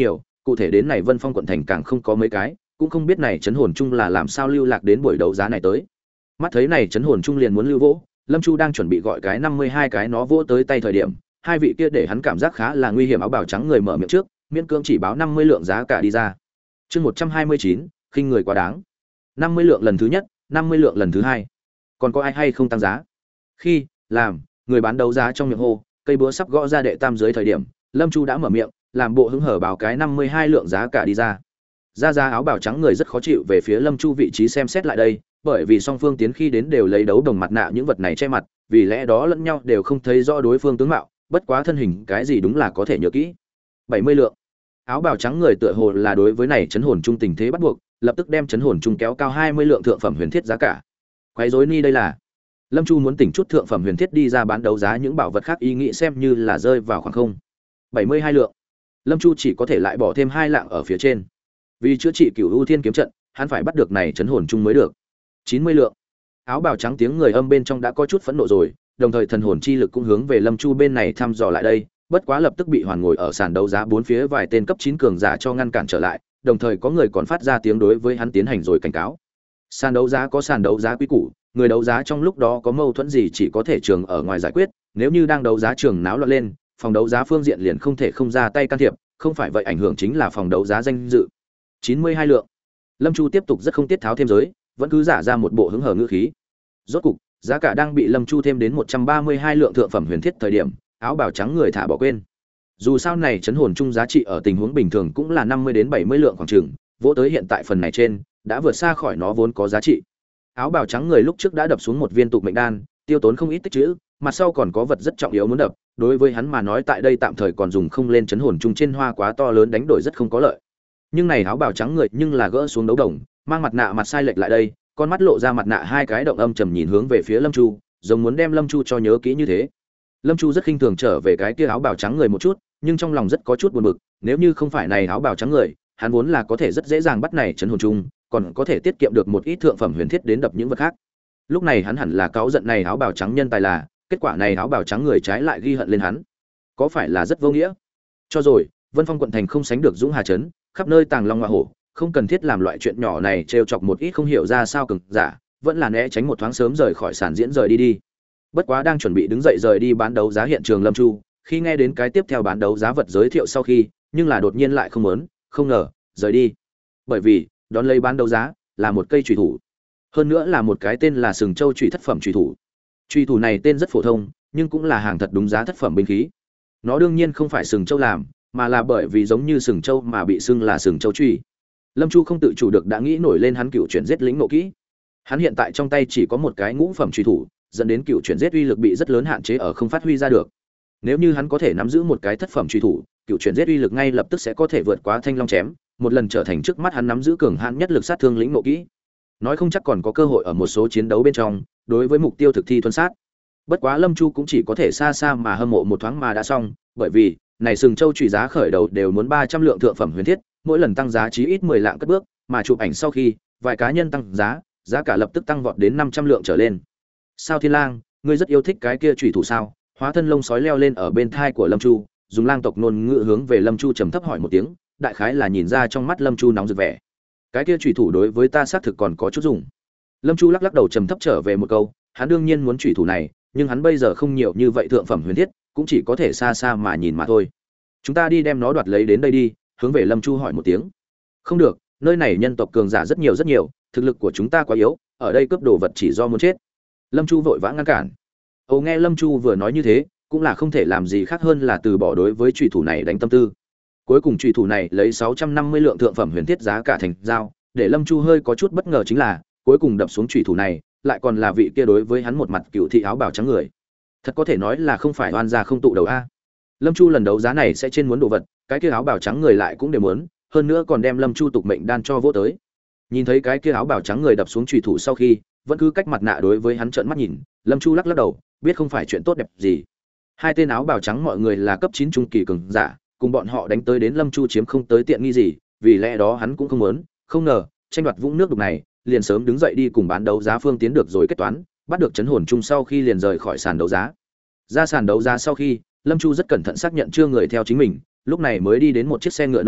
Speaker 1: cụ thể đến này Vân Phong quận thành càng không có mấy cái, cũng không biết này chấn hồn chung là làm sao lưu lạc đến buổi đấu giá này tới. Mắt thấy này chấn hồn chung liền muốn lưu vỗ, Lâm Chu đang chuẩn bị gọi cái năm mươi hai cái nó vỗ tới tay thời điểm, hai vị kia để hắn cảm giác khá là nguy hiểm áo bào trắng người mở miệng trước, miễn cưỡng chỉ báo năm mươi lượng giá cả đi ra. Chương một trăm hai mươi chín, khinh người quá đáng. năm mươi lượng lần thứ nhất, năm mươi lượng lần thứ hai. Còn có ai hay không tăng giá? Khi làm người bán đấu giá trong miệng hô, cây búa sắp gõ ra đệ tam dưới thời điểm, Lâm Chu đã mở miệng, làm bộ hứng hở báo cái năm mươi hai lượng giá cả đi ra. Ra ra áo bào trắng người rất khó chịu về phía Lâm Chu vị trí xem xét lại đây, bởi vì song phương tiến khi đến đều lấy đấu đồng mặt nạ những vật này che mặt, vì lẽ đó lẫn nhau đều không thấy rõ đối phương tướng mạo, bất quá thân hình cái gì đúng là có thể nhớ kỹ. bảy mươi lượng. Áo bào trắng người tựa hồ là đối với này chấn hồn trung tình thế bắt buộc, lập tức đem chấn hồn trung kéo cao hai mươi lượng thượng phẩm huyền thiết giá cả. Quấy rối ni đây là. Lâm Chu muốn tỉnh chút thượng phẩm huyền thiết đi ra bán đấu giá những bảo vật khác ý nghĩ xem như là rơi vào khoảng không. bảy mươi hai lượng. Lâm Chu chỉ có thể lại bỏ thêm hai lạng ở phía trên. Vì chữa trị Cửu U Thiên kiếm trận, hắn phải bắt được này chấn hồn chung mới được. chín mươi lượng. Áo bào trắng tiếng người âm bên trong đã có chút phẫn nộ rồi, đồng thời thần hồn chi lực cũng hướng về Lâm Chu bên này thăm dò lại đây, bất quá lập tức bị hoàn ngồi ở sàn đấu giá bốn phía vài tên cấp chín cường giả cho ngăn cản trở lại, đồng thời có người còn phát ra tiếng đối với hắn tiến hành rồi cảnh cáo. Sàn đấu giá có sàn đấu giá quý củ, người đấu giá trong lúc đó có mâu thuẫn gì chỉ có thể trường ở ngoài giải quyết, nếu như đang đấu giá trường náo loạn lên, phòng đấu giá phương diện liền không thể không ra tay can thiệp, không phải vậy ảnh hưởng chính là phòng đấu giá danh dự. chín mươi hai lượng. Lâm Chu tiếp tục rất không tiết tháo thêm giới, vẫn cứ giả ra một bộ hứng hở ngữ khí. Rốt cục, giá cả đang bị Lâm Chu thêm đến một trăm ba mươi hai lượng thượng phẩm huyền thiết thời điểm, áo bào trắng người thả bỏ quên. Dù sao này chấn hồn chung giá trị ở tình huống bình thường cũng là năm mươi đến bảy mươi lượng khoảng chừng, vỗ tới hiện tại phần này trên, đã vượt xa khỏi nó vốn có giá trị. Áo bào trắng người lúc trước đã đập xuống một viên tục mệnh đan, tiêu tốn không ít tích trữ, mặt sau còn có vật rất trọng yếu muốn đập, đối với hắn mà nói tại đây tạm thời còn dùng không lên chấn hồn chung trên hoa quá to lớn đánh đổi rất không có lợi. Nhưng này áo bào trắng người nhưng là gỡ xuống đấu đồng, mang mặt nạ mặt sai lệch lại đây, con mắt lộ ra mặt nạ hai cái động âm trầm nhìn hướng về phía Lâm Chu, giống muốn đem Lâm Chu cho nhớ kỹ như thế. Lâm Chu rất khinh thường trở về cái kia áo bào trắng người một chút, nhưng trong lòng rất có chút buồn bực, nếu như không phải này áo bào trắng người, hắn vốn là có thể rất dễ dàng bắt này chấn hồn chung, còn có thể tiết kiệm được một ít thượng phẩm huyền thiết đến đập những vật khác. Lúc này hắn hẳn là cáu giận này áo bào trắng nhân tài là, kết quả này áo bào trắng người trái lại ghi hận lên hắn. Có phải là rất vô nghĩa? Cho rồi, Vân Phong quận thành không sánh được Dũng Hà trấn, khắp nơi tàng long ngọa hổ, không cần thiết làm loại chuyện nhỏ này trêu chọc một ít không hiểu ra sao cường giả, vẫn là né tránh một thoáng sớm rời khỏi sàn diễn rời đi đi. Bất quá đang chuẩn bị đứng dậy rời đi bán đấu giá hiện trường Lâm Chu, khi nghe đến cái tiếp theo bán đấu giá vật giới thiệu sau khi, nhưng là đột nhiên lại không muốn, không ngờ, rời đi. Bởi vì, đón lấy bán đấu giá là một cây chùy thủ. Hơn nữa là một cái tên là Sừng Châu chùy thất phẩm chùy thủ. Chùy thủ này tên rất phổ thông, nhưng cũng là hàng thật đúng giá thất phẩm binh khí. Nó đương nhiên không phải Sừng Châu làm, mà là bởi vì giống như Sừng Châu mà bị xưng là Sừng Châu chùy. Lâm Chu không tự chủ được đã nghĩ nổi lên hắn cựu chuyển giết lĩnh nộ kỹ. Hắn hiện tại trong tay chỉ có một cái ngũ phẩm chùy thủ, dẫn đến cựu chuyển giết uy lực bị rất lớn hạn chế ở không phát huy ra được. Nếu như hắn có thể nắm giữ một cái thất phẩm chùy thủ, cựu chuyển giết uy lực ngay lập tức sẽ có thể vượt quá Thanh Long chém, một lần trở thành trước mắt hắn nắm giữ cường hãn nhất lực sát thương lĩnh nộ kỹ. Nói không chắc còn có cơ hội ở một số chiến đấu bên trong, đối với mục tiêu thực thi thuần sát. Bất quá Lâm Chu cũng chỉ có thể xa xa mà hâm mộ một thoáng mà đã xong, bởi vì này Sừng Châu chùy giá khởi đầu đều muốn ba trăm lượng thượng phẩm huyền thiết, mỗi lần tăng giá chí ít mười lạng cất bước, mà chụp ảnh sau khi, vài cá nhân tăng giá, giá cả lập tức tăng vọt đến năm trăm lượng trở lên. Sao Thiên Lang, ngươi rất yêu thích cái kia chùy thủ sao? Hóa thân lông sói leo lên ở bên thai của Lâm Chu, dùng lang tộc ngôn ngữ hướng về Lâm Chu trầm thấp hỏi một tiếng, đại khái là nhìn ra trong mắt Lâm Chu nóng rực vẻ. Cái kia chùy thủ đối với ta xác thực còn có chút dùng. Lâm Chu lắc lắc đầu trầm thấp trở về một câu, hắn đương nhiên muốn chùy thủ này, nhưng hắn bây giờ không nhiều như vậy thượng phẩm huyền thiết, cũng chỉ có thể xa xa mà nhìn mà thôi. Chúng ta đi đem nó đoạt lấy đến đây đi, hướng về Lâm Chu hỏi một tiếng. Không được, nơi này nhân tộc cường giả rất nhiều rất nhiều, thực lực của chúng ta quá yếu, ở đây cướp đồ vật chỉ do muốn chết. Lâm Chu vội vã ngăn cản. Âu nghe Lâm Chu vừa nói như thế, cũng là không thể làm gì khác hơn là từ bỏ đối với chùy thủ này đánh tâm tư. Cuối cùng chùy thủ này lấy sáu trăm năm mươi lượng thượng phẩm huyền thiết giá cả thành giao, để Lâm Chu hơi có chút bất ngờ chính là, cuối cùng đập xuống chùy thủ này, lại còn là vị kia đối với hắn một mặt cựu thị áo bào trắng người. Thật có thể nói là không phải oan gia không tụ đầu a. Lâm Chu lần đấu giá này sẽ trên muốn đồ vật, cái kia áo bào trắng người lại cũng đều muốn, hơn nữa còn đem Lâm Chu tục mệnh đan cho vỗ tới. Nhìn thấy cái kia áo bào trắng người đập xuống chùy thủ sau khi, vẫn cứ cách mặt nạ đối với hắn trợn mắt nhìn, Lâm Chu lắc lắc đầu, biết không phải chuyện tốt đẹp gì. Hai tên áo bào trắng mọi người là cấp chín trung kỳ cường giả, cùng bọn họ đánh tới đến Lâm Chu chiếm không tới tiện nghi gì, vì lẽ đó hắn cũng không muốn, không ngờ, tranh đoạt vũng nước đục này, liền sớm đứng dậy đi cùng bán đấu giá phương tiến được rồi kết toán, bắt được chấn hồn chung sau khi liền rời khỏi sàn đấu giá. Ra sàn đấu giá sau khi, Lâm Chu rất cẩn thận xác nhận chưa người theo chính mình, lúc này mới đi đến một chiếc xe ngựa nơi đó,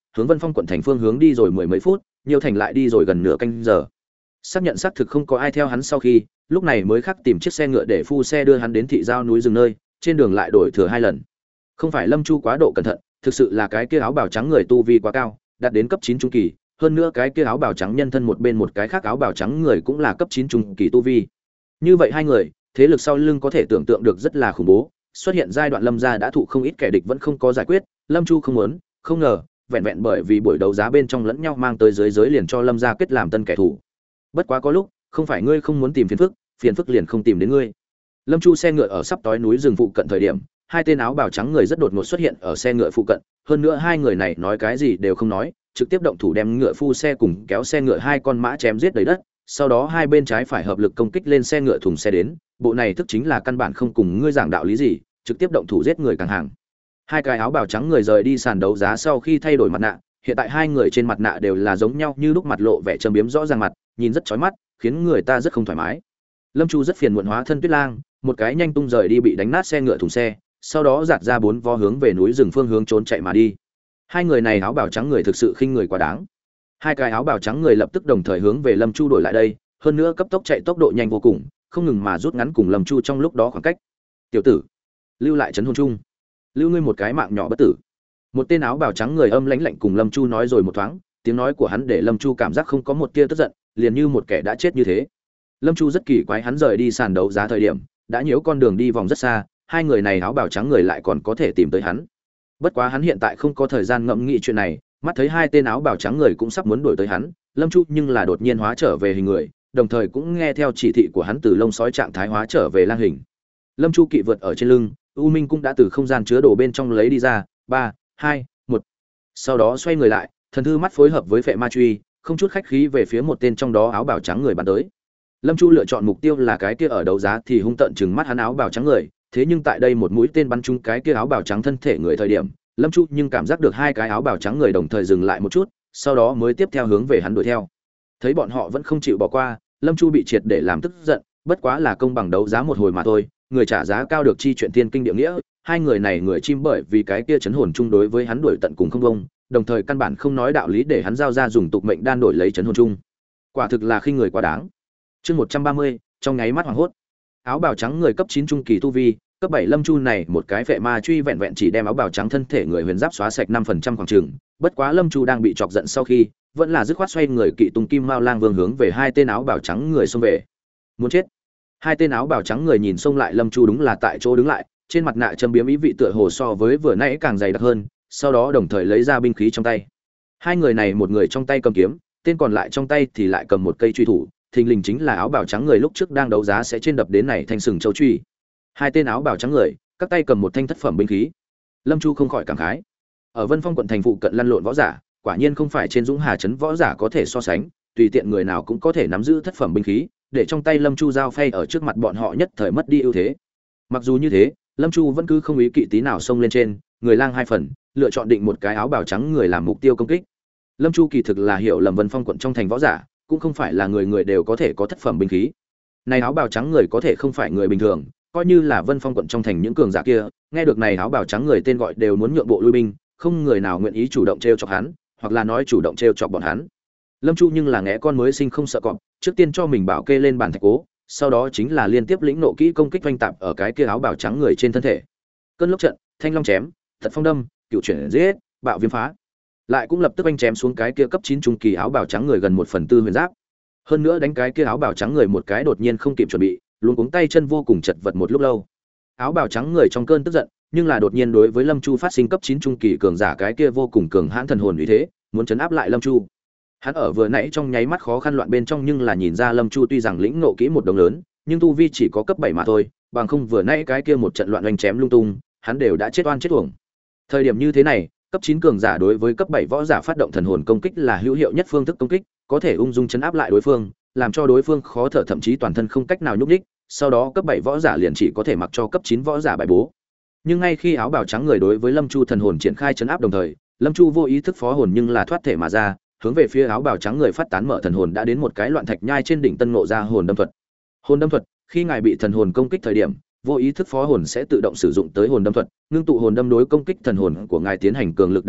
Speaker 1: hướng Vân Phong quận thành phương hướng đi rồi mười mấy phút, Nhiêu Thành lại đi rồi gần nửa canh giờ. Xác nhận xác thực không có ai theo hắn sau khi, lúc này mới khắc tìm chiếc xe ngựa để phu xe đưa hắn đến thị giao núi rừng nơi, trên đường lại đổi thừa hai lần. Không phải Lâm Chu quá độ cẩn thận, thực sự là cái kia áo bào trắng người tu vi quá cao, đạt đến cấp chín trung kỳ, hơn nữa cái kia áo bào trắng nhân thân một bên một cái khác áo bào trắng người cũng là cấp chín trung kỳ tu vi. Như vậy hai người, thế lực sau lưng có thể tưởng tượng được rất là khủng bố, xuất hiện giai đoạn Lâm gia đã thụ không ít kẻ địch vẫn không có giải quyết, Lâm Chu không muốn, không ngờ, vẹn vẹn bởi vì buổi đấu giá bên trong lẫn nhau mang tới giới giới liền cho Lâm gia kết làm tân kẻ thù. Bất quá có lúc, không phải ngươi không muốn tìm phiền phức, phiền phức liền không tìm đến ngươi. Lâm Chu xe ngựa ở sắp tối núi rừng phụ cận thời điểm, hai tên áo bào trắng người rất đột ngột xuất hiện ở xe ngựa phụ cận, hơn nữa hai người này nói cái gì đều không nói, trực tiếp động thủ đem ngựa phu xe cùng kéo xe ngựa hai con mã chém giết đầy đất, sau đó hai bên trái phải hợp lực công kích lên xe ngựa thùng xe đến, bộ này thức chính là căn bản không cùng ngươi giảng đạo lý gì, trực tiếp động thủ giết người càng hàng. Hai cái áo bào trắng người rời đi sàn đấu giá sau khi thay đổi mặt nạ, hiện tại hai người trên mặt nạ đều là giống nhau như lúc, mặt lộ vẻ trầm biếm rõ ràng mặt, nhìn rất chói mắt, khiến người ta rất không thoải mái. Lâm Chu rất phiền muộn hóa thân Tuyết Lang, một cái nhanh tung rời đi bị đánh nát xe ngựa thùng xe, sau đó giạt ra bốn vó hướng về núi rừng phương hướng trốn chạy mà đi. Hai người này áo bào trắng người thực sự khinh người quá đáng. Hai cái áo bào trắng người lập tức đồng thời hướng về Lâm Chu đổi lại đây, hơn nữa cấp tốc chạy tốc độ nhanh vô cùng, không ngừng mà rút ngắn cùng Lâm Chu trong lúc đó khoảng cách. "Tiểu tử, lưu lại trấn hồn chung, lưu ngươi một cái mạng nhỏ bất tử." Một tên áo bào trắng người âm lãnh lạnh cùng Lâm Chu nói rồi một thoáng, tiếng nói của hắn để Lâm Chu cảm giác không có một tia tức giận, liền như một kẻ đã chết như thế. Lâm Chu rất kỳ quái, hắn rời đi sàn đấu giá thời điểm, đã nhiễu con đường đi vòng rất xa, hai người này áo bào trắng người lại còn có thể tìm tới hắn. Bất quá hắn hiện tại không có thời gian ngẫm nghĩ chuyện này, mắt thấy hai tên áo bào trắng người cũng sắp muốn đuổi tới hắn, Lâm Chu nhưng là đột nhiên hóa trở về hình người, đồng thời cũng nghe theo chỉ thị của hắn từ lông sói trạng thái hóa trở về lang hình. Lâm Chu kỵ vượt ở trên lưng, U Minh cũng đã từ không gian chứa đồ bên trong lấy đi ra, ba, hai, một. Sau đó xoay người lại, thần thư mắt phối hợp với phệ ma truy, không chút khách khí về phía một tên trong đó áo bào trắng người bắn tới. Lâm Chu lựa chọn mục tiêu là cái kia ở đấu giá thì hung tợn trừng mắt hắn áo bào trắng người, thế nhưng tại đây một mũi tên bắn trúng cái kia áo bào trắng thân thể người thời điểm, Lâm Chu nhưng cảm giác được hai cái áo bào trắng người đồng thời dừng lại một chút, sau đó mới tiếp theo hướng về hắn đuổi theo. Thấy bọn họ vẫn không chịu bỏ qua, Lâm Chu bị triệt để làm tức giận, bất quá là công bằng đấu giá một hồi mà thôi, người trả giá cao được chi chuyện tiên kinh địa nghĩa, hai người này người chim bởi vì cái kia chấn hồn chung đối với hắn đuổi tận cùng không bông, đồng thời căn bản không nói đạo lý để hắn giao ra dùng tục mệnh đan đổi lấy chấn hồn chung. Quả thực là khinh người quá đáng. Chương một trăm ba mươi, trong nháy mắt hoảng hốt. Áo bào trắng người cấp chín trung kỳ tu vi, cấp bảy Lâm Chu này một cái phệ ma truy vẹn vẹn chỉ đem áo bào trắng thân thể người huyền giáp xóa sạch năm phần trăm khoảng chừng, bất quá Lâm Chu đang bị chọc giận sau khi, vẫn là dứt khoát xoay người kỵ tung kim mao lang vương hướng về hai tên áo bào trắng người xông về. Muốn chết. Hai tên áo bào trắng người nhìn xông lại Lâm Chu đúng là tại chỗ đứng lại, trên mặt nạ châm biếm ý vị tựa hồ so với vừa nãy càng dày đặc hơn, sau đó đồng thời lấy ra binh khí trong tay. Hai người này một người trong tay cầm kiếm, tên còn lại trong tay thì lại cầm một cây truy thủ, thình lình chính là áo bào trắng người lúc trước đang đấu giá sẽ trên đập đến này thanh sừng châu truy. Hai tên áo bào trắng người, các tay cầm một thanh thất phẩm binh khí. Lâm Chu không khỏi cảm khái, ở Vân Phong quận thành phụ cận lăn lộn võ giả, quả nhiên không phải trên Dũng Hà trấn võ giả có thể so sánh, tùy tiện người nào cũng có thể nắm giữ thất phẩm binh khí, để trong tay Lâm Chu giao phay ở trước mặt bọn họ nhất thời mất đi ưu thế. Mặc dù như thế, Lâm Chu vẫn cứ không ý kỵ tí nào xông lên trên, người lang hai phần, lựa chọn định một cái áo bào trắng người làm mục tiêu công kích. Lâm Chu kỳ thực là hiểu lầm Vân Phong quận trong thành võ giả, cũng không phải là người người đều có thể có thất phẩm binh khí. Này áo bào trắng người có thể không phải người bình thường, coi như là Vân Phong quận trong thành những cường giả kia, nghe được này áo bào trắng người tên gọi đều muốn nhượng bộ lui binh, không người nào nguyện ý chủ động trêu chọc hắn, hoặc là nói chủ động trêu chọc bọn hắn. Lâm Chu nhưng là ngẽ con mới sinh không sợ cọp, trước tiên cho mình bảo kê lên bàn thạch cố, sau đó chính là liên tiếp lĩnh nộ kỹ công kích oanh tạp ở cái kia áo bào trắng người trên thân thể. Cơn lốc trận, thanh long chém, thật phong đâm, cựu chuyển giết, bạo viêm phá, lại cũng lập tức oanh chém xuống cái kia cấp chín trung kỳ áo bào trắng người gần một phần tư huyền giáp. Hơn nữa đánh cái kia áo bào trắng người một cái đột nhiên không kịp chuẩn bị, luống cuống tay chân vô cùng chật vật một lúc lâu. Áo bào trắng người trong cơn tức giận, nhưng là đột nhiên đối với Lâm Chu phát sinh cấp chín trung kỳ cường giả cái kia vô cùng cường hãn thần hồn uy thế, muốn chấn áp lại Lâm Chu. Hắn ở vừa nãy trong nháy mắt khó khăn loạn bên trong nhưng là nhìn ra Lâm Chu tuy rằng lĩnh ngộ kỹ một đồng lớn, nhưng tu vi chỉ có cấp bảy mà thôi, bằng không vừa nãy cái kia một trận loạn oanh chém lung tung, hắn đều đã chết oan chết uổng. Thời điểm như thế này, cấp chín cường giả đối với cấp bảy võ giả phát động thần hồn công kích là hữu hiệu nhất phương thức công kích, có thể ung dung chấn áp lại đối phương, làm cho đối phương khó thở thậm chí toàn thân không cách nào nhúc nhích, sau đó cấp bảy võ giả liền chỉ có thể mặc cho cấp chín võ giả bài bố. Nhưng ngay khi áo bào trắng người đối với Lâm Chu thần hồn triển khai chấn áp đồng thời, Lâm Chu vô ý thức phó hồn nhưng là thoát thể mà ra, hướng về phía áo bào trắng người phát tán mở thần hồn đã đến một cái loạn thạch nhai trên đỉnh tân ngộ ra hồn đâm thuật. Hồn đâm thuật, khi ngài bị thần hồn công kích thời điểm, vô ý thức phó hồn sẽ tự động sử dụng tới hồn đâm thuật, ngưng tụ hồn đâm đối công kích thần hồn của ngài tiến hành cường lực đả kích,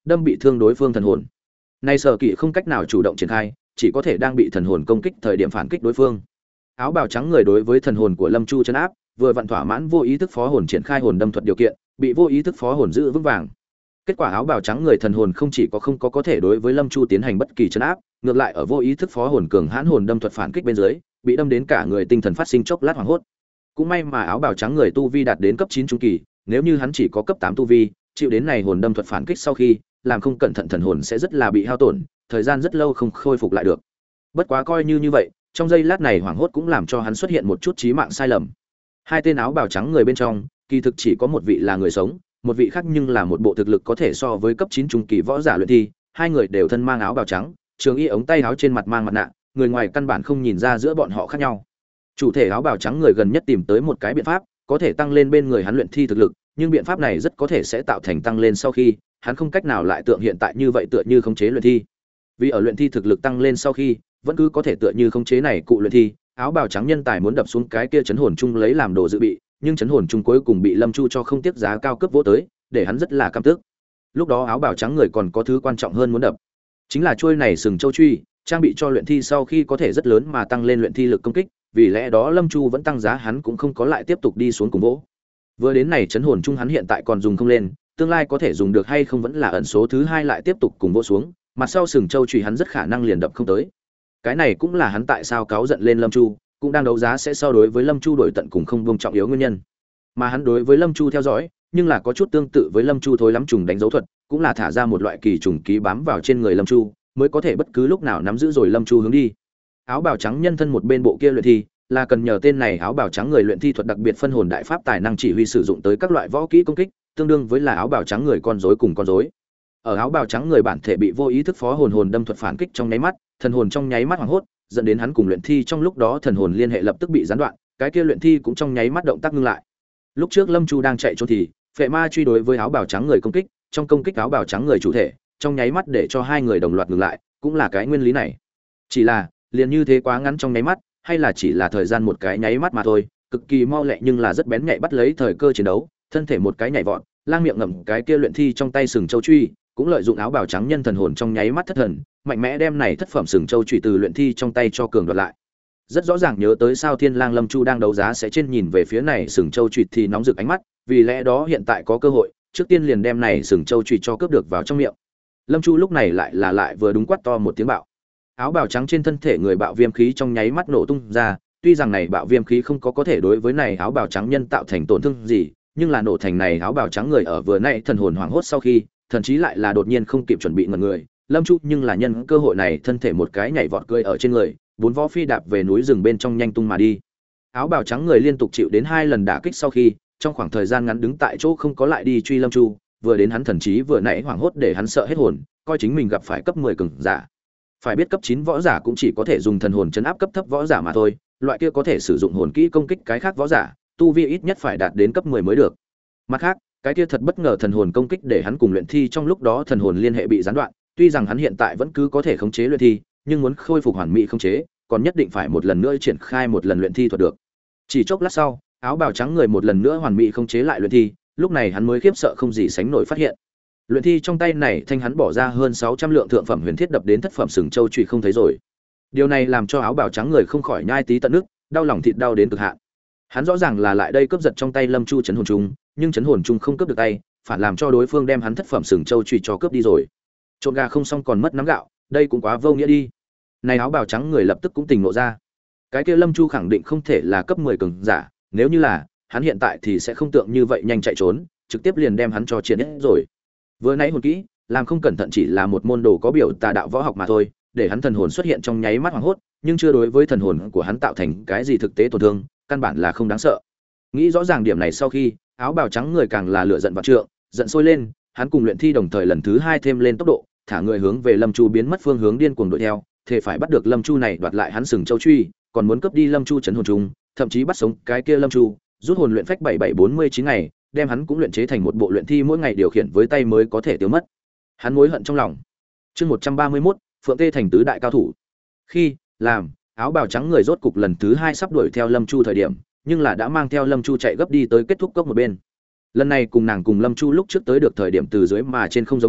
Speaker 1: đâm bị thương đối phương thần hồn. Nay sở kỵ không cách nào chủ động triển khai, chỉ có thể đang bị thần hồn công kích thời điểm phản kích đối phương. Áo bào trắng người đối với thần hồn của Lâm Chu trấn áp, vừa vặn thỏa mãn vô ý thức phó hồn triển khai hồn đâm thuật điều kiện, bị vô ý thức phó hồn giữ vững vàng. Kết quả áo bào trắng người thần hồn không chỉ có không có có thể đối với Lâm Chu tiến hành bất kỳ trấn áp, ngược lại ở vô ý thức phó hồn cường hãn hồn đâm thuật phản kích bên dưới, bị đâm đến cả người tinh thần phát sinh chốc lát hoảng hốt. Cũng may mà áo bào trắng người tu vi đạt đến cấp chín trung kỳ, nếu như hắn chỉ có cấp tám tu vi, chịu đến này hồn đâm thuật phản kích sau khi, làm không cẩn thận thần hồn sẽ rất là bị hao tổn, thời gian rất lâu không khôi phục lại được. Bất quá coi như như vậy, trong giây lát này hoảng hốt cũng làm cho hắn xuất hiện một chút chí mạng sai lầm. Hai tên áo bào trắng người bên trong, kỳ thực chỉ có một vị là người sống, một vị khác nhưng là một bộ thực lực có thể so với cấp chín trung kỳ võ giả luyện thi, hai người đều thân mang áo bào trắng, trường y ống tay áo trên mặt mang mặt nạ, người ngoài căn bản không nhìn ra giữa bọn họ khác nhau. Chủ thể áo bào trắng người gần nhất tìm tới một cái biện pháp, có thể tăng lên bên người hắn luyện thi thực lực, nhưng biện pháp này rất có thể sẽ tạo thành tăng lên sau khi, hắn không cách nào lại tượng hiện tại như vậy tựa như khống chế luyện thi. Vì ở luyện thi thực lực tăng lên sau khi, vẫn cứ có thể tựa như khống chế này cụ luyện thi, áo bào trắng nhân tài muốn đập xuống cái kia chấn hồn chung lấy làm đồ dự bị, nhưng chấn hồn chung cuối cùng bị Lâm Chu cho không tiếc giá cao cấp vỗ tới, để hắn rất là căm tức. Lúc đó áo bào trắng người còn có thứ quan trọng hơn muốn đập, chính là chuôi này sừng châu truy, trang bị cho luyện thi sau khi có thể rất lớn mà tăng lên luyện thi lực công kích, vì lẽ đó Lâm Chu vẫn tăng giá, hắn cũng không có lại tiếp tục đi xuống cùng vỗ. Vừa đến này chấn hồn chung hắn hiện tại còn dùng không lên, tương lai có thể dùng được hay không vẫn là ẩn số thứ hai lại tiếp tục cùng vỗ xuống, mặt sau sừng châu truy hắn rất khả năng liền đập không tới. Cái này cũng là hắn tại sao cáu giận lên Lâm Chu, cũng đang đấu giá sẽ so đối với Lâm Chu đổi tận cùng không buông trọng yếu nguyên nhân. Mà hắn đối với Lâm Chu theo dõi, nhưng là có chút tương tự với Lâm Chu thối lắm trùng đánh dấu thuật, cũng là thả ra một loại kỳ trùng ký bám vào trên người Lâm Chu, mới có thể bất cứ lúc nào nắm giữ rồi Lâm Chu hướng đi. Áo bào trắng nhân thân một bên bộ kia luyện thi, là cần nhờ tên này áo bào trắng người luyện thi thuật đặc biệt phân hồn đại pháp tài năng chỉ huy sử dụng tới các loại võ kỹ công kích, tương đương với là áo bào trắng người con rối cùng con rối. Ở áo bào trắng người bản thể bị vô ý thức phó hồn hồn đâm thuật phản kích trong nháy mắt, thần hồn trong nháy mắt hoảng hốt, dẫn đến hắn cùng luyện thi trong lúc đó thần hồn liên hệ lập tức bị gián đoạn, cái kia luyện thi cũng trong nháy mắt động tác ngưng lại. Lúc trước Lâm Chu đang chạy trốn thì, phệ ma truy đối với áo bào trắng người công kích, trong công kích áo bào trắng người chủ thể, trong nháy mắt để cho hai người đồng loạt ngừng lại, cũng là cái nguyên lý này. Chỉ là, liền như thế quá ngắn trong nháy mắt, hay là chỉ là thời gian một cái nháy mắt mà thôi, cực kỳ mau lẹ nhưng là rất bén nhạy bắt lấy thời cơ chiến đấu, thân thể một cái nhảy vọt, lang miệng ngậm cái kia luyện thi trong tay sừng châu truy, cũng lợi dụng áo bào trắng nhân thần hồn trong nháy mắt thất thần, mạnh mẽ đem này thất phẩm sừng châu truy từ luyện thi trong tay cho cường đoạt lại. Rất rõ ràng nhớ tới sao Thiên Lang Lâm Chu đang đấu giá sẽ trên nhìn về phía này sừng châu truy thì nóng rực ánh mắt, vì lẽ đó hiện tại có cơ hội, trước tiên liền đem này sừng châu truy cho cướp được vào trong miệng. Lâm Chu lúc này lại là lại vừa đúng quát to một tiếng bạo. Áo bào trắng trên thân thể người bạo viêm khí trong nháy mắt nổ tung ra, tuy rằng này bạo viêm khí không có có thể đối với này áo bào trắng nhân tạo thành tổn thương gì, nhưng là nổ thành này áo bào trắng người ở vừa nãy thần hồn hoảng hốt sau khi, thậm chí lại là đột nhiên không kịp chuẩn bị ngẩn người, Lâm Chu nhưng là nhân cơ hội này thân thể một cái nhảy vọt cười ở trên người, bốn vó phi đạp về núi rừng bên trong nhanh tung mà đi. Áo bào trắng người liên tục chịu đến hai lần đả kích sau khi, trong khoảng thời gian ngắn đứng tại chỗ không có lại đi truy Lâm Chu, vừa đến hắn thần trí vừa nãy hoảng hốt để hắn sợ hết hồn, coi chính mình gặp phải cấp mười cường giả. Phải biết cấp chín võ giả cũng chỉ có thể dùng thần hồn chấn áp cấp thấp võ giả mà thôi, loại kia có thể sử dụng hồn kỹ công kích cái khác võ giả, tu vi ít nhất phải đạt đến cấp mười mới được. Mặt khác, cái kia thật bất ngờ thần hồn công kích để hắn cùng luyện thi trong lúc đó thần hồn liên hệ bị gián đoạn, tuy rằng hắn hiện tại vẫn cứ có thể khống chế luyện thi, nhưng muốn khôi phục hoàn mỹ khống chế, còn nhất định phải một lần nữa triển khai một lần luyện thi thuật được. Chỉ chốc lát sau, áo bào trắng người một lần nữa hoàn mỹ khống chế lại luyện thi, lúc này hắn mới khiếp sợ không gì sánh nổi phát hiện. Luyện thi trong tay này thanh hắn bỏ ra hơn sáu trăm lượng thượng phẩm huyền thiết đập đến thất phẩm sừng châu chùy không thấy rồi. Điều này làm cho áo bào trắng người không khỏi nhai tí tận nước, đau lòng thịt đau đến cực hạn. Hắn rõ ràng là lại đây cướp giật trong tay Lâm Chu chấn hồn trùng, nhưng chấn hồn trùng không cướp được tay, phản làm cho đối phương đem hắn thất phẩm sừng châu chùy cho cướp đi rồi. Trộn gà không xong còn mất nắm gạo, đây cũng quá vô nghĩa đi. Này áo bào trắng người lập tức cũng tỉnh ngộ ra. Cái kia Lâm Chu khẳng định không thể là cấp mười cường giả, nếu như là, hắn hiện tại thì sẽ không tượng như vậy nhanh chạy trốn, trực tiếp liền đem hắn cho triệt hết rồi. Vừa nãy hồn kỹ, làm không cẩn thận chỉ là một môn đồ có biểu tà đạo võ học mà thôi, để hắn thần hồn xuất hiện trong nháy mắt hoảng hốt, nhưng chưa đối với thần hồn của hắn tạo thành cái gì thực tế tổn thương, căn bản là không đáng sợ. Nghĩ rõ ràng điểm này sau khi, áo bào trắng người càng là lửa giận vạn trượng, giận sôi lên, hắn cùng luyện thi đồng thời lần thứ hai thêm lên tốc độ, thả người hướng về Lâm Chu biến mất phương hướng điên cuồng đuổi theo, thể phải bắt được Lâm Chu này đoạt lại hắn sừng châu truy, còn muốn cướp đi Lâm Chu trấn hồn trùng, thậm chí bắt sống cái kia Lâm Chu, rút hồn luyện phách bảy bảy bốn mươi chín ngày, đem hắn cũng luyện chế thành một bộ luyện thi mỗi ngày điều khiển với tay mới có thể tiêu mất. Hắn mối hận trong lòng. Chương một trăm ba mươi mốt, Phượng Tê thành tứ đại cao thủ. Khi làm áo bào trắng người rốt cục lần thứ hai sắp đuổi theo Lâm Chu thời điểm, nhưng là đã mang theo Lâm Chu chạy gấp đi tới kết thúc cốc một bên. Lần này cùng nàng cùng Lâm Chu lúc trước tới được thời điểm từ dưới mà trên không giống nhau,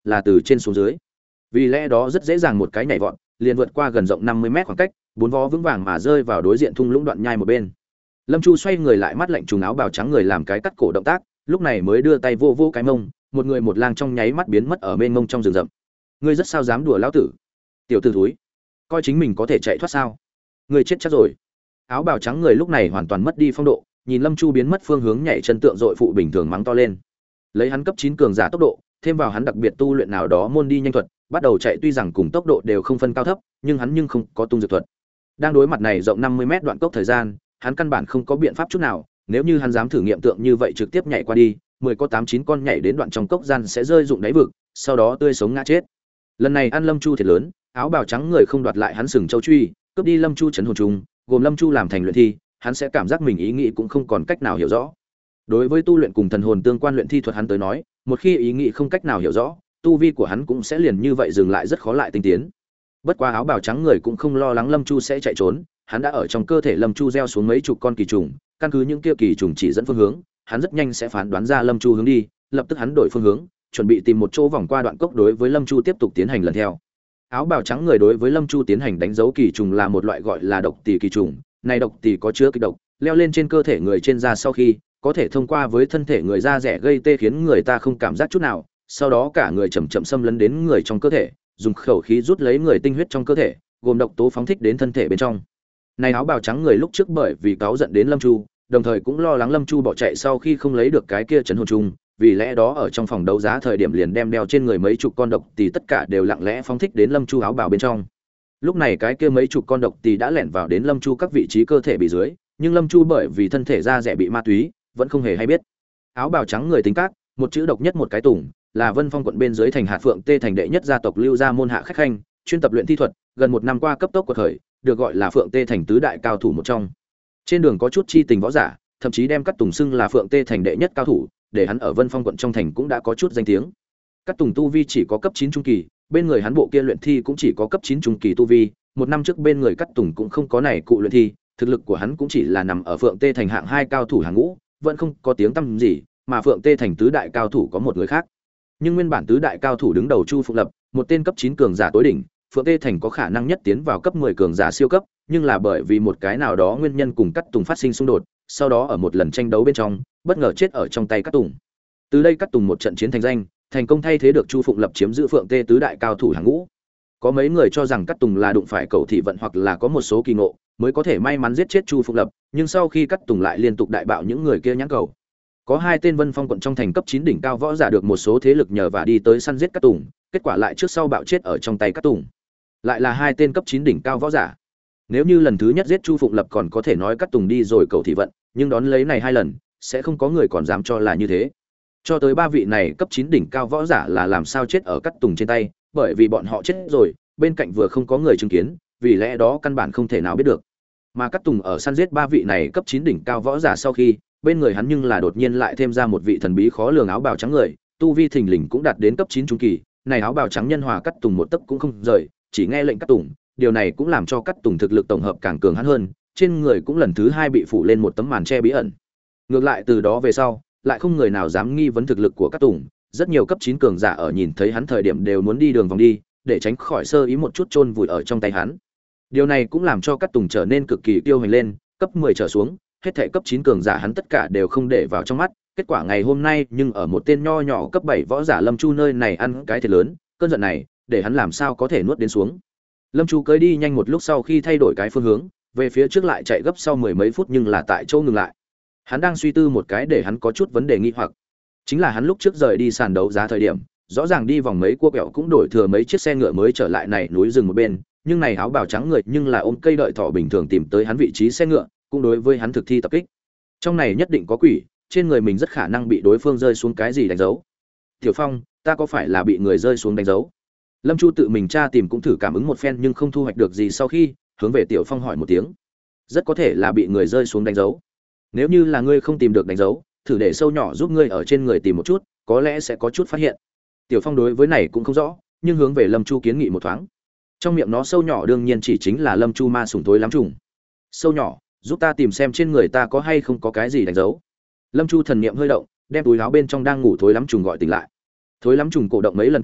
Speaker 1: là từ trên xuống dưới. Vì lẽ đó rất dễ dàng một cái nhảy vọt, liền vượt qua gần rộng năm mươi mét khoảng cách, bốn vó vững vàng mà rơi vào đối diện thung lũng đoạn nhai một bên. Lâm Chu xoay người lại, mắt lạnh trùng áo bào trắng người làm cái cắt cổ động tác, lúc này mới đưa tay vô vô cái mông, một người một lang trong nháy mắt biến mất ở bên mông trong rừng rậm. Ngươi rất sao dám đùa lão tử? Tiểu tử thúi, coi chính mình có thể chạy thoát sao? Ngươi chết chắc rồi. Áo bào trắng người lúc này hoàn toàn mất đi phong độ, nhìn Lâm Chu biến mất phương hướng nhảy chân tượng dội phụ bình thường mắng to lên. Lấy hắn cấp chín cường giả tốc độ, thêm vào hắn đặc biệt tu luyện nào đó môn đi nhanh thuật, bắt đầu chạy tuy rằng cùng tốc độ đều không phân cao thấp, nhưng hắn nhưng không có tung dược thuật. Đang đối mặt này rộng năm mươi mét đoạn cốc thời gian, hắn căn bản không có biện pháp chút nào, nếu như hắn dám thử nghiệm tượng như vậy trực tiếp nhảy qua đi, mười có tám chín con nhảy đến đoạn trong cốc gian sẽ rơi rụng đáy vực, sau đó tươi sống ngã chết. Lần này ăn Lâm Chu thiệt lớn, áo bào trắng người không đoạt lại hắn sừng châu truy, cướp đi Lâm Chu trấn hồn trùng, gồm Lâm Chu làm thành luyện thi, hắn sẽ cảm giác mình ý nghĩ cũng không còn cách nào hiểu rõ. Đối với tu luyện cùng thần hồn tương quan luyện thi thuật hắn tới nói, một khi ý nghĩ không cách nào hiểu rõ, tu vi của hắn cũng sẽ liền như vậy dừng lại, rất khó lại tinh tiến. Bất quá áo bào trắng người cũng không lo lắng Lâm Chu sẽ chạy trốn, hắn đã ở trong cơ thể Lâm Chu gieo xuống mấy chục con kỳ trùng, căn cứ những kia kỳ trùng chỉ dẫn phương hướng, hắn rất nhanh sẽ phán đoán ra Lâm Chu hướng đi, lập tức hắn đổi phương hướng, chuẩn bị tìm một chỗ vòng qua đoạn cốc đối với Lâm Chu tiếp tục tiến hành lần theo. Áo bào trắng người đối với Lâm Chu tiến hành đánh dấu kỳ trùng là một loại gọi là độc tỳ kỳ trùng, này độc tỳ có chứa kịch độc, leo lên trên cơ thể người trên da sau khi, có thể thông qua với thân thể người da rẻ gây tê khiến người ta không cảm giác chút nào, sau đó cả người chậm chậm xâm lấn đến người trong cơ thể, dùng khẩu khí rút lấy người tinh huyết trong cơ thể, gồm độc tố phóng thích đến thân thể bên trong. Này áo bào trắng người lúc trước bởi vì cáu giận đến Lâm Chu, đồng thời cũng lo lắng Lâm Chu bỏ chạy sau khi không lấy được cái kia trấn hồn trùng, vì lẽ đó ở trong phòng đấu giá thời điểm liền đem đeo trên người mấy chục con độc tỳ tất cả đều lặng lẽ phóng thích đến Lâm Chu áo bào bên trong. Lúc này cái kia mấy chục con độc tỳ đã lẻn vào đến Lâm Chu các vị trí cơ thể bị dưới, nhưng Lâm Chu bởi vì thân thể da rẻ bị ma túy, vẫn không hề hay biết. Áo bào trắng người tính các, một chữ độc nhất một cái tùng, là Vân Phong quận bên dưới thành hạt phượng tê thành đệ nhất gia tộc Lưu gia môn hạ khách khanh, chuyên tập luyện thi thuật, gần một năm qua cấp tốc quật khởi, được gọi là Phượng Tê thành tứ đại cao thủ một trong. Trên đường có chút chi tình võ giả, thậm chí đem Cát Tùng xưng là Phượng Tê thành đệ nhất cao thủ, để hắn ở Vân Phong quận trong thành cũng đã có chút danh tiếng. Cát Tùng tu vi chỉ có cấp chín trung kỳ, bên người hắn bộ kia luyện thi cũng chỉ có cấp chín trung kỳ tu vi, một năm trước bên người Cát Tùng cũng không có này cụ luyện thi, thực lực của hắn cũng chỉ là nằm ở Phượng Tê thành hạng hai cao thủ hàng ngũ, vẫn không có tiếng tăm gì, mà Phượng Tê thành tứ đại cao thủ có một người khác. Nhưng nguyên bản tứ đại cao thủ đứng đầu Chu Phục Lập, một tên cấp chín cường giả tối đỉnh, Phượng Tê thành có khả năng nhất tiến vào cấp mười cường giả siêu cấp, nhưng là bởi vì một cái nào đó nguyên nhân cùng Cát Tùng phát sinh xung đột, sau đó ở một lần tranh đấu bên trong, bất ngờ chết ở trong tay Cát Tùng. Từ đây Cát Tùng một trận chiến thành danh, thành công thay thế được Chu Phụng Lập chiếm giữ Phượng Tê tứ đại cao thủ hàng ngũ. Có mấy người cho rằng Cát Tùng là đụng phải cầu thị vận hoặc là có một số kỳ ngộ, mới có thể may mắn giết chết Chu Phụng Lập, nhưng sau khi Cát Tùng lại liên tục đại bạo những người kia nhãn cầu. Có hai tên Vân Phong quận trong thành cấp chín đỉnh cao võ giả được một số thế lực nhờ và đi tới săn giết Cát Tùng, kết quả lại trước sau bạo chết ở trong tay Cát Tùng. Lại là hai tên cấp chín đỉnh cao võ giả. Nếu như lần thứ nhất giết Chu Phụng Lập còn có thể nói Cát Tùng đi rồi cầu thị vận, nhưng đón lấy này hai lần, sẽ không có người còn dám cho là như thế. Cho tới ba vị này cấp chín đỉnh cao võ giả là làm sao chết ở Cát Tùng trên tay, bởi vì bọn họ chết rồi, bên cạnh vừa không có người chứng kiến, vì lẽ đó căn bản không thể nào biết được. Mà Cát Tùng ở săn giết ba vị này cấp chín đỉnh cao võ giả sau khi, bên người hắn nhưng là đột nhiên lại thêm ra một vị thần bí khó lường áo bào trắng người, tu vi thình lình cũng đạt đến cấp chín trung kỳ, này áo bào trắng nhân hòa Cát Tùng một tấc cũng không rời, chỉ nghe lệnh Cát Tùng, điều này cũng làm cho Cát Tùng thực lực tổng hợp càng cường hãn hơn, trên người cũng lần thứ hai bị phủ lên một tấm màn che bí ẩn. Ngược lại từ đó về sau, lại không người nào dám nghi vấn thực lực của Cát Tùng, rất nhiều cấp chín cường giả ở nhìn thấy hắn thời điểm đều muốn đi đường vòng đi, để tránh khỏi sơ ý một chút chôn vùi ở trong tay hắn. Điều này cũng làm cho Cát Tùng trở nên cực kỳ kiêu hành lên, cấp mười trở xuống, hết thảy cấp chín cường giả hắn tất cả đều không để vào trong mắt, kết quả ngày hôm nay nhưng ở một tên nho nhỏ cấp bảy võ giả Lâm Chu nơi này ăn cái thiệt lớn, cơn giận này, để hắn làm sao có thể nuốt đến xuống. Lâm Chu cưỡi đi nhanh một lúc sau khi thay đổi cái phương hướng, về phía trước lại chạy gấp sau mười mấy phút nhưng là tại chỗ ngừng lại. Hắn đang suy tư một cái để hắn có chút vấn đề nghi hoặc. Chính là hắn lúc trước rời đi sàn đấu giá thời điểm, rõ ràng đi vòng mấy cua quẹo cũng đổi thừa mấy chiếc xe ngựa mới trở lại này núi rừng một bên, nhưng này áo bào trắng người nhưng là ôm cây đợi thỏ bình thường tìm tới hắn vị trí xe ngựa, cũng đối với hắn thực thi tập kích. Trong này nhất định có quỷ, trên người mình rất khả năng bị đối phương rơi xuống cái gì đánh dấu. Tiểu Phong, ta có phải là bị người rơi xuống đánh dấu? Lâm Chu tự mình tra tìm cũng thử cảm ứng một phen nhưng không thu hoạch được gì, sau khi hướng về Tiểu Phong hỏi một tiếng. Rất có thể là bị người rơi xuống đánh dấu. Nếu như là ngươi không tìm được đánh dấu, thử để sâu nhỏ giúp ngươi ở trên người tìm một chút, có lẽ sẽ có chút phát hiện. Tiểu Phong đối với này cũng không rõ, nhưng hướng về Lâm Chu kiến nghị một thoáng. Trong miệng nó sâu nhỏ đương nhiên chỉ chính là Lâm Chu ma sủng tối lắm trùng. Sâu nhỏ, giúp ta tìm xem trên người ta có hay không có cái gì đánh dấu. Lâm Chu thần niệm hơi động, đem túi áo bên trong đang ngủ thối lắm trùng gọi tỉnh lại. Thối lắm trùng cổ động mấy lần cánh,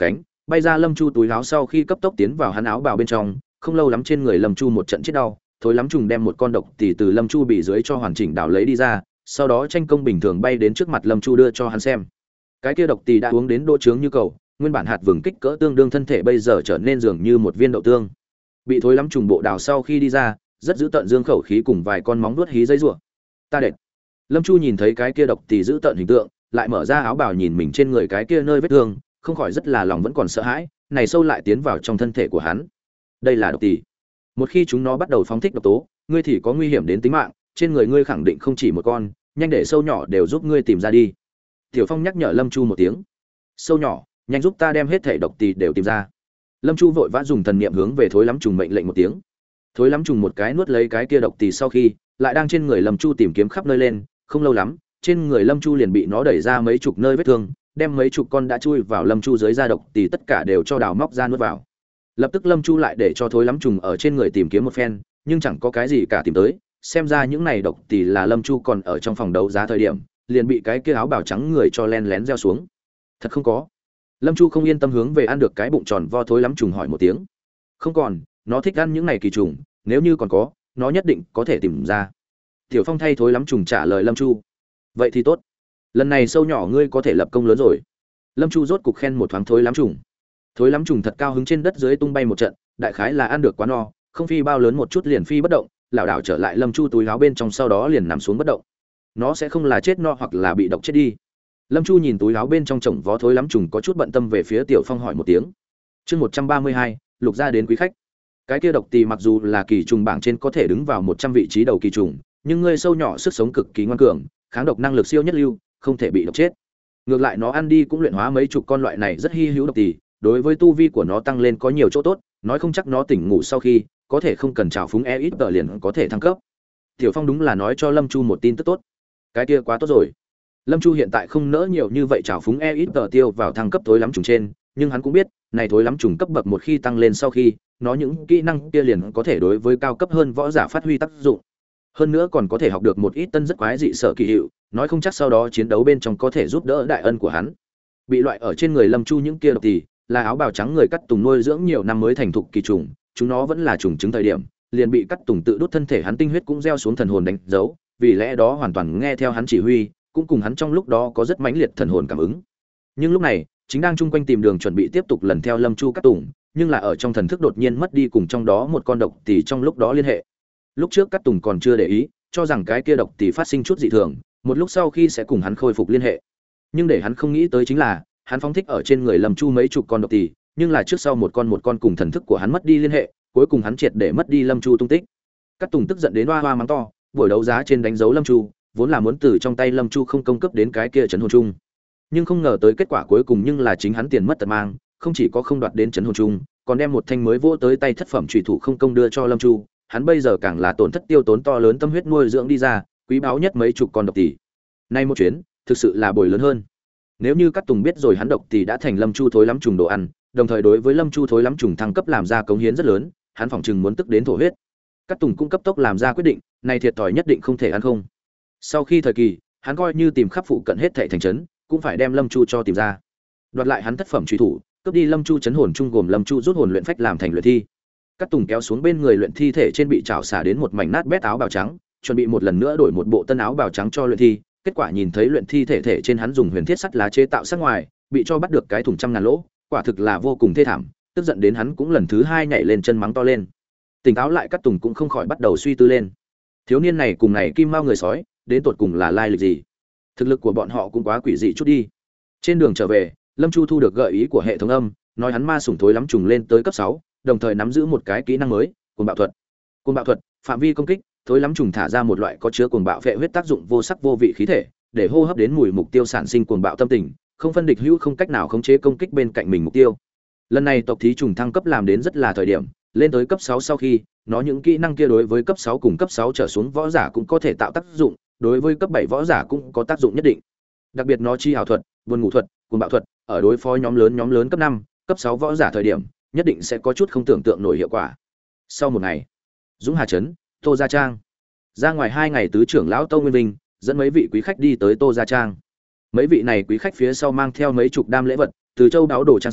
Speaker 1: Bay ra Lâm Chu túi áo sau khi cấp tốc tiến vào hắn áo bào bên trong, không lâu lắm trên người Lâm Chu một trận chết đau, thối lắm trùng đem một con độc tỷ từ Lâm Chu bị dưới cho hoàn chỉnh đào lấy đi ra, sau đó tranh công bình thường bay đến trước mặt Lâm Chu đưa cho hắn xem. Cái kia độc tỷ đã uống đến đỗ trướng như cầu, nguyên bản hạt vừng kích cỡ tương đương thân thể bây giờ trở nên dường như một viên đậu tương. Bị thối lắm trùng bộ đào sau khi đi ra, rất giữ tận dương khẩu khí cùng vài con móng vuốt hí dây rủa. Ta đệt. Lâm Chu nhìn thấy cái kia độc tỷ giữ tận hình tượng, lại mở ra áo bào nhìn mình trên người cái kia nơi vết thương, không khỏi rất là lòng vẫn còn sợ hãi, này sâu lại tiến vào trong thân thể của hắn. Đây là độc tỷ. Một khi chúng nó bắt đầu phóng thích độc tố, ngươi thì có nguy hiểm đến tính mạng, trên người ngươi khẳng định không chỉ một con, nhanh để sâu nhỏ đều giúp ngươi tìm ra đi. Tiểu Phong nhắc nhở Lâm Chu một tiếng. Sâu nhỏ, nhanh giúp ta đem hết thể độc tỷ đều tìm ra. Lâm Chu vội vã dùng thần niệm hướng về thối lắm trùng mệnh lệnh một tiếng. Thối lắm trùng một cái nuốt lấy cái kia độc tỷ sau khi, lại đang trên người Lâm Chu tìm kiếm khắp nơi lên, không lâu lắm, trên người Lâm Chu liền bị nó đẩy ra mấy chục nơi vết thương, đem mấy chục con đã chui vào Lâm Chu dưới da độc tỷ tất cả đều cho đào móc ra nuốt vào. Lập tức Lâm Chu lại để cho thối lắm trùng ở trên người tìm kiếm một phen, nhưng chẳng có cái gì cả tìm tới, xem ra những này độc tỷ là Lâm Chu còn ở trong phòng đấu giá thời điểm, liền bị cái kia áo bào trắng người cho len lén gieo xuống. Thật không có. Lâm Chu không yên tâm hướng về ăn được cái bụng tròn vo thối lắm trùng hỏi một tiếng. Không còn, nó thích ăn những này kỳ trùng, nếu như còn có, nó nhất định có thể tìm ra. Tiểu Phong thay thối lắm trùng trả lời Lâm Chu. Vậy thì tốt. Lần này sâu nhỏ ngươi có thể lập công lớn rồi. Lâm Chu rốt cục khen một thoáng thối lắm trùng. Thối lắm trùng thật cao hứng trên đất dưới tung bay một trận, đại khái là ăn được quá no, không phi bao lớn một chút liền phi bất động, lảo đảo trở lại Lâm Chu túi áo bên trong sau đó liền nằm xuống bất động. Nó sẽ không là chết no hoặc là bị độc chết đi. Lâm Chu nhìn túi áo bên trong chồng vó thối lắm trùng có chút bận tâm về phía Tiểu Phong hỏi một tiếng. Chương một trăm ba mươi hai, lục gia đến quý khách. Cái kia độc tỳ mặc dù là kỳ trùng bảng trên có thể đứng vào một trăm vị trí đầu kỳ trùng, nhưng ngươi sâu nhỏ sức sống cực kỳ ngoan cường, kháng độc năng lực siêu nhất lưu, không thể bị độc chết. Ngược lại nó ăn đi cũng luyện hóa mấy chục con loại này rất hi hữu độc tỳ, đối với tu vi của nó tăng lên có nhiều chỗ tốt, nói không chắc nó tỉnh ngủ sau khi, có thể không cần trào phúng e ít tờ liền có thể thăng cấp. Tiểu Phong đúng là nói cho Lâm Chu một tin tức tốt. Cái kia quá tốt rồi. Lâm Chu hiện tại không nỡ nhiều như vậy trào phúng e ít tờ tiêu vào thăng cấp tối lắm trùng trên, nhưng hắn cũng biết, này thối lắm trùng cấp bậc một khi tăng lên sau khi, nó những kỹ năng kia liền có thể đối với cao cấp hơn võ giả phát huy tác dụng. Hơn nữa còn có thể học được một ít tân rất quái dị sở kỳ hiệu, nói không chắc sau đó chiến đấu bên trong có thể giúp đỡ đại ân của hắn. Bị loại ở trên người Lâm Chu những kia độc thì là áo bào trắng người cắt tùng nuôi dưỡng nhiều năm mới thành thục kỳ trùng, chúng nó vẫn là trùng trứng thời điểm, liền bị cắt tùng tự đốt thân thể hắn tinh huyết cũng gieo xuống thần hồn đánh dấu, vì lẽ đó hoàn toàn nghe theo hắn chỉ huy, cũng cùng hắn trong lúc đó có rất mãnh liệt thần hồn cảm ứng. Nhưng lúc này, chính đang chung quanh tìm đường chuẩn bị tiếp tục lần theo Lâm Chu cắt tùng, nhưng là ở trong thần thức đột nhiên mất đi cùng trong đó một con độc tỷ trong lúc đó liên hệ. Lúc trước cắt tùng còn chưa để ý, cho rằng cái kia độc tỷ phát sinh chút dị thường, một lúc sau khi sẽ cùng hắn khôi phục liên hệ. Nhưng để hắn không nghĩ tới chính là, hắn phóng thích ở trên người Lâm Chu mấy chục con độc tỷ, nhưng là trước sau một con một con cùng thần thức của hắn mất đi liên hệ, cuối cùng hắn triệt để mất đi Lâm Chu tung tích. Cắt tùng tức giận đến oa oa mắng to, buổi đấu giá trên đánh dấu Lâm Chu, vốn là muốn từ trong tay Lâm Chu không công cấp đến cái kia trấn hồn chung, nhưng không ngờ tới kết quả cuối cùng nhưng là chính hắn tiền mất tật mang, không chỉ có không đoạt đến trấn hồn chung, còn đem một thanh mới vỗ tới tay thất phẩm chủy thủ không công đưa cho Lâm Chu, hắn bây giờ càng là tổn thất tiêu tốn to lớn tâm huyết nuôi dưỡng đi ra, quý báu nhất mấy chục con độc tỷ. Nay một chuyến, thực sự là bồi lớn hơn. Nếu như Cát Tùng biết rồi hắn độc tỷ đã thành Lâm Chu thối lắm trùng đồ ăn, đồng thời đối với Lâm Chu thối lắm trùng thăng cấp làm ra cống hiến rất lớn, hắn phỏng chừng muốn tức đến thổ huyết. Cát Tùng cũng cấp tốc làm ra quyết định, này thiệt thòi nhất định không thể ăn không. Sau khi thời kỳ, hắn coi như tìm khắp phụ cận hết thảy thành trấn, cũng phải đem Lâm Chu cho tìm ra. Đoạt lại hắn thất phẩm truy thủ, cướp đi Lâm Chu chấn hồn chung gồm Lâm Chu rút hồn luyện phách làm thành luyện thi. Cát Tùng kéo xuống bên người luyện thi thể trên bị trảo xả đến một mảnh nát bét áo bào trắng, chuẩn bị một lần nữa đổi một bộ tân áo bào trắng cho luyện thi, kết quả nhìn thấy luyện thi thể thể trên hắn dùng huyền thiết sắt lá chế tạo sắc ngoài, bị cho bắt được cái thủng trăm ngàn lỗ, quả thực là vô cùng thê thảm, tức giận đến hắn cũng lần thứ hai nhảy lên chân mắng to lên. Tỉnh táo lại Cát Tùng cũng không khỏi bắt đầu suy tư lên. Thiếu niên này cùng này kim mao người sói, đến tột cùng là lai lịch gì? Thực lực của bọn họ cũng quá quỷ dị chút đi. Trên đường trở về, Lâm Chu thu được gợi ý của hệ thống âm, nói hắn ma sủng thối lắm trùng lên tới cấp sáu, đồng thời nắm giữ một cái kỹ năng mới, cuồng bạo thuật. Cuồng bạo thuật, phạm vi công kích, thối lắm trùng thả ra một loại có chứa cuồng bạo phệ huyết tác dụng vô sắc vô vị khí thể, để hô hấp đến mùi mục tiêu sản sinh cuồng bạo tâm tình, không phân địch hữu không cách nào khống chế công kích bên cạnh mình mục tiêu. Lần này tộc thí trùng thăng cấp làm đến rất là thời điểm, lên tới cấp sáu sau khi, nó những kỹ năng kia đối với cấp sáu cùng cấp sáu trở xuống võ giả cũng có thể tạo tác dụng, đối với cấp bảy võ giả cũng có tác dụng nhất định. Đặc biệt nó chi ảo thuật, buồn ngủ thuật, cuồng bạo thuật, ở đối phó nhóm lớn nhóm lớn cấp năm, cấp sáu võ giả thời điểm, nhất định sẽ có chút không tưởng tượng nổi hiệu quả. Sau một ngày, Dũng Hà trấn, Tô Gia Trang. Ra ngoài hai ngày tứ trưởng lão Tô Nguyên Vinh dẫn mấy vị quý khách đi tới Tô Gia Trang. Mấy vị này quý khách phía sau mang theo mấy chục đam lễ vật, từ châu đáo đồ trang sức,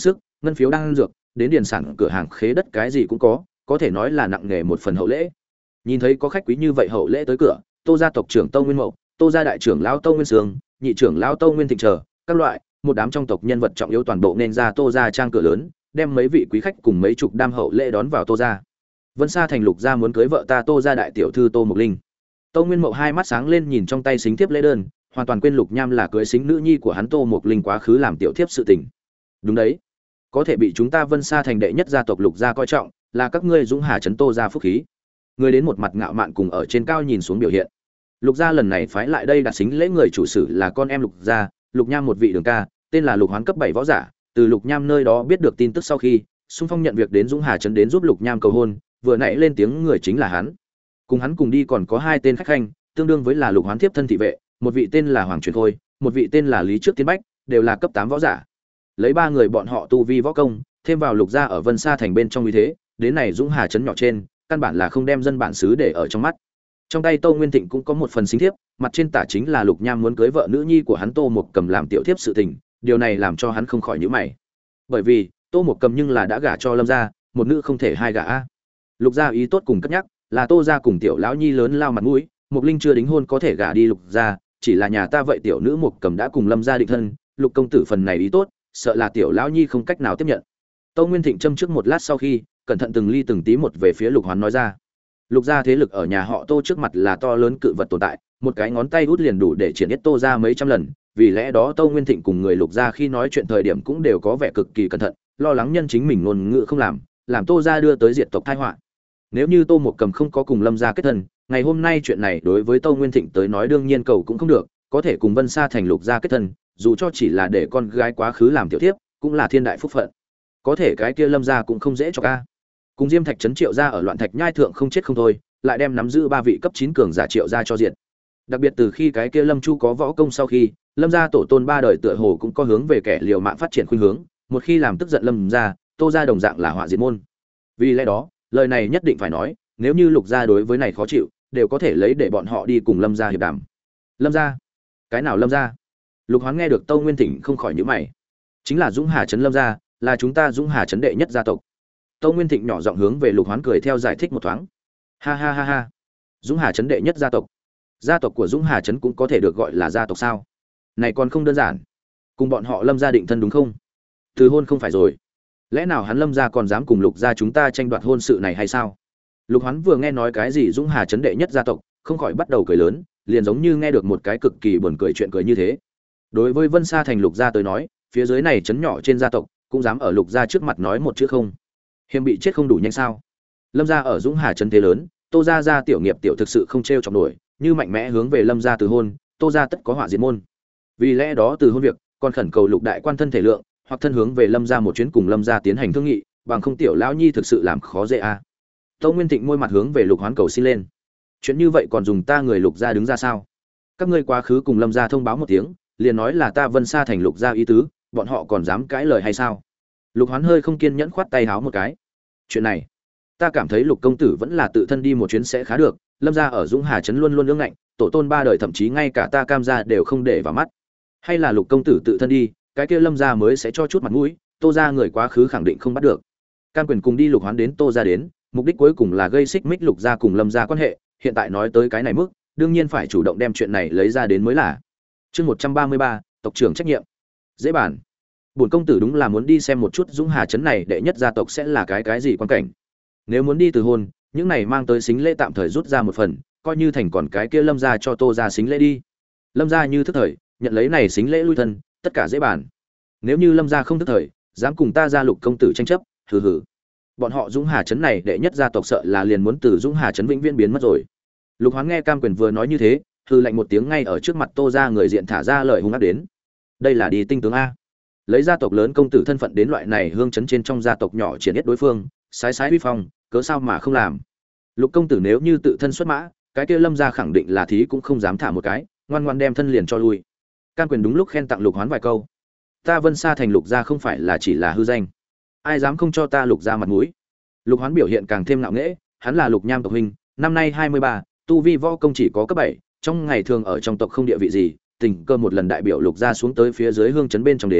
Speaker 1: ngân phiếu đang dược, đến điền sản cửa hàng khế đất cái gì cũng có, có thể nói là nặng nghề một phần hậu lễ. Nhìn thấy có khách quý như vậy hậu lễ tới cửa, Tô gia tộc trưởng Tô Nguyên Mậu, Tô gia đại trưởng lão Tô Nguyên Sương, nhị trưởng lão Tô Nguyên Thịnh chờ, các loại, một đám trong tộc nhân vật trọng yếu toàn bộ nên ra Tô gia trang cửa lớn, đem mấy vị quý khách cùng mấy chục đam hậu lễ đón vào Tô gia. Vân Sa thành Lục gia muốn cưới vợ ta Tô gia đại tiểu thư Tô Mộc Linh. Tô Nguyên Mậu hai mắt sáng lên nhìn trong tay xính thiếp lễ đơn, hoàn toàn quên Lục Nham là cưới xính nữ nhi của hắn Tô Mộc Linh quá khứ làm tiểu thiếp sự tình. Đúng đấy, có thể bị chúng ta Vân Sa thành đệ nhất gia tộc Lục gia coi trọng, là các ngươi Dũng Hà trấn Tô gia phúc khí. Người đến một mặt ngạo mạn cùng ở trên cao nhìn xuống biểu hiện. Lục gia lần này phái lại đây đặt xính lễ người chủ sử là con em Lục gia, Lục Nham một vị đường ca, tên là Lục Hoán cấp bảy võ giả, từ Lục Nham nơi đó biết được tin tức sau khi, xung phong nhận việc đến Dũng Hà trấn đến giúp Lục Nham cầu hôn, vừa nãy lên tiếng người chính là hắn. Cùng hắn cùng đi còn có hai tên khách khanh, tương đương với là Lục Hoán tiếp thân thị vệ, một vị tên là Hoàng Truyền Khôi, một vị tên là Lý Trước Tiến Bách, đều là cấp tám võ giả. Lấy ba người bọn họ tu vi võ công, thêm vào Lục gia ở Vân Sa thành bên trong uy thế, đến này Dũng Hà trấn nhỏ trên, căn bản là không đem dân bản xứ để ở trong mắt. Trong tay Tô Nguyên Thịnh cũng có một phần xính thiếp, mặt trên tả chính là Lục Nham muốn cưới vợ nữ nhi của hắn Tô Mộc Cầm làm tiểu thiếp sự tình, điều này làm cho hắn không khỏi nhíu mày. Bởi vì, Tô Mộc Cầm nhưng là đã gả cho Lâm gia, một nữ không thể hai gả a. Lục gia ý tốt cùng cất nhắc, là Tô gia cùng tiểu lão nhi lớn lao mặt mũi, Mộc Linh chưa đính hôn có thể gả đi Lục gia, chỉ là nhà ta vậy tiểu nữ Mộc Cầm đã cùng Lâm gia định thân, Lục công tử phần này ý tốt, sợ là tiểu lão nhi không cách nào tiếp nhận. Tô Nguyên Thịnh châm trước một lát sau khi, cẩn thận từng ly từng tí một về phía Lục Hoán nói ra. Lục gia thế lực ở nhà họ Tô trước mặt là to lớn cự vật tồn tại, một cái ngón tay út liền đủ để triển hết Tô gia mấy trăm lần, vì lẽ đó Tô Nguyên Thịnh cùng người Lục gia khi nói chuyện thời điểm cũng đều có vẻ cực kỳ cẩn thận, lo lắng nhân chính mình ngôn ngữ không làm, làm Tô gia đưa tới diệt tộc tai họa. Nếu như Tô Mộc Cầm không có cùng Lâm gia kết thân, ngày hôm nay chuyện này đối với Tô Nguyên Thịnh tới nói đương nhiên cầu cũng không được, có thể cùng Vân Sa thành Lục gia kết thân, dù cho chỉ là để con gái quá khứ làm tiểu thiếp, cũng là thiên đại phúc phận. Có thể cái kia Lâm gia cũng không dễ cho ca. Cùng Diêm Thạch trấn Triệu gia ở loạn thạch nhai thượng không chết không thôi, lại đem nắm giữ ba vị cấp chín cường giả Triệu gia cho diện. Đặc biệt từ khi cái kia Lâm Chu có võ công sau khi, Lâm gia tổ tôn ba đời tựa hồ cũng có hướng về kẻ liều mạng phát triển khuynh hướng, một khi làm tức giận Lâm gia, Tô gia đồng dạng là họa diệt môn. Vì lẽ đó, lời này nhất định phải nói, nếu như Lục gia đối với này khó chịu, đều có thể lấy để bọn họ đi cùng Lâm gia hiệp đàm. Lâm gia? Cái nào Lâm gia? Lục Hoán nghe được Tô Nguyên Thịnh không khỏi nhíu mày. Chính là Dũng Hà trấn Lâm gia, là chúng ta Dũng Hà trấn đệ nhất gia tộc. Tô Nguyên Thịnh nhỏ giọng hướng về Lục Hoán cười theo giải thích một thoáng. Ha ha ha ha. Dũng Hà trấn đệ nhất gia tộc. Gia tộc của Dũng Hà trấn cũng có thể được gọi là gia tộc sao? Này còn không đơn giản. Cùng bọn họ Lâm gia định thân đúng không? Từ hôn không phải rồi. Lẽ nào hắn Lâm gia còn dám cùng Lục gia chúng ta tranh đoạt hôn sự này hay sao? Lục Hoán vừa nghe nói cái gì Dũng Hà trấn đệ nhất gia tộc, không khỏi bắt đầu cười lớn, liền giống như nghe được một cái cực kỳ buồn cười chuyện cười như thế. Đối với Vân Sa thành Lục gia tới nói, phía dưới này trấn nhỏ trên gia tộc, cũng dám ở Lục gia trước mặt nói một chữ không. Hiềm bị chết không đủ nhanh sao? Lâm gia ở Dũng Hà trấn thế lớn, Tô gia gia tiểu nghiệp tiểu thực sự không trêu chọc nổi, như mạnh mẽ hướng về Lâm gia từ hôn, Tô gia tất có họa diệt môn. Vì lẽ đó từ hôn việc, còn khẩn cầu Lục đại quan thân thể lượng, hoặc thân hướng về Lâm gia một chuyến cùng Lâm gia tiến hành thương nghị, bằng không tiểu lão nhi thực sự làm khó dễ a. À. Tô Nguyên Thịnh môi mặt hướng về Lục Hoán cầu xin lên. Chuyện như vậy còn dùng ta người Lục gia đứng ra sao? Các ngươi quá khứ cùng Lâm gia thông báo một tiếng, liền nói là ta Vân Sa thành Lục gia ý tứ, bọn họ còn dám cãi lời hay sao? Lục Hoán hơi không kiên nhẫn khoát tay háo một cái. Chuyện này, ta cảm thấy Lục công tử vẫn là tự thân đi một chuyến sẽ khá được, Lâm gia ở Dũng Hà trấn luôn luôn ương ngạnh, tổ tôn ba đời thậm chí ngay cả ta Cam gia đều không để vào mắt. Hay là Lục công tử tự thân đi, cái kia Lâm gia mới sẽ cho chút mặt mũi, Tô gia người quá khứ khẳng định không bắt được. Cam Quyền cùng đi Lục Hoán đến Tô gia đến, mục đích cuối cùng là gây xích mích Lục gia cùng Lâm gia quan hệ, hiện tại nói tới cái này mức, đương nhiên phải chủ động đem chuyện này lấy ra đến mới là. Chương một trăm ba mươi ba, tộc trưởng trách nhiệm. Dễ bàn. Bổn công tử đúng là muốn đi xem một chút Dũng Hà trấn này đệ nhất gia tộc sẽ là cái cái gì quan cảnh. Nếu muốn đi từ hôn, những này mang tới xính lễ tạm thời rút ra một phần, coi như thành còn cái kia Lâm gia cho Tô gia xính lễ đi. Lâm gia như thức thời, nhận lấy này xính lễ lui thân, tất cả dễ bàn. Nếu như Lâm gia không thức thời, dám cùng ta gia Lục công tử tranh chấp, hừ hừ. Bọn họ Dũng Hà trấn này đệ nhất gia tộc sợ là liền muốn từ Dũng Hà trấn vĩnh viễn biến mất rồi. Lục Hoán nghe Cam Quyền vừa nói như thế, hừ lạnh một tiếng ngay ở trước mặt Tô gia người diện thả ra lời hung ác đến. Đây là đi tinh tướng a. Lấy gia tộc lớn công tử thân phận đến loại này hương chấn trên trong gia tộc nhỏ triển hết đối phương, sái sái uy phong, cớ sao mà không làm. Lục công tử nếu như tự thân xuất mã, cái kia Lâm gia khẳng định là thí cũng không dám thả một cái, ngoan ngoan đem thân liền cho lui. Cam Quyền đúng lúc khen tặng Lục Hoán vài câu. Ta Vân Sa thành Lục gia không phải là chỉ là hư danh, ai dám không cho ta Lục gia mặt mũi. Lục Hoán biểu hiện càng thêm ngạo nghễ, hắn là Lục Nham tộc huynh, năm nay hai mươi ba, tu vi võ công chỉ có cấp bảy, trong ngày thường ở trong tộc không địa vị gì, tình cơ một lần đại biểu Lục gia xuống tới phía dưới hương trấn bên trong đến,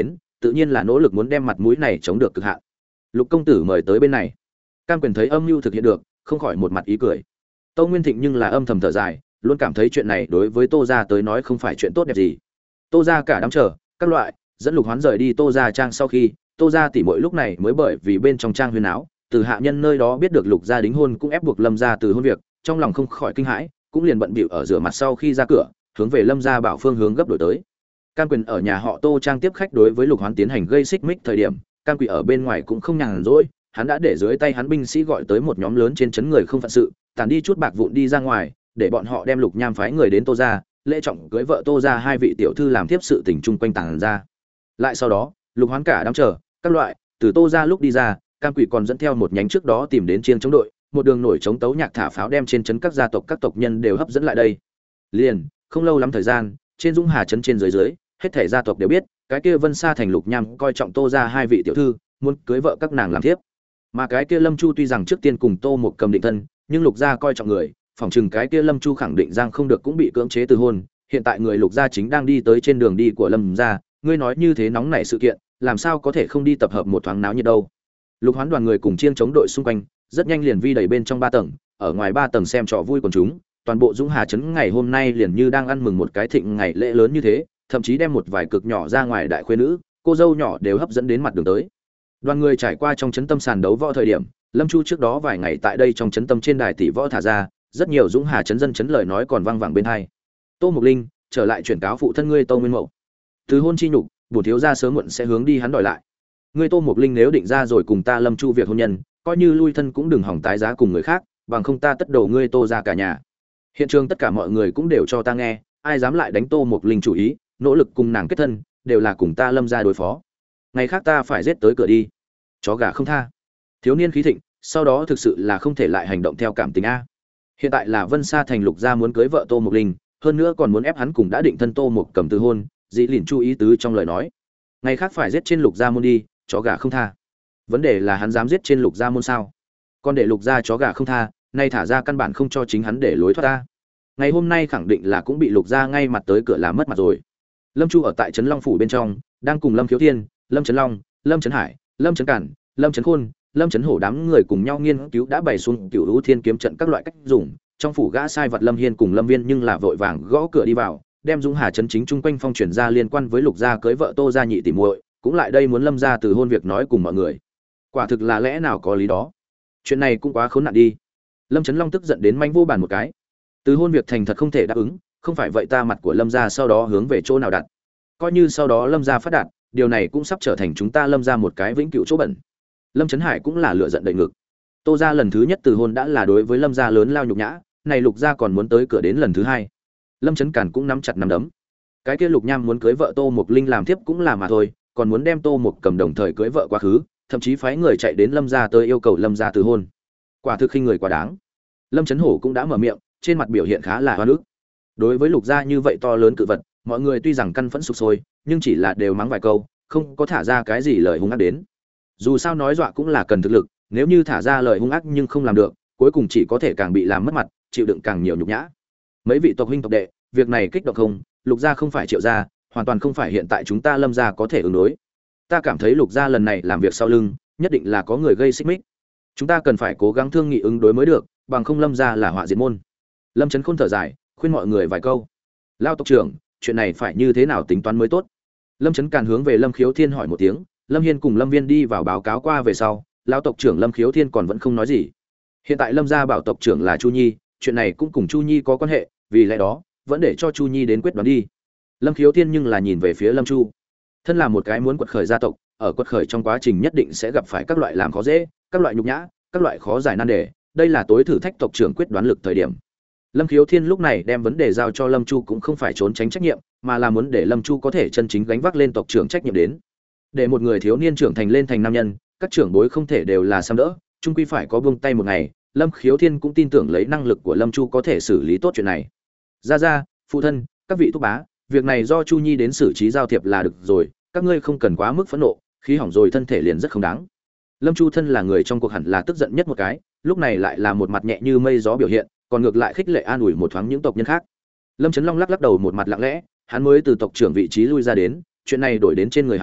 Speaker 1: tự nhiên là nỗ lực muốn đem mặt mũi này chống được cực hạn. Lục công tử mời tới bên này. Cam Quyền thấy âm mưu thực hiện được, không khỏi một mặt ý cười. Tô Nguyên Thịnh nhưng là âm thầm thở dài, luôn cảm thấy chuyện này đối với Tô gia tới nói không phải chuyện tốt đẹp gì. Tô gia cả đám chờ, các loại, dẫn Lục Hoán rời đi Tô gia trang sau khi, Tô gia tỷ muội lúc này mới bởi vì bên trong trang huyên áo, từ hạ nhân nơi đó biết được Lục gia đính hôn cũng ép buộc Lâm gia từ hôn việc, trong lòng không khỏi kinh hãi, cũng liền bận bịu ở rửa mặt sau khi ra cửa, hướng về Lâm gia bảo phương hướng gấp đổi tới. Cam Quyền ở nhà họ Tô trang tiếp khách đối với Lục Hoán tiến hành gây xích mích thời điểm, Cam Quỷ ở bên ngoài cũng không nhàn rỗi, hắn đã để dưới tay hắn binh sĩ gọi tới một nhóm lớn trên trấn người không phận sự, tản đi chút bạc vụn đi ra ngoài, để bọn họ đem Lục Nham phái người đến Tô gia, lễ trọng cưới vợ Tô gia hai vị tiểu thư làm tiếp sự tình chung quanh tàng ra. Lại sau đó, Lục Hoán cả đám chờ, các loại, từ Tô gia lúc đi ra, Cam Quỷ còn dẫn theo một nhánh trước đó tìm đến chiêng chống đội, một đường nổi chống tấu nhạc thả pháo đem trên trấn các gia tộc các tộc nhân đều hấp dẫn lại đây. Liền, không lâu lắm thời gian, trên Dũng Hà trấn trên dưới dưới, hết thảy gia tộc đều biết, cái kia Vân Sa thành Lục Nham coi trọng Tô gia hai vị tiểu thư, muốn cưới vợ các nàng làm thiếp. Mà cái kia Lâm Chu tuy rằng trước tiên cùng Tô một cầm định thân, nhưng Lục gia coi trọng người, phỏng chừng cái kia Lâm Chu khẳng định giang không được cũng bị cưỡng chế từ hôn, hiện tại người Lục gia chính đang đi tới trên đường đi của Lâm gia, ngươi nói như thế nóng nảy sự kiện, làm sao có thể không đi tập hợp một thoáng náo nhiệt đâu. Lục Hoán đoàn người cùng chiêng chống đội xung quanh, rất nhanh liền vi đầy bên trong ba tầng, ở ngoài ba tầng xem trò vui quần chúng, toàn bộ Dũng Hà trấn ngày hôm nay liền như đang ăn mừng một cái thịnh ngày lễ lớn như thế, thậm chí đem một vài cực nhỏ ra ngoài đại khuê nữ, cô dâu nhỏ đều hấp dẫn đến mặt đường tới. Đoàn người trải qua trong trấn tâm sàn đấu võ thời điểm, Lâm Chu trước đó vài ngày tại đây trong trấn tâm trên đài tỷ võ thả ra, rất nhiều Dũng Hà trấn dân trấn lời nói còn vang vẳng bên tai. Tô Mục Linh, trở lại chuyển cáo phụ thân ngươi Tô Nguyên Mậu. Từ hôn chi nhục, bổn thiếu gia sớm muộn sẽ hướng đi hắn đòi lại. Ngươi Tô Mục Linh nếu định ra rồi cùng ta Lâm Chu việc hôn nhân, coi như lui thân cũng đừng hỏng tái giá cùng người khác, bằng không ta tất đầu ngươi Tô ra cả nhà. Hiện trường tất cả mọi người cũng đều cho ta nghe, ai dám lại đánh Tô Mục Linh chủ ý, nỗ lực cùng nàng kết thân, đều là cùng ta Lâm gia đối phó. Ngày khác ta phải giết tới cửa đi. Chó gà không tha. Thiếu niên khí thịnh, sau đó thực sự là không thể lại hành động theo cảm tình a. Hiện tại là Vân Sa thành Lục gia muốn cưới vợ Tô Mục Linh, hơn nữa còn muốn ép hắn cùng đã định thân Tô Mục cầm từ hôn, dĩ lìn chú ý tứ trong lời nói. Ngày khác phải giết trên Lục gia môn đi, chó gà không tha. Vấn đề là hắn dám giết trên Lục gia môn sao? Còn để Lục gia chó gà không tha, nay thả ra căn bản không cho chính hắn để lối thoát ta. Ngày hôm nay khẳng định là cũng bị Lục gia ngay mặt tới cửa làm mất mặt rồi. Lâm Chu ở tại trấn Long phủ bên trong, đang cùng Lâm Khiếu Thiên, Lâm Trấn Long, Lâm Trấn Hải, Lâm Trấn Cản, Lâm Trấn Khôn, Lâm Trấn Hổ đám người cùng nhau nghiên cứu đã bày xuống Cửu Vũ Thiên kiếm trận các loại cách dùng. Trong phủ gã sai vật Lâm Hiên cùng Lâm Viên nhưng là vội vàng gõ cửa đi vào, đem Dũng Hà trấn chính chung quanh phong truyền ra liên quan với Lục gia cưới vợ Tô gia nhị tỷ muội, cũng lại đây muốn Lâm gia từ hôn việc nói cùng mọi người. Quả thực là lẽ nào có lý đó. Chuyện này cũng quá khốn nạn đi. Lâm Trấn Long tức giận đến manh vô bàn một cái. Từ hôn việc thành thật không thể đáp ứng, không phải vậy ta mặt của Lâm gia sau đó hướng về chỗ nào đặt? Coi như sau đó Lâm gia phát đạt, điều này cũng sắp trở thành chúng ta Lâm gia một cái vĩnh cửu chỗ bẩn. Lâm Trấn Hải cũng là lựa giận đầy ngực. Tô gia lần thứ nhất từ hôn đã là đối với Lâm gia lớn lao nhục nhã, này Lục gia còn muốn tới cửa đến lần thứ hai. Lâm Trấn Càn cũng nắm chặt nắm đấm. Cái kia Lục Nham muốn cưới vợ Tô Mục Linh làm thiếp cũng là mà thôi, còn muốn đem Tô Mục cầm đồng thời cưới vợ quá khứ, thậm chí phái người chạy đến Lâm gia tới yêu cầu Lâm gia từ hôn. Quả thực khinh người quá đáng. Lâm Trấn Hổ cũng đã mở miệng, trên mặt biểu hiện khá là oan ức. Đối với Lục gia như vậy to lớn cự vật, mọi người tuy rằng căn phẫn sục sôi, nhưng chỉ là đều mắng vài câu, không có thả ra cái gì lời hung ác đến. Dù sao nói dọa cũng là cần thực lực, nếu như thả ra lời hung ác nhưng không làm được, cuối cùng chỉ có thể càng bị làm mất mặt, chịu đựng càng nhiều nhục nhã. Mấy vị tộc huynh tộc đệ, việc này kích động không? Lục gia không phải Triệu gia, hoàn toàn không phải hiện tại chúng ta Lâm gia có thể ứng đối. Ta cảm thấy Lục gia lần này làm việc sau lưng, nhất định là có người gây xích mích. Chúng ta cần phải cố gắng thương nghị ứng đối mới được, bằng không Lâm gia là họa diệt môn. Lâm Trấn Khôn thở dài, khuyên mọi người vài câu. Lao tộc trưởng, chuyện này phải như thế nào tính toán mới tốt? Lâm Trấn Càn hướng về Lâm Khiếu Thiên hỏi một tiếng, Lâm Hiên cùng Lâm Viên đi vào báo cáo qua về sau, lão tộc trưởng Lâm Khiếu Thiên còn vẫn không nói gì. Hiện tại Lâm gia bảo tộc trưởng là Chu Nhi, chuyện này cũng cùng Chu Nhi có quan hệ, vì lẽ đó, vẫn để cho Chu Nhi đến quyết đoán đi. Lâm Khiếu Thiên nhưng là nhìn về phía Lâm Chu. Thân là một cái muốn quật khởi gia tộc, ở quật khởi trong quá trình nhất định sẽ gặp phải các loại làm khó dễ, các loại nhục nhã, các loại khó giải nan đề, đây là tối thử thách tộc trưởng quyết đoán lực thời điểm. Lâm Khiếu Thiên lúc này đem vấn đề giao cho Lâm Chu cũng không phải trốn tránh trách nhiệm, mà là muốn để Lâm Chu có thể chân chính gánh vác lên tộc trưởng trách nhiệm đến. Để một người thiếu niên trưởng thành lên thành nam nhân, các trưởng bối không thể đều là sam đỡ, chung quy phải có buông tay một ngày. Lâm Khiếu Thiên cũng tin tưởng lấy năng lực của Lâm Chu có thể xử lý tốt chuyện này. Gia gia, phụ thân, các vị thúc bá, việc này do Chu Nhi đến xử trí giao thiệp là được rồi, các ngươi không cần quá mức phẫn nộ, khí hỏng rồi thân thể liền rất không đáng. Lâm Chu thân là người trong cuộc hẳn là tức giận nhất một cái, lúc này lại là một mặt nhẹ như mây gió biểu hiện, còn ngược lại khích lệ an ủi một thoáng những tộc nhân khác. Lâm Trấn Long lắc lắc đầu một mặt lặng lẽ, hắn mới từ tộc trưởng vị trí lui ra đến, chuyện này đổi đến trên người hắn,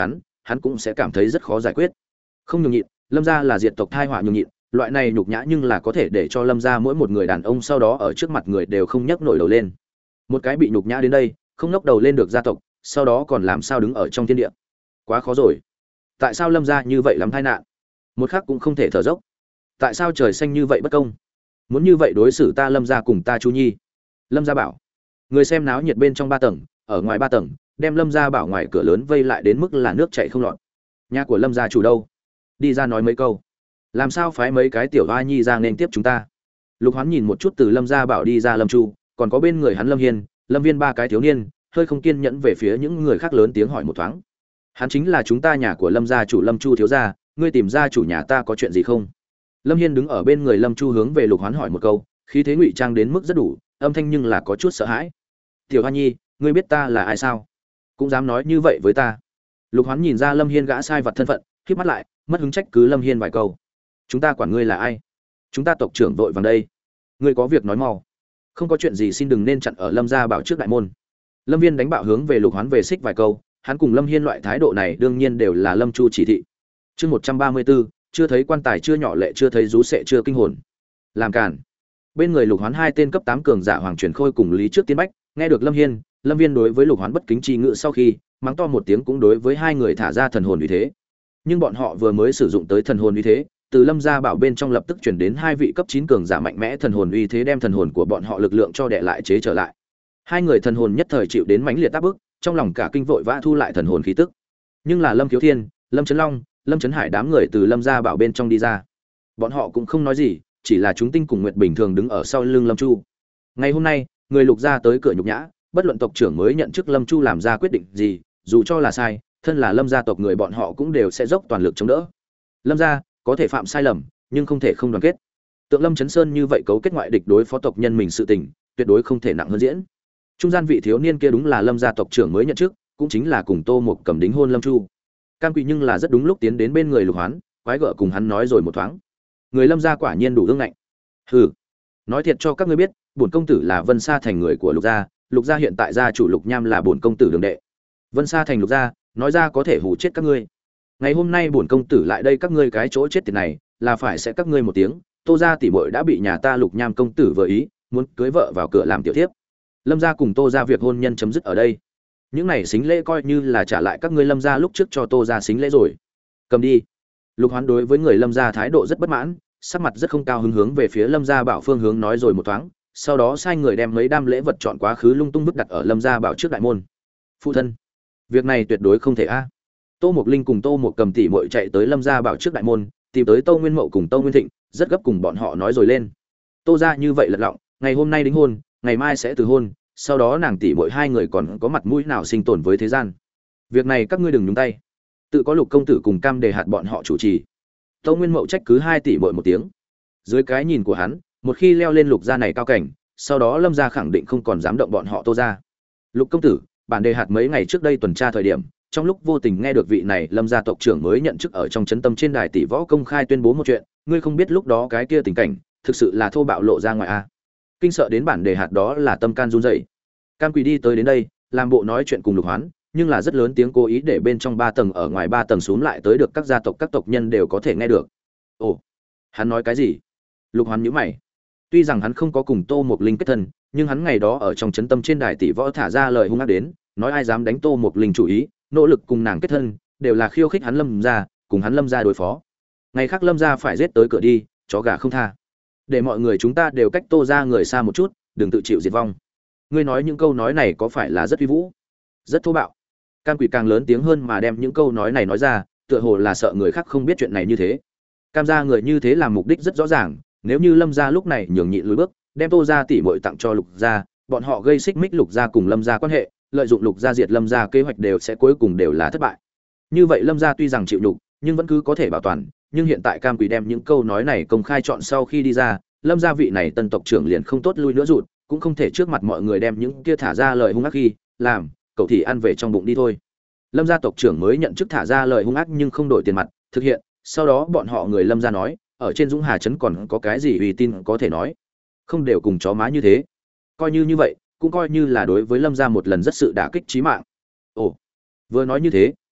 Speaker 1: hắn cũng sẽ cảm thấy rất khó giải quyết. Không nhường nhịn, lâm gia là diệt tộc thai họa nhường nhịn, loại này nhục nhã nhưng là có thể để cho lâm gia mỗi một người đàn ông sau đó ở trước mặt người đều không nhấc nổi đầu lên. Một cái bị nhục nhã đến đây, không nhấc đầu lên được gia tộc, sau đó còn làm sao đứng ở trong thiên địa? Quá khó rồi. Tại sao lâm gia như vậy lắm tai nạn? Một khắc cũng không thể thở dốc. Tại sao trời xanh như vậy bất công? Muốn như vậy đối xử ta lâm gia cùng ta Chu Nhi? Lâm gia bảo. Người xem náo nhiệt bên trong ba tầng, ở ngoài ba tầng, đem lâm gia bảo ngoài cửa lớn vây lại đến mức là nước chảy không lọt. Nhà của lâm gia chủ đâu? Đi ra nói mấy câu. Làm sao phái mấy cái tiểu hoa nhi ra nên tiếp chúng ta? Lục Hoán nhìn một chút từ lâm gia bảo đi ra lâm Chu, còn có bên người hắn lâm Hiên, lâm Viên ba cái thiếu niên, hơi không kiên nhẫn về phía những người khác lớn tiếng hỏi một thoáng. Hắn chính là chúng ta nhà của lâm gia chủ lâm Chu thiếu gia, ngươi tìm ra chủ nhà ta có chuyện gì không? Lâm Hiên đứng ở bên người lâm Chu hướng về Lục Hoán hỏi một câu, khí thế ngụy trang đến mức rất đủ, âm thanh nhưng là có chút sợ hãi. Tiểu Hoa Nhi, ngươi biết ta là ai sao? Cũng dám nói như vậy với ta? Lục Hoán nhìn ra Lâm Hiên gã sai vật thân phận, khép mắt lại, mất hứng trách cứ Lâm Hiên vài câu. Chúng ta quản ngươi là ai? Chúng ta tộc trưởng vội vàng đây. Ngươi có việc nói mau. Không có chuyện gì xin đừng nên chặn ở Lâm gia bảo trước đại môn. Lâm Viên đánh bạo hướng về Lục Hoán về xích vài câu, hắn cùng Lâm Hiên loại thái độ này đương nhiên đều là Lâm Chu chỉ thị. Chương một trăm ba mươi tư, chưa thấy quan tài chưa nhỏ lệ chưa thấy rú sệ chưa kinh hồn. Làm cản. Bên người Lục Hoán hai tên cấp tám cường giả Hoàng Truyền Khôi cùng Lý Trước Tiên Bách, nghe được Lâm Hiên, Lâm Viên đối với Lục Hoán bất kính chi ngự sau khi, mắng to một tiếng cũng đối với hai người thả ra thần hồn uy thế. Nhưng bọn họ vừa mới sử dụng tới thần hồn uy thế, từ Lâm gia bảo bên trong lập tức chuyển đến hai vị cấp chín cường giả mạnh mẽ thần hồn uy thế đem thần hồn của bọn họ lực lượng cho đè lại chế trở lại. Hai người thần hồn nhất thời chịu đến mãnh liệt áp bức, trong lòng cả kinh vội vã thu lại thần hồn khí tức. Nhưng là Lâm Khiếu Thiên, Lâm Chấn Long, Lâm Chấn Hải đám người từ Lâm gia bảo bên trong đi ra. Bọn họ cũng không nói gì, chỉ là chúng tinh cùng nguyệt bình thường đứng ở sau lưng Lâm Chu. Ngày hôm nay, người Lục gia tới cửa nhục nhã, bất luận tộc trưởng mới nhận chức Lâm Chu làm ra quyết định gì, dù cho là sai, thân là Lâm gia tộc người bọn họ cũng đều sẽ dốc toàn lực chống đỡ. Lâm gia có thể phạm sai lầm, nhưng không thể không đoàn kết. Tượng Lâm Chấn Sơn như vậy cấu kết ngoại địch đối phó tộc nhân mình sự tình, tuyệt đối không thể nặng hơn diễn. Trung gian vị thiếu niên kia đúng là Lâm gia tộc trưởng mới nhận chức, cũng chính là cùng Tô Mục Cầm đính hôn Lâm Chu. Cam Quỷ nhưng là rất đúng lúc tiến đến bên người Lục Hoán, quái gở cùng hắn nói rồi một thoáng. Người Lâm gia quả nhiên đủ ương ngạnh. Hừ, nói thiệt cho các ngươi biết, bổn công tử là Vân Sa thành người của Lục gia, Lục gia hiện tại gia chủ Lục Nham là bổn công tử đường đệ. Vân Sa thành Lục gia, nói ra có thể hù chết các ngươi. Ngày hôm nay bổn công tử lại đây các ngươi cái chỗ chết tiệt này, là phải sẽ các ngươi một tiếng, Tô gia tỷ muội đã bị nhà ta Lục Nham công tử vừa ý, muốn cưới vợ vào cửa làm tiểu thiếp. Lâm gia cùng Tô gia việc hôn nhân chấm dứt ở đây. Những này xính lễ coi như là trả lại các ngươi Lâm gia lúc trước cho Tô gia xính lễ rồi. Cầm đi. Lục Hoán đối với người Lâm gia thái độ rất bất mãn, sắc mặt rất không cao hứng hướng về phía Lâm gia bảo phương hướng nói rồi một thoáng, sau đó sai người đem mấy đam lễ vật chọn quá khứ lung tung vứt đặt ở Lâm gia bảo trước đại môn. Phụ thân, việc này tuyệt đối không thể a. Tô Mộc Linh cùng Tô Mộc Cầm tỷ muội chạy tới Lâm gia bảo trước đại môn, tìm tới Tô Nguyên Mậu cùng Tô Nguyên Thịnh, rất gấp cùng bọn họ nói rồi lên. Tô gia như vậy lật lọng, ngày hôm nay đính hôn, ngày mai sẽ từ hôn, sau đó nàng tỷ muội hai người còn có mặt mũi nào sinh tồn với thế gian. Việc này các ngươi đừng nhúng tay. Tự có Lục công tử cùng Cam Đề hạt bọn họ chủ trì. Tô Nguyên Mậu trách cứ hai tỷ muội một tiếng. Dưới cái nhìn của hắn, một khi leo lên Lục gia này cao cảnh, sau đó Lâm gia khẳng định không còn dám động bọn họ Tô gia. Lục công tử, bản Đề hạt mấy ngày trước đây tuần tra thời điểm, trong lúc vô tình nghe được vị này Lâm gia tộc trưởng mới nhận chức ở trong trấn tâm trên đài tỷ võ công khai tuyên bố một chuyện, ngươi không biết lúc đó cái kia tình cảnh, thực sự là thô bạo lộ ra ngoài a. Kinh sợ đến bản Đề hạt đó là tâm can run rẩy. Cam Quỳ đi tới đến đây, làm bộ nói chuyện cùng Lục Hoán, nhưng là rất lớn tiếng cố ý để bên trong ba tầng ở ngoài ba tầng xuống lại tới được các gia tộc các tộc nhân đều có thể nghe được. Ồ, hắn nói cái gì? Lục Hoán nhíu mày. Tuy rằng hắn không có cùng Tô Mộc Linh kết thân, nhưng hắn ngày đó ở trong trấn tâm trên đài tỷ võ thả ra lời hung ác đến, nói ai dám đánh Tô Mộc Linh chủ ý, nỗ lực cùng nàng kết thân, đều là khiêu khích hắn Lâm gia, cùng hắn Lâm gia đối phó. Ngày khác Lâm gia phải giết tới cửa đi, chó gà không tha. Để mọi người chúng ta đều cách Tô gia người xa một chút, đừng tự chịu diệt vong. Ngươi nói những câu nói này có phải là rất uy vũ, rất thô bạo? Cam Quỷ càng lớn tiếng hơn mà đem những câu nói này nói ra, tựa hồ là sợ người khác không biết chuyện này như thế. Cam gia người như thế làm mục đích rất rõ ràng, nếu như Lâm gia lúc này nhường nhịn lùi bước, đem Tô gia tỷ muội tặng cho Lục gia, bọn họ gây xích mích Lục gia cùng Lâm gia quan hệ, lợi dụng Lục gia diệt Lâm gia kế hoạch đều sẽ cuối cùng đều là thất bại. Như vậy Lâm gia tuy rằng chịu nhục, nhưng vẫn cứ có thể bảo toàn, nhưng hiện tại Cam Quỷ đem những câu nói này công khai chọn sau khi đi ra, Lâm gia vị này tân tộc trưởng liền không tốt lui nữa rụt, cũng không thể trước mặt mọi người đem những kia thả ra lời hung ác khi làm, cậu thì ăn về trong bụng đi thôi. Lâm gia tộc trưởng mới nhận chức thả ra lời hung ác nhưng không đổi tiền mặt, thực hiện, sau đó bọn họ người Lâm gia nói, ở trên Dũng Hà trấn còn có cái gì uy tín có thể nói, không đều cùng chó má như thế. Coi như như vậy, cũng coi như là đối với Lâm gia một lần rất sự đả kích chí mạng. Ồ, vừa nói như thế,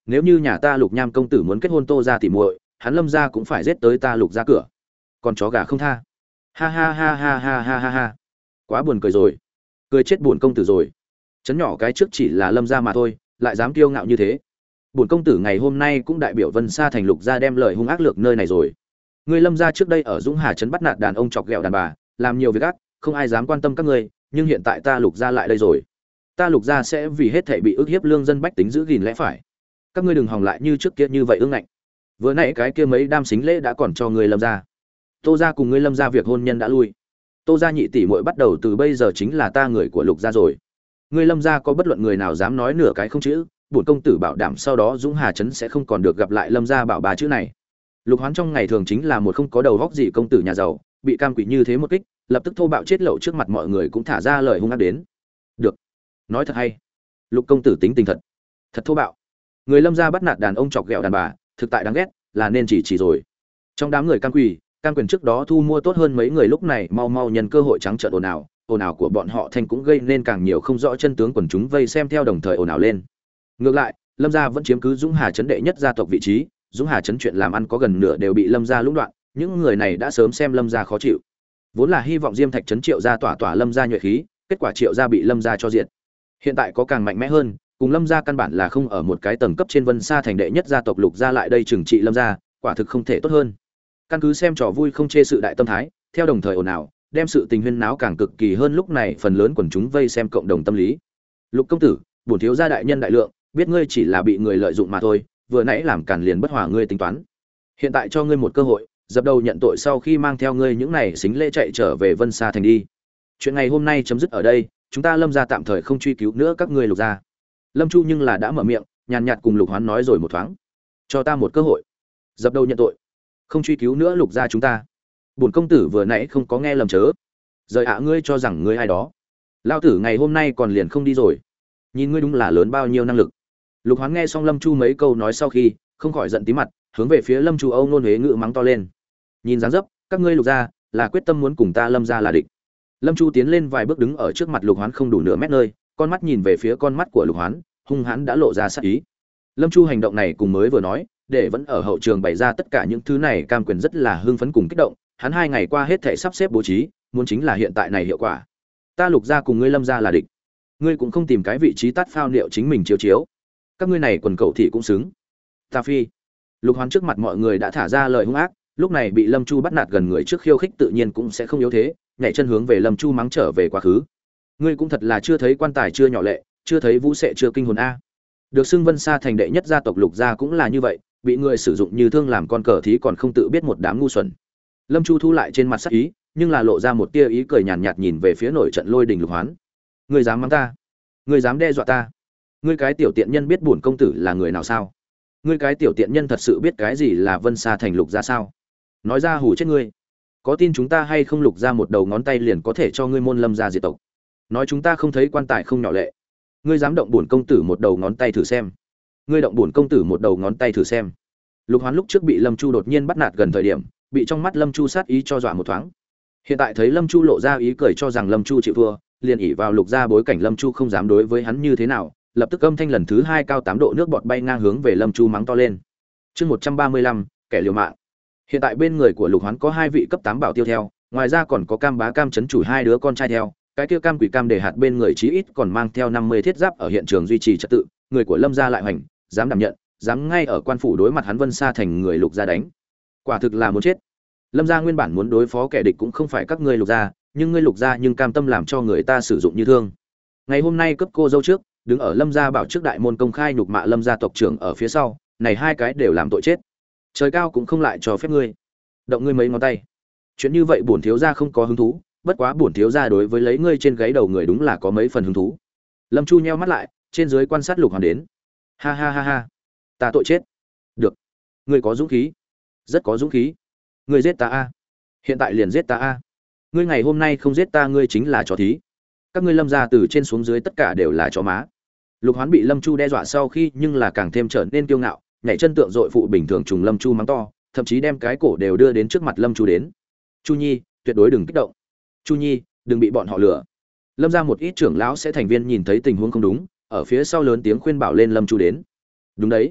Speaker 1: nếu như nhà ta Lục Nham công tử muốn kết hôn Tô gia tỉ muội, hắn Lâm gia cũng phải giết tới ta Lục gia cửa. Còn chó gà không tha. Ha ha ha ha ha ha ha ha. Quá buồn cười rồi. Cười chết buồn công tử rồi. Chấn nhỏ cái trước chỉ là Lâm gia mà thôi, lại dám kiêu ngạo như thế. Buồn công tử ngày hôm nay cũng đại biểu Vân Sa thành Lục gia đem lời hung ác lược nơi này rồi. Ngươi Lâm gia trước đây ở Dũng Hà trấn bắt nạt đàn ông chọc ghẹo đàn bà, làm nhiều việc ác, không ai dám quan tâm các ngươi, nhưng hiện tại ta Lục gia lại đây rồi. Ta Lục gia sẽ vì hết thảy bị ức hiếp lương dân bách tính giữ gìn lẽ phải. Các ngươi đừng hòng lại như trước kia như vậy ương ngạnh. Vừa nãy cái kia mấy đam xính lễ đã còn cho ngươi Lâm gia. Tô gia cùng ngươi Lâm gia việc hôn nhân đã lui. Tô gia nhị tỷ muội bắt đầu từ bây giờ chính là ta người của Lục gia rồi. Ngươi Lâm gia có bất luận người nào dám nói nửa cái không chữ, bổn công tử bảo đảm sau đó Dũng Hà trấn sẽ không còn được gặp lại Lâm gia bảo bà chữ này. Lục Hoán trong ngày thường chính là một không có đầu óc gì công tử nhà giàu, bị cam quỷ như thế một kích, lập tức thô bạo chết lậu trước mặt mọi người cũng thả ra lời hung ác đến. Được, nói thật hay. Lục công tử tính tình thật, thật thô bạo. Người Lâm gia bắt nạt đàn ông chọc ghẹo đàn bà, thực tại đáng ghét, là nên chỉ chỉ rồi. Trong đám người cam quỷ, cam quyền trước đó thu mua tốt hơn mấy người lúc này mau mau nhân cơ hội trắng trợn ồn ào, ồn ào của bọn họ thành cũng gây nên càng nhiều không rõ chân tướng quần chúng vây xem theo đồng thời ồn ào lên. Ngược lại, Lâm gia vẫn chiếm cứ Dũng Hà trấn đệ nhất gia tộc vị trí, Dũng Hà trấn chuyện làm ăn có gần nửa đều bị Lâm gia lũng đoạn, những người này đã sớm xem Lâm gia khó chịu. Vốn là hy vọng Diêm Thạch trấn Triệu gia tỏa tỏa Lâm gia nhuệ khí, kết quả Triệu gia bị Lâm gia cho diệt. Hiện tại có càng mạnh mẽ hơn, cùng Lâm gia căn bản là không ở một cái tầng cấp trên Vân Sa thành đệ nhất gia tộc Lục gia lại đây trừng trị Lâm gia, quả thực không thể tốt hơn. Căn cứ xem trò vui không chê sự đại tâm thái, theo đồng thời ồn ào, đem sự tình huyên náo càng cực kỳ hơn lúc này phần lớn quần chúng vây xem cộng đồng tâm lý. Lục công tử, bổn thiếu gia đại nhân đại lượng, biết ngươi chỉ là bị người lợi dụng mà thôi, vừa nãy làm càn liền bất hòa ngươi tính toán. Hiện tại cho ngươi một cơ hội, dập đầu nhận tội sau khi mang theo ngươi những này xính lễ chạy trở về Vân Sa thành đi. Chuyện ngày hôm nay chấm dứt ở đây, chúng ta Lâm gia tạm thời không truy cứu nữa các ngươi Lục gia. Lâm Chu nhưng là đã mở miệng, nhàn nhạt cùng Lục Hoán nói rồi một thoáng. Cho ta một cơ hội, dập đầu nhận tội, không truy cứu nữa Lục gia chúng ta. Bổn công tử vừa nãy không có nghe lầm chớ. Rời ạ ngươi cho rằng ngươi ai đó. Lao tử ngày hôm nay còn liền không đi rồi. Nhìn ngươi đúng là lớn bao nhiêu năng lực. Lục Hoán nghe xong Lâm Chu mấy câu nói sau khi, không khỏi giận tí mặt, hướng về phía Lâm Chu Âu nôn huế ngữ mắng to lên. Nhìn dáng dấp, các ngươi Lục gia là quyết tâm muốn cùng ta Lâm gia là địch. Lâm Chu tiến lên vài bước đứng ở trước mặt Lục Hoán không đủ nửa mét nơi, con mắt nhìn về phía con mắt của Lục Hoán, hung hãn đã lộ ra sát ý. Lâm Chu hành động này cùng mới vừa nói, để vẫn ở hậu trường bày ra tất cả những thứ này cam quyền rất là hưng phấn cùng kích động, hắn hai ngày qua hết thảy sắp xếp bố trí, muốn chính là hiện tại này hiệu quả. Ta Lục gia cùng ngươi Lâm gia là địch. Ngươi cũng không tìm cái vị trí tát phao liệu chính mình chiếu chiếu. Các ngươi này quần cẩu thị cũng xứng. Ta phi. Lục Hoán trước mặt mọi người đã thả ra lời hung ác, lúc này bị Lâm Chu bắt nạt gần người trước khiêu khích tự nhiên cũng sẽ không yếu thế, nhảy chân hướng về Lâm Chu mắng trở về quá khứ. Ngươi cũng thật là chưa thấy quan tài chưa nhỏ lệ, chưa thấy vũ sệ chưa kinh hồn a. Được xưng Vân Sa thành đệ nhất gia tộc Lục gia cũng là như vậy, bị người sử dụng như thương làm con cờ thí còn không tự biết một đám ngu xuẩn. Lâm Chu thu lại trên mặt sắc ý, nhưng là lộ ra một tia ý cười nhàn nhạt nhìn về phía nổi trận lôi đình Lục Hoán. Ngươi dám mắng ta? Ngươi dám đe dọa ta? Ngươi cái tiểu tiện nhân biết bổn công tử là người nào sao? Ngươi cái tiểu tiện nhân thật sự biết cái gì là Vân Sa thành Lục gia sao? Nói ra hù chết ngươi. Có tin chúng ta hay không Lục gia một đầu ngón tay liền có thể cho ngươi môn Lâm gia diệt tộc? Nói chúng ta không thấy quan tài không nhỏ lệ. Ngươi dám động bổn công tử một đầu ngón tay thử xem. Ngươi động bổn công tử một đầu ngón tay thử xem. Lục Hoán lúc trước bị Lâm Chu đột nhiên bắt nạt gần thời điểm, bị trong mắt Lâm Chu sát ý cho dọa một thoáng. Hiện tại thấy Lâm Chu lộ ra ý cười cho rằng Lâm Chu chịu thua, liền ỷ vào Lục gia bối cảnh Lâm Chu không dám đối với hắn như thế nào, lập tức âm thanh lần thứ hai cao tám độ nước bọt bay ngang hướng về Lâm Chu mắng to lên. Chương một trăm ba mươi lăm, kẻ liều mạng. Hiện tại bên người của Lục Hoán có hai vị cấp tám bảo tiêu theo, ngoài ra còn có Cam Bá Cam trấn chủ hai đứa con trai theo, cái kia Cam Quỷ Cam Đề hạt bên người chí ít còn mang theo năm mươi thiết giáp ở hiện trường duy trì trật tự, người của Lâm gia lại hoành, dám đảm nhận, dám ngay ở quan phủ đối mặt hắn Vân Sa thành người Lục gia đánh. Quả thực là muốn chết. Lâm gia nguyên bản muốn đối phó kẻ địch cũng không phải các ngươi Lục gia, nhưng ngươi Lục gia nhưng cam tâm làm cho người ta sử dụng như thương. Ngày hôm nay cấp cô dâu trước, đứng ở Lâm gia bảo trước đại môn công khai nhục mạ Lâm gia tộc trưởng ở phía sau, này hai cái đều làm tội chết. Trời cao cũng không lại cho phép ngươi động ngươi mấy ngón tay. Chuyện như vậy bổn thiếu gia không có hứng thú, bất quá bổn thiếu gia đối với lấy ngươi trên gáy đầu người đúng là có mấy phần hứng thú. Lâm Chu nheo mắt lại, trên dưới quan sát Lục Hoán đến. Ha ha ha ha, ta tội chết. Được, ngươi có dũng khí, rất có dũng khí. Ngươi giết ta a, hiện tại liền giết ta a. Ngươi ngày hôm nay không giết ta ngươi chính là chó thí. Các ngươi Lâm gia từ trên xuống dưới tất cả đều là chó má. Lục Hoán bị Lâm Chu đe dọa sau khi nhưng là càng thêm trở nên kiêu ngạo, nhảy chân tượng dội phụ bình thường trùng Lâm Chu mắng to, thậm chí đem cái cổ đều đưa đến trước mặt Lâm Chu đến. Chu Nhi, tuyệt đối đừng kích động. Chu Nhi, đừng bị bọn họ lừa. Lâm gia một ít trưởng lão sẽ thành viên nhìn thấy tình huống không đúng, ở phía sau lớn tiếng khuyên bảo lên Lâm Chu đến. Đúng đấy,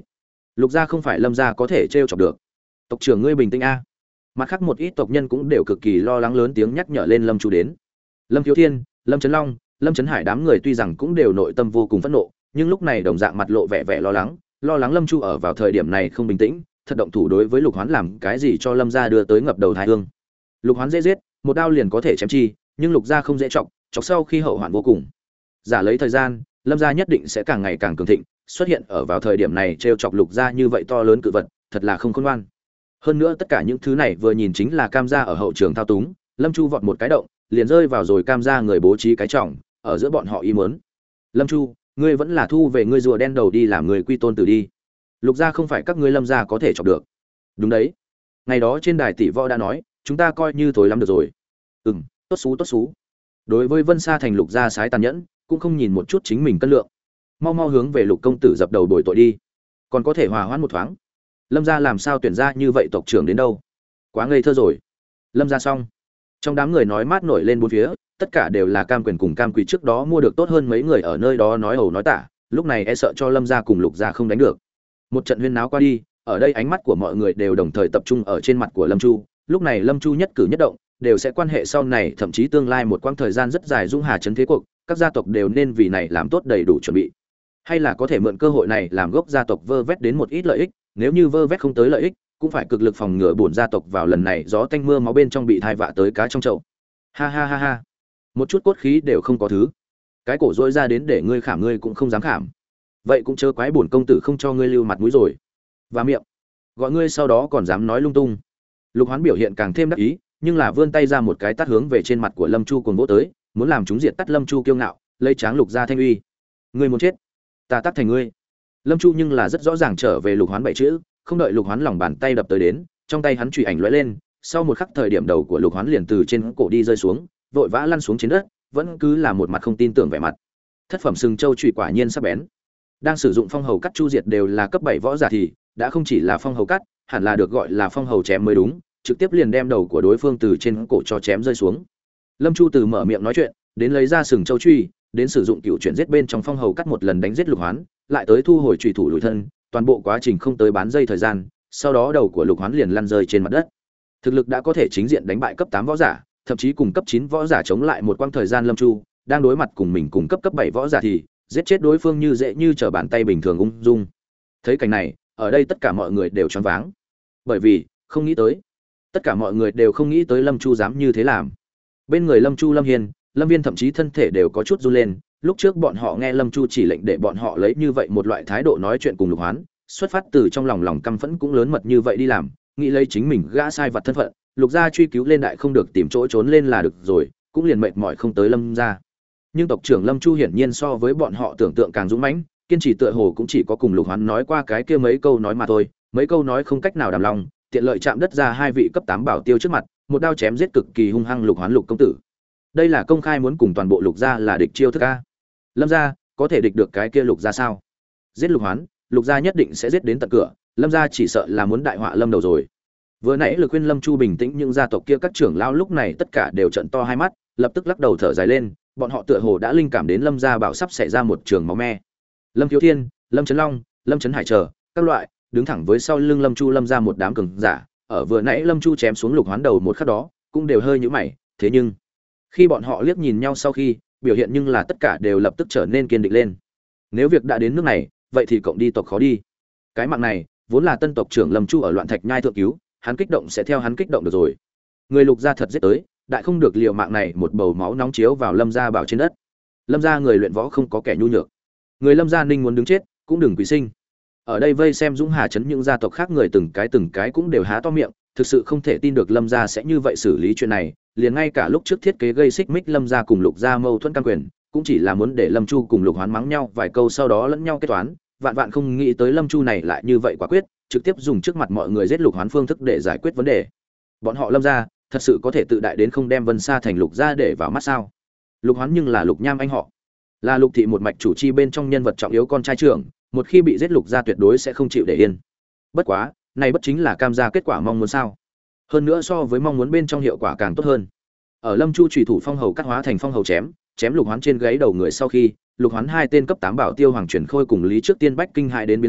Speaker 1: Lục gia không phải Lâm gia có thể trêu chọc được. Tộc trưởng ngươi bình tĩnh a. Mặt khác một ít tộc nhân cũng đều cực kỳ lo lắng, lớn tiếng nhắc nhở lên Lâm Chu đến. Lâm Thiếu Thiên, Lâm Trấn Long, Lâm Trấn Hải đám người tuy rằng cũng đều nội tâm vô cùng phẫn nộ, nhưng lúc này đồng dạng mặt lộ vẻ vẻ lo lắng, lo lắng Lâm Chu ở vào thời điểm này không bình tĩnh, thật động thủ đối với Lục Hoán làm cái gì cho Lâm gia đưa tới ngập đầu thái hương. Lục Hoán dễ giết, một đao liền có thể chém chi, nhưng Lục gia không dễ trọng, chọc sau khi hậu hoạn vô cùng. Giả lấy thời gian, Lâm gia nhất định sẽ càng ngày càng cường thịnh, xuất hiện ở vào thời điểm này trêu chọc Lục gia như vậy to lớn cự vật, thật là không khôn ngoan. Hơn nữa tất cả những thứ này vừa nhìn chính là Cam gia ở hậu trường thao túng, Lâm Chu vọt một cái động, liền rơi vào rồi Cam gia người bố trí cái trọng, ở giữa bọn họ ý muốn. Lâm Chu, ngươi vẫn là thu về ngươi rùa đen đầu đi làm người quy tôn tử đi. Lục gia không phải các ngươi Lâm gia có thể chọc được. Đúng đấy. Ngày đó trên đài tỷ võ đã nói, chúng ta coi như thối lắm được rồi. Ừm, tốt xú tốt xú. Đối với Vân Sa thành Lục gia sái tàn nhẫn, cũng không nhìn một chút chính mình cân lượng. Mau mau hướng về Lục công tử dập đầu bồi tội đi. Còn có thể hòa hoãn một thoáng. Lâm gia làm sao tuyển ra như vậy tộc trưởng đến đâu? Quá ngây thơ rồi. Lâm gia xong. Trong đám người nói mát nổi lên bốn phía, tất cả đều là Cam Quyền cùng Cam Quỳ trước đó mua được tốt hơn mấy người ở nơi đó nói ẩu nói tả, lúc này e sợ cho Lâm gia cùng Lục gia không đánh được. Một trận huyên náo qua đi, ở đây ánh mắt của mọi người đều đồng thời tập trung ở trên mặt của Lâm Chu, lúc này Lâm Chu nhất cử nhất động đều sẽ quan hệ sau này, thậm chí tương lai một quãng thời gian rất dài dung hà chấn thế cuộc, các gia tộc đều nên vì này làm tốt đầy đủ chuẩn bị. Hay là có thể mượn cơ hội này làm gốc gia tộc vơ vét đến một ít lợi ích, nếu như vơ vét không tới lợi ích, cũng phải cực lực phòng ngừa bổn gia tộc vào lần này gió tanh mưa máu bên trong bị thai vạ tới cá trong chậu. Ha ha ha ha. Một chút cốt khí đều không có thứ. Cái cổ rỗi ra đến để ngươi khảm ngươi cũng không dám khảm. Vậy cũng chớ quái bổn công tử không cho ngươi lưu mặt mũi rồi. Và miệng. Gọi ngươi sau đó còn dám nói lung tung. Lục Hoán biểu hiện càng thêm đắc ý, nhưng là vươn tay ra một cái tát hướng về trên mặt của Lâm Chu cuồng vỗ tới, muốn làm chúng diệt tắt Lâm Chu kiêu ngạo, lấy tráng Lục gia thanh uy. Ngươi muốn chết, ta tát thành ngươi. Lâm Chu nhưng là rất rõ ràng trở về Lục Hoán bảy chữ, không đợi Lục Hoán lòng bàn tay đập tới đến, trong tay hắn chùy ảnh lóe lên, sau một khắc thời điểm đầu của Lục Hoán liền từ trên cổ đi rơi xuống, vội vã lăn xuống trên đất, vẫn cứ là một mặt không tin tưởng vẻ mặt. Thất phẩm sừng châu chùy quả nhiên sắc bén. Đang sử dụng phong hầu cắt chu diệt đều là cấp bảy võ giả thì đã không chỉ là phong hầu cắt, hẳn là được gọi là phong hầu chém mới đúng, trực tiếp liền đem đầu của đối phương từ trên cổ cho chém rơi xuống. Lâm Chu từ mở miệng nói chuyện, đến lấy ra sừng châu truy, đến sử dụng cựu chuyển giết bên trong phong hầu cắt một lần đánh giết Lục Hoán, lại tới thu hồi chủy thủ lùi thân, toàn bộ quá trình không tới bán giây thời gian, sau đó đầu của Lục Hoán liền lăn rơi trên mặt đất. Thực lực đã có thể chính diện đánh bại cấp tám võ giả, thậm chí cùng cấp chín võ giả chống lại một quãng thời gian. Lâm Chu đang đối mặt cùng mình cùng cấp cấp bảy võ giả thì giết chết đối phương như dễ như trở bàn tay bình thường ung dung. Thấy cảnh này, ở đây tất cả mọi người đều choáng váng. Bởi vì, không nghĩ tới, tất cả mọi người đều không nghĩ tới Lâm Chu dám như thế làm. Bên người Lâm Chu, Lâm Hiên, Lâm Viên thậm chí thân thể đều có chút run lên, lúc trước bọn họ nghe Lâm Chu chỉ lệnh để bọn họ lấy như vậy một loại thái độ nói chuyện cùng Lục Hoán, xuất phát từ trong lòng lòng căm phẫn cũng lớn mật như vậy đi làm, nghĩ lấy chính mình gã sai vật thân phận, Lục gia truy cứu lên đại không được tìm chỗ trốn lên là được rồi, cũng liền mệt mỏi không tới Lâm gia. Nhưng tộc trưởng Lâm Chu hiển nhiên so với bọn họ tưởng tượng càng dũng mãnh, kiên trì tựa hồ cũng chỉ có cùng Lục Hoán nói qua cái kia mấy câu nói mà thôi, mấy câu nói không cách nào đảm lòng, tiện lợi chạm đất ra hai vị cấp tám bảo tiêu trước mặt, một đao chém giết cực kỳ hung hăng Lục Hoán Lục công tử. Đây là công khai muốn cùng toàn bộ Lục gia là địch chiêu thức a. Lâm gia có thể địch được cái kia Lục gia sao? Giết Lục Hoán, Lục gia nhất định sẽ giết đến tận cửa, Lâm gia chỉ sợ là muốn đại họa lâm đầu rồi. Vừa nãy lực khuyên Lâm Chu bình tĩnh, nhưng gia tộc kia các trưởng lão lúc này tất cả đều trợn to hai mắt, lập tức lắc đầu thở dài lên, bọn họ tựa hồ đã linh cảm đến Lâm gia bảo sắp xảy ra một trường máu me. Lâm Thiếu Thiên, Lâm Trấn Long, Lâm Trấn Hải chờ các loại đứng thẳng với sau lưng Lâm Chu Lâm gia một đám cường giả, ở vừa nãy Lâm Chu chém xuống Lục Hoán đầu một khắc đó, cũng đều hơi nhíu mày, thế nhưng khi bọn họ liếc nhìn nhau sau khi, biểu hiện nhưng là tất cả đều lập tức trở nên kiên định lên. Nếu việc đã đến nước này, vậy thì cộng đi tộc khó đi. Cái mạng này, vốn là tân tộc trưởng Lâm Chu ở Loạn Thạch Nhai thượng cứu, hắn kích động sẽ theo hắn kích động được rồi. Người Lục gia thật giết tới, đại không được liều mạng này, một bầu máu nóng chiếu vào Lâm gia bảo trên đất. Lâm gia người luyện võ không có kẻ nhu nhược. Người Lâm gia ninh muốn đứng chết, cũng đừng quý sinh. Ở đây vây xem Dũng Hà trấn những gia tộc khác người từng cái từng cái cũng đều há to miệng, thực sự không thể tin được Lâm gia sẽ như vậy xử lý chuyện này, liền ngay cả lúc trước thiết kế gây xích mích Lâm gia cùng Lục gia mâu thuẫn căn quyền, cũng chỉ là muốn để Lâm Chu cùng Lục Hoán mắng nhau vài câu sau đó lẫn nhau kết toán, vạn vạn không nghĩ tới Lâm Chu này lại như vậy quả quyết, trực tiếp dùng trước mặt mọi người giết Lục Hoán phương thức để giải quyết vấn đề. Bọn họ Lâm gia thật sự có thể tự đại đến không đem Vân Sa thành Lục gia để vào mắt sao? Lục Hoán nhưng là Lục Nham anh họ, là Lục thị một mạch chủ chi bên trong nhân vật trọng yếu con trai trưởng, một khi bị giết Lục gia tuyệt đối sẽ không chịu để yên. Bất quá, này bất chính là Cam gia kết quả mong muốn sao? Hơn nữa so với mong muốn bên trong hiệu quả càng tốt hơn. Ở Lâm Chu chủy thủ phong hầu cắt hóa thành phong hầu chém, chém Lục Hoán trên gáy đầu người sau khi, Lục Hoán hai tên cấp tám bảo tiêu Hoàng Truyền Khôi cùng Lý Trước Tiên Bách kinh hại đến biến sắc,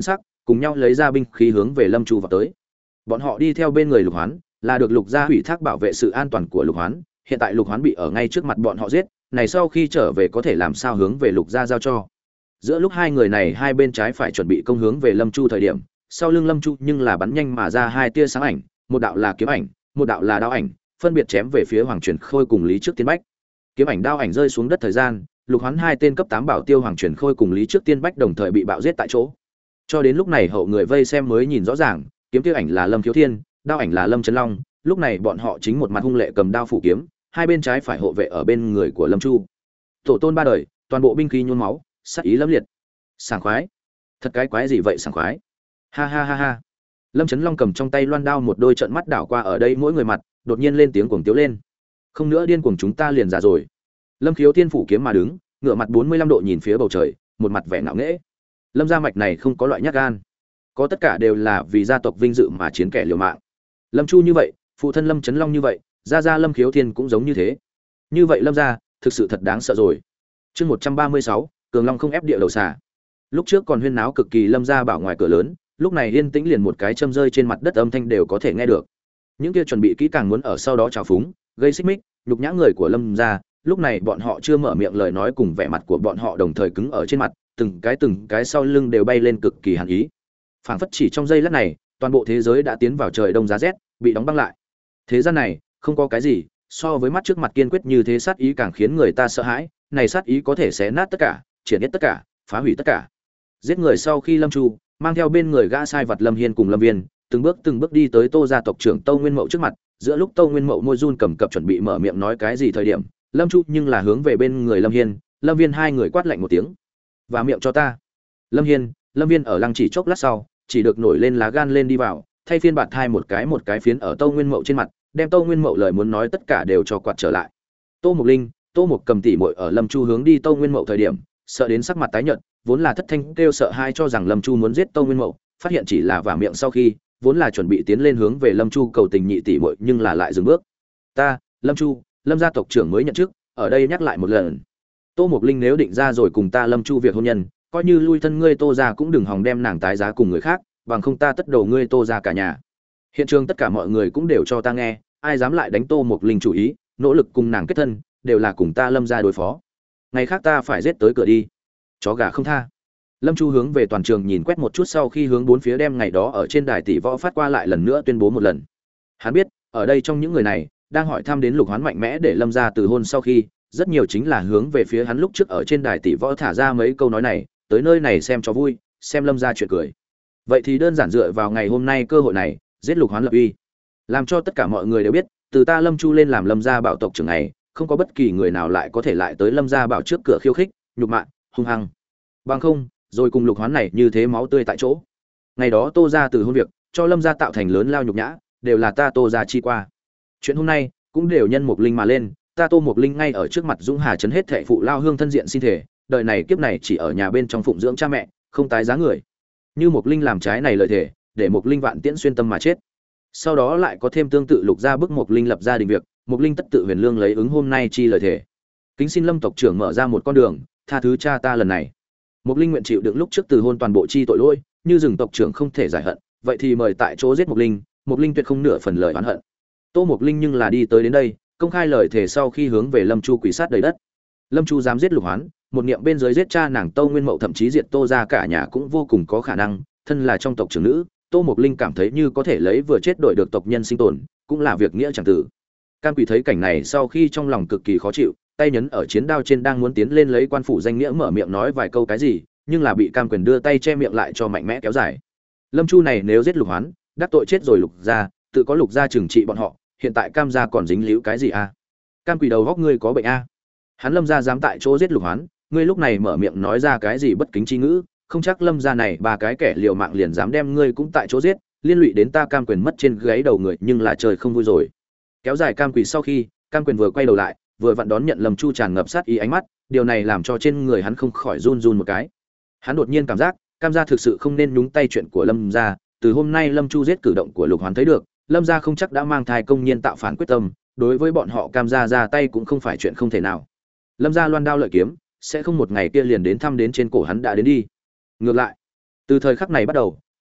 Speaker 1: cùng nhau lấy ra binh khí hướng về Lâm Chu vào tới. Bọn họ đi theo bên người Lục Hoán, là được Lục gia ủy thác bảo vệ sự an toàn của Lục Hoán, hiện tại Lục Hoán bị ở ngay trước mặt bọn họ giết, này sau khi trở về có thể làm sao hướng về Lục gia giao cho. Giữa lúc hai người này hai bên trái phải chuẩn bị công hướng về Lâm Chu thời điểm, sau lưng Lâm Chu nhưng là bắn nhanh mà ra hai tia sáng ảnh, một đạo là kiếm ảnh, một đạo là đao ảnh, phân biệt chém về phía Hoàng Truyền Khôi cùng Lý Trước Tiên Bách. Kiếm ảnh đao ảnh rơi xuống đất thời gian, Lục Hoán hai tên cấp tám bảo tiêu Hoàng Truyền Khôi cùng Lý Trước Tiên Bách đồng thời bị bạo giết tại chỗ. Cho đến lúc này hậu người vây xem mới nhìn rõ ràng, kiếm kia ảnh là Lâm Khiếu Thiên, đao ảnh là Lâm Trấn Long, lúc này bọn họ chính một mặt hung lệ cầm đao phủ kiếm, hai bên trái phải hộ vệ ở bên người của Lâm Chu. Tổ tôn ba đời, toàn bộ binh khí nhuốm máu, sát ý lẫm liệt. Sảng khoái. Thật cái quái gì vậy sảng khoái. Ha ha ha ha. Lâm Trấn Long cầm trong tay loan đao một đôi trận mắt đảo qua ở đây mỗi người mặt, đột nhiên lên tiếng cuồng tiếu lên. Không nữa điên cuồng chúng ta liền già rồi. Lâm Khiếu Thiên phủ kiếm mà đứng, ngửa mặt bốn mươi lăm độ nhìn phía bầu trời, một mặt vẻ ngạo nghễ. Lâm gia mạch này không có loại nhát gan, có tất cả đều là vì gia tộc vinh dự mà chiến kẻ liều mạng. Lâm Chu như vậy, phụ thân Lâm Trấn Long như vậy, gia gia Lâm Khiếu Thiên cũng giống như thế. Như vậy Lâm gia thực sự thật đáng sợ rồi. Chương một trăm ba mươi sáu, Cường Long không ép địa đầu xà. Lúc trước còn huyên náo cực kỳ Lâm gia bảo ngoài cửa lớn, lúc này yên tĩnh liền một cái châm rơi trên mặt đất âm thanh đều có thể nghe được. Những kia chuẩn bị kỹ càng muốn ở sau đó trào phúng, gây xích mích, nhục nhã người của Lâm gia, lúc này bọn họ chưa mở miệng lời nói cùng vẻ mặt của bọn họ đồng thời cứng ở trên mặt, từng cái từng cái sau lưng đều bay lên cực kỳ hàn ý. Phảng phất chỉ trong giây lát này, toàn bộ thế giới đã tiến vào trời đông giá rét, bị đóng băng lại. Thế gian này, không có cái gì so với mắt trước mặt kiên quyết như thế sát ý càng khiến người ta sợ hãi, này sát ý có thể xé nát tất cả, triển hết tất cả, phá hủy tất cả. Giết người sau khi Lâm Chu mang theo bên người gã sai vật Lâm Hiên cùng Lâm Viên, từng bước từng bước đi tới Tô gia tộc trưởng Tô Nguyên Mậu trước mặt, giữa lúc Tô Nguyên Mậu môi run cầm cập chuẩn bị mở miệng nói cái gì thời điểm, Lâm Chu nhưng là hướng về bên người Lâm Hiên, Lâm Viên hai người quát lạnh một tiếng. "Và miệng cho ta." Lâm Hiên, Lâm Viên ở lăng chỉ chốc lát sau, chỉ được nổi lên lá gan lên đi vào, thay phiên bạt thai một cái một cái phiến ở Tô Nguyên Mậu trên mặt, đem Tô Nguyên Mậu lời muốn nói tất cả đều cho quạt trở lại. Tô Mục Linh, Tô Mục cầm tỉ muội ở Lâm Chu hướng đi Tô Nguyên Mậu thời điểm, sợ đến sắc mặt tái nhợt, vốn là thất thanh kêu sợ hai cho rằng Lâm Chu muốn giết Tô Nguyên Mậu, phát hiện chỉ là vả miệng sau khi, vốn là chuẩn bị tiến lên hướng về Lâm Chu cầu tình nhị tỷ muội nhưng là lại dừng bước. "Ta, Lâm Chu, Lâm gia tộc trưởng mới nhận chức, ở đây nhắc lại một lần. Tô Mục Linh nếu định ra rồi cùng ta Lâm Chu việc hôn nhân, coi như lui thân ngươi Tô gia cũng đừng hòng đem nàng tái giá cùng người khác, bằng không ta tất đầu ngươi Tô gia cả nhà." Hiện trường tất cả mọi người cũng đều cho ta nghe, ai dám lại đánh Tô Mục Linh chủ ý, nỗ lực cùng nàng kết thân, đều là cùng ta Lâm gia đối phó. Ngày khác ta phải giết tới cửa đi. Chó gà không tha. Lâm Chu hướng về toàn trường nhìn quét một chút sau khi hướng bốn phía đem ngày đó ở trên đài tỷ võ phát qua lại lần nữa tuyên bố một lần. Hắn biết, ở đây trong những người này đang hỏi thăm đến Lục Hoán mạnh mẽ để Lâm gia từ hôn sau khi, rất nhiều chính là hướng về phía hắn lúc trước ở trên đài tỷ võ thả ra mấy câu nói này, tới nơi này xem cho vui, xem Lâm gia chuyện cười. Vậy thì đơn giản dựa vào ngày hôm nay cơ hội này, giết Lục Hoán lập uy, làm cho tất cả mọi người đều biết, từ ta Lâm Chu lên làm Lâm gia bảo tộc trưởng này, không có bất kỳ người nào lại có thể lại tới Lâm gia bảo trước cửa khiêu khích, nhục mạ, hung hăng. Bằng không, rồi cùng Lục Hoán này như thế máu tươi tại chỗ. Ngày đó Tô gia từ hôn việc, cho Lâm gia tạo thành lớn lao nhục nhã, đều là ta Tô gia chi qua. Chuyện hôm nay cũng đều nhân Mục Linh mà lên, ta Tô Mục Linh ngay ở trước mặt Dũng Hà trấn hết thệ phụ lao hương thân diện xin thể, đời này kiếp này chỉ ở nhà bên trong phụng dưỡng cha mẹ, không tái giá người. Như Mục Linh làm trái này lời thể, để Mục Linh vạn tiễn xuyên tâm mà chết. Sau đó lại có thêm tương tự Lục gia bức Mục Linh lập gia đình việc, Mục Linh tất tự huyền lương lấy ứng hôm nay chi lời thể. Kính xin Lâm tộc trưởng mở ra một con đường, tha thứ cha ta lần này. Mục Linh nguyện chịu đựng lúc trước từ hôn toàn bộ chi tội lỗi, như rừng tộc trưởng không thể giải hận, vậy thì mời tại chỗ giết Mục Linh, Mục Linh tuyệt không nửa phần lời oán hận. Tô Mục Linh nhưng là đi tới đến đây, công khai lời thề sau khi hướng về Lâm Chu quỳ sát đầy đất. Lâm Chu dám giết Lục Hoán, một niệm bên dưới giết cha nàng Tô Nguyên Mậu thậm chí diệt Tô gia cả nhà cũng vô cùng có khả năng, thân là trong tộc trưởng nữ, Tô Mục Linh cảm thấy như có thể lấy vừa chết đổi được tộc nhân sinh tồn, cũng là việc nghĩa chẳng tử. Cam Quỷ thấy cảnh này sau khi trong lòng cực kỳ khó chịu, tay nhấn ở chiến đao trên đang muốn tiến lên lấy quan phủ danh nghĩa mở miệng nói vài câu cái gì, nhưng là bị Cam Quyền đưa tay che miệng lại cho mạnh mẽ kéo dài. Lâm Chu này nếu giết Lục Hoán, đắc tội chết rồi Lục gia, tự có Lục gia trừng trị bọn họ, hiện tại Cam gia còn dính líu cái gì a? Cam Quỷ đầu góc ngươi có bệnh a? Hắn Lâm gia dám tại chỗ giết Lục Hoán, ngươi lúc này mở miệng nói ra cái gì bất kính chi ngữ, không chắc Lâm gia này ba cái kẻ liều mạng liền dám đem ngươi cũng tại chỗ giết, liên lụy đến ta Cam Quyền mất trên gáy đầu người, nhưng là trời không vui rồi. Kéo dài Cam Quỷ sau khi, Cam Quyền vừa quay đầu lại, vừa vặn đón nhận Lâm Chu tràn ngập sát ý ánh mắt, điều này làm cho trên người hắn không khỏi run run một cái. Hắn đột nhiên cảm giác, Cam gia thực sự không nên nhúng tay chuyện của Lâm gia, từ hôm nay Lâm Chu giết cử động của Lục Hoán thấy được, Lâm gia không chắc đã mang thai công nhiên tạo phản quyết tâm, đối với bọn họ Cam gia ra tay cũng không phải chuyện không thể nào. Lâm gia loan đao lợi kiếm, sẽ không một ngày kia liền đến thăm đến trên cổ hắn đã đến đi. Ngược lại, từ thời khắc này bắt đầu,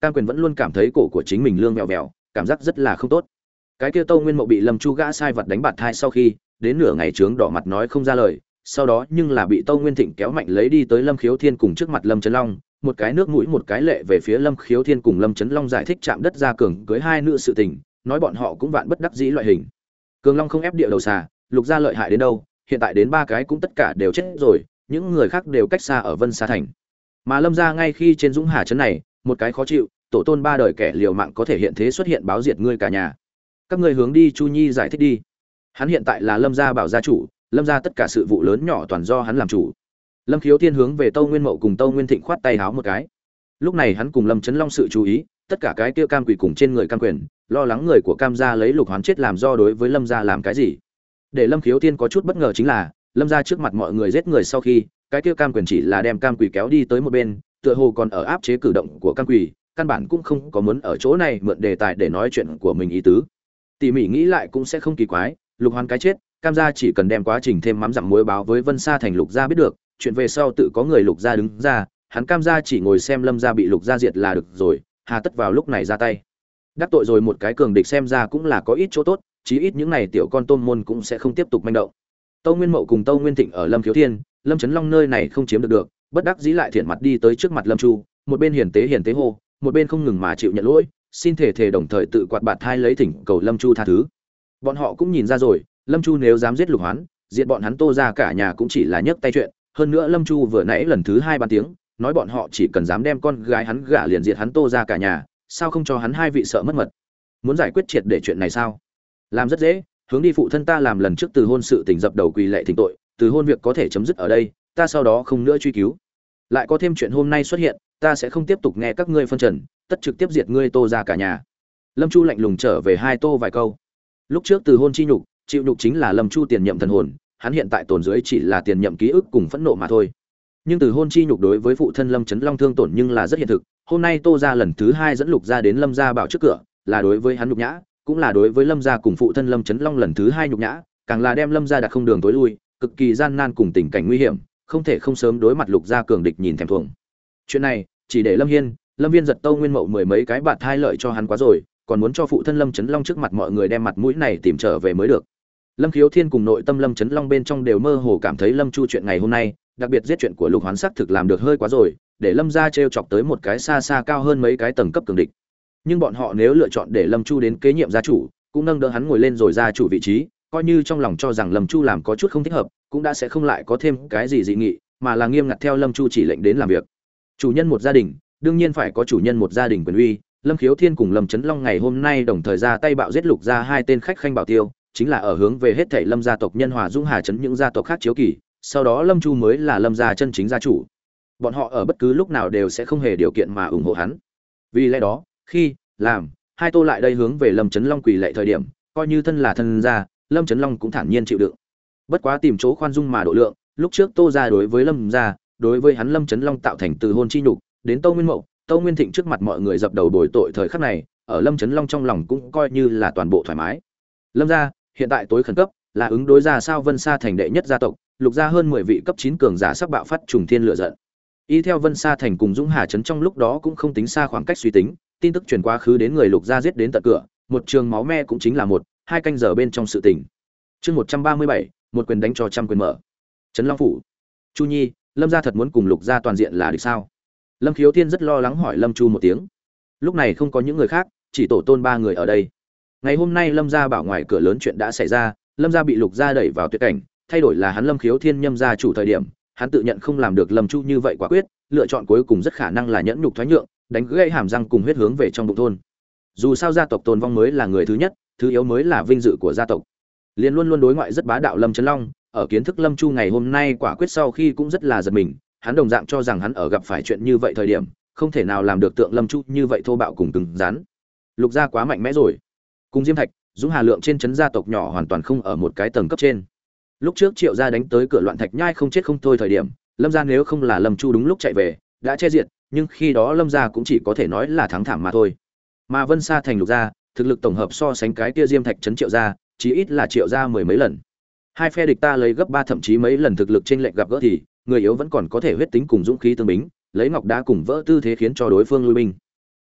Speaker 1: Cam Quyền vẫn luôn cảm thấy cổ của chính mình lương vèo vèo, cảm giác rất là không tốt. Cái kia Tâu Nguyên Mậu bị Lâm Chu gã sai vật đánh bạt thai sau khi, đến nửa ngày trướng đỏ mặt nói không ra lời, sau đó nhưng là bị Tâu Nguyên Thịnh kéo mạnh lấy đi tới Lâm Khiếu Thiên cùng trước mặt Lâm Chấn Long, một cái nước mũi một cái lệ về phía Lâm Khiếu Thiên cùng Lâm Chấn Long giải thích chạm đất ra cường cưới hai nữ sự tình, nói bọn họ cũng vạn bất đắc dĩ loại hình. Cường Long không ép địa đầu xà, Lục gia lợi hại đến đâu, hiện tại đến ba cái cũng tất cả đều chết rồi, những người khác đều cách xa ở Vân Sa thành. Mà Lâm gia ngay khi trên Dũng Hà trấn này, một cái khó chịu, tổ tôn ba đời kẻ liều mạng có thể hiện thế xuất hiện báo diệt ngươi cả nhà. Các ngươi hướng đi Chu Nhi giải thích đi. Hắn hiện tại là Lâm gia bảo gia chủ, Lâm gia tất cả sự vụ lớn nhỏ toàn do hắn làm chủ. Lâm Khiếu Thiên hướng về Tâu Nguyên Mậu cùng Tâu Nguyên Thịnh khoát tay háo một cái. Lúc này hắn cùng Lâm Chấn Long sự chú ý, tất cả cái kia Cam Quỷ cùng trên người Cam Quyền, lo lắng người của Cam gia lấy Lục Hoán chết làm do đối với Lâm gia làm cái gì. Để Lâm Khiếu Thiên có chút bất ngờ chính là, Lâm gia trước mặt mọi người giết người sau khi, cái kia Cam Quyền chỉ là đem Cam Quỷ kéo đi tới một bên, tựa hồ còn ở áp chế cử động của Cam Quỷ, căn bản cũng không có muốn ở chỗ này mượn đề tài để nói chuyện của mình ý tứ. Tỉ mỉ nghĩ lại cũng sẽ không kỳ quái, Lục Hoán cái chết, Cam gia chỉ cần đem quá trình thêm mắm dặm muối báo với Vân Sa thành Lục gia biết được, chuyện về sau tự có người Lục gia đứng ra, hắn Cam gia chỉ ngồi xem Lâm gia bị Lục gia diệt là được rồi, hà tất vào lúc này ra tay. Đắc tội rồi một cái cường địch xem ra cũng là có ít chỗ tốt, chí ít những này tiểu con tôm môn cũng sẽ không tiếp tục manh động. Tâu Nguyên Mậu cùng Tâu Nguyên Thịnh ở Lâm Khiếu Thiên, Lâm Chấn Long nơi này không chiếm được được, bất đắc dĩ lại thiện mặt đi tới trước mặt Lâm Chu, một bên hiền tế hiền tế hô, một bên không ngừng mà chịu nhận lỗi, xin thể thể đồng thời tự quạt bạt thai lấy thỉnh cầu Lâm Chu tha thứ. Bọn họ cũng nhìn ra rồi, Lâm Chu nếu dám giết Lục Hoán, diệt bọn hắn Tô ra cả nhà cũng chỉ là nhấc tay chuyện, hơn nữa Lâm Chu vừa nãy lần thứ hai ban tiếng, nói bọn họ chỉ cần dám đem con gái hắn gả liền diệt hắn Tô ra cả nhà, sao không cho hắn hai vị sợ mất mật. Muốn giải quyết triệt để chuyện này sao? Làm rất dễ, hướng đi phụ thân ta làm lần trước từ hôn sự tình dập đầu quỳ lệ thỉnh tội, từ hôn việc có thể chấm dứt ở đây, ta sau đó không nữa truy cứu. Lại có thêm chuyện hôm nay xuất hiện, ta sẽ không tiếp tục nghe các ngươi phân trần, tất trực tiếp diệt ngươi Tô ra cả nhà. Lâm Chu lạnh lùng trở về hai Tô vài câu. Lúc trước từ hôn chi nhục, chịu nhục chính là Lâm Chu tiền nhậm thần hồn, hắn hiện tại tổn dưới chỉ là tiền nhậm ký ức cùng phẫn nộ mà thôi. Nhưng từ hôn chi nhục đối với phụ thân Lâm Chấn Long thương tổn nhưng là rất hiện thực, hôm nay Tô gia lần thứ hai dẫn Lục gia đến Lâm gia bảo trước cửa, là đối với hắn nhục nhã, cũng là đối với Lâm gia cùng phụ thân Lâm Chấn Long lần thứ hai nhục nhã, càng là đem Lâm gia đặt không đường tối lui, cực kỳ gian nan cùng tình cảnh nguy hiểm, không thể không sớm đối mặt Lục gia cường địch nhìn thèm thuồng. Chuyện này, chỉ để Lâm Hiên, Lâm Viên giật Tâu Nguyên Mậu mười mấy cái bạt thai lợi cho hắn quá rồi, còn muốn cho phụ thân Lâm Chấn Long trước mặt mọi người đem mặt mũi này tìm trở về mới được. Lâm Khiếu Thiên cùng nội tâm Lâm Chấn Long bên trong đều mơ hồ cảm thấy Lâm Chu chuyện ngày hôm nay, đặc biệt giết chuyện của Lục Hoán sắc thực làm được hơi quá rồi, để Lâm gia trêu chọc tới một cái xa xa cao hơn mấy cái tầng cấp cường địch. Nhưng bọn họ nếu lựa chọn để Lâm Chu đến kế nhiệm gia chủ, cũng nâng đỡ hắn ngồi lên rồi gia chủ vị trí, coi như trong lòng cho rằng Lâm Chu làm có chút không thích hợp, cũng đã sẽ không lại có thêm cái gì dị nghị, mà là nghiêm ngặt theo Lâm Chu chỉ lệnh đến làm việc. Chủ nhân một gia đình, đương nhiên phải có chủ nhân một gia đình quyền uy. Lâm Khiếu Thiên cùng Lâm Chấn Long ngày hôm nay đồng thời ra tay bạo giết Lục gia hai tên khách khanh bảo tiêu, chính là ở hướng về hết thảy Lâm gia tộc nhân hòa Dũng Hà trấn những gia tộc khác chiếu kỳ, sau đó Lâm Chu mới là Lâm gia chân chính gia chủ. Bọn họ ở bất cứ lúc nào đều sẽ không hề điều kiện mà ủng hộ hắn. Vì lẽ đó, khi làm hai Tô lại đây hướng về Lâm Chấn Long quỳ lạy thời điểm, coi như thân là thân gia, Lâm Chấn Long cũng thản nhiên chịu đựng. Bất quá tìm chỗ khoan dung mà độ lượng, lúc trước Tô gia đối với Lâm gia, đối với hắn Lâm Chấn Long tạo thành từ hôn chi nhục, đến Tâu Nguyên Mậu, Tâu Nguyên Thịnh trước mặt mọi người dập đầu bồi tội thời khắc này, ở Lâm Chấn Long trong lòng cũng coi như là toàn bộ thoải mái. Lâm gia, hiện tại tối khẩn cấp là ứng đối ra sao Vân Sa thành đệ nhất gia tộc, Lục gia hơn mười vị cấp chín cường giả sắp bạo phát trùng thiên lửa giận. Y theo Vân Sa thành cùng Dũng Hà trấn trong lúc đó cũng không tính xa khoảng cách suy tính, tin tức truyền quá khứ đến người Lục gia giết đến tận cửa, một trường máu me cũng chính là một, hai canh giờ bên trong sự tình. Chương một trăm ba mươi bảy, một quyền đánh cho trăm quyền mở. Trấn Long phủ. Chu Nhi, Lâm gia thật muốn cùng Lục gia toàn diện là địch sao? Lâm Khiếu Thiên rất lo lắng hỏi Lâm Chu một tiếng. Lúc này không có những người khác, chỉ tổ tôn ba người ở đây. Ngày hôm nay Lâm gia bảo ngoài cửa lớn chuyện đã xảy ra, Lâm gia bị Lục gia đẩy vào tuyệt cảnh, thay đổi là hắn Lâm Khiếu Thiên nhâm gia chủ thời điểm, hắn tự nhận không làm được Lâm Chu như vậy quả quyết, lựa chọn cuối cùng rất khả năng là nhẫn nhục thoái nhượng, đánh gãy hàm răng cùng huyết hướng về trong bụng thôn. Dù sao gia tộc tồn vong mới là người thứ nhất, thứ yếu mới là vinh dự của gia tộc. Liên luôn luôn đối ngoại rất bá đạo Lâm Chấn Long, ở kiến thức Lâm Chu ngày hôm nay quả quyết sau khi cũng rất là giật mình, hắn đồng dạng cho rằng hắn ở gặp phải chuyện như vậy thời điểm, không thể nào làm được tượng Lâm Chu như vậy thô bạo cùng cứng rắn. Lục gia quá mạnh mẽ rồi. Cùng Diêm Thạch, Dũng Hà Lượng trên trấn gia tộc nhỏ hoàn toàn không ở một cái tầng cấp trên. Lúc trước Triệu gia đánh tới cửa Loạn Thạch Nhai không chết không thôi thời điểm, Lâm gia nếu không là Lâm Chu đúng lúc chạy về, đã che diệt, nhưng khi đó Lâm gia cũng chỉ có thể nói là thắng thảm mà thôi. Mà Vân Sa thành Lục gia, thực lực tổng hợp so sánh cái kia Diêm Thạch trấn Triệu gia, chí ít là Triệu gia mười mấy lần. Hai phe địch ta lấy gấp ba thậm chí mấy lần thực lực chênh lệch gặp gỡ thì, người yếu vẫn còn có thể huyết tính cùng dũng khí tương bính, lấy ngọc đá cùng vỡ tư thế khiến cho đối phương lui binh.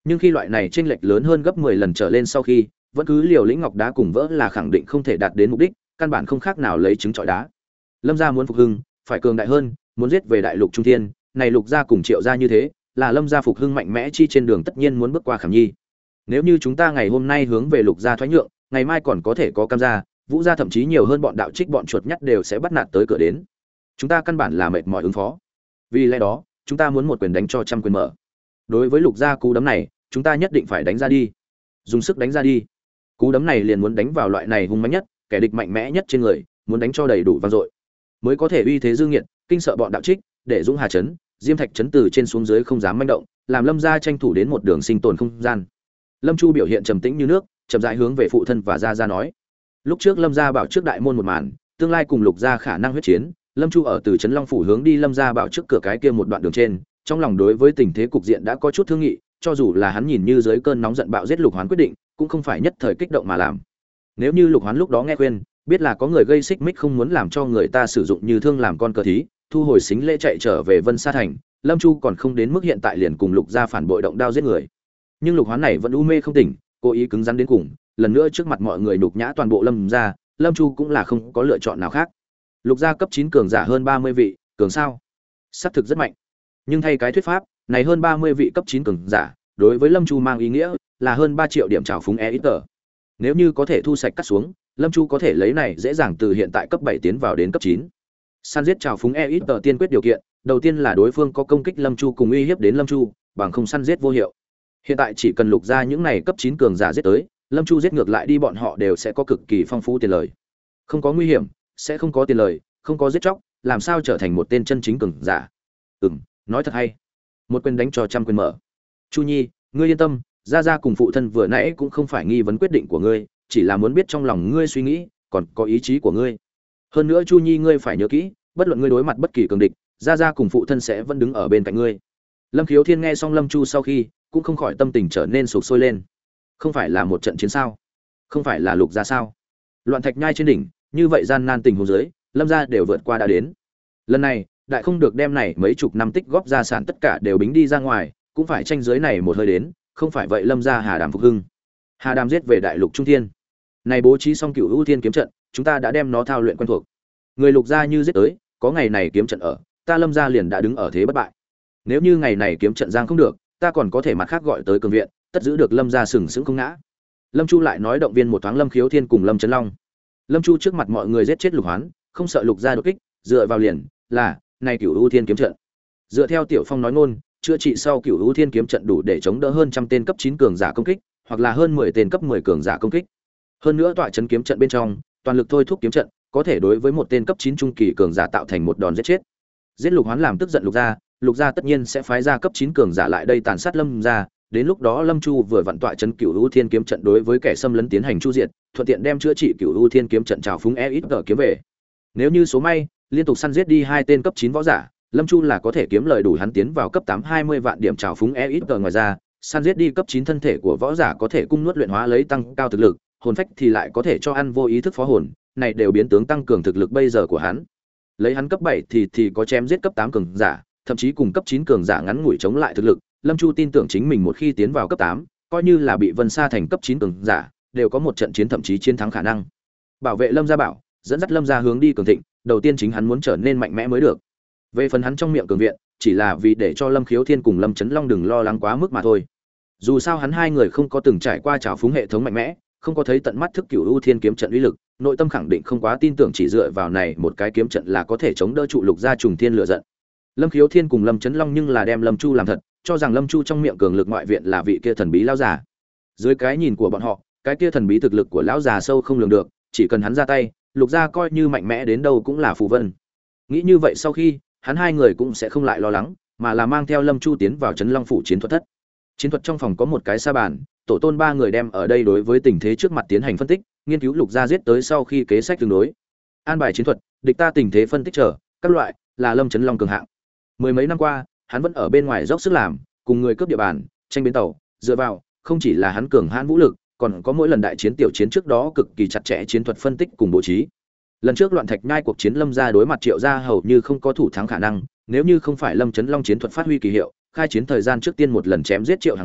Speaker 1: Nhưng khi loại này chênh lệch lớn hơn gấp mười lần trở lên sau khi, vẫn cứ liều lĩnh ngọc đá cùng vỡ là khẳng định không thể đạt đến mục đích, căn bản không khác nào lấy trứng trọi đá. Lâm gia muốn phục hưng, phải cường đại hơn, muốn giết về đại lục trung thiên, này Lục gia cùng Triệu gia như thế, là Lâm gia phục hưng mạnh mẽ chi trên đường tất nhiên muốn bước qua Khảm Nhi. Nếu như chúng ta ngày hôm nay hướng về Lục gia thoái nhượng, ngày mai còn có thể có Cam gia, Vũ gia, thậm chí nhiều hơn bọn đạo trích bọn chuột nhắt đều sẽ bắt nạt tới cửa đến. Chúng ta căn bản là mệt mỏi ứng phó. Vì lẽ đó, chúng ta muốn một quyền đánh cho trăm quyền mở. Đối với Lục gia cú đấm này, chúng ta nhất định phải đánh ra đi. Dùng sức đánh ra đi. Cú đấm này liền muốn đánh vào loại này hung mãnh nhất, kẻ địch mạnh mẽ nhất trên người, muốn đánh cho đầy đủ vang dội, mới có thể uy thế dương nghiệt, kinh sợ bọn đạo trích, để Dũng Hà trấn, Diêm Thạch trấn từ trên xuống dưới không dám manh động, làm Lâm gia tranh thủ đến một đường sinh tồn không gian. Lâm Chu biểu hiện trầm tĩnh như nước, chậm rãi hướng về phụ thân và gia gia nói. Lúc trước Lâm gia bảo trước đại môn một màn, tương lai cùng Lục gia khả năng huyết chiến, Lâm Chu ở từ trấn Long phủ hướng đi Lâm gia bảo trước cửa cái kia một đoạn đường trên, trong lòng đối với tình thế cục diện đã có chút thương nghị, cho dù là hắn nhìn như dưới cơn nóng giận bạo giết Lục Hoán quyết định, cũng không phải nhất thời kích động mà làm. Nếu như Lục Hoán lúc đó nghe khuyên, biết là có người gây xích mích không muốn làm cho người ta sử dụng như thương làm con cờ thí, thu hồi xính lễ chạy trở về Vân Sa thành, Lâm Chu còn không đến mức hiện tại liền cùng Lục gia phản bội động đao giết người. Nhưng Lục Hoán này vẫn u mê không tỉnh, cố ý cứng rắn đến cùng, lần nữa trước mặt mọi người nhục nhã toàn bộ Lâm gia, Lâm Chu cũng là không có lựa chọn nào khác. Lục gia cấp chín cường giả hơn ba mươi vị, cường sao? Xác thực rất mạnh. Nhưng thay cái thuyết pháp, này hơn ba mươi vị cấp chín cường giả, đối với Lâm Chu mang ý nghĩa là hơn ba triệu điểm trào phúng e ít tờ. Nếu như có thể thu sạch cắt xuống, Lâm Chu có thể lấy này dễ dàng từ hiện tại cấp bảy tiến vào đến cấp chín. Săn giết trào phúng e ít tờ tiên quyết điều kiện, đầu tiên là đối phương có công kích Lâm Chu cùng uy hiếp đến Lâm Chu, bằng không săn giết vô hiệu. Hiện tại chỉ cần Lục gia những này cấp chín cường giả giết tới, Lâm Chu giết ngược lại đi bọn họ đều sẽ có cực kỳ phong phú tiền lời. Không có nguy hiểm, sẽ không có tiền lời, không có giết chóc, làm sao trở thành một tên chân chính cường giả? Ừm, nói thật hay. Một quyền đánh cho trăm quyền mở. Chu Nhi, ngươi yên tâm, gia gia cùng phụ thân vừa nãy cũng không phải nghi vấn quyết định của ngươi, chỉ là muốn biết trong lòng ngươi suy nghĩ, còn có ý chí của ngươi. Hơn nữa Chu Nhi ngươi phải nhớ kỹ, bất luận ngươi đối mặt bất kỳ cường địch, gia gia cùng phụ thân sẽ vẫn đứng ở bên cạnh ngươi. Lâm Khiếu Thiên nghe xong Lâm Chu sau khi, cũng không khỏi tâm tình trở nên sục sôi lên. Không phải là một trận chiến sao? Không phải là Lục gia sao? Loạn thạch nhai trên đỉnh, như vậy gian nan tình huống dưới, Lâm gia đều vượt qua đã đến. Lần này, đại không được đem này mấy chục năm tích góp gia sản tất cả đều bính đi ra ngoài, cũng phải tranh dưới này một hơi đến, không phải vậy Lâm gia Hà Đàm phục hưng. Hà Đàm giết về đại lục trung thiên. Này bố trí xong Cửu Ưu Thiên kiếm trận, chúng ta đã đem nó thao luyện quen thuộc. Người Lục gia như giết tới, có ngày này kiếm trận ở, ta Lâm gia liền đã đứng ở thế bất bại. Nếu như ngày này kiếm trận giang không được, ta còn có thể mặt khác gọi tới cường viện, tất giữ được Lâm gia sừng sững không ngã. Lâm Chu lại nói động viên một thoáng Lâm Khiếu Thiên cùng Lâm Chấn Long. Lâm Chu trước mặt mọi người giết chết Lục Hoán, không sợ Lục gia đột kích, dựa vào liền là này Cửu Ưu Thiên kiếm trận. Dựa theo Tiểu Phong nói ngôn, chữa trị sau Cửu Ưu Thiên kiếm trận đủ để chống đỡ hơn trăm tên cấp chín cường giả công kích, hoặc là hơn mười tên cấp mười cường giả công kích. Hơn nữa tọa trấn kiếm trận bên trong, toàn lực thôi thúc kiếm trận, có thể đối với một tên cấp chín trung kỳ cường giả tạo thành một đòn giết chết. Giết Lục Hoán làm tức giận Lục gia, Lục gia tất nhiên sẽ phái ra cấp chín cường giả lại đây tàn sát Lâm gia, đến lúc đó Lâm Chu vừa vận tọa trấn Cửu Ưu Thiên kiếm trận đối với kẻ xâm lấn tiến hành chu diệt, thuận tiện đem chữa trị Cửu Ưu Thiên kiếm trận trào phúng e ít tờ kiếm về. Nếu như số may, liên tục săn giết đi hai tên cấp chín võ giả, Lâm Chu là có thể kiếm lời đủ hắn tiến vào cấp tám hai mươi vạn điểm trào phúng e ít tờ. Ngoài ra, săn giết đi cấp chín thân thể của võ giả có thể cung nuốt luyện hóa lấy tăng cao thực lực, hồn phách thì lại có thể cho ăn vô ý thức phó hồn, này đều biến tướng tăng cường thực lực bây giờ của hắn. Lấy hắn cấp bảy thì thì có chém giết cấp tám cường giả, thậm chí cùng cấp chín cường giả ngắn ngủi chống lại thực lực, Lâm Chu tin tưởng chính mình một khi tiến vào cấp tám, coi như là bị Vân Sa thành cấp chín cường giả, đều có một trận chiến thậm chí chiến thắng khả năng. Bảo vệ Lâm gia bảo, dẫn dắt Lâm gia hướng đi cường thịnh, đầu tiên chính hắn muốn trở nên mạnh mẽ mới được. Về phần hắn trong miệng cường viện, chỉ là vì để cho Lâm Khiếu Thiên cùng Lâm Chấn Long đừng lo lắng quá mức mà thôi. Dù sao hắn hai người không có từng trải qua trào phúng hệ thống mạnh mẽ, không có thấy tận mắt thức Cửu Ưu Thiên kiếm trận uy lực, nội tâm khẳng định không quá tin tưởng chỉ dựa vào này một cái kiếm trận là có thể chống đỡ trụ Lục gia trùng thiên lửa giận. Lâm Khiếu Thiên cùng Lâm Chấn Long nhưng là đem Lâm Chu làm thật, cho rằng Lâm Chu trong miệng cường lực ngoại viện là vị kia thần bí lão già. Dưới cái nhìn của bọn họ, cái kia thần bí thực lực của lão già sâu không lường được, chỉ cần hắn ra tay, Lục gia coi như mạnh mẽ đến đâu cũng là phù vân. Nghĩ như vậy sau khi, hắn hai người cũng sẽ không lại lo lắng, mà là mang theo Lâm Chu tiến vào Trấn Long phủ chiến thuật thất. Chiến thuật trong phòng có một cái sa bàn, tổ tôn ba người đem ở đây đối với tình thế trước mặt tiến hành phân tích, nghiên cứu Lục gia giết tới sau khi kế sách tương đối. An bài chiến thuật, địch ta tình thế phân tích trở, các loại, là Lâm Trấn Long cường hạng. Mười mấy năm qua, hắn vẫn ở bên ngoài dốc sức làm, cùng người cướp địa bàn, tranh bến tàu, dựa vào, không chỉ là hắn cường hãn vũ lực, còn có mỗi lần đại chiến tiểu chiến trước đó cực kỳ chặt chẽ chiến thuật phân tích cùng bố trí. Lần trước loạn thạch nhai cuộc chiến Lâm gia đối mặt Triệu gia hầu như không có thủ thắng khả năng, nếu như không phải Lâm Chấn Long chiến thuật phát huy kỳ hiệu, khai chiến thời gian trước tiên một lần chém giết Triệu Hàng Hưng,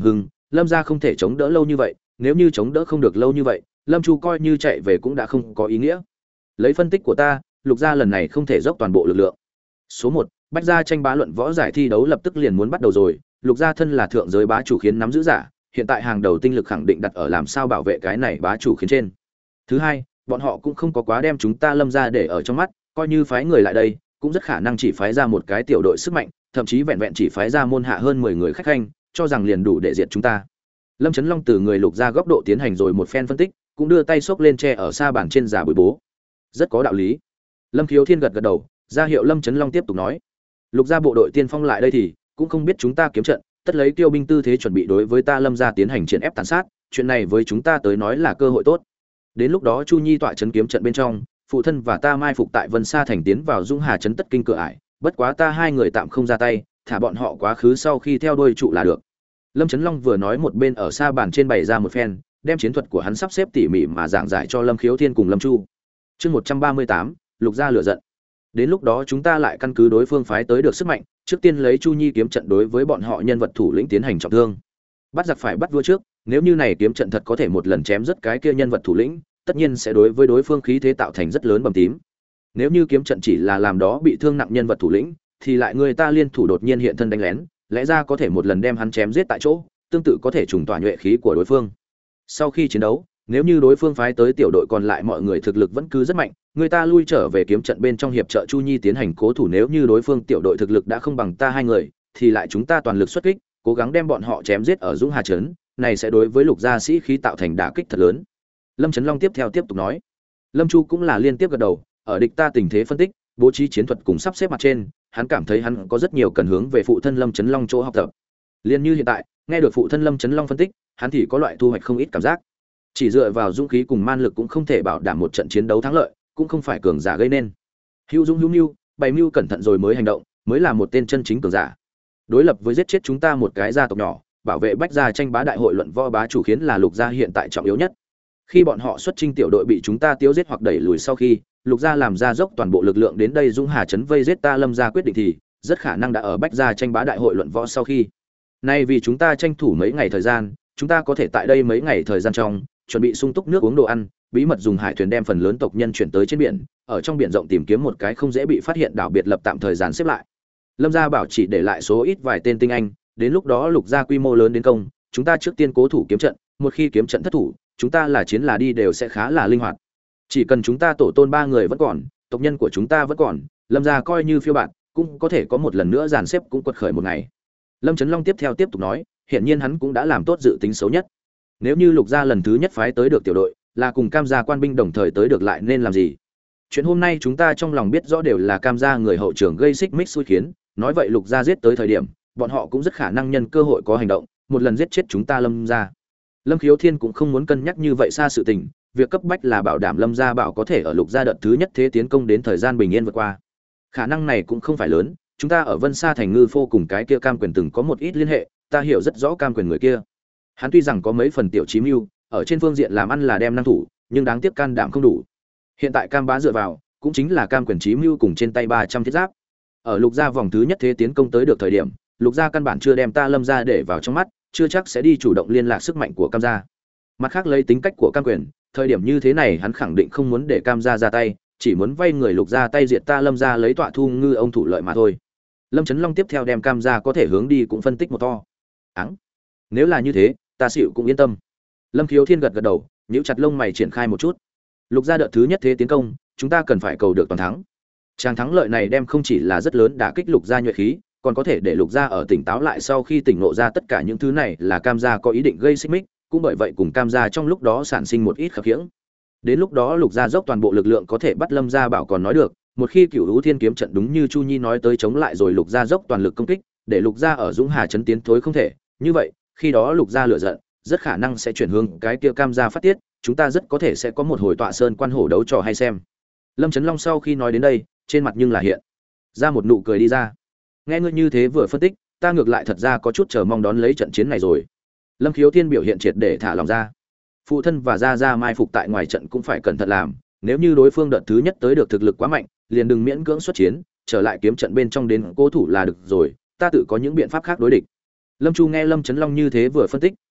Speaker 1: lâm gia không thể chống đỡ lâu như vậy, nếu như chống đỡ không được lâu như vậy, lâm chu coi như chạy về cũng đã không có ý nghĩa. Lấy phân tích của ta, lục gia lần này không thể dốc toàn bộ lực lượng. Số một, bách gia tranh bá luận võ giải thi đấu lập tức liền muốn bắt đầu rồi, lục gia thân là thượng giới bá chủ khiến nắm giữ giả, hiện tại hàng đầu tinh lực khẳng định đặt ở làm sao bảo vệ cái này bá chủ khiến trên. Thứ hai, bọn họ cũng không có quá đem chúng ta lâm gia để ở trong mắt, coi như phái người lại đây, cũng rất khả năng chỉ phái ra một cái tiểu đội sức mạnh, thậm chí vẹn vẹn chỉ phái ra môn hạ hơn mười người khách khanh, cho rằng liền đủ để diệt chúng ta. Lâm Chấn Long từ người lục gia góc độ tiến hành rồi một phen phân tích, cũng đưa tay xốc lên tre ở xa bàn trên giả bụi bố. Rất có đạo lý. Lâm Khiếu Thiên gật gật đầu, ra hiệu Lâm Chấn Long tiếp tục nói. Lục gia bộ đội tiên phong lại đây thì cũng không biết chúng ta kiếm trận, tất lấy tiêu binh tư thế chuẩn bị đối với ta Lâm gia tiến hành triển ép tàn sát, chuyện này với chúng ta tới nói là cơ hội tốt. Đến lúc đó Chu Nhi tọa trấn kiếm trận bên trong, phụ thân và ta mai phục tại Vân Sa thành tiến vào Dung Hà trấn tất kinh cửa ải, bất quá ta hai người tạm không ra tay, thả bọn họ quá khứ sau khi theo đuôi trụ là được. Lâm Chấn Long vừa nói một bên ở xa bàn trên bày ra một phen, đem chiến thuật của hắn sắp xếp tỉ mỉ mà giảng giải cho Lâm Khiếu Thiên cùng Lâm Chu. Chương một trăm ba mươi tám, Lục gia lửa giận. Đến lúc đó chúng ta lại căn cứ đối phương phái tới được sức mạnh, trước tiên lấy Chu Nhi kiếm trận đối với bọn họ nhân vật thủ lĩnh tiến hành trọng thương. Bắt giặc phải bắt vua trước, nếu như này kiếm trận thật có thể một lần chém rất cái kia nhân vật thủ lĩnh, tất nhiên sẽ đối với đối phương khí thế tạo thành rất lớn bầm tím. Nếu như kiếm trận chỉ là làm đó bị thương nặng nhân vật thủ lĩnh, thì lại người ta liên thủ đột nhiên hiện thân đánh lén, lẽ ra có thể một lần đem hắn chém giết tại chỗ, tương tự có thể trùng tỏa nhuệ khí của đối phương. Sau khi chiến đấu, nếu như đối phương phái tới tiểu đội còn lại mọi người thực lực vẫn cứ rất mạnh, người ta lui trở về kiếm trận bên trong hiệp trợ Chu Nhi tiến hành cố thủ, nếu như đối phương tiểu đội thực lực đã không bằng ta hai người, thì lại chúng ta toàn lực xuất kích, cố gắng đem bọn họ chém giết ở Dũng Hà trấn, này sẽ đối với Lục gia sĩ khí tạo thành đả kích thật lớn. Lâm Chấn Long tiếp theo tiếp tục nói. Lâm Chu cũng là liên tiếp gật đầu, ở địch ta tình thế phân tích, bố trí chiến thuật cùng sắp xếp mặt trên, hắn cảm thấy hắn có rất nhiều cần hướng về phụ thân Lâm Chấn Long chỗ học tập. Liên như hiện tại, nghe được phụ thân Lâm Chấn Long phân tích, hắn thì có loại thu hoạch không ít cảm giác. Chỉ dựa vào dũng khí cùng man lực cũng không thể bảo đảm một trận chiến đấu thắng lợi, cũng không phải cường giả gây nên. Hữu dũng hữu mưu, bày mưu cẩn thận rồi mới hành động, mới là một tên chân chính cường giả. Đối lập với giết chết chúng ta một cái gia tộc nhỏ, bảo vệ bách gia tranh bá đại hội luận võ bá chủ khiến là Lục gia hiện tại trọng yếu nhất. Khi bọn họ xuất chinh tiểu đội bị chúng ta tiêu giết hoặc đẩy lùi sau khi, Lục gia làm ra dốc toàn bộ lực lượng đến đây Dũng Hà trấn vây giết ta Lâm gia quyết định thì rất khả năng đã ở bách gia tranh bá đại hội luận võ sau khi. Nay vì chúng ta tranh thủ mấy ngày thời gian, chúng ta có thể tại đây mấy ngày thời gian trong chuẩn bị sung túc nước uống đồ ăn, bí mật dùng hải thuyền đem phần lớn tộc nhân chuyển tới trên biển, ở trong biển rộng tìm kiếm một cái không dễ bị phát hiện đảo biệt lập tạm thời gian xếp lại. Lâm gia bảo chỉ để lại số ít vài tên tinh anh, đến lúc đó Lục gia quy mô lớn đến công, chúng ta trước tiên cố thủ kiếm trận, một khi kiếm trận thất thủ, chúng ta là chiến là đi đều sẽ khá là linh hoạt. Chỉ cần chúng ta tổ tôn ba người vẫn còn, tộc nhân của chúng ta vẫn còn, Lâm gia coi như phiêu bạn, cũng có thể có một lần nữa dàn xếp cũng quật khởi một ngày. Lâm Chấn Long tiếp theo tiếp tục nói, hiện nhiên hắn cũng đã làm tốt dự tính xấu nhất. Nếu như Lục gia lần thứ nhất phái tới được tiểu đội, là cùng Cam gia quan binh đồng thời tới được lại nên làm gì? Chuyện hôm nay chúng ta trong lòng biết rõ đều là Cam gia người hậu trường gây xích mích xui khiến, nói vậy Lục gia giết tới thời điểm, bọn họ cũng rất khả năng nhân cơ hội có hành động, một lần giết chết chúng ta Lâm gia. Lâm Khiếu Thiên cũng không muốn cân nhắc như vậy xa sự tình, việc cấp bách là bảo đảm Lâm gia bảo có thể ở Lục gia đợt thứ nhất thế tiến công đến thời gian bình yên vượt qua. Khả năng này cũng không phải lớn, chúng ta ở Vân Sa thành ngư phô cùng cái kia Cam Quyền từng có một ít liên hệ, ta hiểu rất rõ Cam Quyền người kia. Hắn tuy rằng có mấy phần tiểu chí mưu, ở trên phương diện làm ăn là đem năng thủ, nhưng đáng tiếc can đảm không đủ. Hiện tại Cam bá dựa vào, cũng chính là Cam Quyền chí mưu cùng trên tay ba trăm thiết giáp. Ở Lục gia vòng thứ nhất thế tiến công tới được thời điểm, Lục gia căn bản chưa đem ta Lâm gia để vào trong mắt, chưa chắc sẽ đi chủ động liên lạc sức mạnh của Cam gia. Mặt khác lấy tính cách của Cam Quyền, thời điểm như thế này hắn khẳng định không muốn để Cam gia ra tay, chỉ muốn vay người Lục gia tay diệt ta Lâm gia lấy tọa thu ngư ông thủ lợi mà thôi. Lâm Chấn Long tiếp theo đem Cam gia có thể hướng đi cũng phân tích một to. Áng, nếu là như thế, ta xỉu cũng yên tâm. Lâm Khiếu Thiên gật gật đầu, nhíu chặt lông mày triển khai một chút. Lục gia đợt thứ nhất thế tiến công, chúng ta cần phải cầu được toàn thắng. Tràng thắng lợi này đem không chỉ là rất lớn đả kích Lục gia nhuệ khí, còn có thể để Lục gia ở tỉnh táo lại sau khi tỉnh ngộ ra tất cả những thứ này là Cam gia có ý định gây xích mích, cũng bởi vậy cùng Cam gia trong lúc đó sản sinh một ít khập khiễng. Đến lúc đó Lục gia dốc toàn bộ lực lượng có thể bắt Lâm gia bảo còn nói được, một khi Cửu Vũ Thiên kiếm trận đúng như Chu Nhi nói tới chống lại rồi Lục gia dốc toàn lực công kích, để Lục gia ở Dũng Hà trấn tiến thối không thể, như vậy, khi đó Lục gia lửa giận, rất khả năng sẽ chuyển hướng cái kia Cam gia phát tiết, chúng ta rất có thể sẽ có một hồi tọa sơn quan hổ đấu trò hay xem. Lâm Chấn Long sau khi nói đến đây, trên mặt nhưng là hiện ra một nụ cười đi ra. Nghe ngươi như thế vừa phân tích, ta ngược lại thật ra có chút chờ mong đón lấy trận chiến này rồi. Lâm Khiếu Thiên biểu hiện triệt để thả lòng ra. Phụ thân và gia gia mai phục tại ngoài trận cũng phải cẩn thận làm, nếu như đối phương đợt thứ nhất tới được thực lực quá mạnh, liền đừng miễn cưỡng xuất chiến, trở lại kiếm trận bên trong đến cố thủ là được rồi, ta tự có những biện pháp khác đối địch. Lâm Chu nghe Lâm Chấn Long như thế vừa phân tích,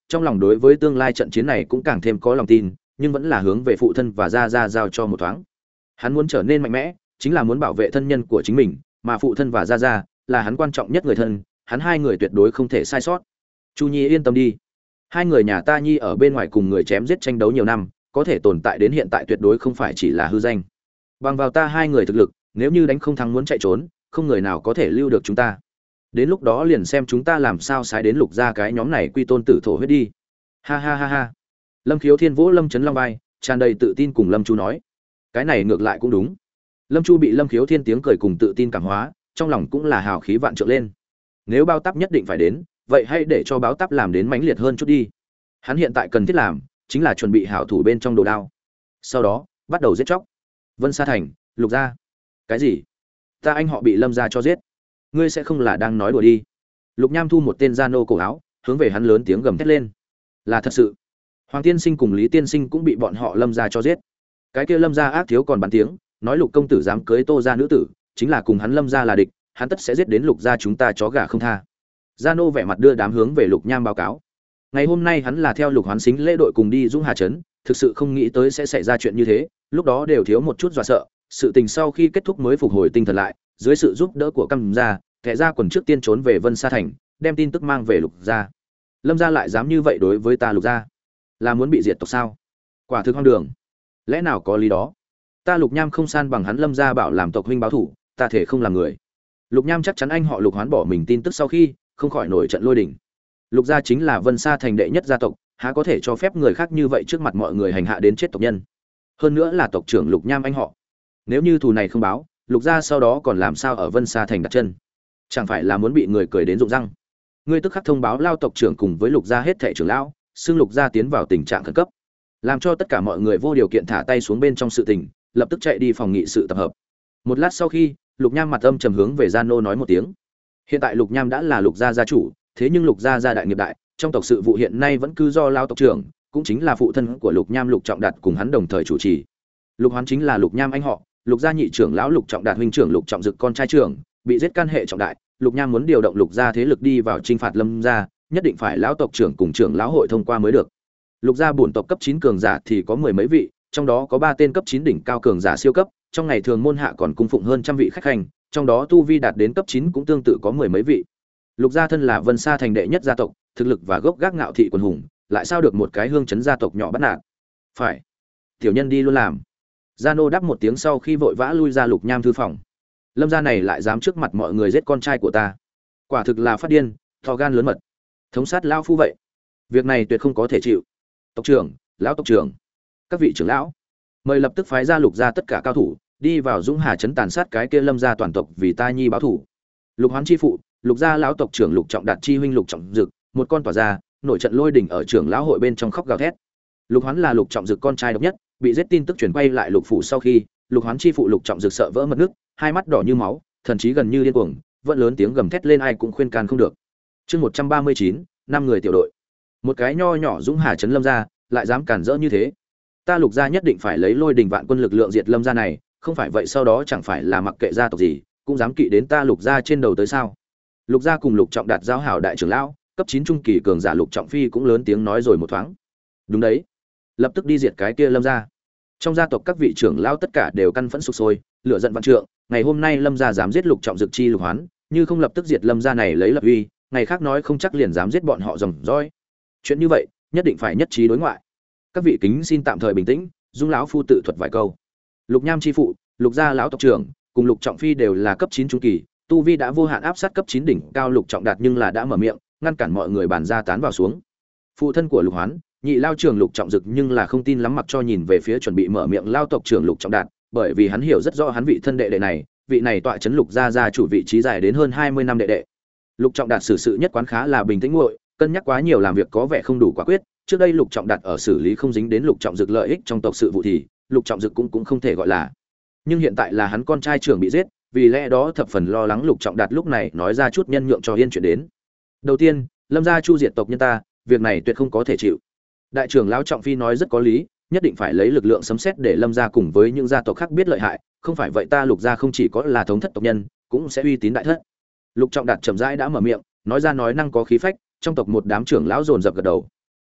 Speaker 1: trong lòng đối với tương lai trận chiến này cũng càng thêm có lòng tin, nhưng vẫn là hướng về phụ thân và gia gia giao cho một thoáng. Hắn muốn trở nên mạnh mẽ, chính là muốn bảo vệ thân nhân của chính mình, mà phụ thân và gia gia là hắn quan trọng nhất người thân, hắn hai người tuyệt đối không thể sai sót. Chu Nhi yên tâm đi, hai người nhà ta Nhi ở bên ngoài cùng người chém giết tranh đấu nhiều năm, có thể tồn tại đến hiện tại tuyệt đối không phải chỉ là hư danh. Bằng vào ta hai người thực lực, nếu như đánh không thắng muốn chạy trốn, không người nào có thể lưu được chúng ta. Đến lúc đó liền xem chúng ta làm sao sai đến Lục gia cái nhóm này quy tôn tử thổ huyết đi. Ha ha ha ha. Lâm Khiếu Thiên vỗ Lâm Chấn Long vai, tràn đầy tự tin cùng Lâm Chu nói, cái này ngược lại cũng đúng. Lâm Chu bị Lâm Khiếu Thiên tiếng cười cùng tự tin cảm hóa, trong lòng cũng là hào khí vạn trượng lên. Nếu Báo Táp nhất định phải đến, vậy hãy để cho Báo Táp làm đến mãnh liệt hơn chút đi. Hắn hiện tại cần thiết làm, chính là chuẩn bị hảo thủ bên trong đồ đao. Sau đó, bắt đầu giết chóc. Vân Sa Thành, Lục gia. Cái gì? Ta anh họ bị Lâm gia cho giết. Ngươi sẽ không là đang nói đùa đi? Lục Nham thu một tên gia nô cổ áo, hướng về hắn lớn tiếng gầm thét lên. Là thật sự. Hoàng Tiên Sinh cùng Lý Tiên Sinh cũng bị bọn họ Lâm gia cho giết. Cái kia Lâm gia ác thiếu còn bắn tiếng, nói Lục công tử dám cưới Tô gia nữ tử, chính là cùng hắn Lâm gia là địch, hắn tất sẽ giết đến Lục gia chúng ta chó gà không tha. Gia nô vẻ mặt đưa đám hướng về Lục Nham báo cáo. Ngày hôm nay hắn là theo Lục Hoán Xính lễ đội cùng đi Dũng Hà trấn, thực sự không nghĩ tới sẽ xảy ra chuyện như thế, lúc đó đều thiếu một chút dọa sợ, sự tình sau khi kết thúc mới phục hồi tinh thần lại, dưới sự giúp đỡ của Căm gia, kẻ ra quần trước tiên trốn về Vân Sa thành, đem tin tức mang về Lục gia. Lâm gia lại dám như vậy đối với ta Lục gia, là muốn bị diệt tộc sao? Quả thực hoang đường. Lẽ nào có lý đó? Ta Lục Nham không san bằng hắn Lâm gia bảo làm tộc huynh báo thủ, ta thể không làm người. Lục Nham chắc chắn anh họ Lục Hoán bỏ mình tin tức sau khi, không khỏi nổi trận lôi đình. Lục gia chính là Vân Sa thành đệ nhất gia tộc, há có thể cho phép người khác như vậy trước mặt mọi người hành hạ đến chết tộc nhân. Hơn nữa là tộc trưởng Lục Nham anh họ. Nếu như thù này không báo, Lục gia sau đó còn làm sao ở Vân Sa thành đặt chân? Chẳng phải là muốn bị người cười đến rụng răng? Ngươi tức khắc thông báo lao tộc trưởng cùng với Lục gia hết thảy trưởng lão, xưng Lục gia tiến vào tình trạng khẩn cấp, làm cho tất cả mọi người vô điều kiện thả tay xuống bên trong sự tình, lập tức chạy đi phòng nghị sự tập hợp. Một lát sau khi, Lục Nham mặt âm trầm hướng về Gia Nô nói một tiếng. Hiện tại Lục Nham đã là Lục gia gia chủ, thế nhưng Lục gia gia đại nghiệp đại, trong tộc sự vụ hiện nay vẫn cứ do lao tộc trưởng, cũng chính là phụ thân của Lục Nham Lục Trọng Đạt cùng hắn đồng thời chủ trì. Lục Hoán chính là Lục Nham anh họ, Lục gia nhị trưởng lão Lục Trọng Đạt huynh trưởng Lục Trọng Dực con trai trưởng, bị giết can hệ trọng đại, Lục Nham muốn điều động Lục gia thế lực đi vào chinh phạt Lâm gia, nhất định phải lão tộc trưởng cùng trưởng lão hội thông qua mới được. Lục gia bổn tộc cấp chín cường giả thì có mười mấy vị, trong đó có ba tên cấp chín đỉnh cao cường giả siêu cấp, trong ngày thường môn hạ còn cung phụng hơn trăm vị khách hành, trong đó tu vi đạt đến cấp chín cũng tương tự có mười mấy vị. Lục gia thân là Vân Sa thành đệ nhất gia tộc, thực lực và gốc gác ngạo thị quần hùng, lại sao được một cái hương chấn gia tộc nhỏ bắt nạt. Phải, tiểu nhân đi luôn làm. Gia Nô đáp một tiếng sau khi vội vã lui ra Lục Nham thư phòng. Lâm gia này lại dám trước mặt mọi người giết con trai của ta, quả thực là phát điên, to gan lớn mật, thống sát lão phu vậy. Việc này tuyệt không có thể chịu. Tộc trưởng, lão tộc trưởng, các vị trưởng lão, mời lập tức phái ra Lục gia tất cả cao thủ đi vào Dũng Hà trấn tàn sát cái kia Lâm gia toàn tộc vì ta Nhi báo thủ. Lục Hoán chi phụ, Lục gia lão tộc trưởng Lục Trọng Đạt chi huynh Lục Trọng Dực, một con tỏa ra, nổi trận lôi đình ở trưởng lão hội bên trong khóc gào thét. Lục Hoán là Lục Trọng Dực con trai độc nhất, bị giết tin tức truyền quay lại Lục phủ sau khi, Lục Hoán chi phụ Lục Trọng Dực sợ vỡ mật nước, hai mắt đỏ như máu, thần chí gần như điên cuồng, vẫn lớn tiếng gầm thét lên ai cũng khuyên can không được. Chương một trăm ba mươi chín, năm người tiểu đội. Một cái nho nhỏ Dũng Hà trấn Lâm gia, lại dám cản rỡ như thế. Ta Lục gia nhất định phải lấy lôi đình vạn quân lực lượng diệt Lâm gia này, không phải vậy sau đó chẳng phải là mặc kệ gia tộc gì, cũng dám kỵ đến ta Lục gia trên đầu tới sao? Lục gia cùng Lục Trọng Đạt giao hảo đại trưởng lão, cấp chín trung kỳ cường giả Lục Trọng Phi cũng lớn tiếng nói rồi một thoáng. Đúng đấy, lập tức đi diệt cái kia Lâm gia. Trong gia tộc các vị trưởng lão tất cả đều căn phẫn sục sôi, lửa giận vạn trượng, ngày hôm nay Lâm gia dám giết Lục Trọng Dực chi Lục Hoán, như không lập tức diệt Lâm gia này lấy lập uy, ngày khác nói không chắc liền dám giết bọn họ dòng dõi. Chuyện như vậy, nhất định phải nhất trí đối ngoại. Các vị kính xin tạm thời bình tĩnh, Dung lão phu tự thuật vài câu. Lục Nham chi phụ, Lục gia lão tộc trưởng, cùng Lục Trọng Phi đều là cấp chín trung kỳ, tu vi đã vô hạn áp sát cấp chín đỉnh cao Lục Trọng Đạt nhưng là đã mở miệng, ngăn cản mọi người bàn ra tán vào xuống. Phụ thân của Lục Hoán, nhị lao trưởng Lục Trọng Dực nhưng là không tin lắm mặc cho nhìn về phía chuẩn bị mở miệng lao tộc trưởng Lục Trọng Đạt, bởi vì hắn hiểu rất rõ hắn vị thân đệ đệ này, vị này tọa trấn Lục gia gia chủ vị trí dài đến hơn hai mươi năm đệ đệ. Lục Trọng Đạt xử sự nhất quán khá là bình tĩnh nguội, cân nhắc quá nhiều làm việc có vẻ không đủ quả quyết, trước đây Lục Trọng Đạt ở xử lý không dính đến Lục Trọng Dực lợi ích trong tộc sự vụ thì, Lục Trọng Dực cũng cũng không thể gọi là. Nhưng hiện tại là hắn con trai trưởng bị giết, vì lẽ đó thập phần lo lắng Lục Trọng Đạt lúc này nói ra chút nhân nhượng cho yên chuyện đến. Đầu tiên, Lâm gia chu diệt tộc nhân ta, việc này tuyệt không có thể chịu. Đại trưởng lão Trọng Phi nói rất có lý, nhất định phải lấy lực lượng sấm xét để Lâm gia cùng với những gia tộc khác biết lợi hại, không phải vậy ta Lục gia không chỉ có là thống thất tộc nhân, cũng sẽ uy tín đại thất. Lục Trọng Đạt chậm rãi đã mở miệng, nói ra nói năng có khí phách, trong tộc một đám trưởng lão dồn dập gật đầu.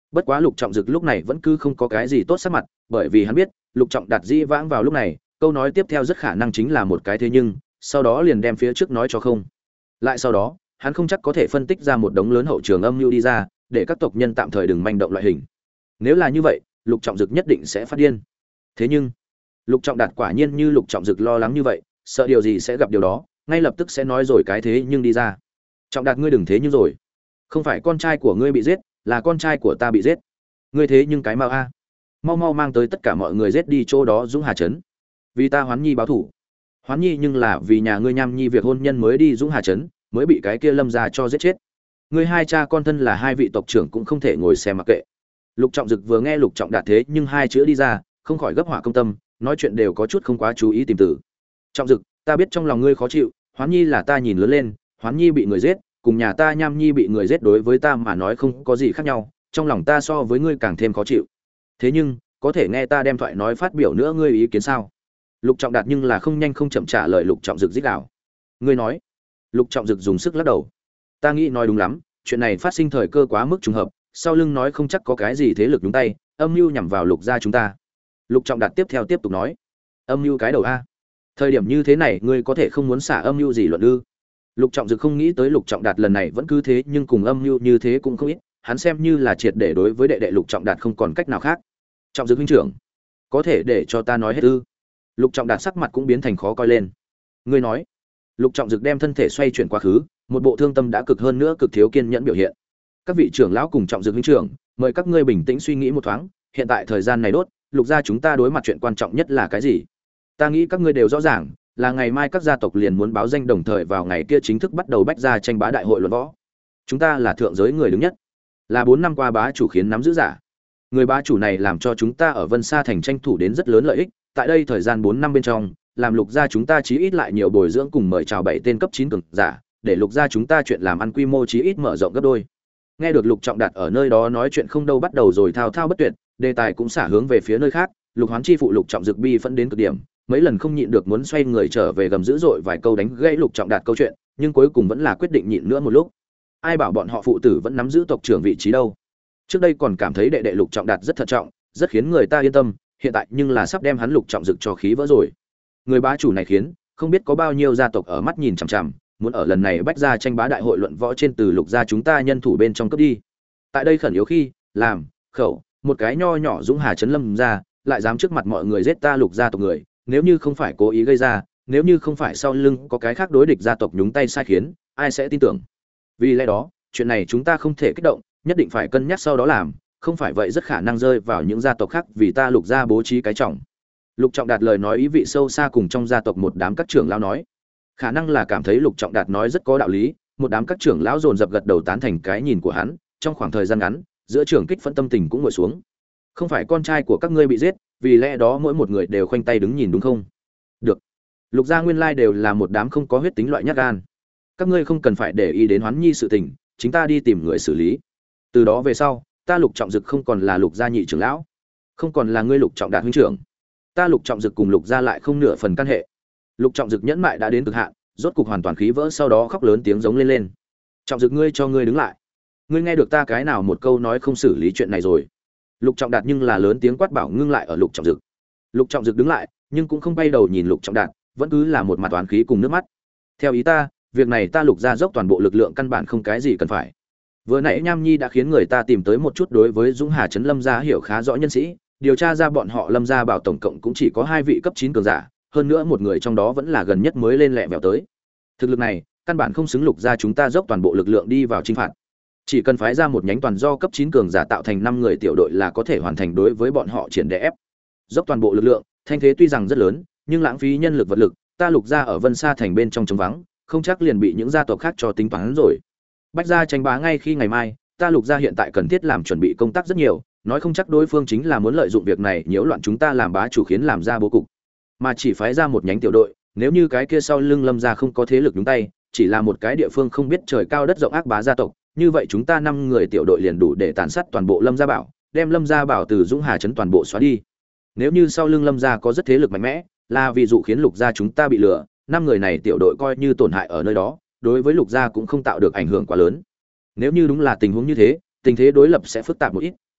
Speaker 1: Bất quá Lục Trọng Dực lúc này vẫn cứ không có cái gì tốt sắc mặt, bởi vì hắn biết, Lục Trọng Đạt dĩ vãng vào lúc này, câu nói tiếp theo rất khả năng chính là một cái thế nhưng, sau đó liền đem phía trước nói cho không. Lại sau đó, hắn không chắc có thể phân tích ra một đống lớn hậu trường âm mưu đi ra, để các tộc nhân tạm thời đừng manh động loại hình. Nếu là như vậy, Lục Trọng Dực nhất định sẽ phát điên. Thế nhưng, Lục Trọng Đạt quả nhiên như Lục Trọng Dực lo lắng như vậy, sợ điều gì sẽ gặp điều đó, ngay lập tức sẽ nói rồi cái thế nhưng đi ra. Trọng Đạt, ngươi đừng thế nhưng rồi. Không phải con trai của ngươi bị giết, là con trai của ta bị giết. Ngươi thế nhưng cái mau a. Mau mau mang tới tất cả mọi người giết đi chỗ đó Dũng Hà trấn. Vì ta Hoán Nhi báo thủ. Hoán Nhi nhưng là vì nhà ngươi Nham Nhi việc hôn nhân mới đi Dũng Hà trấn, mới bị cái kia Lâm gia cho giết chết. Ngươi hai cha con thân là hai vị tộc trưởng cũng không thể ngồi xem mặc kệ. Lục Trọng Dực vừa nghe Lục Trọng Đạt thế nhưng hai chữ đi ra, không khỏi gấp hỏa công tâm, nói chuyện đều có chút không quá chú ý tìm từ. Trọng Dực, ta biết trong lòng ngươi khó chịu, Hoán Nhi là ta nhìn lớn lên, Hoán Nhi bị người giết, cùng nhà ta Nham Nhi bị người giết đối với ta mà nói không có gì khác nhau, trong lòng ta so với ngươi càng thêm khó chịu. Thế nhưng, có thể nghe ta đem thoại nói phát biểu nữa ngươi ý kiến sao? Lục Trọng Đạt nhưng là không nhanh không chậm trả lời Lục Trọng Dực rít gào. Ngươi nói? Lục Trọng Dực dùng sức lắc đầu. Ta nghĩ nói đúng lắm, chuyện này phát sinh thời cơ quá mức trùng hợp, sau lưng nói không chắc có cái gì thế lực nhúng tay, âm mưu nhằm vào Lục gia chúng ta. Lục Trọng Đạt tiếp theo tiếp tục nói. Âm mưu cái đầu a? Thời điểm như thế này ngươi có thể không muốn xả âm mưu gì luận ư? Lục Trọng Dực không nghĩ tới Lục Trọng Đạt lần này vẫn cứ thế nhưng cùng âm mưu như thế cũng không ít, hắn xem như là triệt để đối với đệ đệ Lục Trọng Đạt không còn cách nào khác. Trọng Dực huynh trưởng, có thể để cho ta nói hết ư? Lục Trọng Đạt sắc mặt cũng biến thành khó coi lên. Ngươi nói? Lục Trọng Dực đem thân thể xoay chuyển quá khứ, một bộ thương tâm đã cực hơn nữa cực thiếu kiên nhẫn biểu hiện. Các vị trưởng lão cùng Trọng Dực huynh trưởng, mời các ngươi bình tĩnh suy nghĩ một thoáng, hiện tại thời gian này đốt, Lục gia chúng ta đối mặt chuyện quan trọng nhất là cái gì? Ta nghĩ các ngươi đều rõ ràng, là ngày mai các gia tộc liền muốn báo danh đồng thời vào ngày kia chính thức bắt đầu bách gia tranh bá đại hội luận võ. Chúng ta là thượng giới người đứng nhất, là bốn năm qua bá chủ khiến nắm giữ giả. Người bá chủ này làm cho chúng ta ở Vân Sa thành tranh thủ đến rất lớn lợi ích, tại đây thời gian bốn năm bên trong, làm Lục gia chúng ta chí ít lại nhiều bồi dưỡng cùng mời chào bảy tên cấp chín cường giả, để Lục gia chúng ta chuyện làm ăn quy mô chí ít mở rộng gấp đôi. Nghe được Lục Trọng Đạt ở nơi đó nói chuyện không đâu bắt đầu rồi thao thao bất tuyệt, đề tài cũng xả hướng về phía nơi khác, Lục Hoán chi phụ Lục Trọng Dực bi phẫn đến cực điểm, mấy lần không nhịn được muốn xoay người trở về gầm dữ dội vài câu đánh gãy Lục Trọng Đạt câu chuyện, nhưng cuối cùng vẫn là quyết định nhịn nữa một lúc. Ai bảo bọn họ phụ tử vẫn nắm giữ tộc trưởng vị trí đâu? Trước đây còn cảm thấy đệ đệ Lục Trọng Đạt rất thận trọng, rất khiến người ta yên tâm, hiện tại nhưng là sắp đem hắn Lục Trọng Dực cho khí vỡ rồi. Người bá chủ này khiến không biết có bao nhiêu gia tộc ở mắt nhìn chằm chằm, muốn ở lần này bách gia tranh bá đại hội luận võ trên từ Lục gia chúng ta nhân thủ bên trong cướp đi. Tại đây khẩn yếu khi, làm khẩu một cái nho nhỏ Dũng Hà trấn Lâm ra, lại dám trước mặt mọi người giết ta Lục gia tộc người, nếu như không phải cố ý gây ra, nếu như không phải sau lưng có cái khác đối địch gia tộc nhúng tay sai khiến, ai sẽ tin tưởng? Vì lẽ đó, chuyện này chúng ta không thể kích động, nhất định phải cân nhắc sau đó làm, không phải vậy rất khả năng rơi vào những gia tộc khác vì ta Lục gia bố trí cái trọng. Lục Trọng Đạt lời nói ý vị sâu xa cùng trong gia tộc một đám các trưởng lão nói. Khả năng là cảm thấy Lục Trọng Đạt nói rất có đạo lý, một đám các trưởng lão dồn dập gật đầu tán thành cái nhìn của hắn, trong khoảng thời gian ngắn, giữa trưởng kích phẫn tâm tình cũng ngồi xuống. Không phải con trai của các ngươi bị giết, vì lẽ đó mỗi một người đều khoanh tay đứng nhìn đúng không? Được. Lục gia nguyên lai đều là một đám không có huyết tính loại nhát gan. Các ngươi không cần phải để ý đến Hoán Nhi sự tình, chính ta đi tìm người xử lý. Từ đó về sau, ta Lục Trọng Dực không còn là Lục gia nhị trưởng lão, không còn là ngươi Lục Trọng Đạt huynh trưởng. Ta Lục Trọng Dực cùng Lục gia lại không nửa phần căn hệ. Lục Trọng Dực nhẫn mại đã đến cực hạn, rốt cục hoàn toàn khí vỡ, sau đó khóc lớn tiếng giống lên lên. Trọng Dực, ngươi cho ngươi đứng lại. Ngươi nghe được ta cái nào một câu nói không xử lý chuyện này rồi? Lục Trọng Đạt nhưng là lớn tiếng quát bảo ngưng lại ở Lục Trọng Dực. Lục Trọng Dực đứng lại, nhưng cũng không bay đầu nhìn Lục Trọng Đạt, vẫn cứ là một mặt oán khí cùng nước mắt. Theo ý ta, việc này ta Lục gia dốc toàn bộ lực lượng căn bản không cái gì cần phải. Vừa nãy Nham Nhi đã khiến người ta tìm tới một chút đối với Dũng Hà trấn Lâm gia hiểu khá rõ nhân sĩ, điều tra ra bọn họ Lâm gia bảo tổng cộng cũng chỉ có hai vị cấp chín cường giả, hơn nữa một người trong đó vẫn là gần nhất mới lên lẹ vèo tới. Thực lực này, căn bản không xứng Lục gia chúng ta dốc toàn bộ lực lượng đi vào chinh phạt. Chỉ cần phái ra một nhánh toàn do cấp chín cường giả tạo thành năm người tiểu đội là có thể hoàn thành đối với bọn họ triển đè ép. Dốc toàn bộ lực lượng, thanh thế tuy rằng rất lớn, nhưng lãng phí nhân lực vật lực, ta Lục gia ở Vân Sa thành bên trong trống vắng, không chắc liền bị những gia tộc khác cho tính toán rồi. Bách gia tranh bá ngay khi ngày mai, ta Lục gia hiện tại cần thiết làm chuẩn bị công tác rất nhiều, nói không chắc đối phương chính là muốn lợi dụng việc này nhiễu loạn chúng ta làm bá chủ khiến làm ra bố cục. Mà chỉ phái ra một nhánh tiểu đội, nếu như cái kia sau lưng Lâm gia không có thế lực nhúng tay, chỉ là một cái địa phương không biết trời cao đất rộng ác bá gia tộc, như vậy chúng ta năm người tiểu đội liền đủ để tàn sát toàn bộ Lâm gia bảo, đem Lâm gia bảo từ Dũng Hà trấn toàn bộ xóa đi. Nếu như sau lưng Lâm gia có rất thế lực mạnh mẽ, là ví dụ khiến Lục gia chúng ta bị lừa, năm người này tiểu đội coi như tổn hại ở nơi đó, đối với Lục gia cũng không tạo được ảnh hưởng quá lớn. Nếu như đúng là tình huống như thế, tình thế đối lập sẽ phức tạp một ít,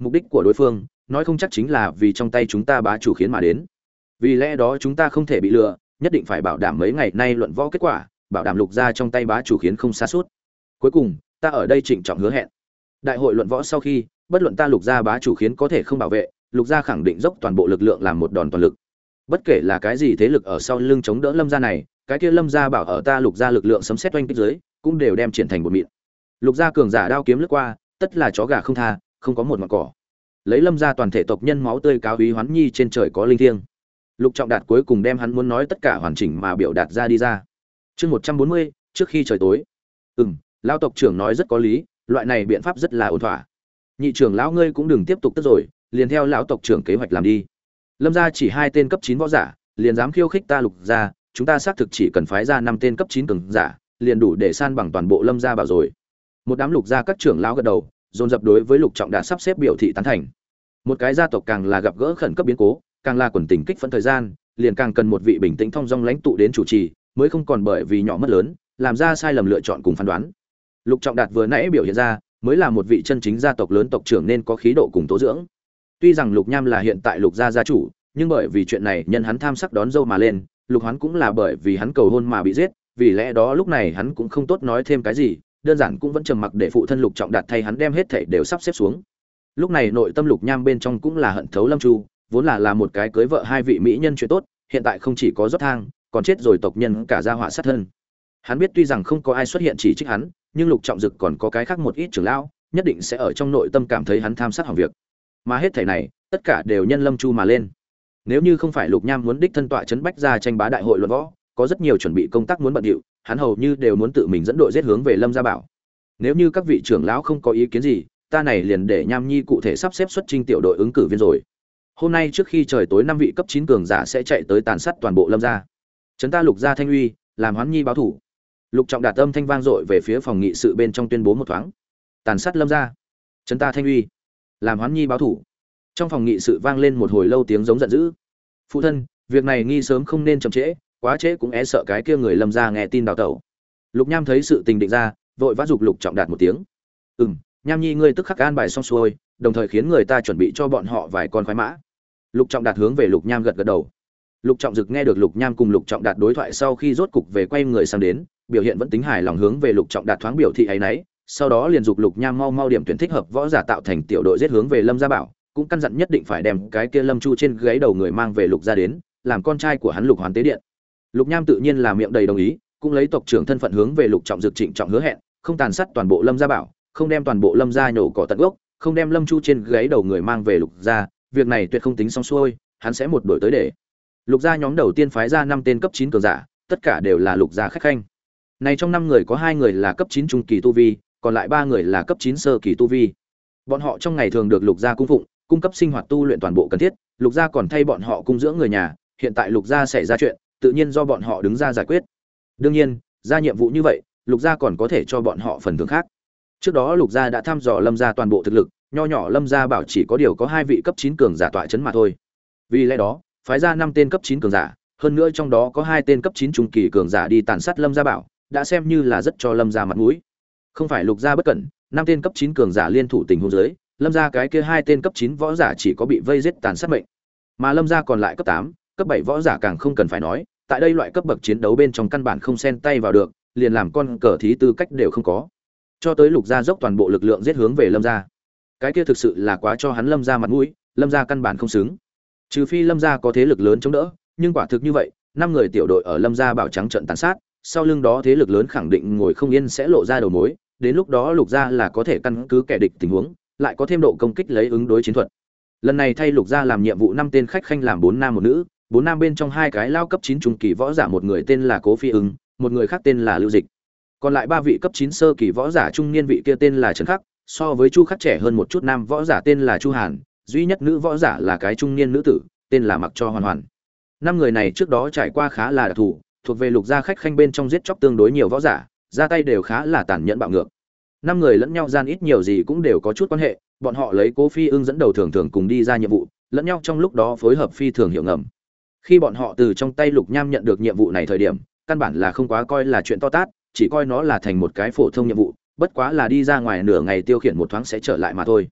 Speaker 1: mục đích của đối phương nói không chắc chính là vì trong tay chúng ta bá chủ khiến mà đến. Vì lẽ đó chúng ta không thể bị lừa, nhất định phải bảo đảm mấy ngày nay luận võ kết quả, bảo đảm Lục gia trong tay bá chủ khiến không sa sút. Cuối cùng, ta ở đây trịnh trọng hứa hẹn, đại hội luận võ sau khi, bất luận ta Lục gia bá chủ khiến có thể không bảo vệ, Lục gia khẳng định dốc toàn bộ lực lượng làm một đòn toàn lực. Bất kể là cái gì thế lực ở sau lưng chống đỡ Lâm gia này, cái kia Lâm gia bảo ở ta Lục gia lực lượng sấm sét oanh kích dưới, cũng đều đem triển thành một mịn. Lục gia cường giả đao kiếm lướt qua, tất là chó gà không tha, không có một mảng cỏ. Lấy Lâm gia toàn thể tộc nhân máu tươi cáo úy hoán nhi trên trời có linh thiêng. Lục Trọng Đạt cuối cùng đem hắn muốn nói tất cả hoàn chỉnh mà biểu đạt ra đi ra. Chương một trăm bốn mươi, trước khi trời tối. Ừm, lão tộc trưởng nói rất có lý, loại này biện pháp rất là ổn thỏa. Nhị trưởng lão ngươi cũng đừng tiếp tục tức rồi, liền theo lão tộc trưởng kế hoạch làm đi. Lâm gia chỉ hai tên cấp chín võ giả, liền dám khiêu khích ta Lục gia, chúng ta xác thực chỉ cần phái ra năm tên cấp chín cường giả, liền đủ để san bằng toàn bộ Lâm gia bảo rồi. Một đám Lục gia các trưởng lão gật đầu, dồn dập đối với Lục Trọng Đạt sắp xếp biểu thị tán thành. Một cái gia tộc càng là gặp gỡ khẩn cấp biến cố, càng là quần tình kích phấn thời gian, liền càng cần một vị bình tĩnh thông dong lãnh tụ đến chủ trì, mới không còn bởi vì nhỏ mất lớn, làm ra sai lầm lựa chọn cùng phán đoán. Lục Trọng Đạt vừa nãy biểu hiện ra, mới là một vị chân chính gia tộc lớn tộc trưởng nên có khí độ cùng tố dưỡng. Tuy rằng Lục Nham là hiện tại Lục gia gia chủ, nhưng bởi vì chuyện này nhân hắn tham sắc đón dâu mà lên, Lục Hoán cũng là bởi vì hắn cầu hôn mà bị giết, vì lẽ đó lúc này hắn cũng không tốt nói thêm cái gì, đơn giản cũng vẫn trầm mặc để phụ thân Lục Trọng Đạt thay hắn đem hết thảy đều sắp xếp xuống. Lúc này nội tâm Lục Nham bên trong cũng là hận thấu Lâm Chu, vốn là là một cái cưới vợ hai vị mỹ nhân chuyện tốt, hiện tại không chỉ có rót thang, còn chết rồi tộc nhân cả gia họa sát thân. Hắn biết tuy rằng không có ai xuất hiện chỉ trích hắn, nhưng Lục Trọng Dực còn có cái khác một ít trưởng lão, nhất định sẽ ở trong nội tâm cảm thấy hắn tham sát hỏng việc. Mà hết thảy này, tất cả đều nhân Lâm Chu mà lên. Nếu như không phải Lục Nham muốn đích thân tọa trấn bách gia tranh bá đại hội luận võ, có rất nhiều chuẩn bị công tác muốn bận điệu, hắn hầu như đều muốn tự mình dẫn đội giết hướng về Lâm gia bảo. Nếu như các vị trưởng lão không có ý kiến gì, ta này liền để Nham Nhi cụ thể sắp xếp xuất trình tiểu đội ứng cử viên rồi. Hôm nay trước khi trời tối năm vị cấp chín cường giả sẽ chạy tới tàn sát toàn bộ Lâm gia. Trấn ta Lục gia thanh uy, làm Hoán Nhi báo thủ. Lục Trọng Đạt âm thanh vang dội về phía phòng nghị sự bên trong tuyên bố một thoáng. Tàn sát Lâm gia, trấn ta thanh uy, làm Hoán Nhi báo thủ. Trong phòng nghị sự vang lên một hồi lâu tiếng giống giận dữ. Phụ thân, việc này nghi sớm không nên chậm trễ, quá trễ cũng e sợ cái kia người Lâm gia nghe tin đào tẩu. Lục Nham thấy sự tình định ra, vội vã giục Lục Trọng Đạt một tiếng. "Ừm, Nham Nhi ngươi tức khắc an bài xong xuôi, đồng thời khiến người ta chuẩn bị cho bọn họ vài con khoái mã." Lục Trọng Đạt hướng về Lục Nham gật gật đầu. Lục Trọng Dực nghe được Lục Nham cùng Lục Trọng Đạt đối thoại sau khi rốt cục về quay người sang đến, biểu hiện vẫn tính hài lòng hướng về Lục Trọng Đạt thoáng biểu thị ấy nấy, sau đó liền giục Lục Nham mau mau điểm tuyển thích hợp võ giả tạo thành tiểu đội giết hướng về Lâm gia bảo, cũng căn dặn nhất định phải đem cái kia Lâm Chu trên gáy đầu người mang về Lục gia đến, làm con trai của hắn Lục Hoán tế điện. Lục Nham tự nhiên là miệng đầy đồng ý, cũng lấy tộc trưởng thân phận hướng về Lục Trọng Dực trịnh trọng hứa hẹn, không tàn sát toàn bộ Lâm gia bảo, không đem toàn bộ Lâm gia nhổ cỏ tận gốc, không đem Lâm Chu trên gáy đầu người mang về Lục gia, việc này tuyệt không tính xong xuôi, hắn sẽ một đổi tới để. Lục gia nhóm đầu tiên phái ra năm tên cấp chín cường giả, tất cả đều là Lục gia khách khanh. Này trong năm người có hai người là cấp chín trung kỳ tu vi, còn lại ba người là cấp chín sơ kỳ tu vi. Bọn họ trong ngày thường được Lục gia cung phụng, cung cấp sinh hoạt tu luyện toàn bộ cần thiết, Lục gia còn thay bọn họ cung dưỡng người nhà, hiện tại Lục gia xảy ra chuyện, tự nhiên do bọn họ đứng ra giải quyết. Đương nhiên, ra nhiệm vụ như vậy, Lục gia còn có thể cho bọn họ phần thưởng khác. Trước đó Lục gia đã thăm dò Lâm gia toàn bộ thực lực, nho nhỏ Lâm gia bảo chỉ có điều có hai vị cấp chín cường giả tọa trấn mà thôi. Vì lẽ đó, phái ra năm tên cấp chín cường giả, hơn nữa trong đó có hai tên cấp chín trung kỳ cường giả đi tàn sát Lâm gia bảo, đã xem như là rất cho Lâm gia mặt mũi. Không phải Lục gia bất cẩn, năm tên cấp chín cường giả liên thủ tình huống dưới, Lâm gia cái kia hai tên cấp chín võ giả chỉ có bị vây giết tàn sát mệnh. Mà Lâm gia còn lại cấp tám, cấp bảy võ giả càng không cần phải nói, tại đây loại cấp bậc chiến đấu bên trong căn bản không xen tay vào được, liền làm con cờ thí tư cách đều không có. Cho tới Lục gia dốc toàn bộ lực lượng giết hướng về Lâm gia. Cái kia thực sự là quá cho hắn Lâm gia mặt mũi, Lâm gia căn bản không xứng. Trừ phi Lâm gia có thế lực lớn chống đỡ, nhưng quả thực như vậy, năm người tiểu đội ở Lâm gia bảo trắng trận tàn sát, sau lưng đó thế lực lớn khẳng định ngồi không yên sẽ lộ ra đầu mối, đến lúc đó Lục gia là có thể căn cứ kẻ địch tình huống, lại có thêm độ công kích lấy ứng đối chiến thuật. Lần này thay Lục gia làm nhiệm vụ năm tên khách khanh làm bốn nam một nữ, bốn nam bên trong hai cái lao cấp chín trung kỳ võ giả, một người tên là Cố Phi Ưng, một người khác tên là Lưu Dịch. Còn lại ba vị cấp chín sơ kỳ võ giả trung niên, vị kia tên là Trần Khắc, so với Chu Khắc trẻ hơn một chút, nam võ giả tên là Chu Hàn, duy nhất nữ võ giả là cái trung niên nữ tử, tên là Mặc Cho Hoàn Hoàn. Năm người này trước đó trải qua khá là đặc thù, thuộc về Lục gia khách khanh bên trong giết chóc tương đối nhiều võ giả, ra tay đều khá là tàn nhẫn bạo ngược. Năm người lẫn nhau gian ít nhiều gì cũng đều có chút quan hệ, bọn họ lấy Cố Phi Ưng dẫn đầu thường thường cùng đi ra nhiệm vụ, lẫn nhau trong lúc đó phối hợp phi thường hiệu ngầm. Khi bọn họ từ trong tay Lục Nham nhận được nhiệm vụ này thời điểm, căn bản là không quá coi là chuyện to tát, chỉ coi nó là thành một cái phổ thông nhiệm vụ, bất quá là đi ra ngoài nửa ngày tiêu khiển một thoáng sẽ trở lại mà thôi.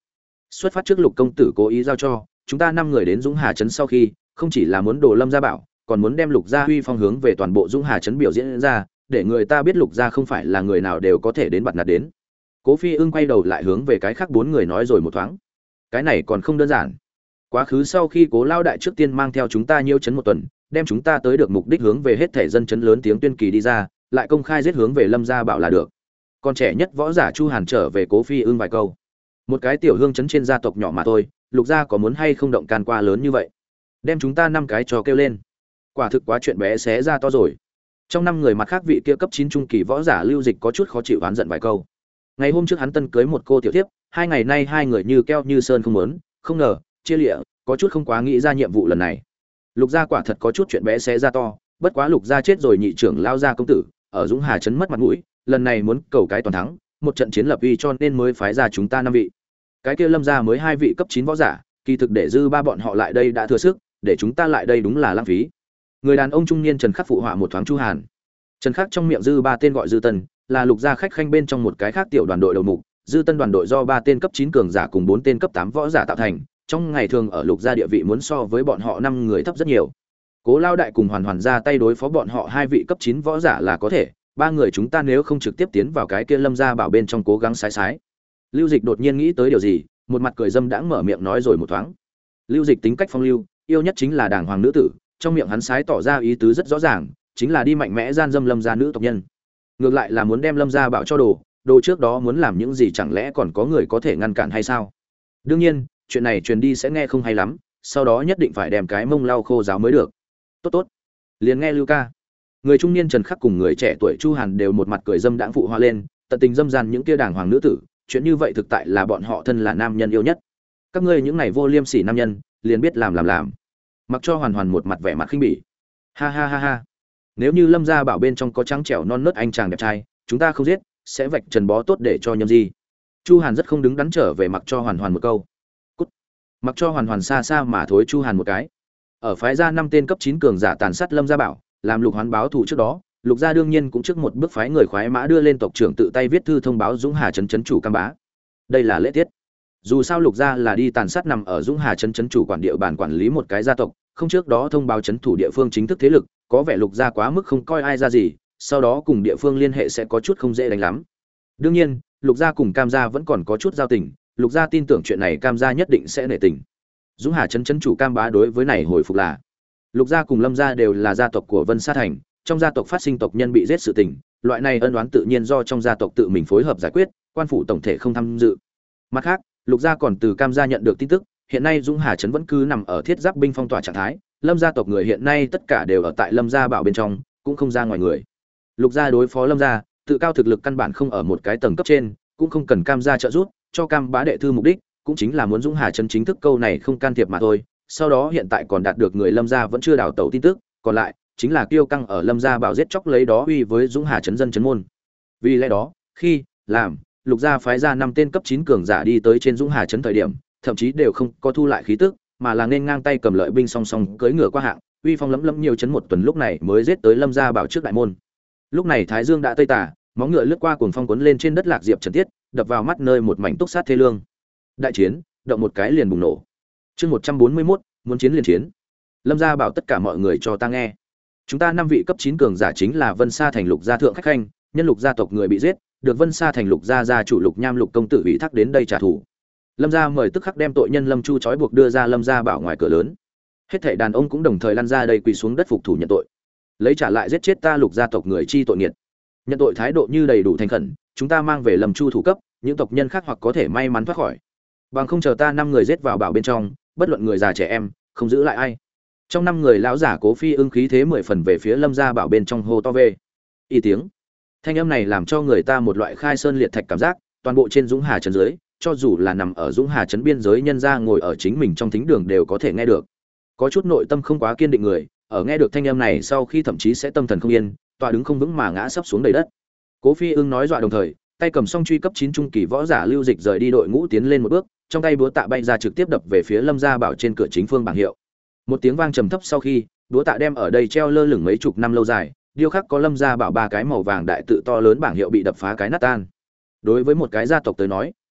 Speaker 1: Xuất phát trước Lục công tử cố ý giao cho chúng ta năm người đến Dũng Hà trấn sau khi, không chỉ là muốn đồ Lâm gia bảo, còn muốn đem Lục gia uy phong hướng về toàn bộ Dũng Hà trấn biểu diễn ra, để người ta biết Lục gia không phải là người nào đều có thể đến bạt nạt đến. Cố Phi Ưng quay đầu lại hướng về cái khác bốn người nói rồi một thoáng. Cái này còn không đơn giản. Quá khứ sau khi Cố lao đại trước tiên mang theo chúng ta nhiêu trấn một tuần, đem chúng ta tới được mục đích hướng về hết thể dân trấn lớn tiếng tuyên kỳ đi ra, lại công khai giết hướng về Lâm gia bảo là được. Còn trẻ nhất võ giả Chu Hàn trở về Cố Phi Ưng vài câu. Một cái tiểu hương trấn trên gia tộc nhỏ mà thôi, Lục gia có muốn hay không động can qua lớn như vậy? Đem chúng ta năm cái cho kêu lên. Quả thực quá chuyện bé xé ra to rồi. Trong năm người mặt khác vị kia cấp chín trung kỳ võ giả Lưu Dịch có chút khó chịu oán giận vài câu. Ngày hôm trước hắn tân cưới một cô tiểu thiếp, hai ngày nay hai người như keo như sơn không muốn, không ngờ, chia lịa, có chút không quá nghĩ ra nhiệm vụ lần này. Lục gia quả thật có chút chuyện bé xé ra to, bất quá Lục gia chết rồi nhị trưởng lao gia công tử, ở Dũng Hà trấn mất mặt mũi, lần này muốn cầu cái toàn thắng, một trận chiến lập uy cho nên mới phái ra chúng ta năm vị. Cái kia Lâm gia mới hai vị cấp chín võ giả, kỳ thực để dư ba bọn họ lại đây đã thừa sức, để chúng ta lại đây đúng là lãng phí. Người đàn ông trung niên Trần Khắc phụ họa một thoáng Chu Hàn. Trần Khắc trong miệng dư ba tên gọi Dư Tân, là Lục gia khách khanh bên trong một cái khác tiểu đoàn đội đầu mục. Dư Tân đoàn đội do ba tên cấp chín cường giả cùng bốn tên cấp tám võ giả tạo thành, trong ngày thường ở Lục gia địa vị muốn so với bọn họ năm người thấp rất nhiều. Cố lao đại cùng Hoàn Hoàn ra tay đối phó bọn họ hai vị cấp chín võ giả là có thể, ba người chúng ta nếu không trực tiếp tiến vào cái kia Lâm gia bảo bên trong cố gắng sái sái. Lưu Dịch đột nhiên nghĩ tới điều gì, một mặt cười dâm đãng mở miệng nói rồi một thoáng. Lưu Dịch tính cách phong lưu, yêu nhất chính là đàng hoàng nữ tử, trong miệng hắn sái tỏ ra ý tứ rất rõ ràng, chính là đi mạnh mẽ gian dâm Lâm gia nữ tộc nhân. Ngược lại là muốn đem Lâm gia bảo cho đồ, đồ trước đó muốn làm những gì chẳng lẽ còn có người có thể ngăn cản hay sao? Đương nhiên, chuyện này truyền đi sẽ nghe không hay lắm, sau đó nhất định phải đem cái mông lau khô giáo mới được. Tốt tốt, liền nghe Lưu ca. Người trung niên Trần Khắc cùng người trẻ tuổi Chu Hàn đều một mặt cười dâm đãng phụ hoa lên, tận tình dâm gian những kia đàng hoàng nữ tử, chuyện như vậy thực tại là bọn họ thân là nam nhân yêu nhất. Các ngươi những này vô liêm sỉ nam nhân, liền biết làm làm làm. Mặc cho Hoàn Hoàn một mặt vẻ mặt khinh bỉ. Ha ha ha ha. Nếu như Lâm gia bảo bên trong có trắng trẻo non nớt anh chàng đẹp trai, chúng ta không giết, sẽ vạch trần bó tốt để cho nhâm di. Chu Hàn rất không đứng đắn trở về mặc cho Hoàn Hoàn một câu. Cút. Mặc cho Hoàn Hoàn xa xa mà thối Chu Hàn một cái. Ở phái gia năm tên cấp chín cường giả tàn sát Lâm gia bảo, làm Lục Hoán báo thù trước đó, Lục gia đương nhiên cũng trước một bước phái người khoái mã đưa lên tộc trưởng tự tay viết thư thông báo Dũng Hà trấn trấn chủ Cam Bá. Đây là lễ tiết. Dù sao Lục gia là đi tàn sát nằm ở Dũng Hà trấn trấn chủ quản địa bàn quản lý một cái gia tộc, không trước đó thông báo trấn thủ địa phương chính thức thế lực, có vẻ Lục gia quá mức không coi ai ra gì, sau đó cùng địa phương liên hệ sẽ có chút không dễ đánh lắm. Đương nhiên, Lục gia cùng Cam gia vẫn còn có chút giao tình, Lục gia tin tưởng chuyện này Cam gia nhất định sẽ nể tình. Dũng Hà trấn trấn chủ Cam Bá đối với này hồi phục là, Lục gia cùng Lâm gia đều là gia tộc của Vân Sa thành, trong gia tộc phát sinh tộc nhân bị giết sự tình, loại này ân oán tự nhiên do trong gia tộc tự mình phối hợp giải quyết, quan phủ tổng thể không tham dự. Mặt khác, Lục gia còn từ Cam gia nhận được tin tức, hiện nay Dũng Hà trấn vẫn cứ nằm ở thiết giáp binh phong tỏa trạng thái, Lâm gia tộc người hiện nay tất cả đều ở tại Lâm gia bảo bên trong, cũng không ra ngoài người. Lục gia đối phó Lâm gia, tự cao thực lực căn bản không ở một cái tầng cấp trên, cũng không cần Cam gia trợ giúp, cho Cam Bá đệ thư mục đích, cũng chính là muốn Dũng Hà trấn chính thức câu này không can thiệp mà thôi. Sau đó hiện tại còn đạt được người Lâm gia vẫn chưa đào tẩu tin tức, còn lại chính là kiêu căng ở Lâm gia bảo giết chóc lấy đó uy với Dũng Hà trấn dân trấn môn. Vì lẽ đó, khi làm Lục gia phái ra năm tên cấp chín cường giả đi tới trên Dũng Hà trấn thời điểm, thậm chí đều không có thu lại khí tức, mà là nên ngang tay cầm lợi binh song song cưỡi ngựa qua hạng, uy phong lẫm lẫm nhiều trấn một tuần lúc này mới giết tới Lâm gia bảo trước đại môn. Lúc này Thái Dương đã tây tà, móng ngựa lướt qua cuồng phong cuốn lên trên đất lạc diệp trần tiết, đập vào mắt nơi một mảnh túc sát thê lương. Đại chiến, động một cái liền bùng nổ. Chương một trăm bốn mươi mốt, muốn chiến liền chiến. Lâm gia bảo tất cả mọi người cho ta nghe. Chúng ta năm vị cấp chín cường giả chính là Vân Sa thành Lục gia thượng khách khanh, nhân Lục gia tộc người bị giết, được Vân Sa thành Lục gia gia chủ Lục Nham Lục công tử ủy thác đến đây trả thù. Lâm gia mời tức khắc đem tội nhân Lâm Chu trói buộc đưa ra Lâm gia bảo ngoài cửa lớn. Hết thảy đàn ông cũng đồng thời lăn ra đây quỳ xuống đất phục thủ nhận tội. Lấy trả lại giết chết ta Lục gia tộc người chi tội nghiệt. Nhận tội thái độ như đầy đủ thành khẩn, chúng ta mang về Lâm Chu thủ cấp, những tộc nhân khác hoặc có thể may mắn thoát khỏi. Bằng không chờ ta năm người giết vào bảo bên trong, bất luận người già trẻ em, không giữ lại ai. Trong năm người lão giả Cố Phi ưng khí thế mười phần về phía Lâm gia bảo bên trong hô to về. Y tiếng. Thanh âm này làm cho người ta một loại khai sơn liệt thạch cảm giác, toàn bộ trên Dũng Hà trấn dưới, cho dù là nằm ở Dũng Hà trấn biên giới nhân gia ngồi ở chính mình trong thính đường đều có thể nghe được. Có chút nội tâm không quá kiên định người, ở nghe được thanh âm này sau khi thậm chí sẽ tâm thần không yên, tọa đứng không vững mà ngã sấp xuống đầy đất. Cố Phi ưng nói dọa đồng thời, tay cầm song truy cấp chín trung kỳ võ giả Lưu Dịch rời đi đội ngũ tiến lên một bước, trong tay búa tạ bay ra trực tiếp đập về phía Lâm gia bảo trên cửa chính phương bảng hiệu. Một tiếng vang trầm thấp sau khi, búa tạ đem ở đây treo lơ lửng mấy chục năm lâu dài, điêu khắc có Lâm gia bảo ba cái màu vàng đại tự to lớn bảng hiệu bị đập phá cái nát tan. Đối với một cái gia tộc tới nói,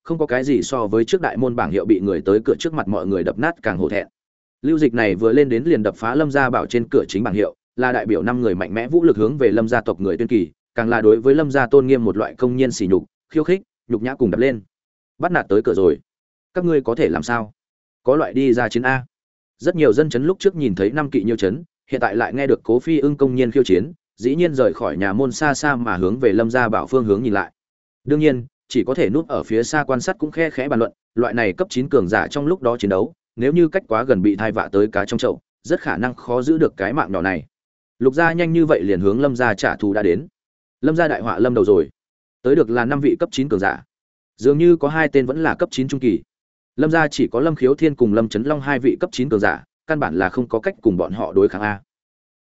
Speaker 1: không có cái gì so với trước đại môn bảng hiệu bị người tới cửa trước mặt mọi người đập nát càng hổ thẹn. Lưu Dịch này vừa lên đến liền đập phá Lâm gia bảo trên cửa chính bảng hiệu, là đại biểu năm người mạnh mẽ vũ lực hướng về Lâm gia tộc người tuyên kỳ, càng là đối với Lâm gia tôn nghiêm một loại công nhiên sỉ nhục, khiêu khích, nhục nhã cùng đập lên. Bắt nạt tới cửa rồi, các ngươi có thể làm sao? Có loại đi ra chiến a. Rất nhiều dân chấn lúc trước nhìn thấy năm kỵ nhiêu chấn, hiện tại lại nghe được Cố Phi Ưng công nhiên khiêu chiến, dĩ nhiên rời khỏi nhà môn xa xa mà hướng về Lâm gia bảo phương hướng nhìn lại. Đương nhiên, chỉ có thể núp ở phía xa quan sát cũng khe khẽ bàn luận, loại này cấp chín cường giả trong lúc đó chiến đấu, nếu như cách quá gần bị thai vạ tới cá trong chậu, rất khả năng khó giữ được cái mạng nhỏ này. Lục gia nhanh như vậy liền hướng Lâm gia trả thù đã đến. Lâm gia đại họa lâm đầu rồi. Tới được là năm vị cấp chín cường giả. Dường như có hai tên vẫn là cấp chín trung kỳ. Lâm gia chỉ có Lâm Khiếu Thiên cùng Lâm Chấn Long hai vị cấp chín cường giả, căn bản là không có cách cùng bọn họ đối kháng a.